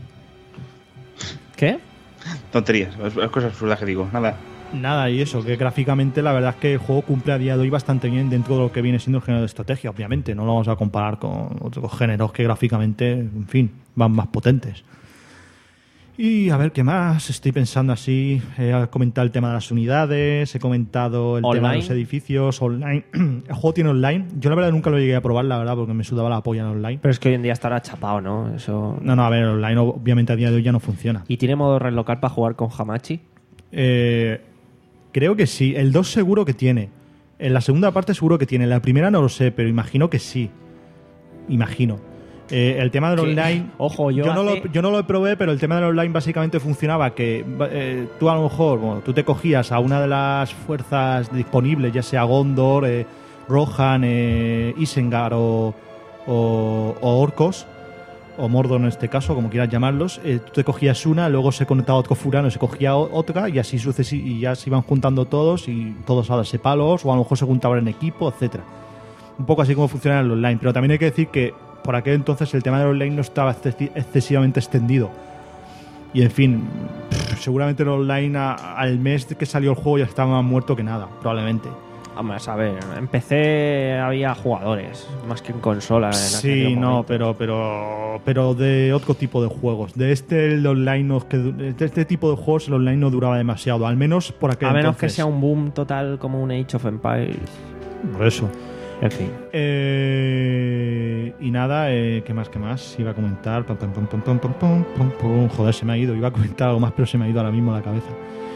¿Qué? Tonterías, es, es cosas absurdas que digo. Nada. Nada, y eso, que gráficamente la verdad es que el juego cumple a día de hoy bastante bien dentro de lo que viene siendo el género de estrategia, obviamente. No lo vamos a comparar con otros géneros que gráficamente, en fin, van más potentes. Y a ver, ¿qué más? Estoy pensando así. He comentado el tema de las unidades, he comentado el Online. tema de los edificios, online. El juego tiene online. Yo la verdad nunca lo llegué a probar, la verdad, porque me sudaba la polla en online. Pero es que hoy en día estará chapado, ¿no? Eso... No, no, a ver, el online obviamente a día de hoy ya no funciona. ¿Y tiene modo red local para jugar con Hamachi? Eh, creo que sí. El dos seguro que tiene. En la segunda parte seguro que tiene. En la primera no lo sé, pero imagino que sí. Imagino. Eh, el tema del ¿Qué? online... Ojo, yo yo, no hace- lo, yo no lo probé, pero el tema del online básicamente funcionaba que eh, tú a lo mejor, bueno, tú te cogías a una de las fuerzas disponibles, ya sea Gondor, eh, Rohan, eh, Isengard o, o, o Orcos, o Mordor en este caso, como quieras llamarlos. Eh, tú te cogías una, luego se conectaba otro furano, se cogía o- otra y así sucesi- y ya se iban juntando todos y todos a darse palos, o a lo mejor se juntaban en equipo, etcétera. Un poco así como funciona el online, pero también hay que decir que por aquel entonces el tema del online no estaba excesi- excesivamente extendido. Y en fin, pff, seguramente el online a- al mes que salió el juego ya estaba más muerto que nada, probablemente. Vamos a ver, en P C había jugadores, más que en consola. En Sí, aquel no, momento. pero, pero, pero de otro tipo de juegos. De este el online no, es que du- de este tipo de juegos el online no duraba demasiado, al menos por aquel A menos entonces. que sea un boom total como un Age of Empires. Por eso. En fin. Eh, y nada, eh, ¿qué más, qué más? Iba a comentar. Pum, pum, pum, pum, pum, pum, pum, pum, pum. Joder, se me ha ido. Iba a comentar algo más, pero se me ha ido ahora mismo a la cabeza.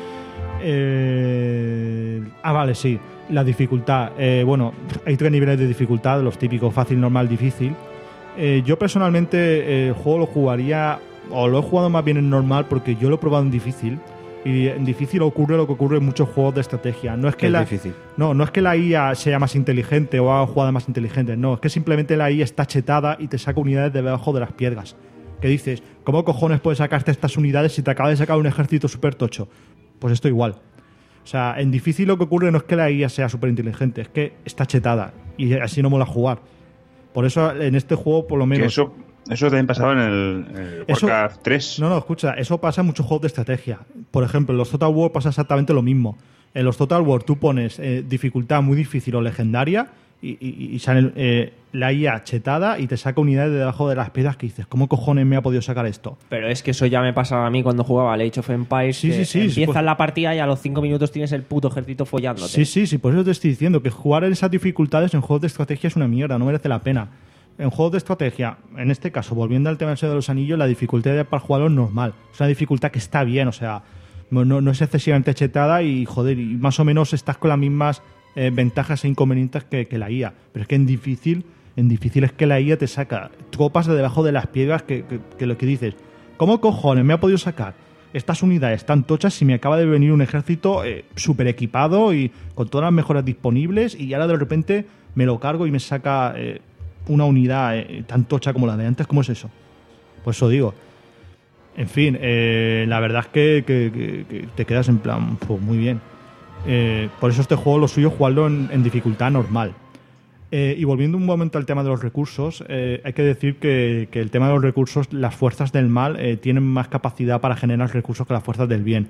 Eh, ah, vale, sí. La dificultad. Eh, bueno, hay tres niveles de dificultad, los típicos fácil, normal, difícil. Eh, yo personalmente eh, el juego lo jugaría, o lo he jugado más bien en normal porque yo lo he probado en difícil. Y en difícil ocurre lo que ocurre en muchos juegos de estrategia. No es que Es la, difícil. no, no es que la I A sea más inteligente o haga jugadas más inteligentes. No, es que simplemente la I A está chetada y te saca unidades de debajo de las piedras. Que dices, ¿cómo cojones puedes sacarte estas unidades si te acaba de sacar un ejército súper tocho? Pues esto igual. O sea, en difícil lo que ocurre no es que la I A sea súper inteligente, es que está chetada y así no mola jugar. Por eso en este juego, por lo Que menos... eso, eso también pasaba en el, en el Eso- Warcraft tres. No, no, escucha, eso pasa en muchos juegos de estrategia. Por ejemplo, en los Total War pasa exactamente lo mismo. En los Total War tú pones eh, dificultad muy difícil o legendaria y, y- y sale eh, la I A chetada y te saca unidades de debajo de las piedras que dices, ¿cómo cojones me ha podido sacar esto? Pero es que eso ya me pasaba a mí cuando jugaba al Age of Empires. Sí, que sí, sí, Empiezas sí, pues- la partida y a los cinco minutos tienes el puto ejército follándote. Sí, sí, sí, por eso te estoy diciendo que jugar en esas dificultades en juegos de estrategia es una mierda, no merece la pena. En juegos de estrategia, en este caso, volviendo al tema del Señor de los Anillos, la dificultad para jugarlo es normal. Es una dificultad que está bien, o sea, no, no es excesivamente chetada y, joder, y más o menos estás con las mismas eh, ventajas e inconvenientes que, que la I A. Pero es que en difícil, en difícil es que la I A te saca tropas de debajo de las piedras que, que, que lo que dices, ¿cómo cojones me ha podido sacar estas unidades tan tochas si me acaba de venir un ejército eh, súper equipado y con todas las mejoras disponibles y ahora de repente me lo cargo y me saca eh, una unidad eh, tan tocha como la de antes? ¿Cómo es eso? Por eso digo. En fin, eh, la verdad es que, que- que- que te quedas en plan, pues muy bien. Eh, por eso este juego lo suyo es jugarlo en, en dificultad normal. Eh, y volviendo un momento al tema de los recursos, eh, hay que decir que, que el tema de los recursos, las fuerzas del mal eh, tienen más capacidad para generar recursos que las fuerzas del bien.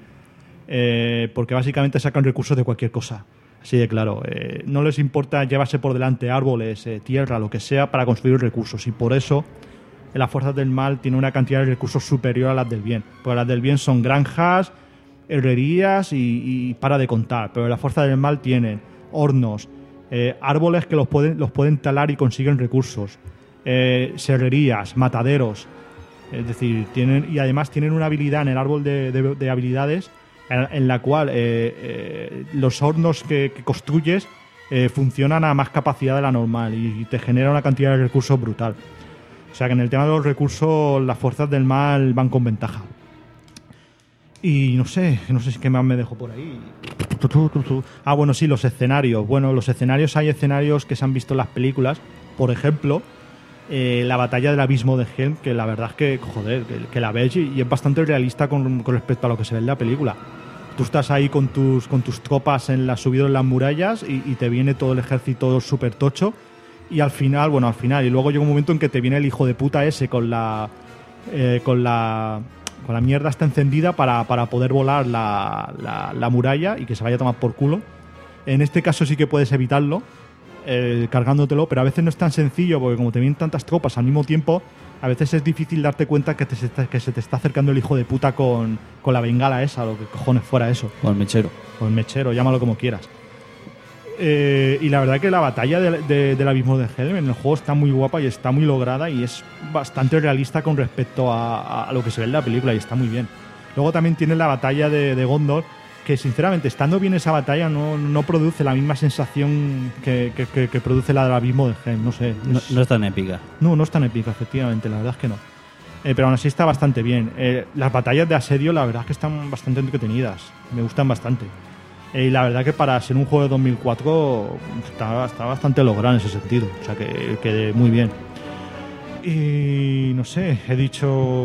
Eh, porque básicamente sacan recursos de cualquier cosa. Así de claro. Eh, no les importa llevarse por delante árboles, eh, tierra, lo que sea, para construir recursos. Y por eso eh, las fuerzas del mal tienen una cantidad de recursos superior a las del bien. Porque las del bien son granjas, herrerías y, y para de contar. Pero las fuerzas del mal tienen hornos, eh, árboles que los pueden, los pueden talar y consiguen recursos, eh, serrerías, mataderos. Es decir, tienen y además tienen una habilidad en el árbol de, de- de habilidades. en, en la cual eh, eh, los hornos que, que construyes eh, funcionan a más capacidad de la normal y, y te genera una cantidad de recursos brutal. O sea que en el tema de los recursos las fuerzas del mal van con ventaja. Y no sé, no sé si qué más me dejo por ahí. Ah, bueno, sí, los escenarios. Bueno, los escenarios, hay escenarios que se han visto en las películas. Por ejemplo, eh, la batalla del abismo de Helm, que la verdad es que, joder, que, que la ves y, y es bastante realista con, con respecto a lo que se ve en la película. Tú estás ahí con tus, con tus tropas en la, subido en las murallas y, y te viene todo el ejército súper tocho. Y al final, bueno, al final, y luego llega un momento en que te viene el hijo de puta ese con la... Eh, con la... con la mierda está encendida para, para poder volar la, la, la muralla y que se vaya a tomar por culo. En este caso sí que puedes evitarlo, eh, cargándotelo, pero a veces no es tan sencillo porque como te vienen tantas tropas al mismo tiempo, a veces es difícil darte cuenta que, te, que se te está acercando el hijo de puta con, con la bengala esa, lo que cojones fuera eso. O el mechero. O el mechero, llámalo como quieras. Eh, y la verdad que la batalla de, de, del abismo de Helm en el juego está muy guapa y está muy lograda y es bastante realista con respecto a, a lo que se ve en la película y está muy bien. Luego también tiene la batalla de, de Gondor, que sinceramente estando bien esa batalla no, no produce la misma sensación que, que, que, que produce la del abismo de Helm, no sé. Es, no, no es tan épica. No, no es tan épica, efectivamente, la verdad es que no. Eh, pero aún así está bastante bien. Eh, las batallas de asedio la verdad es que están bastante entretenidas, me gustan bastante. Y la verdad que para ser un juego de dos mil cuatro está, está bastante logrado en ese sentido. O sea que, que muy bien. Y no sé, he dicho...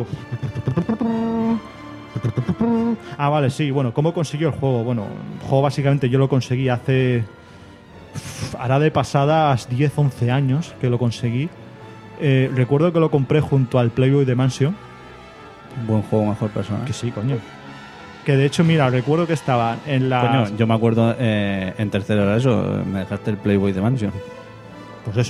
Ah, vale, sí. Bueno, ¿cómo consiguió el juego? Bueno, el juego básicamente yo lo conseguí hace... Hará de pasadas diez, once años que lo conseguí. Eh, recuerdo que lo compré junto al Playboy de Mansion. Buen juego, mejor persona. Que sí, coño. Que de hecho, mira, recuerdo que estaba en la... Coño, yo me acuerdo eh, en tercero era eso, me dejaste el Playboy de Mansion. Pues eso.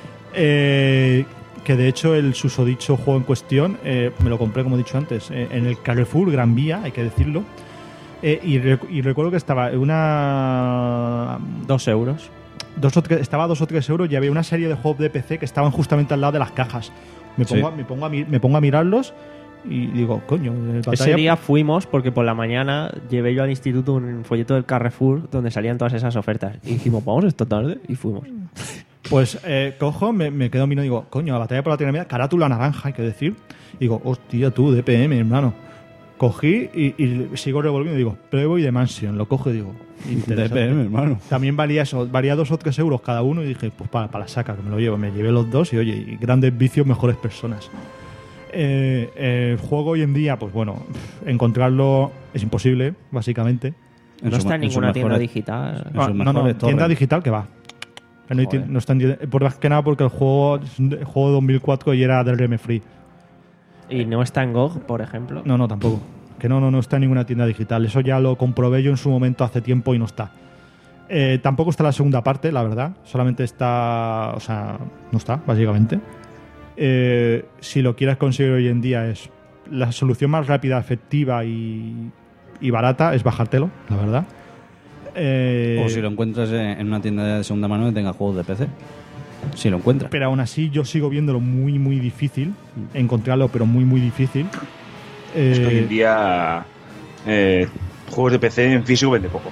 Eh, que de hecho el susodicho juego en cuestión eh, me lo compré, como he dicho antes, eh, en el Carrefour Gran Vía, hay que decirlo. Eh, y, rec- y recuerdo que estaba una... Dos euros. Dos o tres, estaba a dos o tres euros y había una serie de juegos de P C que estaban justamente al lado de las cajas. Me pongo, Sí. a, me pongo, a, mi- me pongo a mirarlos y digo, coño, el Ese batalla... día fuimos porque por la mañana llevé yo al instituto un folleto del Carrefour donde salían todas esas ofertas. Y dijimos, vamos esta tarde, y fuimos. Pues eh, cojo, me, me quedo mirando y digo, coño, la batalla por la tierra media, carátula naranja, hay que decir. Y digo, hostia, tú, D P M, hermano. Cogí y, y sigo revolviendo y digo, Playboy de Mansion. Lo cojo y digo, interesante. D P M, hermano. También valía eso, valía dos o tres euros cada uno y dije, pues para, para la saca, que me lo llevo. Me llevé los dos y oye, y grandes vicios, mejores personas. Eh, eh, el juego hoy en día, pues bueno, encontrarlo es imposible, básicamente. No está en ninguna tienda digital. Ah, no, no, tienda digital que va. No, hay ti- no está en tienda- por más que nada porque el juego es un de- juego de dos mil cuatro y era D R M free. Y no está en G O G, por ejemplo. No, no, tampoco. Que no, no, no está en ninguna tienda digital. Eso ya lo comprobé yo en su momento hace tiempo y no está. Eh, tampoco está la segunda parte, la verdad. Solamente está... O sea, no está, básicamente. Eh, si lo quieres conseguir hoy en día es... La solución más rápida, efectiva y, y barata es bajártelo, la verdad. Eh, O si lo encuentras en una tienda de segunda mano que tenga juegos de P C. Si lo encuentras. Pero aún así yo sigo viéndolo muy, muy difícil. Encontrarlo, pero muy, muy difícil. Es que hoy Eh, en día eh, juegos de P C en físico vende poco.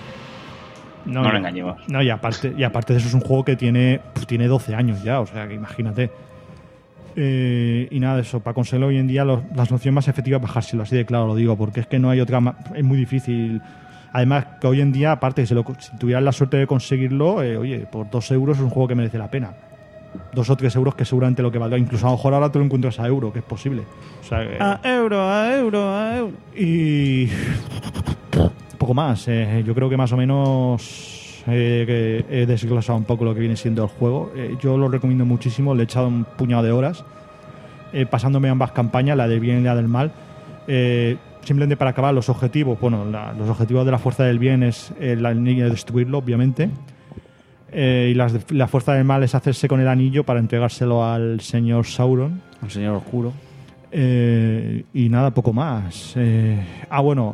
No nos ya- engañemos. No, y aparte, y aparte de eso es un juego que tiene, pues, tiene doce años ya, o sea, que imagínate. Eh, y nada de eso, para conseguirlo hoy en día lo- la solución más efectiva es bajárselo, así de claro lo digo, porque es que no hay otra, ma- es muy difícil. Además que hoy en día, aparte, si, lo, si tuvieras la suerte de conseguirlo, eh, oye, por dos euros es un juego que merece la pena. Dos o tres euros que seguramente lo que valdrá. Incluso a lo mejor ahora te lo encuentras a euro, que es posible. O sea, que- A euro, a euro, a euro. y poco más. eh, yo creo que más o menos eh, que he desglosado un poco lo que viene siendo el juego. Eh, yo lo recomiendo muchísimo. Le he echado un puñado de horas eh, pasándome ambas campañas, la del bien y la del mal. Eh, simplemente para acabar los objetivos. Bueno, la- los objetivos de la fuerza del bien es eh, el anillo, destruirlo, obviamente. Eh, y las de- la fuerza del mal es hacerse con el anillo para entregárselo al señor Sauron. Al señor oscuro. Eh, y nada, poco más. Eh, ah, bueno,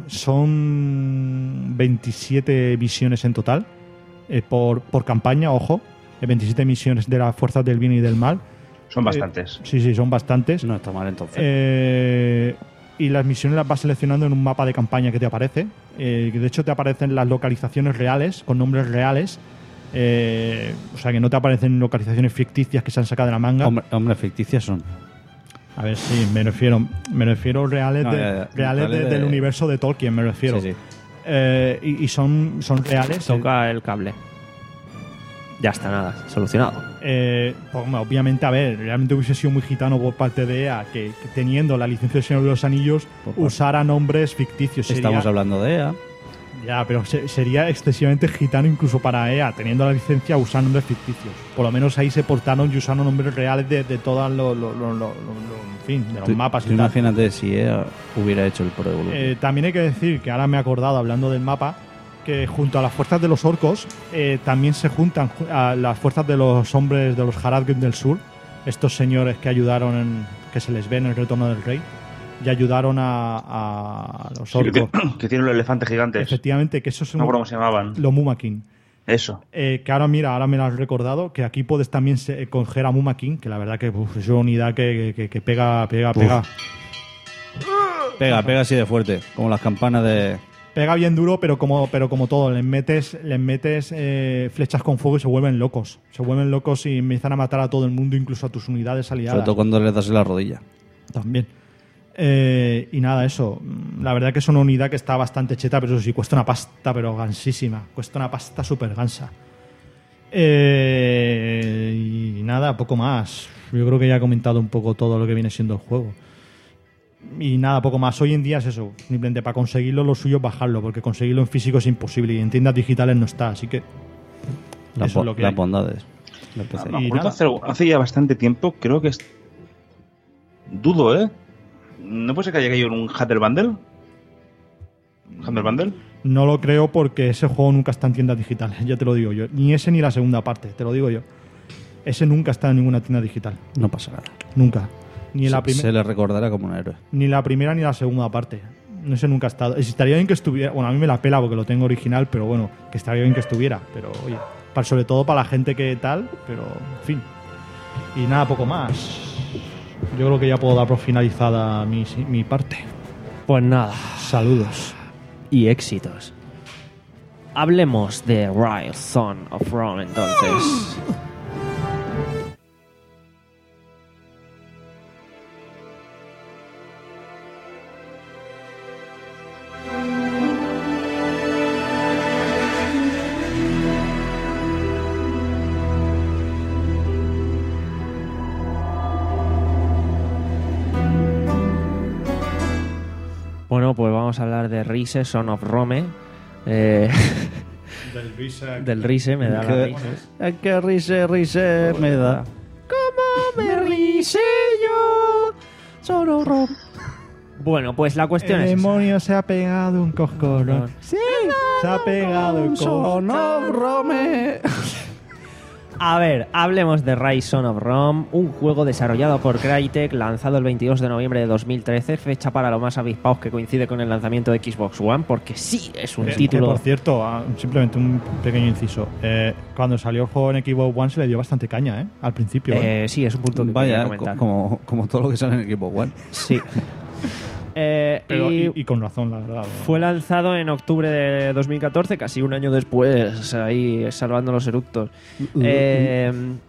son veintisiete misiones en total. eh, por, por campaña, ojo. Eh, veintisiete misiones de las fuerzas del bien y del mal. Son Eh, bastantes. sí, sí, son bastantes. No está mal entonces. Eh, y las misiones las vas seleccionando en un mapa de campaña que te aparece. Eh, de hecho, te aparecen las localizaciones reales, con nombres reales. Eh, o sea, que no te aparecen localizaciones ficticias que se han sacado de la manga. Hombre, hombre ficticias son. A ver, sí, me refiero, me refiero reales, No, de, ya, ya. reales de- Reales de- del universo de Tolkien, me refiero. Sí, sí. Eh, y, y son, son reales. Toca el cable. Ya está, nada, solucionado. Eh, pues, hombre, obviamente, a ver, realmente hubiese sido muy gitano por parte de E A que, que teniendo la licencia de Señor de los Anillos usara nombres ficticios. Sería- Estamos hablando de E A. Ya, pero se- sería excesivamente gitano incluso para E A, teniendo la licencia, usar nombres ficticios. Por lo menos ahí se portaron y usaron nombres reales de, de todas los, lo- lo- lo- lo- lo- en fin, de los Tú- mapas tú y tal. imagínate si E A hubiera hecho el Pro Evolution. Eh, también hay que decir que ahora me he acordado, hablando del mapa, que junto a las fuerzas de los orcos eh, también se juntan ju- a las fuerzas de los hombres de los Haradrim del Sur, estos señores que ayudaron, en, que se les ve en el Retorno del Rey, y ayudaron a, a los Sí, que, orcos. que tienen los elefantes gigantes. Efectivamente, que eso es No me acuerdo cómo se llamaban. Los Mumakin. Eso. Eh, que ahora, mira, ahora me lo has recordado, que aquí puedes también se- coger a Mumakin, que la verdad que uf, es una unidad que, que- que pega, pega, Uf. pega. Pega, pega así de fuerte, como las campanas de... Pega bien duro, pero como, pero como todo, les metes, les metes eh, flechas con fuego y se vuelven locos. Se vuelven locos y empiezan a matar a todo el mundo, incluso a tus unidades aliadas. Sobre todo cuando les das en la rodilla. También. Eh, y nada, eso. La verdad que es una unidad que está bastante cheta, pero eso sí, cuesta una pasta, pero gansísima. Cuesta una pasta súper gansa. Eh, y nada, poco más. Yo creo que ya he comentado un poco todo lo que viene siendo el juego. Y nada, poco más. Hoy en día es eso. Simplemente para conseguirlo, lo suyo es bajarlo, porque conseguirlo en físico es imposible y en tiendas digitales no está. Así que. Las, eso bo- es lo que las hay. bondades. del P C. Me Y acuerdo nada. hace, hace ya bastante tiempo, creo que es. Dudo, ¿eh? ¿No puede ser que haya caído en un Hatter Bundle? ¿Hatter Bundle? No lo creo porque ese juego nunca está en tiendas digitales, ya te lo digo yo. Ni ese ni la segunda parte, te lo digo yo. Ese nunca está en ninguna tienda digital. No pasa nada. Nunca. Ni en la Se, primera. se le recordará como un héroe. Ni la primera ni la segunda parte. No sé, nunca ha estado. Estaría bien que estuviera. Bueno, a mí me la pela porque lo tengo original, pero bueno, que estaría bien que estuviera. Pero oye, para, sobre todo para la gente que tal, pero en fin. Y nada, poco más. Yo creo que ya puedo dar por finalizada mi, mi parte. Pues nada. Saludos. Y éxitos. Hablemos de Rise, Son of Rome, entonces. Bueno, pues vamos a hablar de Rise, Son of Rome. Eh, Del Rise. del Rise, me da la Que- Rise. Ay, que rise, rise me da. ¿Cómo me rise yo? Son of Rome. Bueno, pues la cuestión El es esa. demonio se ha pegado un coscorrón. Sí. Se ha pegado un Son of Rome. A ver, hablemos de Rise, Son of Rome, un juego desarrollado por Crytek, lanzado el veintidós de noviembre de dos mil trece, fecha para los más avispados que coincide con el lanzamiento de Xbox One, porque sí, es un Eh, que, título... por cierto, ah, simplemente un pequeño inciso. Eh, cuando salió el juego en Xbox One se le dio bastante caña, ¿eh? Al principio. ¿eh? Eh, sí, es un punto que quería Vaya, comentar. co- como, como todo lo que sale en equipo One. Sí. Eh, Pero, y y, y con razón, la verdad. fue lanzado en octubre de dos mil catorce, casi un año después, ahí salvando los eructos. Eh,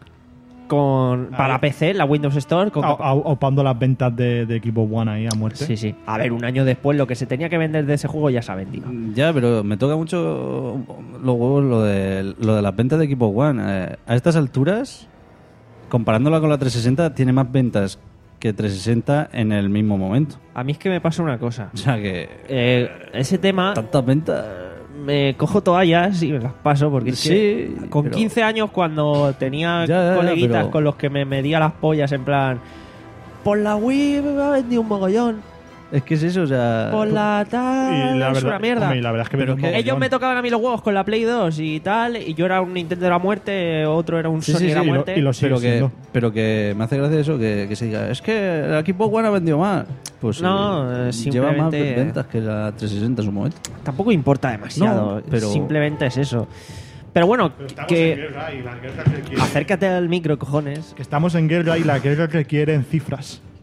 con, para P C, la Windows Store. Con, Au- au- Aupando las ventas de, de Xbox One ahí a muerte. sí, sí. A ver, un año después, lo que se tenía que vender de ese juego ya se ha vendido. Ya, pero me toca mucho los huevos lo de, lo de las ventas de equipo One. Eh, a estas alturas, comparándola con la trescientos sesenta, tiene más ventas que trescientos sesenta en el mismo momento. A mí es que me pasa una cosa. O sea que... Eh, ese tema... ¿Tantas ventas? Me cojo toallas y me las paso porque es Sí, que con pero- quince años cuando tenía Ya, ya, ya, coleguitas pero- con los que me medía las pollas en plan por la Wii me ha vendido un mogollón, Es que es eso, o sea... por la tal Y la es verdad, una mierda. hombre, y la verdad es que Pero vende un que Ellos mogollón. me tocaban a mí los huevos con la Play dos y tal, y yo era un Nintendo de la muerte, otro era un Sí, Sony sí, de la sí, y lo- muerte. y lo sigue pero que, siendo. pero que me hace gracia eso, que, que se diga, es que el equipo One ha vendido más. Pues No, eh, eh, lleva más simplemente- ventas que la trescientos sesenta en su momento. Tampoco importa demasiado, No, pero- simplemente es eso. Pero bueno, Pero estamos en que guerra y la guerra requiere- acércate al micro, cojones. Que estamos en guerra y la guerra requiere en cifras.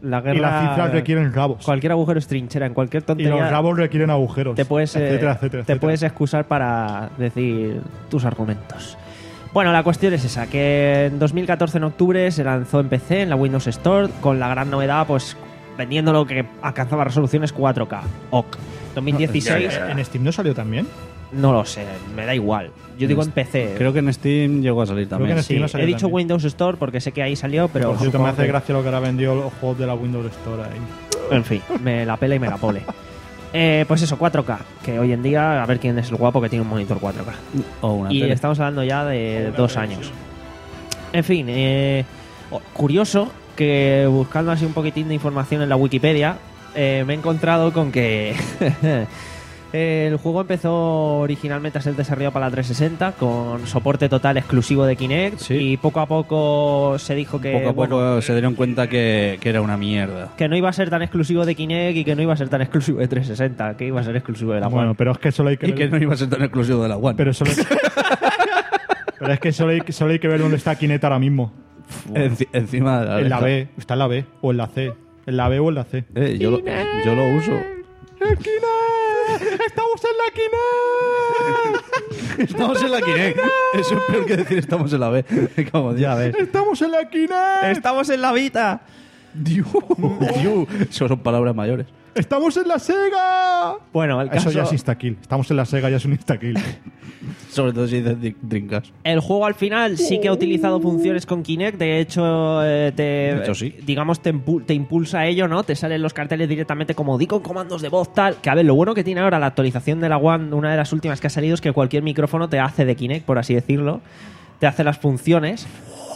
La guerra, y las cifras requieren rabos. Cualquier agujero es trinchera. En cualquier Y tontería los rabos requieren agujeros. te puedes, eh, etcétera, etcétera, te etcétera. puedes excusar para decir tus argumentos. Bueno, la cuestión es esa, que en dos mil catorce en octubre se lanzó en P C, en la Windows Store, con la gran novedad, pues vendiendo lo que alcanzaba resoluciones cuatro K. Ok. dos mil dieciséis... ¿En Steam no salió también? No lo sé, me da igual. Yo digo en P C. Creo que en Steam llegó a salir también. que en Sí, Steam no salió he dicho también. Windows Store porque sé que ahí salió, pero... Por cierto, me hace supongo que- gracia lo que ahora vendió los juegos de la Windows Store ahí. En fin, me la pela y me la pole. Eh, pues eso, cuatro K. Que hoy en día, a ver quién es el guapo que tiene un monitor cuatro K. O una Y tele. estamos hablando ya de dos años. En fin, eh, oh, curioso que buscando así un poquitín de información en la Wikipedia, eh, me he encontrado con que el juego empezó originalmente a ser desarrollado para la trescientos sesenta con soporte total exclusivo de Kinect y poco a poco se dijo que Poco a poco bueno, se dieron cuenta que, que era una mierda. que no iba a ser tan exclusivo de Kinect y que no iba a ser tan exclusivo de trescientos sesenta, que iba a ser exclusivo de la Bueno, One. pero es que solo hay que Y ver- que no iba a ser tan exclusivo de la One. Pero solo Pero es que solo hay, solo hay que ver dónde está Kinect ahora mismo. Enci- encima de la En la oreja. B. Está en la B. O en la C. En la B o en la C. Eh, yo, lo, yo lo uso. ¡El Kinect! ¡Estamos en la Kinect! Estamos en la Kinect. Eso es peor que decir estamos en la B. Como, ya ves. ¡Estamos en la Kinect! ¡Estamos en la Vita! Dios, Dios. Eso son palabras mayores. ¡Estamos en la Sega! Bueno, el Eso caso... ya es instakill. Estamos en la Sega, ya es un instakill. Sobre todo si dices Dr- Dreamcast. El juego al final sí que ha utilizado funciones con Kinect, de hecho, eh, te, De hecho, sí. digamos, te, impu- te impulsa a ello, ¿no? Te salen los carteles directamente como di con comandos de voz, tal. Que a ver, lo bueno que tiene ahora la actualización de la One, una de las últimas que ha salido, es que cualquier micrófono te hace de Kinect, por así decirlo. Te hace las funciones.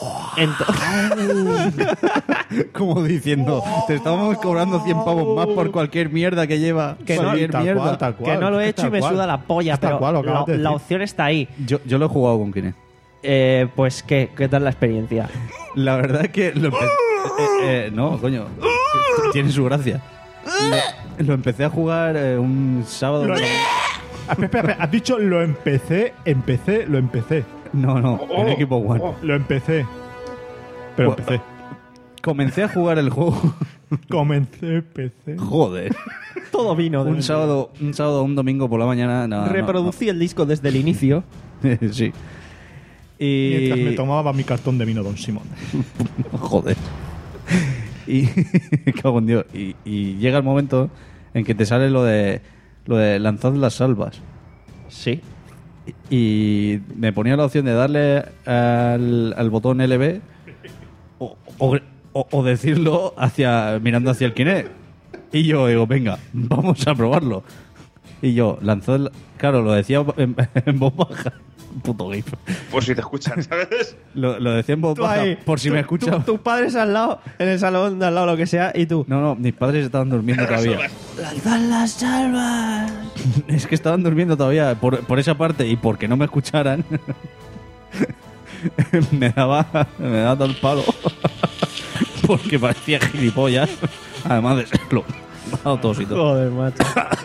Ento- Como diciendo, te estamos cobrando cien pavos más por cualquier mierda que lleva. Que no- cualquier tal mierda. cual, tal cual. que no lo he Es hecho tal y me cual. suda la polla, Es tal pero cual, lo acabas la, de la decir. opción está ahí. Yo, yo lo he jugado con Kinect. Eh, pues, ¿qué? ¿Qué tal la experiencia? La verdad es que lo empe- eh, eh, no, coño. Tiene su gracia. Lo, lo empecé a jugar eh, un sábado. Lo- Ah, espera, espera, espera. Has dicho lo empecé, empecé, lo empecé. No, no, en equipo One. Lo empecé. Pero Bueno, empecé. Comencé a jugar el juego. Comencé, empecé. Joder. Todo vino de Un sábado, un sábado, un domingo por la mañana. No, no, Reproducí el disco desde el inicio. no. Sí. Y. Mientras me tomaba mi cartón de vino Don Simón. Joder. Y. Cago en Dios. Y, y llega el momento en que te sale lo de. Lo de lanzad las salvas. Sí. Y me ponía la opción de darle al, al botón L B o, o, o- o decirlo hacia mirando hacia el Kinect. Y yo digo, venga, vamos a probarlo. Y yo, lanzó el... Claro, lo decía en, en voz baja. Puto gif. Por si te escuchan, ¿sabes? Lo, lo decía en voz Tú baja ahí, por si tú- me escuchan. tú- tus padres al lado, en el salón de al lado, lo que sea, y tú. No, no, mis padres estaban durmiendo todavía. ¡Lanzad las salvas! Es que estaban durmiendo todavía por, por esa parte y porque no me escucharan. me daba me daba tal palo. Porque parecía gilipollas. Además de serlo. Me ha dado tos y todo. Joder, macho.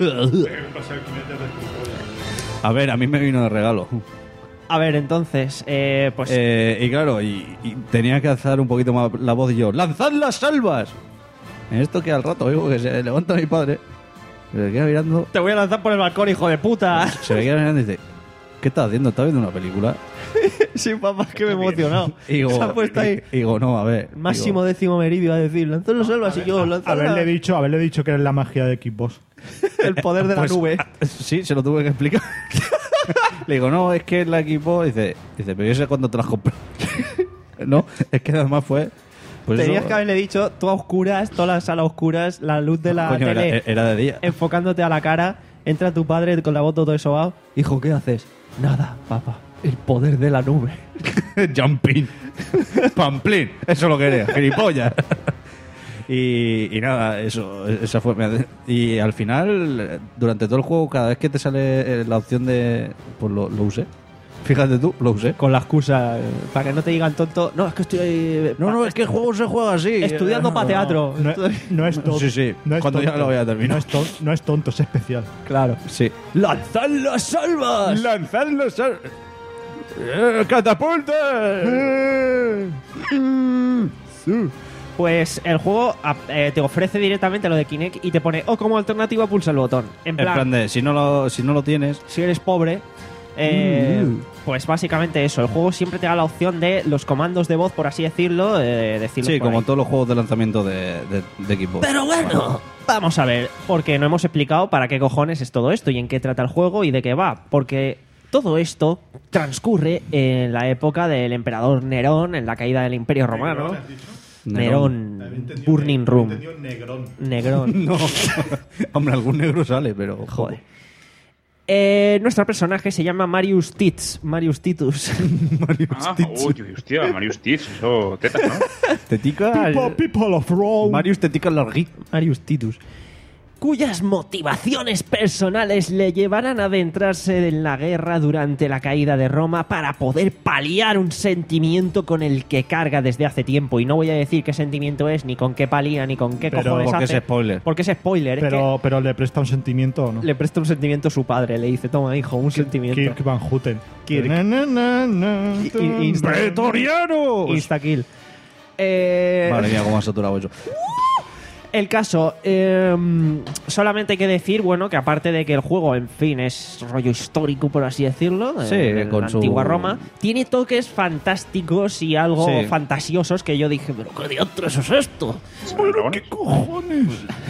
A ver, a mí me vino de regalo. A ver, entonces, eh, pues. Eh, y claro, y, y tenía que alzar un poquito más la voz y yo, ¡lanzad las salvas! En esto que al rato oigo que se levanta mi padre, se le queda mirando, Te voy a lanzar por el balcón, hijo de puta. se le queda mirando y dice, ¿qué estás haciendo? ¿Estás viendo una película? Sí, papá, es que me he emocionado. Y digo, Se ha puesto ahí. y- y digo, no, a ver. Máximo décimo meridio a decir, lanzad las salvas y yo, lanzad Haberle dicho, haberle dicho que es la magia de Xbox. el poder de Pues, la nube. ah, sí, se lo tuve que explicar. Le digo, no, es que la equipo. Dice, dice, pero yo sé cuándo te las compré. No, es que además fue. Pues Tenías eso- que haberle dicho, tú a oscuras, toda la sala a oscuras, la luz de la Coño, era, tele era de día. enfocándote a la cara, entra tu padre con la voz todo eso. Hijo, ¿qué haces? Nada, papá. El poder de la nube. Jumping. Pamplín. Eso lo quería. Gilipollas. Y, y nada, eso, esa fue. Y al final, durante todo el juego, cada vez que te sale eh, la opción de. Pues lo, lo usé. Fíjate tú, lo usé. Con la excusa, eh, para que no te digan tonto. No, es que estoy. eh, No, no, es que el juego se juega así. Estudiando para teatro. No, no es tonto. Sí, sí. No es Cuando ya tonto. lo voy a terminar. No es, ton- no es tonto, es especial. Claro. Sí. ¡Lanzad las salvas! ¡Lanzad los sal- ¡Eh, ¡Catapulta! Pues el juego eh, te ofrece directamente lo de Kinect y te pone, o oh, como alternativa pulsa el botón. En plan, en plan de, si no lo, si no lo tienes... Si eres pobre, eh, Mm. pues básicamente eso. El juego siempre te da la opción de los comandos de voz, por así decirlo, eh, decirlos Sí, por como ahí. todos los juegos de lanzamiento de, de, de Xbox. Pero bueno, vamos a ver, porque no hemos explicado para qué cojones es todo esto y en qué trata el juego y de qué va. Porque todo esto transcurre en la época del emperador Nerón, en la caída del Imperio Romano. Nerón, Nerón. Burning Room. He entendido Negrón. Negrón. No. Hombre, algún negro sale, pero... Joder. Eh, nuestro personaje se llama Marius Tits. Marius Titus. Marius Ah, uy, uy, hostia, Marius Tits, eso, tetas, ¿no? Tetica... People, people of Rome. Marius Tetica Larguit. Marius Titus. Cuyas motivaciones personales le llevarán a adentrarse en la guerra durante la caída de Roma para poder paliar un sentimiento con el que carga desde hace tiempo. Y no voy a decir qué sentimiento es, ni con qué palía, ni con qué Pero- cojones Porque hace. es spoiler. Porque es spoiler. es Pero, pero le presta un sentimiento, ¿o no? que le presta un sentimiento a su padre. Le dice, toma, hijo, un sentimiento. Kirk Van Houten. Kirk. Na, na, na, na, I- i- insta- ¡Pretorianos! Insta-kill. Eh, Madre mía, cómo ha saturado eso. El caso, eh, solamente hay que decir, bueno, que aparte de que el juego, en fin, es rollo histórico, por así decirlo, Sí, en con la su- antigua Roma, tiene toques fantásticos y algo Sí. fantasiosos que yo dije, pero ¿qué diantres es esto? ¿Salen dragones? cojones?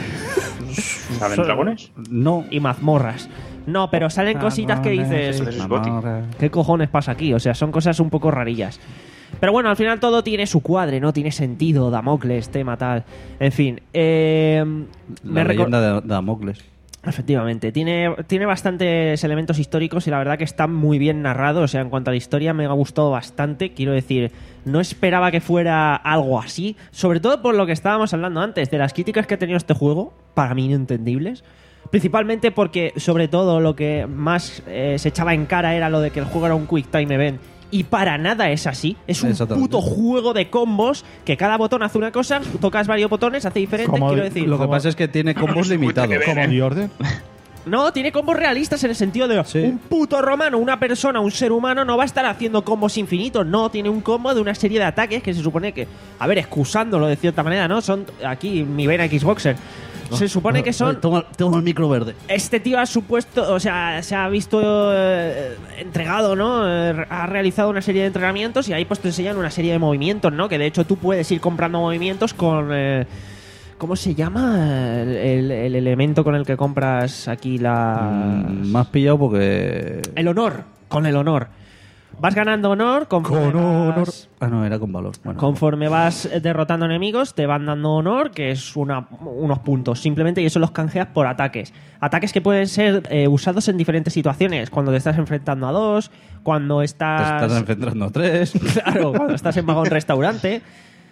¿Salen dragones? No. Y mazmorras. No, pero salen cositas que dices, Eso es Gothic. ¿qué cojones pasa aquí? O sea, son cosas un poco rarillas. Pero bueno, al final todo tiene su cuadre, ¿no? Tiene sentido, Damocles, tema tal. En fin, eh, La me recor- leyenda de, de Damocles. Efectivamente, tiene, tiene bastantes elementos históricos y la verdad que está muy bien narrado. O sea, en cuanto a la historia me ha gustado bastante. Quiero decir, no esperaba que fuera algo así. Sobre todo por lo que estábamos hablando antes, de las críticas que ha tenido este juego, para mí inentendibles. Principalmente porque, sobre todo, lo que más eh, se echaba en cara era lo de que el juego era un Quick Time Event. Y para nada es así. Es un Exactamente. puto juego de combos que cada botón hace una cosa, tocas varios botones, hace diferente. Como Quiero de- decir, Lo que como- pasa es que tiene combos limitados. Como The Order. No, tiene combos realistas en el sentido de Sí. un puto romano, una persona, un ser humano no va a estar haciendo combos infinitos. No, tiene un combo de una serie de ataques que se supone que, a ver, excusándolo de cierta manera, ¿no? Son aquí mi vena Xboxer. Se supone que son. Toma, toma el micro verde. Este tío ha supuesto, o sea, se ha visto eh, entregado, ¿no? Eh, ha realizado una serie de entrenamientos y ahí pues te enseñan una serie de movimientos, ¿no? Que de hecho tú puedes ir comprando movimientos con. Eh, ¿Cómo se llama el, el- el elemento con el que compras aquí la. Mm, me has pillado porque... El honor, con el honor. Vas ganando honor conforme, Con honor. vas, Ah, no, era con valor. Bueno, conforme vas derrotando enemigos, te van dando honor, que es una, unos puntos. Simplemente y eso los canjeas por ataques. Ataques que pueden ser eh, usados en diferentes situaciones. Cuando te estás enfrentando a dos, cuando te estás... estás enfrentando a tres. Claro, cuando estás en vagón restaurante.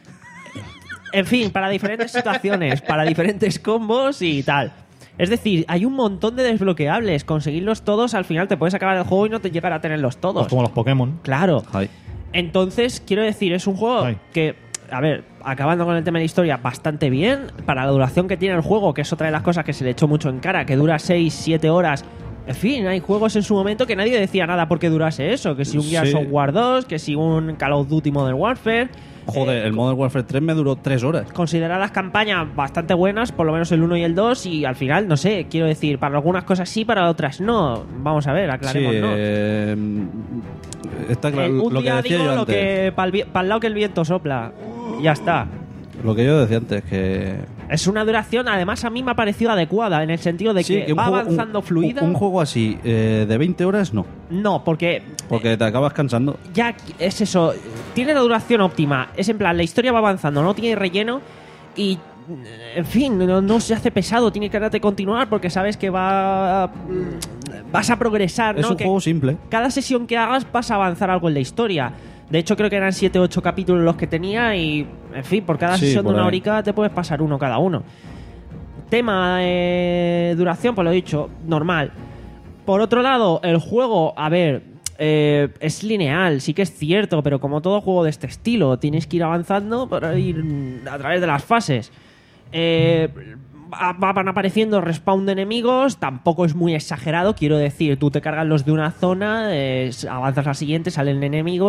En fin, para diferentes situaciones, para diferentes combos y tal. Es decir, hay un montón de desbloqueables. Conseguirlos todos, al final te puedes acabar el juego y no te llegar a tenerlos todos. Pues como los Pokémon. Claro. Ay. Entonces, quiero decir, es un juego Ay. que, a ver, acabando con el tema de la historia, bastante bien. Para la duración que tiene el juego, que es otra de las cosas que se le echó mucho en cara, que dura seis siete horas. En fin, hay juegos en su momento que nadie decía nada porque durase eso. Que si un Gears Sí. of War dos, que si un Call of Duty Modern Warfare. Joder, el Modern Warfare tres me duró tres horas. Consideradas campañas bastante buenas, por lo menos el uno y el dos, y al final, no sé, quiero decir, para algunas cosas sí, para otras no. Vamos a ver, Sí, aclaremos, ¿no? eh, está claro. Eh, un Lo que día decía digo yo lo antes. que para el lado que el viento sopla. Ya está. Lo que yo decía antes, que... Es una duración, además a mí me ha parecido adecuada, en el sentido de Sí, que, que un va juego- avanzando un- fluida. Un juego así, eh, de veinte horas, no. No, porque Porque te acabas cansando. ya es eso. Tiene la duración óptima. Es en plan, la historia va avanzando, no tiene relleno y. En fin, no, no se hace pesado, tiene que darte continuar porque sabes que va. Vas a progresar, Es ¿no? un Que juego simple. cada sesión que hagas vas a avanzar algo en la historia. De hecho, creo que eran siete o ocho capítulos los que tenía y, en fin, por cada Sí, sesión de por una ahí. horica te puedes pasar uno cada uno. Tema eh, duración, pues lo he dicho, normal. Por otro lado, el juego, a ver, eh, es lineal, sí que es cierto, pero como todo juego de este estilo, tienes que ir avanzando para ir mm, a través de las fases. Eh, va- van apareciendo respawn de enemigos, tampoco es muy exagerado, quiero decir, tú te cargas los de una zona, eh, avanzas a la siguiente, salen enemigos,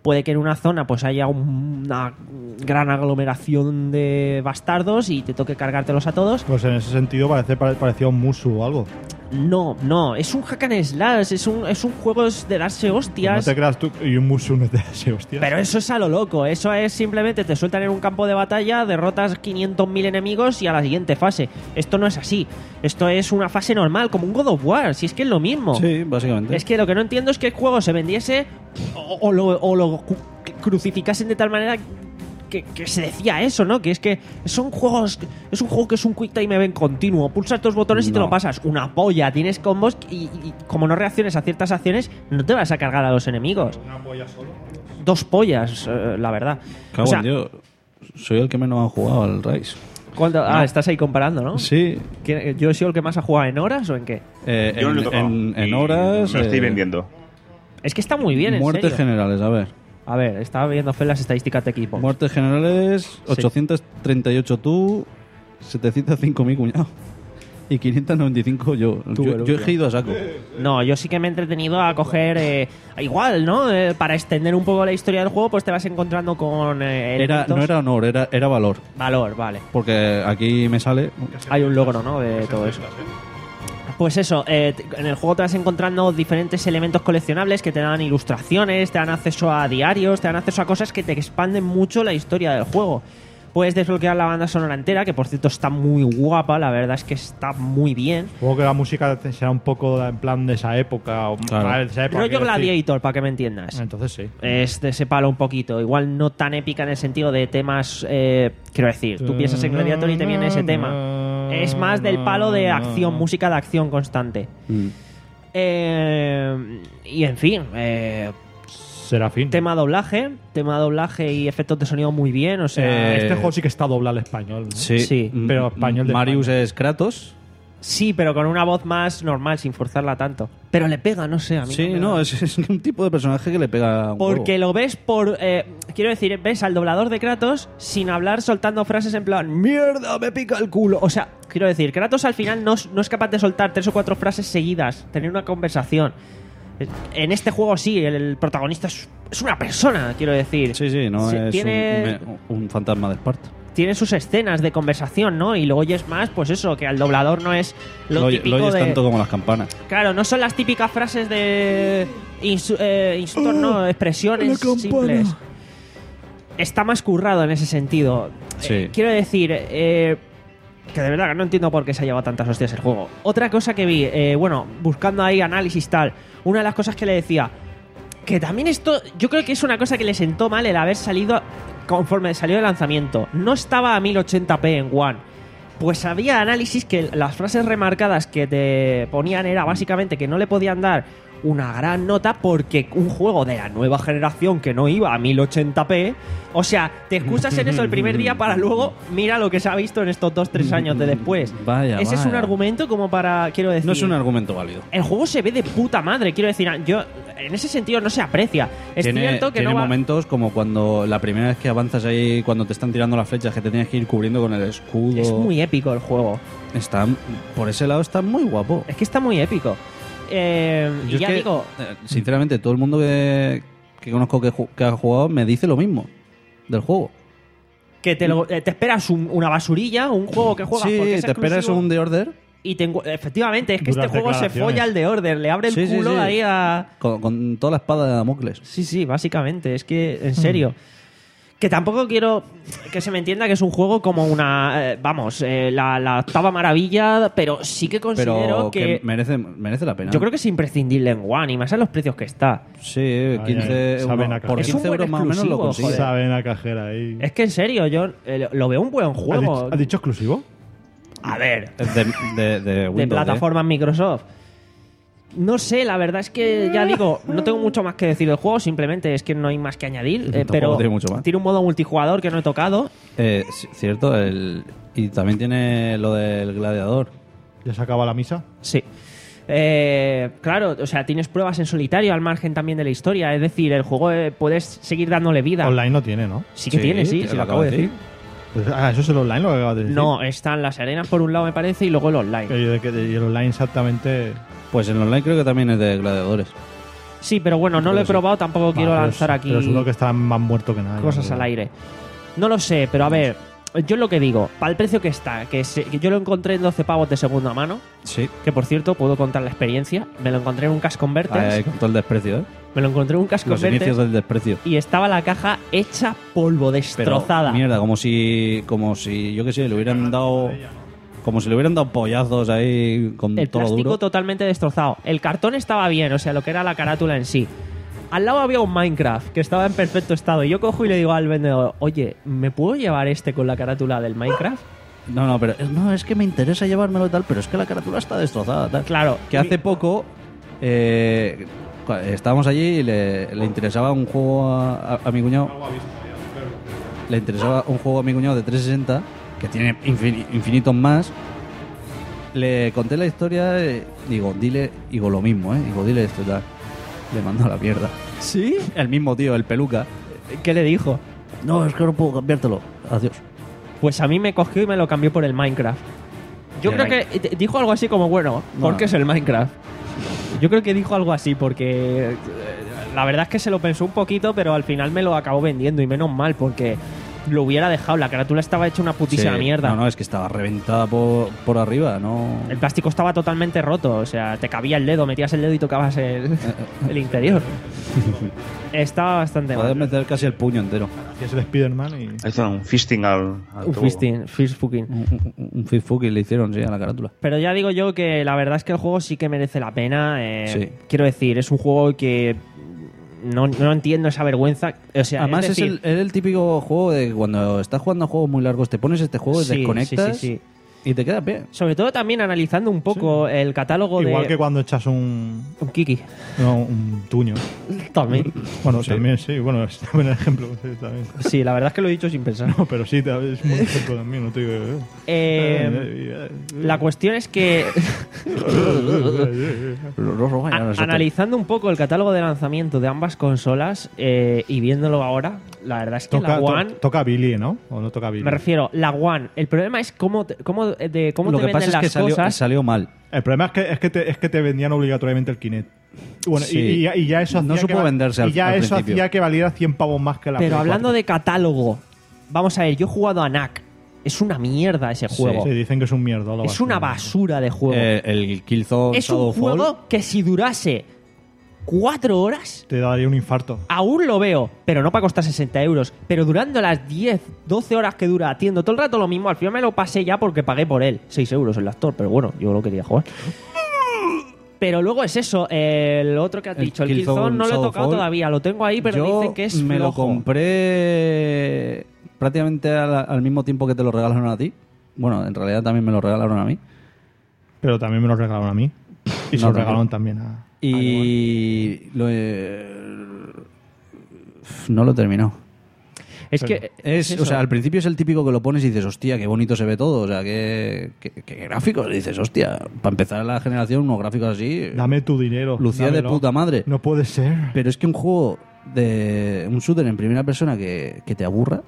puede que en una zona pues haya un- una gran aglomeración de bastardos y te toque cargártelos a todos. Pues en ese sentido parece pare- parecía un Musu o algo. No, no, es un hack and slash, es un, es un juego de darse hostias. No te creas tú y un Musu no te hace hostia. Pero eso es a lo loco, eso es simplemente te sueltan en un campo de batalla, derrotas quinientos mil enemigos y a la siguiente fase. Esto no es así, esto es una fase normal, como un God of War, si es que es lo mismo. Sí, básicamente. Es que lo que no entiendo es que el juego se vendiese o, o lo, o lo cu- crucificasen de tal manera que, que se decía eso, ¿no? Que es que son juegos, es un juego que es un quick time event continuo, pulsas dos botones y te No. lo pasas. Una polla, tienes combos y, y como no reacciones a ciertas acciones, no te vas a cargar a los enemigos. ¿Una polla solo? Dos pollas, eh, la verdad. Cago O sea, en Dios. Soy el que menos ha jugado al Rise. ¿cuánto- ah, No. estás ahí comparando, ¿no? Sí. ¿Quién- ¿Yo he sido el que más ha jugado en horas o en qué? Eh, Yo no en, lo he tocado. en- en Y horas. Lo estoy eh, vendiendo. Es que está muy bien, en Muertes serio. generales, a ver. A ver, estaba viendo Fe las estadísticas de equipo. Muertes generales: ochocientos treinta y ocho tú, setecientos cinco mi cuñado. Y quinientos noventa y cinco yo. Tú, Yo, el yo otro. he ido a saco. No, yo sí que me he entretenido a coger eh, igual, ¿no? Eh, para extender un poco la historia del juego, pues te vas encontrando con eh, Era, elementos- no era honor, era, era valor. valor, vale. Porque aquí me sale. Hay un logro, ¿no? De todo eso. Pues eso, eh, t- en el juego te vas encontrando diferentes elementos coleccionables que te dan ilustraciones, te dan acceso a diarios, te dan acceso a cosas que te expanden mucho la historia del juego. Puedes desbloquear la banda sonora entera, que por cierto está muy guapa, la verdad es que está muy bien. Supongo que la música será un poco en plan de esa época. O Claro. de esa época, Rollo quiero decir. Gladiator, para que me entiendas. Entonces sí. Es de ese palo un poquito. Igual no tan épica en el sentido de temas. eh, quiero decir, tú piensas en Gladiator y te viene ese tema. Es más del palo de acción, música de acción constante. Mm. Eh, y en fin, eh, Serafín. tema doblaje, tema doblaje y efectos de sonido muy bien. O sea, Eh, Este juego sí que está doblado al español. ¿no? Sí. Sí. M- Pero español de Marius es Kratos. sí, pero con una voz más normal, sin forzarla tanto. Pero le pega, no sé, a mí. Sí, me no, da. es, es un tipo de personaje que le pega a un Porque huevo. lo ves por. eh, quiero decir, ves al doblador de Kratos sin hablar, soltando frases en plan: ¡Mierda, me pica el culo! O sea, quiero decir, Kratos al final no, es- no es capaz de soltar tres o cuatro frases seguidas, tener una conversación. En este juego sí, el, el protagonista es, es una persona, quiero decir. Sí, sí, no Sí, es tiene- un, me- un fantasma de Esparta. Tiene sus escenas de conversación, ¿no? Y luego oyes más, pues eso, que al doblador no es lo, Lo, oye- típico lo oyes de. tanto como las campanas. Claro, no son las típicas frases de insu- eh, insultos, no, expresiones simples. Está más currado en ese sentido. Sí. Eh, quiero decir, eh, que de verdad que no entiendo por qué se ha llevado tantas hostias el juego. Otra cosa que vi, eh, bueno, buscando ahí análisis tal, una de las cosas que le decía, que también esto, yo creo que es una cosa que le sentó mal el haber salido conforme salió el lanzamiento. No estaba a mil ochenta p en One. Pues había análisis que las frases remarcadas que te ponían era básicamente que no le podían dar una gran nota porque un juego de la nueva generación que no iba a mil ochenta p, o sea, te excusas en eso el primer día para luego mira lo que se ha visto en estos dos tres años de después. Vaya, Ese es un vaya. argumento como para, quiero decir... No es un argumento válido. El juego se ve de puta madre, quiero decir, yo en ese sentido no se aprecia. Es tiene cierto que tiene no va... momentos como cuando la primera vez que avanzas ahí, cuando te están tirando las flechas, que te tienes que ir cubriendo con el escudo. Es muy épico el juego. Está, por ese lado está muy guapo. Es que está muy épico. Eh, y Yo es ya que, digo, eh, sinceramente, todo el mundo que, que conozco que, ju- que ha jugado me dice lo mismo del juego. que te, lo- eh, te esperas un- una basurilla, un juego que juegas Sí, porque es te esperas exclusivo, un The Order y te encu- efectivamente, es que Duras este juego se declaraciones. folla al de Order, le abre el Sí, sí, culo sí. ahí a... con, con toda la espada de Damocles. Sí, sí, básicamente, es que, en serio. Que tampoco quiero que se me entienda que es un juego como una, eh, vamos, eh, la, la octava maravilla, pero sí que considero Pero que, que, merece, merece la pena. yo creo que es imprescindible en One, y más a los precios que está. Sí, quince, ay, saben uno- a por cajera. Es un quince buen euros más o menos lo exclusivo, consigues. joder. Saben a cajera ahí. Es que en serio, yo eh, lo veo un buen ¿Has juego. dicho, has dicho exclusivo? A ver, Es De, de, de de Windows, plataformas Microsoft. No sé, la verdad es que ya digo, no tengo mucho más que decir del juego, simplemente es que no hay más que añadir, eh, Tampoco pero tiene mucho más. tiene un modo multijugador que no he tocado. ¿eh? Eh, c- cierto, el, y también tiene lo del gladiador. ¿Ya se acaba la misa? Sí. Eh, claro, o sea, tienes pruebas en solitario al margen también de la historia, es decir, el juego eh, puedes seguir dándole vida. Online no tiene, ¿no? Sí que Sí, tiene, sí, que sí, lo lo acabo de decir. Pues, ah, eso es el online lo que acabas de decir. No, están las arenas por un lado, me parece, y luego el online. Que- que- Y el online exactamente. Pues en online creo que también es de gladiadores. Sí, pero bueno, no Pero lo he sí. probado, tampoco Vale, quiero pero lanzar es- aquí Pero seguro que está más muerto que nada. cosas yo al creo. aire. No lo sé, pero a ver, yo lo que digo, para el precio que está, que, se- que yo lo encontré en doce pavos de segunda mano, Sí. que por cierto, puedo contar la experiencia, me lo encontré en un Cash Converters, Ahí, ahí, con todo el desprecio, ¿eh? me lo encontré en un Cash Los Converters inicios del desprecio. y estaba la caja hecha polvo, Pero, destrozada. mierda, como si, como si, yo qué sé, le hubieran dado... Como si le hubieran dado pollazos ahí con El todo lo plástico duro. totalmente destrozado. El cartón estaba bien, o sea, lo que era la carátula en sí. Al lado había un Minecraft que estaba en perfecto estado. Y yo cojo y le digo al vendedor, oye, ¿me puedo llevar este con la carátula del Minecraft? No, no, pero no, es que me interesa llevármelo y tal, pero es que la carátula está destrozada. Tal. Claro. Que hace poco eh, cu- estábamos allí y le, le interesaba un juego a, a- a mi cuñado. Le interesaba un juego a mi cuñado de trescientos sesenta que tiene infin- infinitos más. Le conté la historia, eh, digo, dile, digo lo mismo, ¿eh? Digo, dile esto y tal. Le mando a la mierda. ¿Sí? El mismo tío, el peluca. ¿Qué le dijo? No, es que no puedo cambiártelo. Adiós. Pues a mí me cogió y me lo cambió por el Minecraft. Yo Bien creo ahí. que eh, dijo algo así como, bueno, ¿por No. qué es el Minecraft? Yo creo que dijo algo así porque eh, la verdad es que se lo pensó un poquito, pero al final me lo acabó vendiendo y menos mal porque lo hubiera dejado. La carátula estaba hecha una putísima Sí, mierda. No, no, es que estaba reventada por, por arriba, no. El plástico estaba totalmente roto, o sea, te cabía el dedo, metías el dedo y tocabas el, el interior. Estaba bastante Puedes mal. meter casi el puño entero. Hacías el Spider-Man y... Hizo un fisting al, al Un tubo. fisting, fist fucking. Un, un, un fit fucking le hicieron, sí, a la carátula. Pero ya digo yo que la verdad es que el juego sí que merece la pena. eh, Sí. Quiero decir, es un juego que no, no entiendo esa vergüenza. O sea, Además, es, es, decir, el, es el típico juego de que cuando estás jugando a juegos muy largos, te pones este juego y Sí, desconectas sí, sí, sí. y te queda bien. Sobre todo también analizando un poco el catálogo Igual de. que cuando echas un... Un Kiki. No, un tuño. También. Bueno, Sí. también sí. Bueno, es también el ejemplo. Sí, también. Sí, la verdad es que lo he dicho sin pensar. No, pero sí, es un buen ejemplo también. No te digo... eh. Eh, la cuestión es que. A- analizando un poco el catálogo de lanzamiento de ambas consolas eh, y viéndolo ahora, la verdad es que Toca, la to- One. toca Billy, ¿no? ¿O no toca Billy? Me refiero, la One. El problema es cómo te, cómo, de cómo Lo te que venden pasa es que las salió, cosas. salió mal. El problema es que, es que, te, es que te vendían obligatoriamente el Kinect. Bueno, Sí. y, y ya- y ya eso No hacía supo que va- venderse al- Y ya al eso principio. hacía que valiera cien pavos más que la Pero Play hablando cuatro. de catálogo, vamos a ver, yo he jugado a N A C. Es una mierda ese juego. Sí, dicen que es un mierda. Es una basura de juego. Eh, el Killzone es un Shadowfall. juego que si durase cuatro horas, Te daría un infarto. aún lo veo, pero no para costar sesenta euros. Pero durando las diez, doce horas que dura, haciendo todo el rato lo mismo, al final me lo pasé ya porque pagué por él. seis euros el actor, pero bueno, yo lo quería jugar. Pero luego es eso, el otro que has El dicho, el Killzone Killzone no lo he tocado Shadowfall. todavía, lo tengo ahí, pero Yo dicen que es me lo flojo. compré prácticamente al, al mismo tiempo que te lo regalaron a ti. Bueno, en realidad también me lo regalaron a mí. Pero también me lo regalaron a mí. Y se No, lo no, regalaron no. también a... Y lo he- no lo he terminado. Es que Es, es o sea, eso. al principio es el típico que lo pones y dices, hostia, qué bonito se ve todo. O sea, qué, qué, qué gráficos. Y dices, hostia, para empezar la generación, unos gráficos así. Dame tu dinero. Lucía de dámelo. puta madre. No puede ser. Pero es que un juego de un shooter en primera persona que, que te aburra.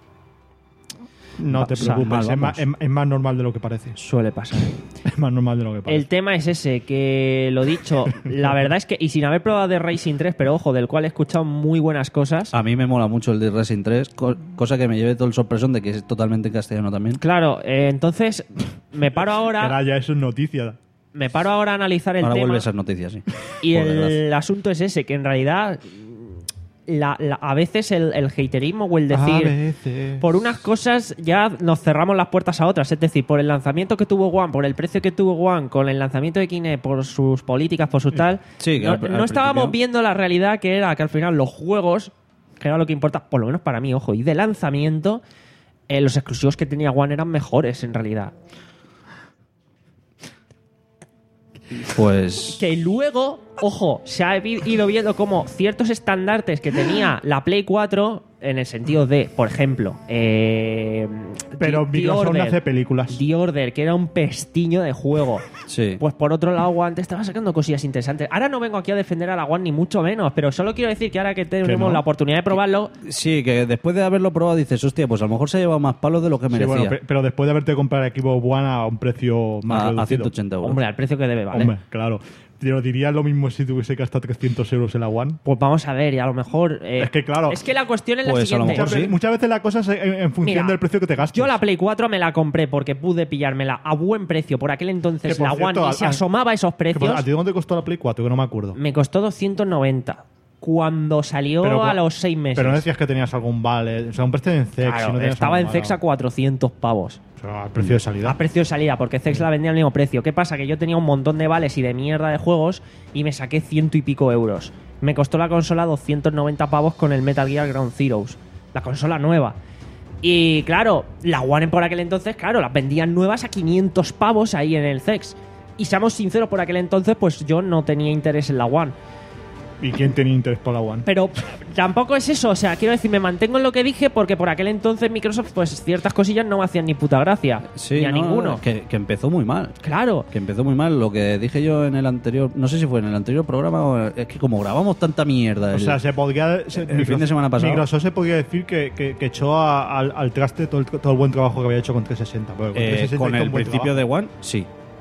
No Va- te o sea, preocupes. mal, es, más, vamos. es- es más normal de lo que parece. Suele pasar. Es más normal de lo que parece. El tema es ese, que lo dicho, la verdad es que, y sin haber probado de Racing tres, pero ojo, del cual he escuchado muy buenas cosas. A mí me mola mucho el de Racing tres, co- cosa que me lleve todo el sorpresón de que es totalmente en castellano también. Claro, eh, entonces me paro ahora, Ahora ya eso es noticia. me paro ahora a analizar el Ahora tema vuelve a ser noticia, sí. y Por el desgracia. asunto es ese, que en realidad la- la- a veces el, el haterismo o el A decir veces. por unas cosas ya nos cerramos las puertas a otras. Es decir, por el lanzamiento que tuvo One, por el precio que tuvo One, con el lanzamiento de Kinect, por sus políticas, por su tal. Sí, que no, al- al no estábamos principio- viendo la realidad que era que al final los juegos, que era lo que importa, por lo menos para mí, ojo, y de lanzamiento, eh, los exclusivos que tenía One eran mejores en realidad. Pues. Que luego, ojo, se ha vi- ido viendo como ciertos estandartes que tenía la Play cuatro, en el sentido de, por ejemplo, eh, Pero The- The Microsoft no Order, hace películas. The Order, que era un pestiño de juego. Sí. Pues por otro lado, One te estaba sacando cosillas interesantes. Ahora no vengo aquí a defender a la One ni mucho menos, pero solo quiero decir que ahora que tenemos no? la oportunidad de probarlo, Sí, que después de haberlo probado dices, hostia, pues a lo mejor se ha llevado más palos de lo que Sí, merecía. bueno, pe- pero después de haberte comprado el equipo One a un precio más a, a reducido. ciento ochenta euros. hombre, al precio que debe valer. Hombre, claro. te lo diría lo mismo si tuviese que gastar trescientos euros en la One. Pues vamos a ver, y a lo mejor... eh, Es que claro. Es que la cuestión es la Pues a lo siguiente. mejor Muchas, ve- muchas veces la cosa es en, en función Mira, del precio que te gastes. Yo la Play cuatro me la compré porque pude pillármela a buen precio. Por aquel entonces Que, por la cierto, One a- ni se a- asomaba a esos Que, pues, precios. ¿A ti dónde costó la Play cuatro? Que no me acuerdo. Me costó doscientos noventa. Cuando salió Pero, a los seis meses. Pero no decías que tenías algún vale. O sea, un precio en Cex. Claro, si no tenías estaba en algún Cex a vale. cuatrocientos pavos. O sea, al precio de salida. A precio de salida, porque Cex la vendía al mismo precio. ¿Qué pasa? Que yo tenía un montón de vales y de mierda de juegos y me saqué ciento y pico euros. Me costó la consola doscientos noventa pavos con el Metal Gear Ground Zeroes. La consola nueva. Y claro, la One por aquel entonces, claro, las vendían nuevas a quinientos pavos ahí en el Cex. Y seamos sinceros, por aquel entonces, pues yo no tenía interés en la One. ¿Y quién tenía interés por la One? Pero tampoco es eso, o sea, quiero decir, me mantengo en lo que dije porque por aquel entonces Microsoft, pues ciertas cosillas no me hacían ni puta gracia. Sí, ni a no, ninguno. Que, que empezó muy mal. Claro. Que empezó muy mal. Lo que dije yo en el anterior, no sé si fue en el anterior programa o es que como grabamos tanta mierda. O el- sea, se podría. se- el fin de semana pasado. Microsoft se podría decir que, que, que echó a- al, al traste todo el, todo el buen trabajo que había hecho con trescientos sesenta. Porque con eh, trescientos sesenta con hizo el un buen principio trabajo. de One, sí.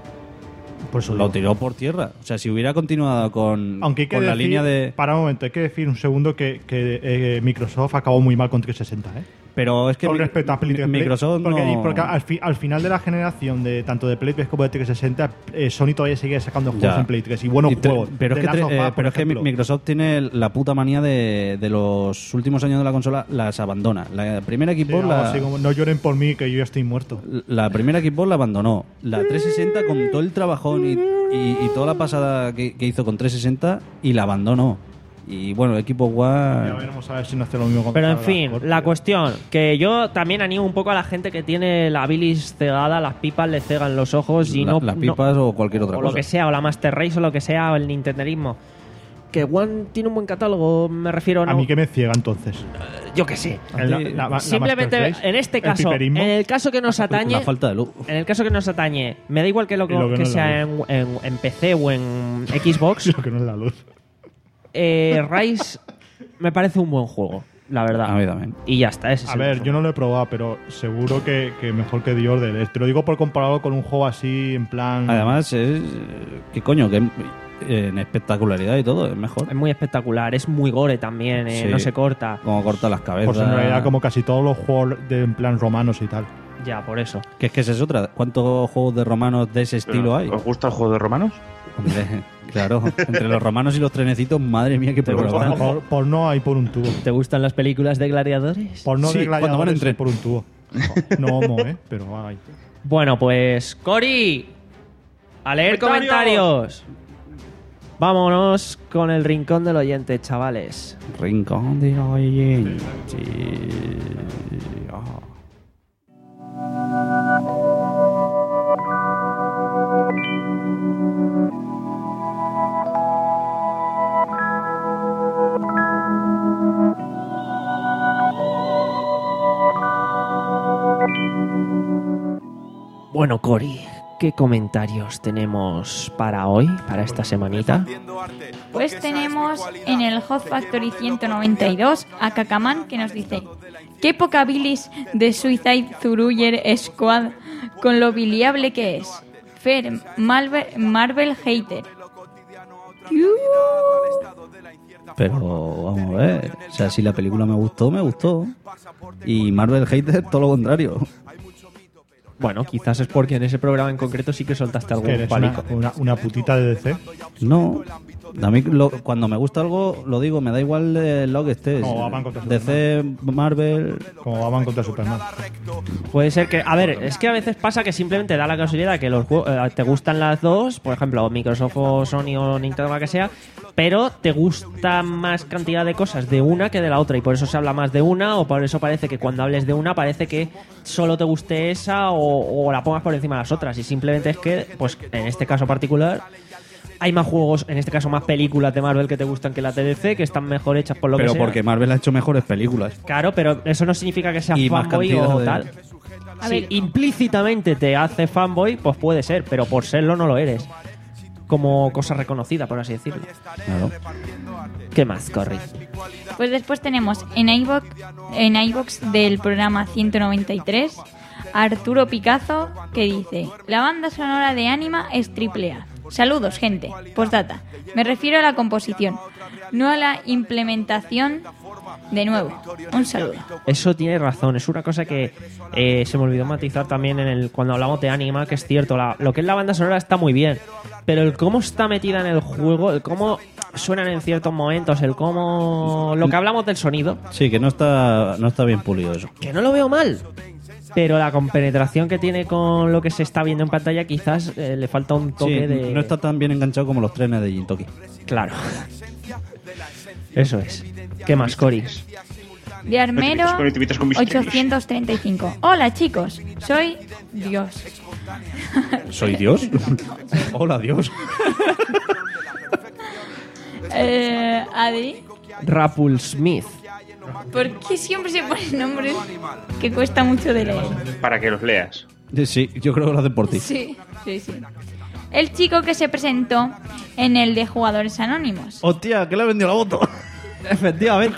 Por eso Lo digo. tiró por tierra. O sea, si hubiera continuado con, Aunque hay que con la decir, línea de. Para un momento, hay que decir un segundo que, que eh, Microsoft acabó muy mal con trescientos sesenta, ¿eh? Pero es que Con mi- respecto a Play tres, Microsoft porque, no- porque al, fi- al final de la generación de tanto de Play tres como de trescientos sesenta, eh, Sony todavía seguía sacando juegos Ya. en Play tres y buenos Y tre- juegos. Pero es The que, tre- Last of Us, eh, por pero es que ejemplo. Microsoft tiene la puta manía de, de los últimos años de la consola, las abandona. La primera Sí, Xbox algo la, así como, no lloren por mí que yo ya estoy muerto. la primera Xbox la abandonó. La trescientos sesenta con todo el trabajón y, y- y toda la pasada que, que hizo con trescientos sesenta y la abandonó. Y bueno, el equipo One. Ya veremos a ver si no hace lo mismo con Pero en la- fin, la- la cuestión, que yo también animo un poco a la gente que tiene la bilis cegada, las pipas le cegan los ojos y La- no... las no- pipas o cualquier otra o cosa. lo que sea, o la Master Race o lo que sea, o el Nintenderismo. Que One tiene un buen catálogo, me refiero A no, mí que me ciega entonces. yo que sé. El- la- la- la Simplemente Master Race, en este el caso, piperismo. en el caso que nos atañe, La falta de luz. en el caso que nos atañe, me da igual que lo, Y lo que que no es la sea en, en- en P C o en Xbox, Lo que no es la luz. eh, Rise me parece un buen juego, la verdad. A mí también. Y ya está, ese es A el ver, resumen. yo no lo he probado, pero seguro que, que mejor que The Order. Te lo digo por compararlo con un juego así, en plan... Además, es. ¿Qué coño? Que en espectacularidad y todo, es mejor. Es muy espectacular, es muy gore también, eh, Sí. no se corta. Como corta las cabezas. Pues en realidad como casi todos los juegos de, en plan romanos y tal. Ya, por eso. Que es que esa es otra. ¿Cuántos juegos de romanos de ese estilo hay? ¿Os gusta el juego de romanos? Hombre, claro. Entre los romanos y los trenecitos, madre mía, qué programa. Por, por no hay por un tubo. ¿Te gustan las películas de gladiadores? Por no Sí, de cuando van en gladiadores tren. hay por un tubo. No homo, ¿eh? Pero hay. Bueno, pues, Cori, a leer ¡Comentarios! comentarios. Vámonos con el rincón del oyente, chavales. Rincón de oyente. Ah. Bueno, Cori, ¿qué comentarios tenemos para hoy, para esta semanita? Pues tenemos en el Hot Factory ciento noventa y dos a Kakaman que nos dice: qué poca bilis de Suicide Zuruller Squad con lo biliable que es. Fer, Marvel, Marvel hater. Pero vamos a ver. O sea, si la película me gustó, me gustó. Y Marvel Hater, todo lo contrario. Bueno, quizás es porque en ese programa en concreto sí que soltaste algún ¿Que eres palico. una, una, una putita de D C? No. A mí lo- cuando me gusta algo, lo digo, me da igual eh, lo que estés. Como Batman contra D C, Marvel. Como Batman contra Superman. Puede ser que, a ver, es que a veces pasa que simplemente da la casualidad que los juegos eh, te gustan las dos, por ejemplo, Microsoft o Sony o Nintendo, lo que sea, pero te gusta más cantidad de cosas de una que de la otra y por eso se habla más de una o por eso parece que cuando hables de una parece que solo te guste esa o, o la pongas por encima de las otras y simplemente es que, pues en este caso particular, hay más juegos, en este caso más películas de Marvel que te gustan que las de D C, que están mejor hechas por lo Pero que sea. porque Marvel ha hecho mejores películas. Claro, pero eso no significa que seas Y más fanboy cantidad o de- tal. A Si ver. implícitamente te hace fanboy, pues puede ser, pero por serlo no lo eres. Como cosa reconocida, por así decirlo. Claro. ¿Qué más, Corri? Pues después tenemos en iVox, en iVox del programa ciento noventa y tres a Arturo Picazo que dice: la banda sonora de Anima es triple A. Saludos, gente. Postdata. Me refiero a la composición, no a la implementación. De nuevo, un saludo. Eso tiene razón, es una cosa que eh, se me olvidó matizar también en el cuando hablamos de Anima, que es cierto, la, lo que es la banda sonora está muy bien, pero el cómo está metida en el juego, el cómo suenan en ciertos momentos, el cómo... lo que hablamos del sonido. Sí, que no está, no está bien pulido eso. Que no lo veo mal, pero la compenetración que tiene con lo que se está viendo en pantalla quizás eh, le falta un toque Sí, de... no está tan bien enganchado como los trenes de Gintoki. Claro. Eso es. ¿Qué más, Cori? De Armero ochocientos treinta y cinco. Hola, chicos. Soy Dios. ¿Soy Dios? Hola, Dios. eh, Adri. Rapul Smith. ¿Por qué siempre se ponen nombres que cuesta mucho de leer? Para que los leas. Sí, yo creo que lo hacen por ti. Sí, sí, sí. El chico que se presentó en el de Jugadores Anónimos. Hostia, que le ha vendido la moto. Efectivamente.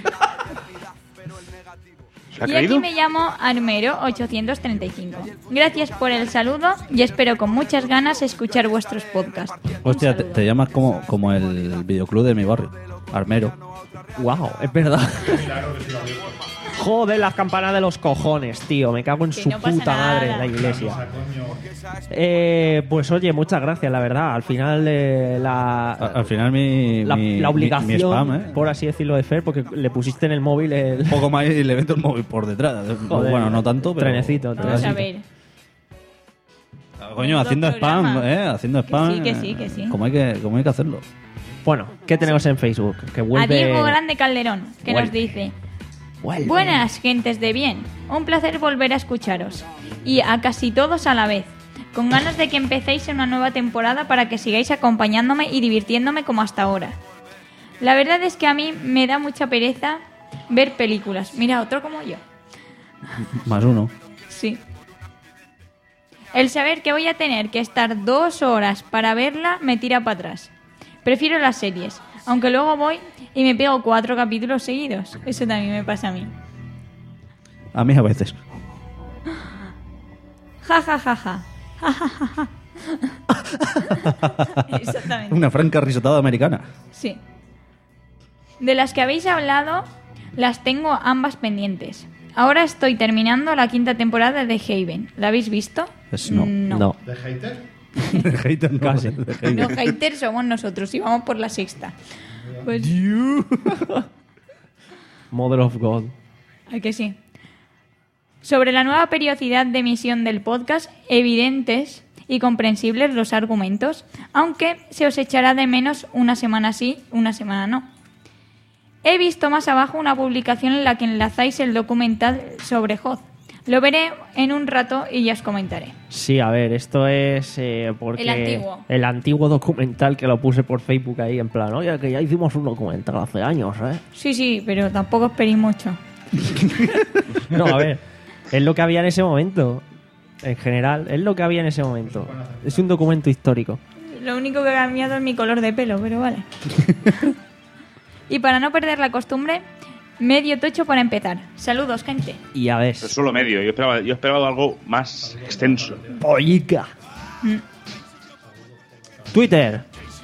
Y aquí me llamo Armero ochocientos treinta y cinco. Gracias por el saludo y espero con muchas ganas escuchar vuestros podcasts. Hostia, te, te llamas como, como el videoclub de mi barrio. Armero. Wow, es verdad. Joder, las campanas de los cojones, tío. Me cago en Que su no pasa puta nada. madre la iglesia. Eh, pues oye, muchas gracias, la verdad. Al final, eh, la, Al, al final mi, la, mi, la obligación, mi, mi spam, ¿eh? por así decirlo, de Fer, porque le pusiste en el móvil el... Un poco más y le meto el móvil por detrás. Joder, bueno, no tanto, pero... trenecito, Vamos a ver. Coño, haciendo Dos spam, programas. ¿eh? Haciendo spam. sí, que sí, que sí. Como hay que, como hay que hacerlo. Bueno, ¿qué tenemos en Facebook? Que A vuelve... Diego Grande Calderón, que Vuelve. nos dice: Vuelve. Buenas, gentes de bien. Un placer volver a escucharos. Y a casi todos a la vez. Con ganas de que empecéis una nueva temporada para que sigáis acompañándome y divirtiéndome como hasta ahora. La verdad es que a mí me da mucha pereza ver películas. Mira, otro como yo. Más uno. Sí. El saber que voy a tener que estar dos horas para verla me tira para atrás. Prefiero las series, aunque luego voy y me pego cuatro capítulos seguidos. Eso también me pasa a mí. A mí a veces. Ja, ja, ja, ja. Ja, ja, ja, ja. Exactamente. Una franca risotada americana. Sí. De las que habéis hablado, las tengo ambas pendientes. Ahora estoy terminando la quinta temporada de Haven. ¿La habéis visto? Pues no. No. ¿De hater? De hater no. Casi. De hater. Los haters somos nosotros y vamos por la sexta. Pues, Mother of God. ¿a que sí? Sobre la nueva periodicidad de emisión del podcast, evidentes y comprensibles los argumentos, aunque se os echará de menos una semana sí, una semana no. He visto más abajo una publicación en la que enlazáis el documental sobre Hoth. Lo veré en un rato y ya os comentaré. Sí, a ver, esto es eh, porque... El antiguo. El antiguo documental que lo puse por Facebook ahí, en plan, oye, que ya hicimos un documental hace años, ¿eh? Sí, sí, pero tampoco esperéis mucho. No, a ver, es lo que había en ese momento. En general, es lo que había en ese momento. Es un documento histórico. Lo único que ha cambiado es mi color de pelo, pero vale. Y para no perder la costumbre, medio tocho para empezar. Saludos, gente. Y a ver... Pero solo medio. Yo esperaba, yo esperaba algo más extenso. ¡Pollica! Mm. Twitter.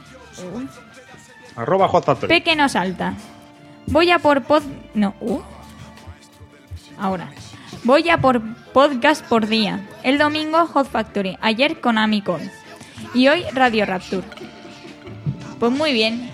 Arroba Hot Factory. Peque no salta. Voy a por pod... No. Uh. Ahora. Voy a por podcast por día. El domingo Hot Factory. Ayer con Amicon. Y hoy Radio Rapture. Pues muy bien.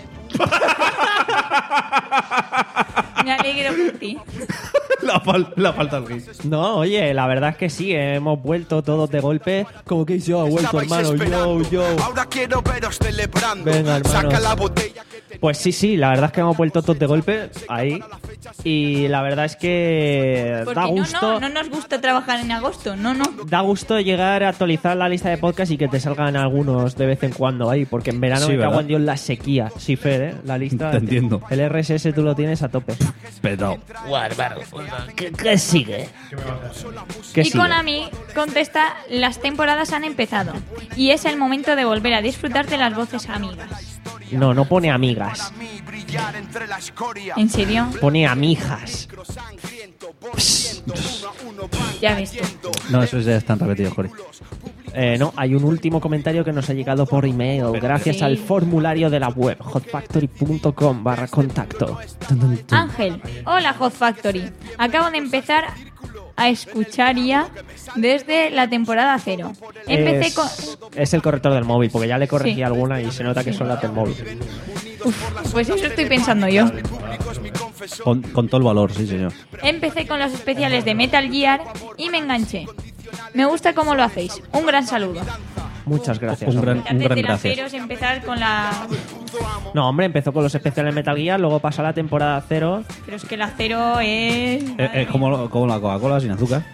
Me alegro por ti. La, fal la falta el gay. No, oye, la verdad es que sí, hemos vuelto todos de golpe. Como que yo ha vuelto, hermano. Yo, yo. Ahora quiero veros celebrando. Venga, hermano. Saca la botella. Pues sí, sí, la verdad es que hemos vuelto todos de golpe ahí. Y la verdad es que Porque da no, gusto. no, no nos gusta trabajar en agosto. No, no. Da gusto llegar a actualizar la lista de podcast y que te salgan algunos de vez en cuando ahí, porque en verano Sí, me cago ¿verdad? en Dios la sequía. Sí, Fer, ¿eh? La lista. Te entiendo. El R S S tú lo tienes a tope. Petao. ¿Qué, qué sigue? ¿Qué Y sigue? Konami contesta, las temporadas han empezado y es el momento de volver a disfrutar de las voces amigas. No, no pone amigas. ¿En serio? Pone amijas. Ya ves tú. No, eso ya están repetidos, Jori. Eh, no, hay un último comentario que nos ha llegado por email gracias Sí. al formulario de la web hotfactory.com barra contacto. Tun, tun, tun. Ángel, hola Hot Factory. Acabo de empezar a escuchar ya desde la temporada cero. Empecé es, con... es el corrector del móvil, porque ya le corregí Sí. alguna y se nota que son las del móvil. Pues eso estoy pensando yo. Con, con todo el valor, sí, señor. Empecé con los especiales de Metal Gear y me enganché. Me gusta cómo lo hacéis. Un gran saludo. Muchas gracias. Un gran, hombre. un gran Desde la gracias. cero es empezar con la... No, hombre, empezó con los especiales Metal Gear, luego pasó a la temporada cero. Pero es que la cero es... Es, es como, como la Coca-Cola sin azúcar.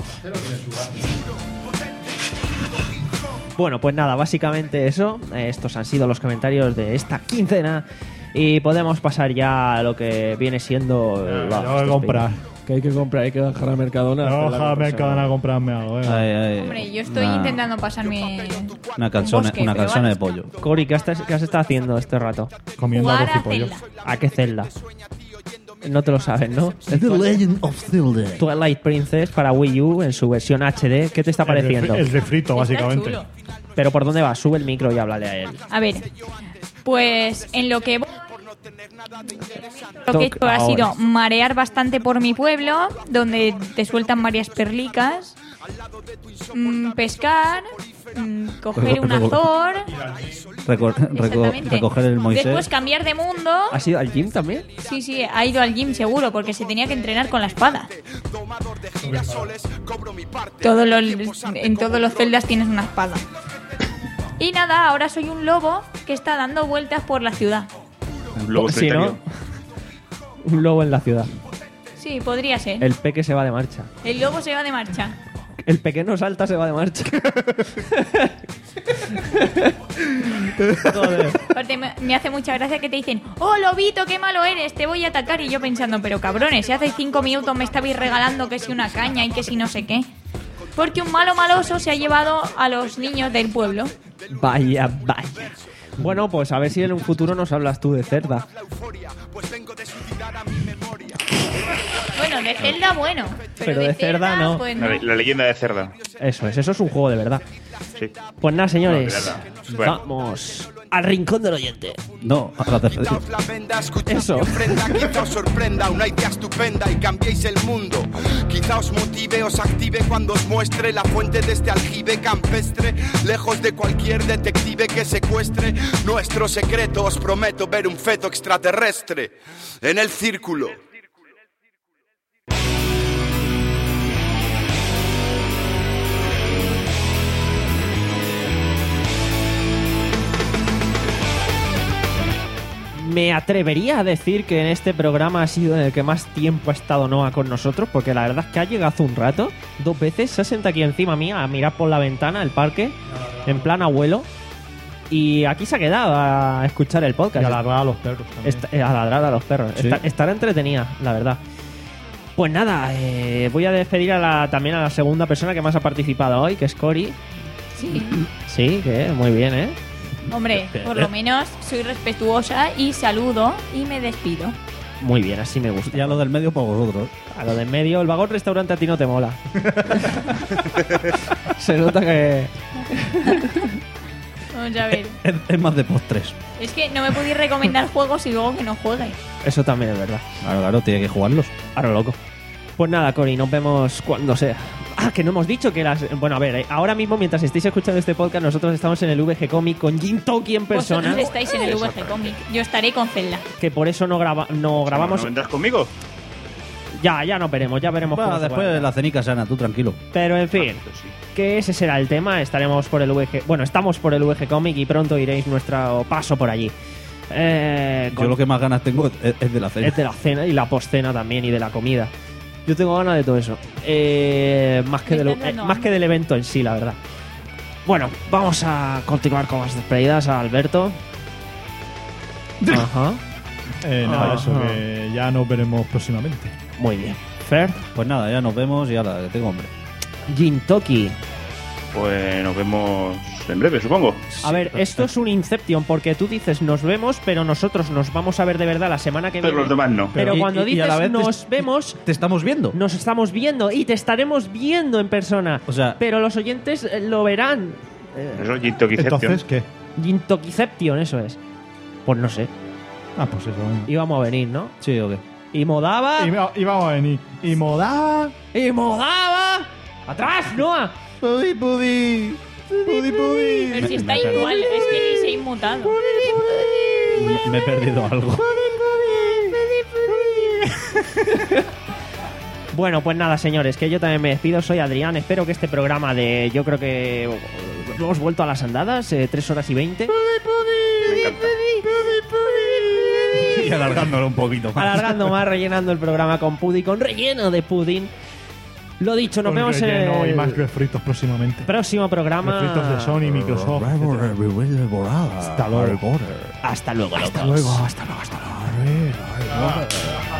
Bueno, pues nada, básicamente eso. Eh, Estos han sido los comentarios de esta quincena. Y podemos pasar ya a lo que viene siendo... el- Tengo que comprar. Que hay que comprar, hay que bajar a Mercadona. No, hacer la ojalá me compra acaban a comprarme algo. Eh. Ay, ay, Hombre, yo estoy una- intentando pasarme... Una calzone, bosque, una pero calzone bueno. de pollo. Cori, ¿qué has, qué has estado haciendo este rato? Comiendo Jugar arroz y a pollo. Zelda. ¿A qué Zelda? No te lo sabes, ¿no? The Legend of Zelda. Twilight Princess para Wii U en su versión H D. ¿Qué te está pareciendo? El refrito, Está básicamente. chulo. Pero ¿por dónde vas? Sube el micro y háblale a él. A ver, pues en lo que... Lo que he hecho ha Ahora. sido marear bastante por mi pueblo, donde te sueltan varias perlicas, mm, pescar, mm, coger un azor, Reco- reco- exactamente. recoger el Moisés. Después cambiar de mundo. ¿Has ido al gym también? Sí, sí, ha ido al gym seguro, porque se tenía que entrenar con la espada. Todos los, en todos los celdas tienes una espada. Y nada, ahora soy un lobo que está dando vueltas por la ciudad. Un lobo Sí, ¿no? solitario. Un lobo en la ciudad. Sí, podría ser. El peque se va de marcha. El lobo se va de marcha. El pequeño salta, se va de marcha. Joder. Aparte, me me hace mucha gracia que te dicen, oh, lobito, qué malo eres, te voy a atacar. Y yo pensando, pero cabrones, si hace cinco minutos me estabais regalando que si una caña y que si no sé qué. Porque un malo maloso se ha llevado a los niños del pueblo. Vaya, vaya. Bueno, pues a ver si en un futuro nos hablas tú de Zelda. Bueno, de Zelda bueno. Pero, Pero de Zelda no. pues La, no. la leyenda de Cerda. Eso es, eso es un juego de verdad. Sí. Pues nada, señores. No, de verdad. Bueno. Vamos al rincón del oyente. No, a la tercera. La venda, escuchad Eso. mi ofrenda, quizá os sorprenda una idea estupenda y cambiéis el mundo. Quizá os motive, os active cuando os muestre la fuente de este aljibe campestre, lejos de cualquier detective que secuestre nuestro secreto. Os prometo ver un feto extraterrestre en el círculo. Me atrevería a decir que en este programa ha sido en el que más tiempo ha estado Noah con nosotros, porque la verdad es que ha llegado hace un rato, dos veces, se senta aquí encima mía a mirar por la ventana el parque, en plan abuelo, y aquí se ha quedado a escuchar el podcast. Y a ladrar a los perros también. Está- eh, a ladrar a los perros. Sí. Está- estará entretenida, la verdad. Pues nada, eh, voy a despedir a la, también a la segunda persona que más ha participado hoy, que es Cori. Sí. Sí, que muy bien, ¿eh? Hombre, por lo menos soy respetuosa y saludo y me despido. Muy bien, así me gusta. Ya lo del medio para vosotros. A lo del medio, el vagón restaurante a ti no te mola. Se nota que... Vamos a ver. Es, es más de postres. Es que no me podéis recomendar juegos y luego que no juegue. Eso también es verdad. Claro, claro, tiene que jugarlos. Ahora loco. Pues nada, Cori, nos vemos cuando sea. Ah, que no hemos dicho que las... Bueno, a ver, eh, ahora mismo, mientras estéis escuchando este podcast, nosotros estamos en el V G Comic con Jin Toki en persona. Vosotros estáis en el V G Comic. Yo estaré con Zelda. Que por eso no, graba, no grabamos... ¿No vendrás conmigo? Ya, ya nos veremos, ya veremos Bueno, cómo se después va. de la cenica sana, tú tranquilo. Pero en fin, que ese será el tema. Estaremos por el V G... Bueno, estamos por el V G Comic y pronto iréis nuestro paso por allí. Eh, Yo lo que más ganas tengo es, es de la cena. Es de la cena y la postcena también y de la comida. Yo tengo ganas de todo eso. Eh, más, que Me del, estás eh, dando más hambre. que del evento en sí, la verdad. Bueno, vamos a continuar con las despedidas a Alberto. Ajá. Eh, nada, eso, Ajá. que ya nos veremos próximamente. Muy bien. Fer. Pues nada, ya nos vemos y ahora que tengo hambre. Jintoki. Pues nos vemos en breve, supongo. A ver, esto es un Inception porque tú dices nos vemos, pero nosotros nos vamos a ver de verdad la semana que Pero viene. los demás no. Pero Y- cuando y- y a dices la vez te- nos vemos, Te estamos viendo. nos estamos viendo y te estaremos viendo en persona. O sea, Pero los oyentes eh, lo verán Eso es Gintokiception. Entonces, ¿qué? Gintokiception, eso es. Pues no sé. Ah, pues eso. Bueno. Íbamos a venir, ¿no? Sí, o qué. Y Modaba. Y, y vamos a venir. Y Modaba. Y Modaba. ¡Atrás, Noah! Pudi, pudi. Pudi, pudi. Pero si está igual, es que ni se ha inmutado. Me, me he perdido algo. Bueno, pues nada, señores, que yo también me despido. Soy Adrián. Espero que este programa de. Yo creo que. Hemos vuelto a las andadas, eh, tres horas y veinte. Me encanta. Y alargándolo un poquito más. Alargando más, rellenando el programa con pudín, con relleno de pudín. Lo dicho, nos Con vemos en relleno el y más refritos próximamente. próximo programa. Refritos de Sony, Microsoft. Hasta luego. Hasta luego, Hasta locos. luego, hasta luego, hasta luego.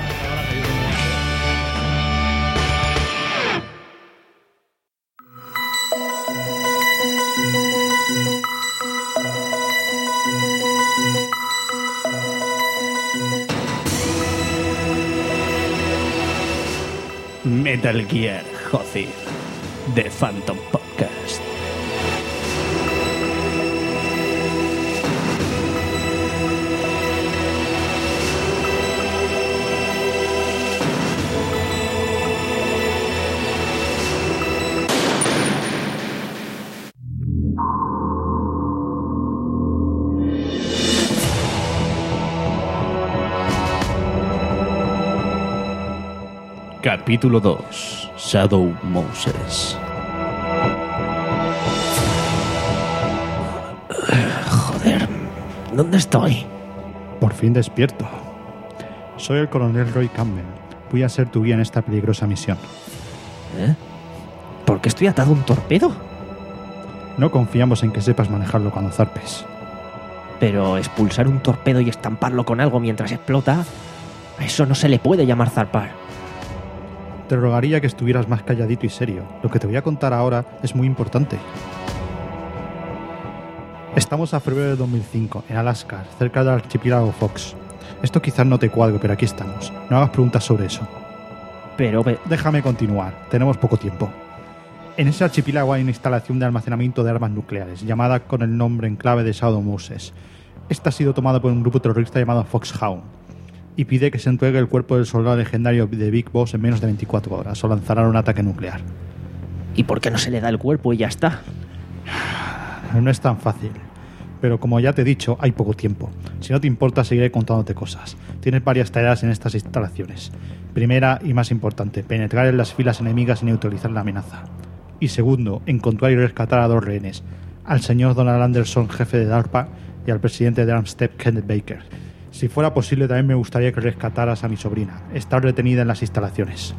Metal Gear Hozir de Phantom Podcast. Capítulo dos. Shadow Moses. Joder, ¿dónde estoy? Por fin despierto. Soy el coronel Roy Campbell. Voy a ser tu guía en esta peligrosa misión. ¿Eh? ¿Por qué estoy atado a un torpedo? No confiamos en que sepas manejarlo cuando zarpes. Pero expulsar un torpedo y estamparlo con algo mientras explota, a eso no se le puede llamar zarpar. Te rogaría que estuvieras más calladito y serio. Lo que te voy a contar ahora es muy importante. Estamos a febrero de dos mil cinco, en Alaska, cerca del archipiélago Fox. Esto quizás no te cuadre, pero aquí estamos. No hagas preguntas sobre eso. Pero... pe- Déjame continuar. Tenemos poco tiempo. En ese archipiélago hay una instalación de almacenamiento de armas nucleares, llamada con el nombre en clave de Shadow Moses. Esta ha sido tomada por un grupo terrorista llamado Foxhound, y pide que se entregue el cuerpo del soldado legendario de Big Boss en menos de veinticuatro horas, o lanzarán un ataque nuclear. ¿Y por qué no se le da el cuerpo y ya está? No es tan fácil. Pero como ya te he dicho, hay poco tiempo. Si no te importa, seguiré contándote cosas. Tienes varias tareas en estas instalaciones. Primera y más importante, penetrar en las filas enemigas y neutralizar la amenaza. Y segundo, encontrar y rescatar a dos rehenes, al señor Donald Anderson, jefe de DARPA, y al presidente de Armstead, Kenneth Baker. Si fuera posible, también me gustaría que rescataras a mi sobrina. Está retenida en las instalaciones.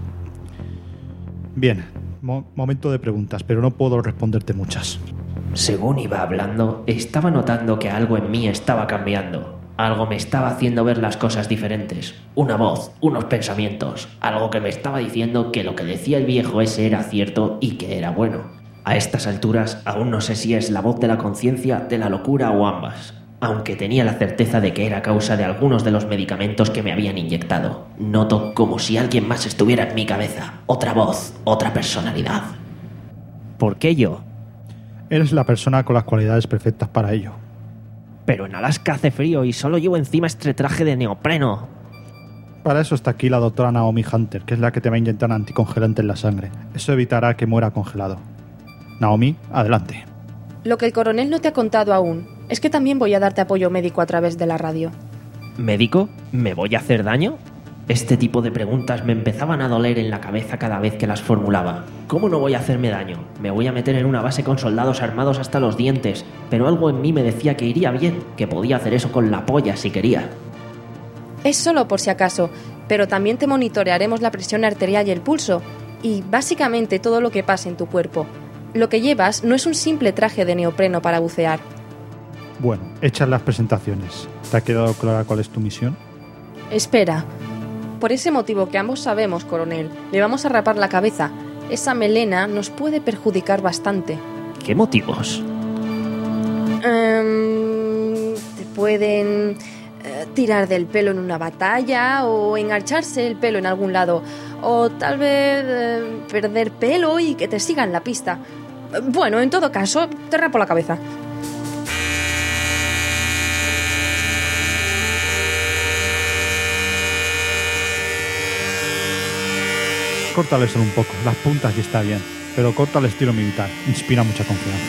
Bien, mo- momento de preguntas, pero no puedo responderte muchas. Según iba hablando, estaba notando que algo en mí estaba cambiando. Algo me estaba haciendo ver las cosas diferentes. Una voz, unos pensamientos, algo que me estaba diciendo que lo que decía el viejo ese era cierto y que era bueno. A estas alturas aún no sé si es la voz de la conciencia, de la locura o ambas. Aunque tenía la certeza de que era causa de algunos de los medicamentos que me habían inyectado. Noto como si alguien más estuviera en mi cabeza. Otra voz, otra personalidad. ¿Por qué yo? Eres la persona con las cualidades perfectas para ello. Pero en Alaska hace frío y solo llevo encima este traje de neopreno. Para eso está aquí la doctora Naomi Hunter, que es la que te va a inyectar anticongelante en la sangre. Eso evitará que muera congelado. Naomi, adelante. Lo que el coronel no te ha contado aún es que también voy a darte apoyo médico a través de la radio. ¿Médico? ¿Me voy a hacer daño? Este tipo de preguntas me empezaban a doler en la cabeza cada vez que las formulaba. ¿Cómo no voy a hacerme daño? Me voy a meter en una base con soldados armados hasta los dientes, pero algo en mí me decía que iría bien, que podía hacer eso con la polla si quería. Es solo por si acaso, pero también te monitorearemos la presión arterial y el pulso, y básicamente todo lo que pasa en tu cuerpo. Lo que llevas no es un simple traje de neopreno para bucear. Bueno, hechas las presentaciones. ¿Te ha quedado clara cuál es tu misión? Espera. Por ese motivo que ambos sabemos, coronel, le vamos a rapar la cabeza. Esa melena nos puede perjudicar bastante. ¿Qué motivos? Um, te pueden uh, tirar del pelo en una batalla o engancharse el pelo en algún lado. O tal vez uh, perder pelo y que te sigan la pista. Bueno, en todo caso, te rapo la cabeza. Córtales un poco, las puntas ya está bien, pero corta al estilo militar, inspira mucha confianza.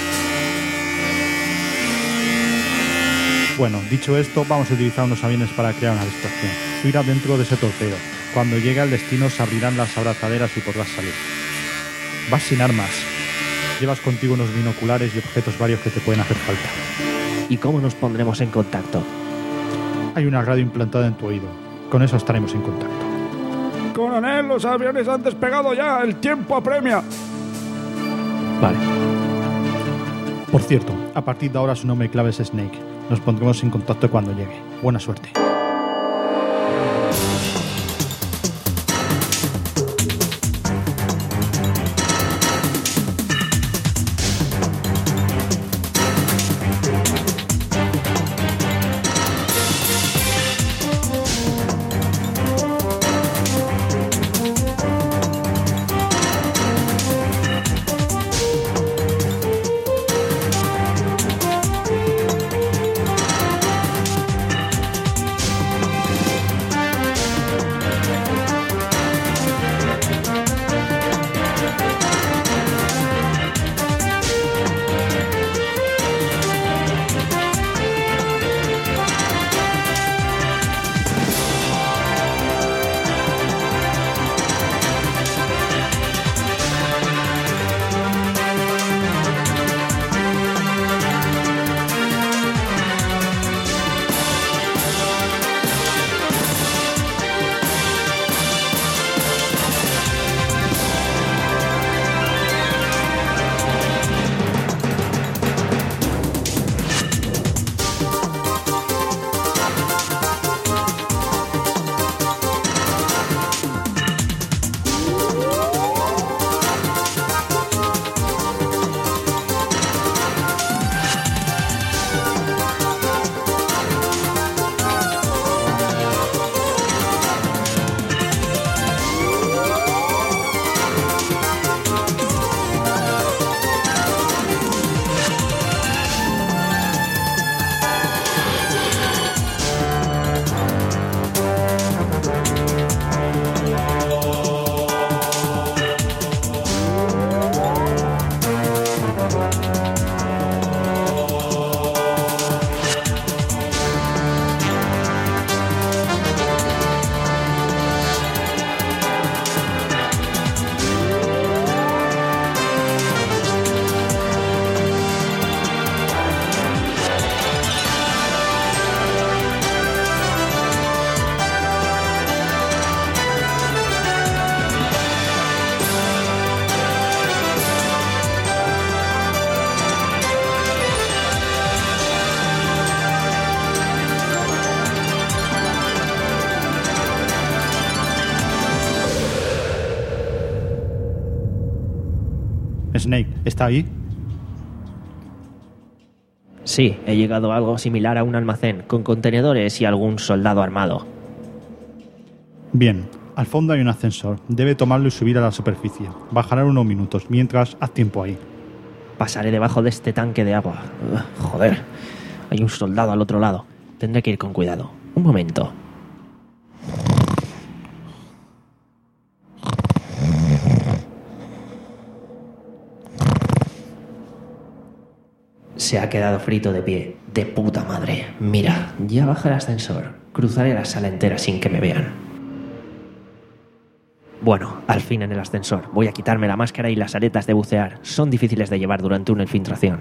Bueno, dicho esto, vamos a utilizar unos aviones para crear una distracción. Tú irás dentro de ese torpedo. Cuando llegue al destino se abrirán las abrazaderas y podrás salir. Vas sin armas. Llevas contigo unos binoculares y objetos varios que te pueden hacer falta. ¿Y cómo nos pondremos en contacto? Hay una radio implantada en tu oído. Con eso estaremos en contacto. Coronel, los aviones han despegado ya. El tiempo apremia. Vale. Por cierto, a partir de ahora su nombre clave es Snake. Nos pondremos en contacto cuando llegue. Buena suerte. Snake, ¿está ahí? Sí, he llegado a algo similar a un almacén, con contenedores y algún soldado armado. Bien, al fondo hay un ascensor. Debe tomarlo y subir a la superficie. Bajará en unos minutos, mientras haz tiempo ahí. Pasaré debajo de este tanque de agua. Ugh, joder, hay un soldado al otro lado. Tendré que ir con cuidado. Un momento. Se ha quedado frito de pie. De puta madre. Mira, ya baja el ascensor. Cruzaré la sala entera sin que me vean. Bueno, al fin en el ascensor. Voy a quitarme la máscara y las aretas de bucear. Son difíciles de llevar durante una infiltración.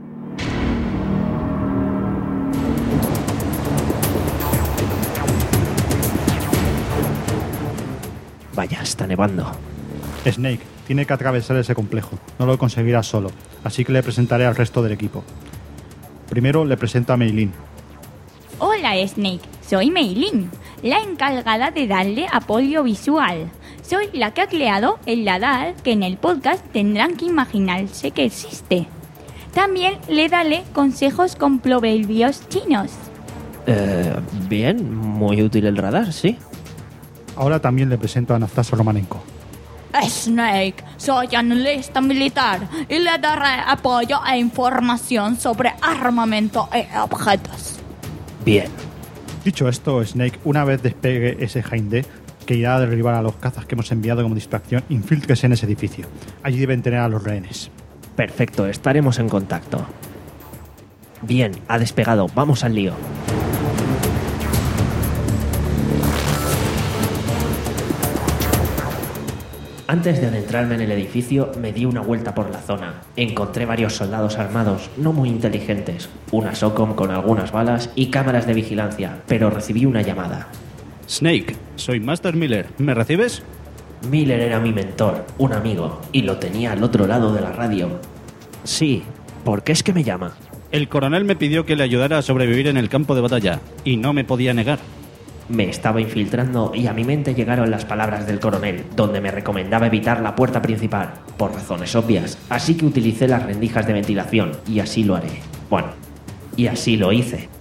Vaya, está nevando. Snake, tiene que atravesar ese complejo. No lo conseguirá solo, así que le presentaré al resto del equipo. Primero le presento a Meilin. Hola Snake, soy Meilin, la encargada de darle apoyo visual. Soy la que ha creado el radar que en el podcast tendrán que imaginarse que existe. También le daré consejos con proverbios chinos. Eh, bien, muy útil el radar, sí. Ahora también le presento a Anastasio Romanenko. Snake, soy analista militar y le daré apoyo e información sobre armamento y objetos. Bien. Dicho esto, Snake, una vez despegue ese Hind que irá a derribar a los cazas que hemos enviado como distracción, infíltrese en ese edificio. Allí deben tener a los rehenes. Perfecto, estaremos en contacto. Bien, ha despegado. Vamos al lío. Antes de adentrarme en el edificio, me di una vuelta por la zona. Encontré varios soldados armados, no muy inteligentes, una SOCOM con algunas balas y cámaras de vigilancia, pero recibí una llamada. Snake, soy Master Miller. ¿Me recibes? Miller era mi mentor, un amigo, y lo tenía al otro lado de la radio. Sí, ¿por qué es que me llama? El coronel me pidió que le ayudara a sobrevivir en el campo de batalla, y no me podía negar. Me estaba infiltrando y a mi mente llegaron las palabras del coronel, donde me recomendaba evitar la puerta principal, por razones obvias, así que utilicé las rendijas de ventilación, y así lo haré. Bueno, y así lo hice.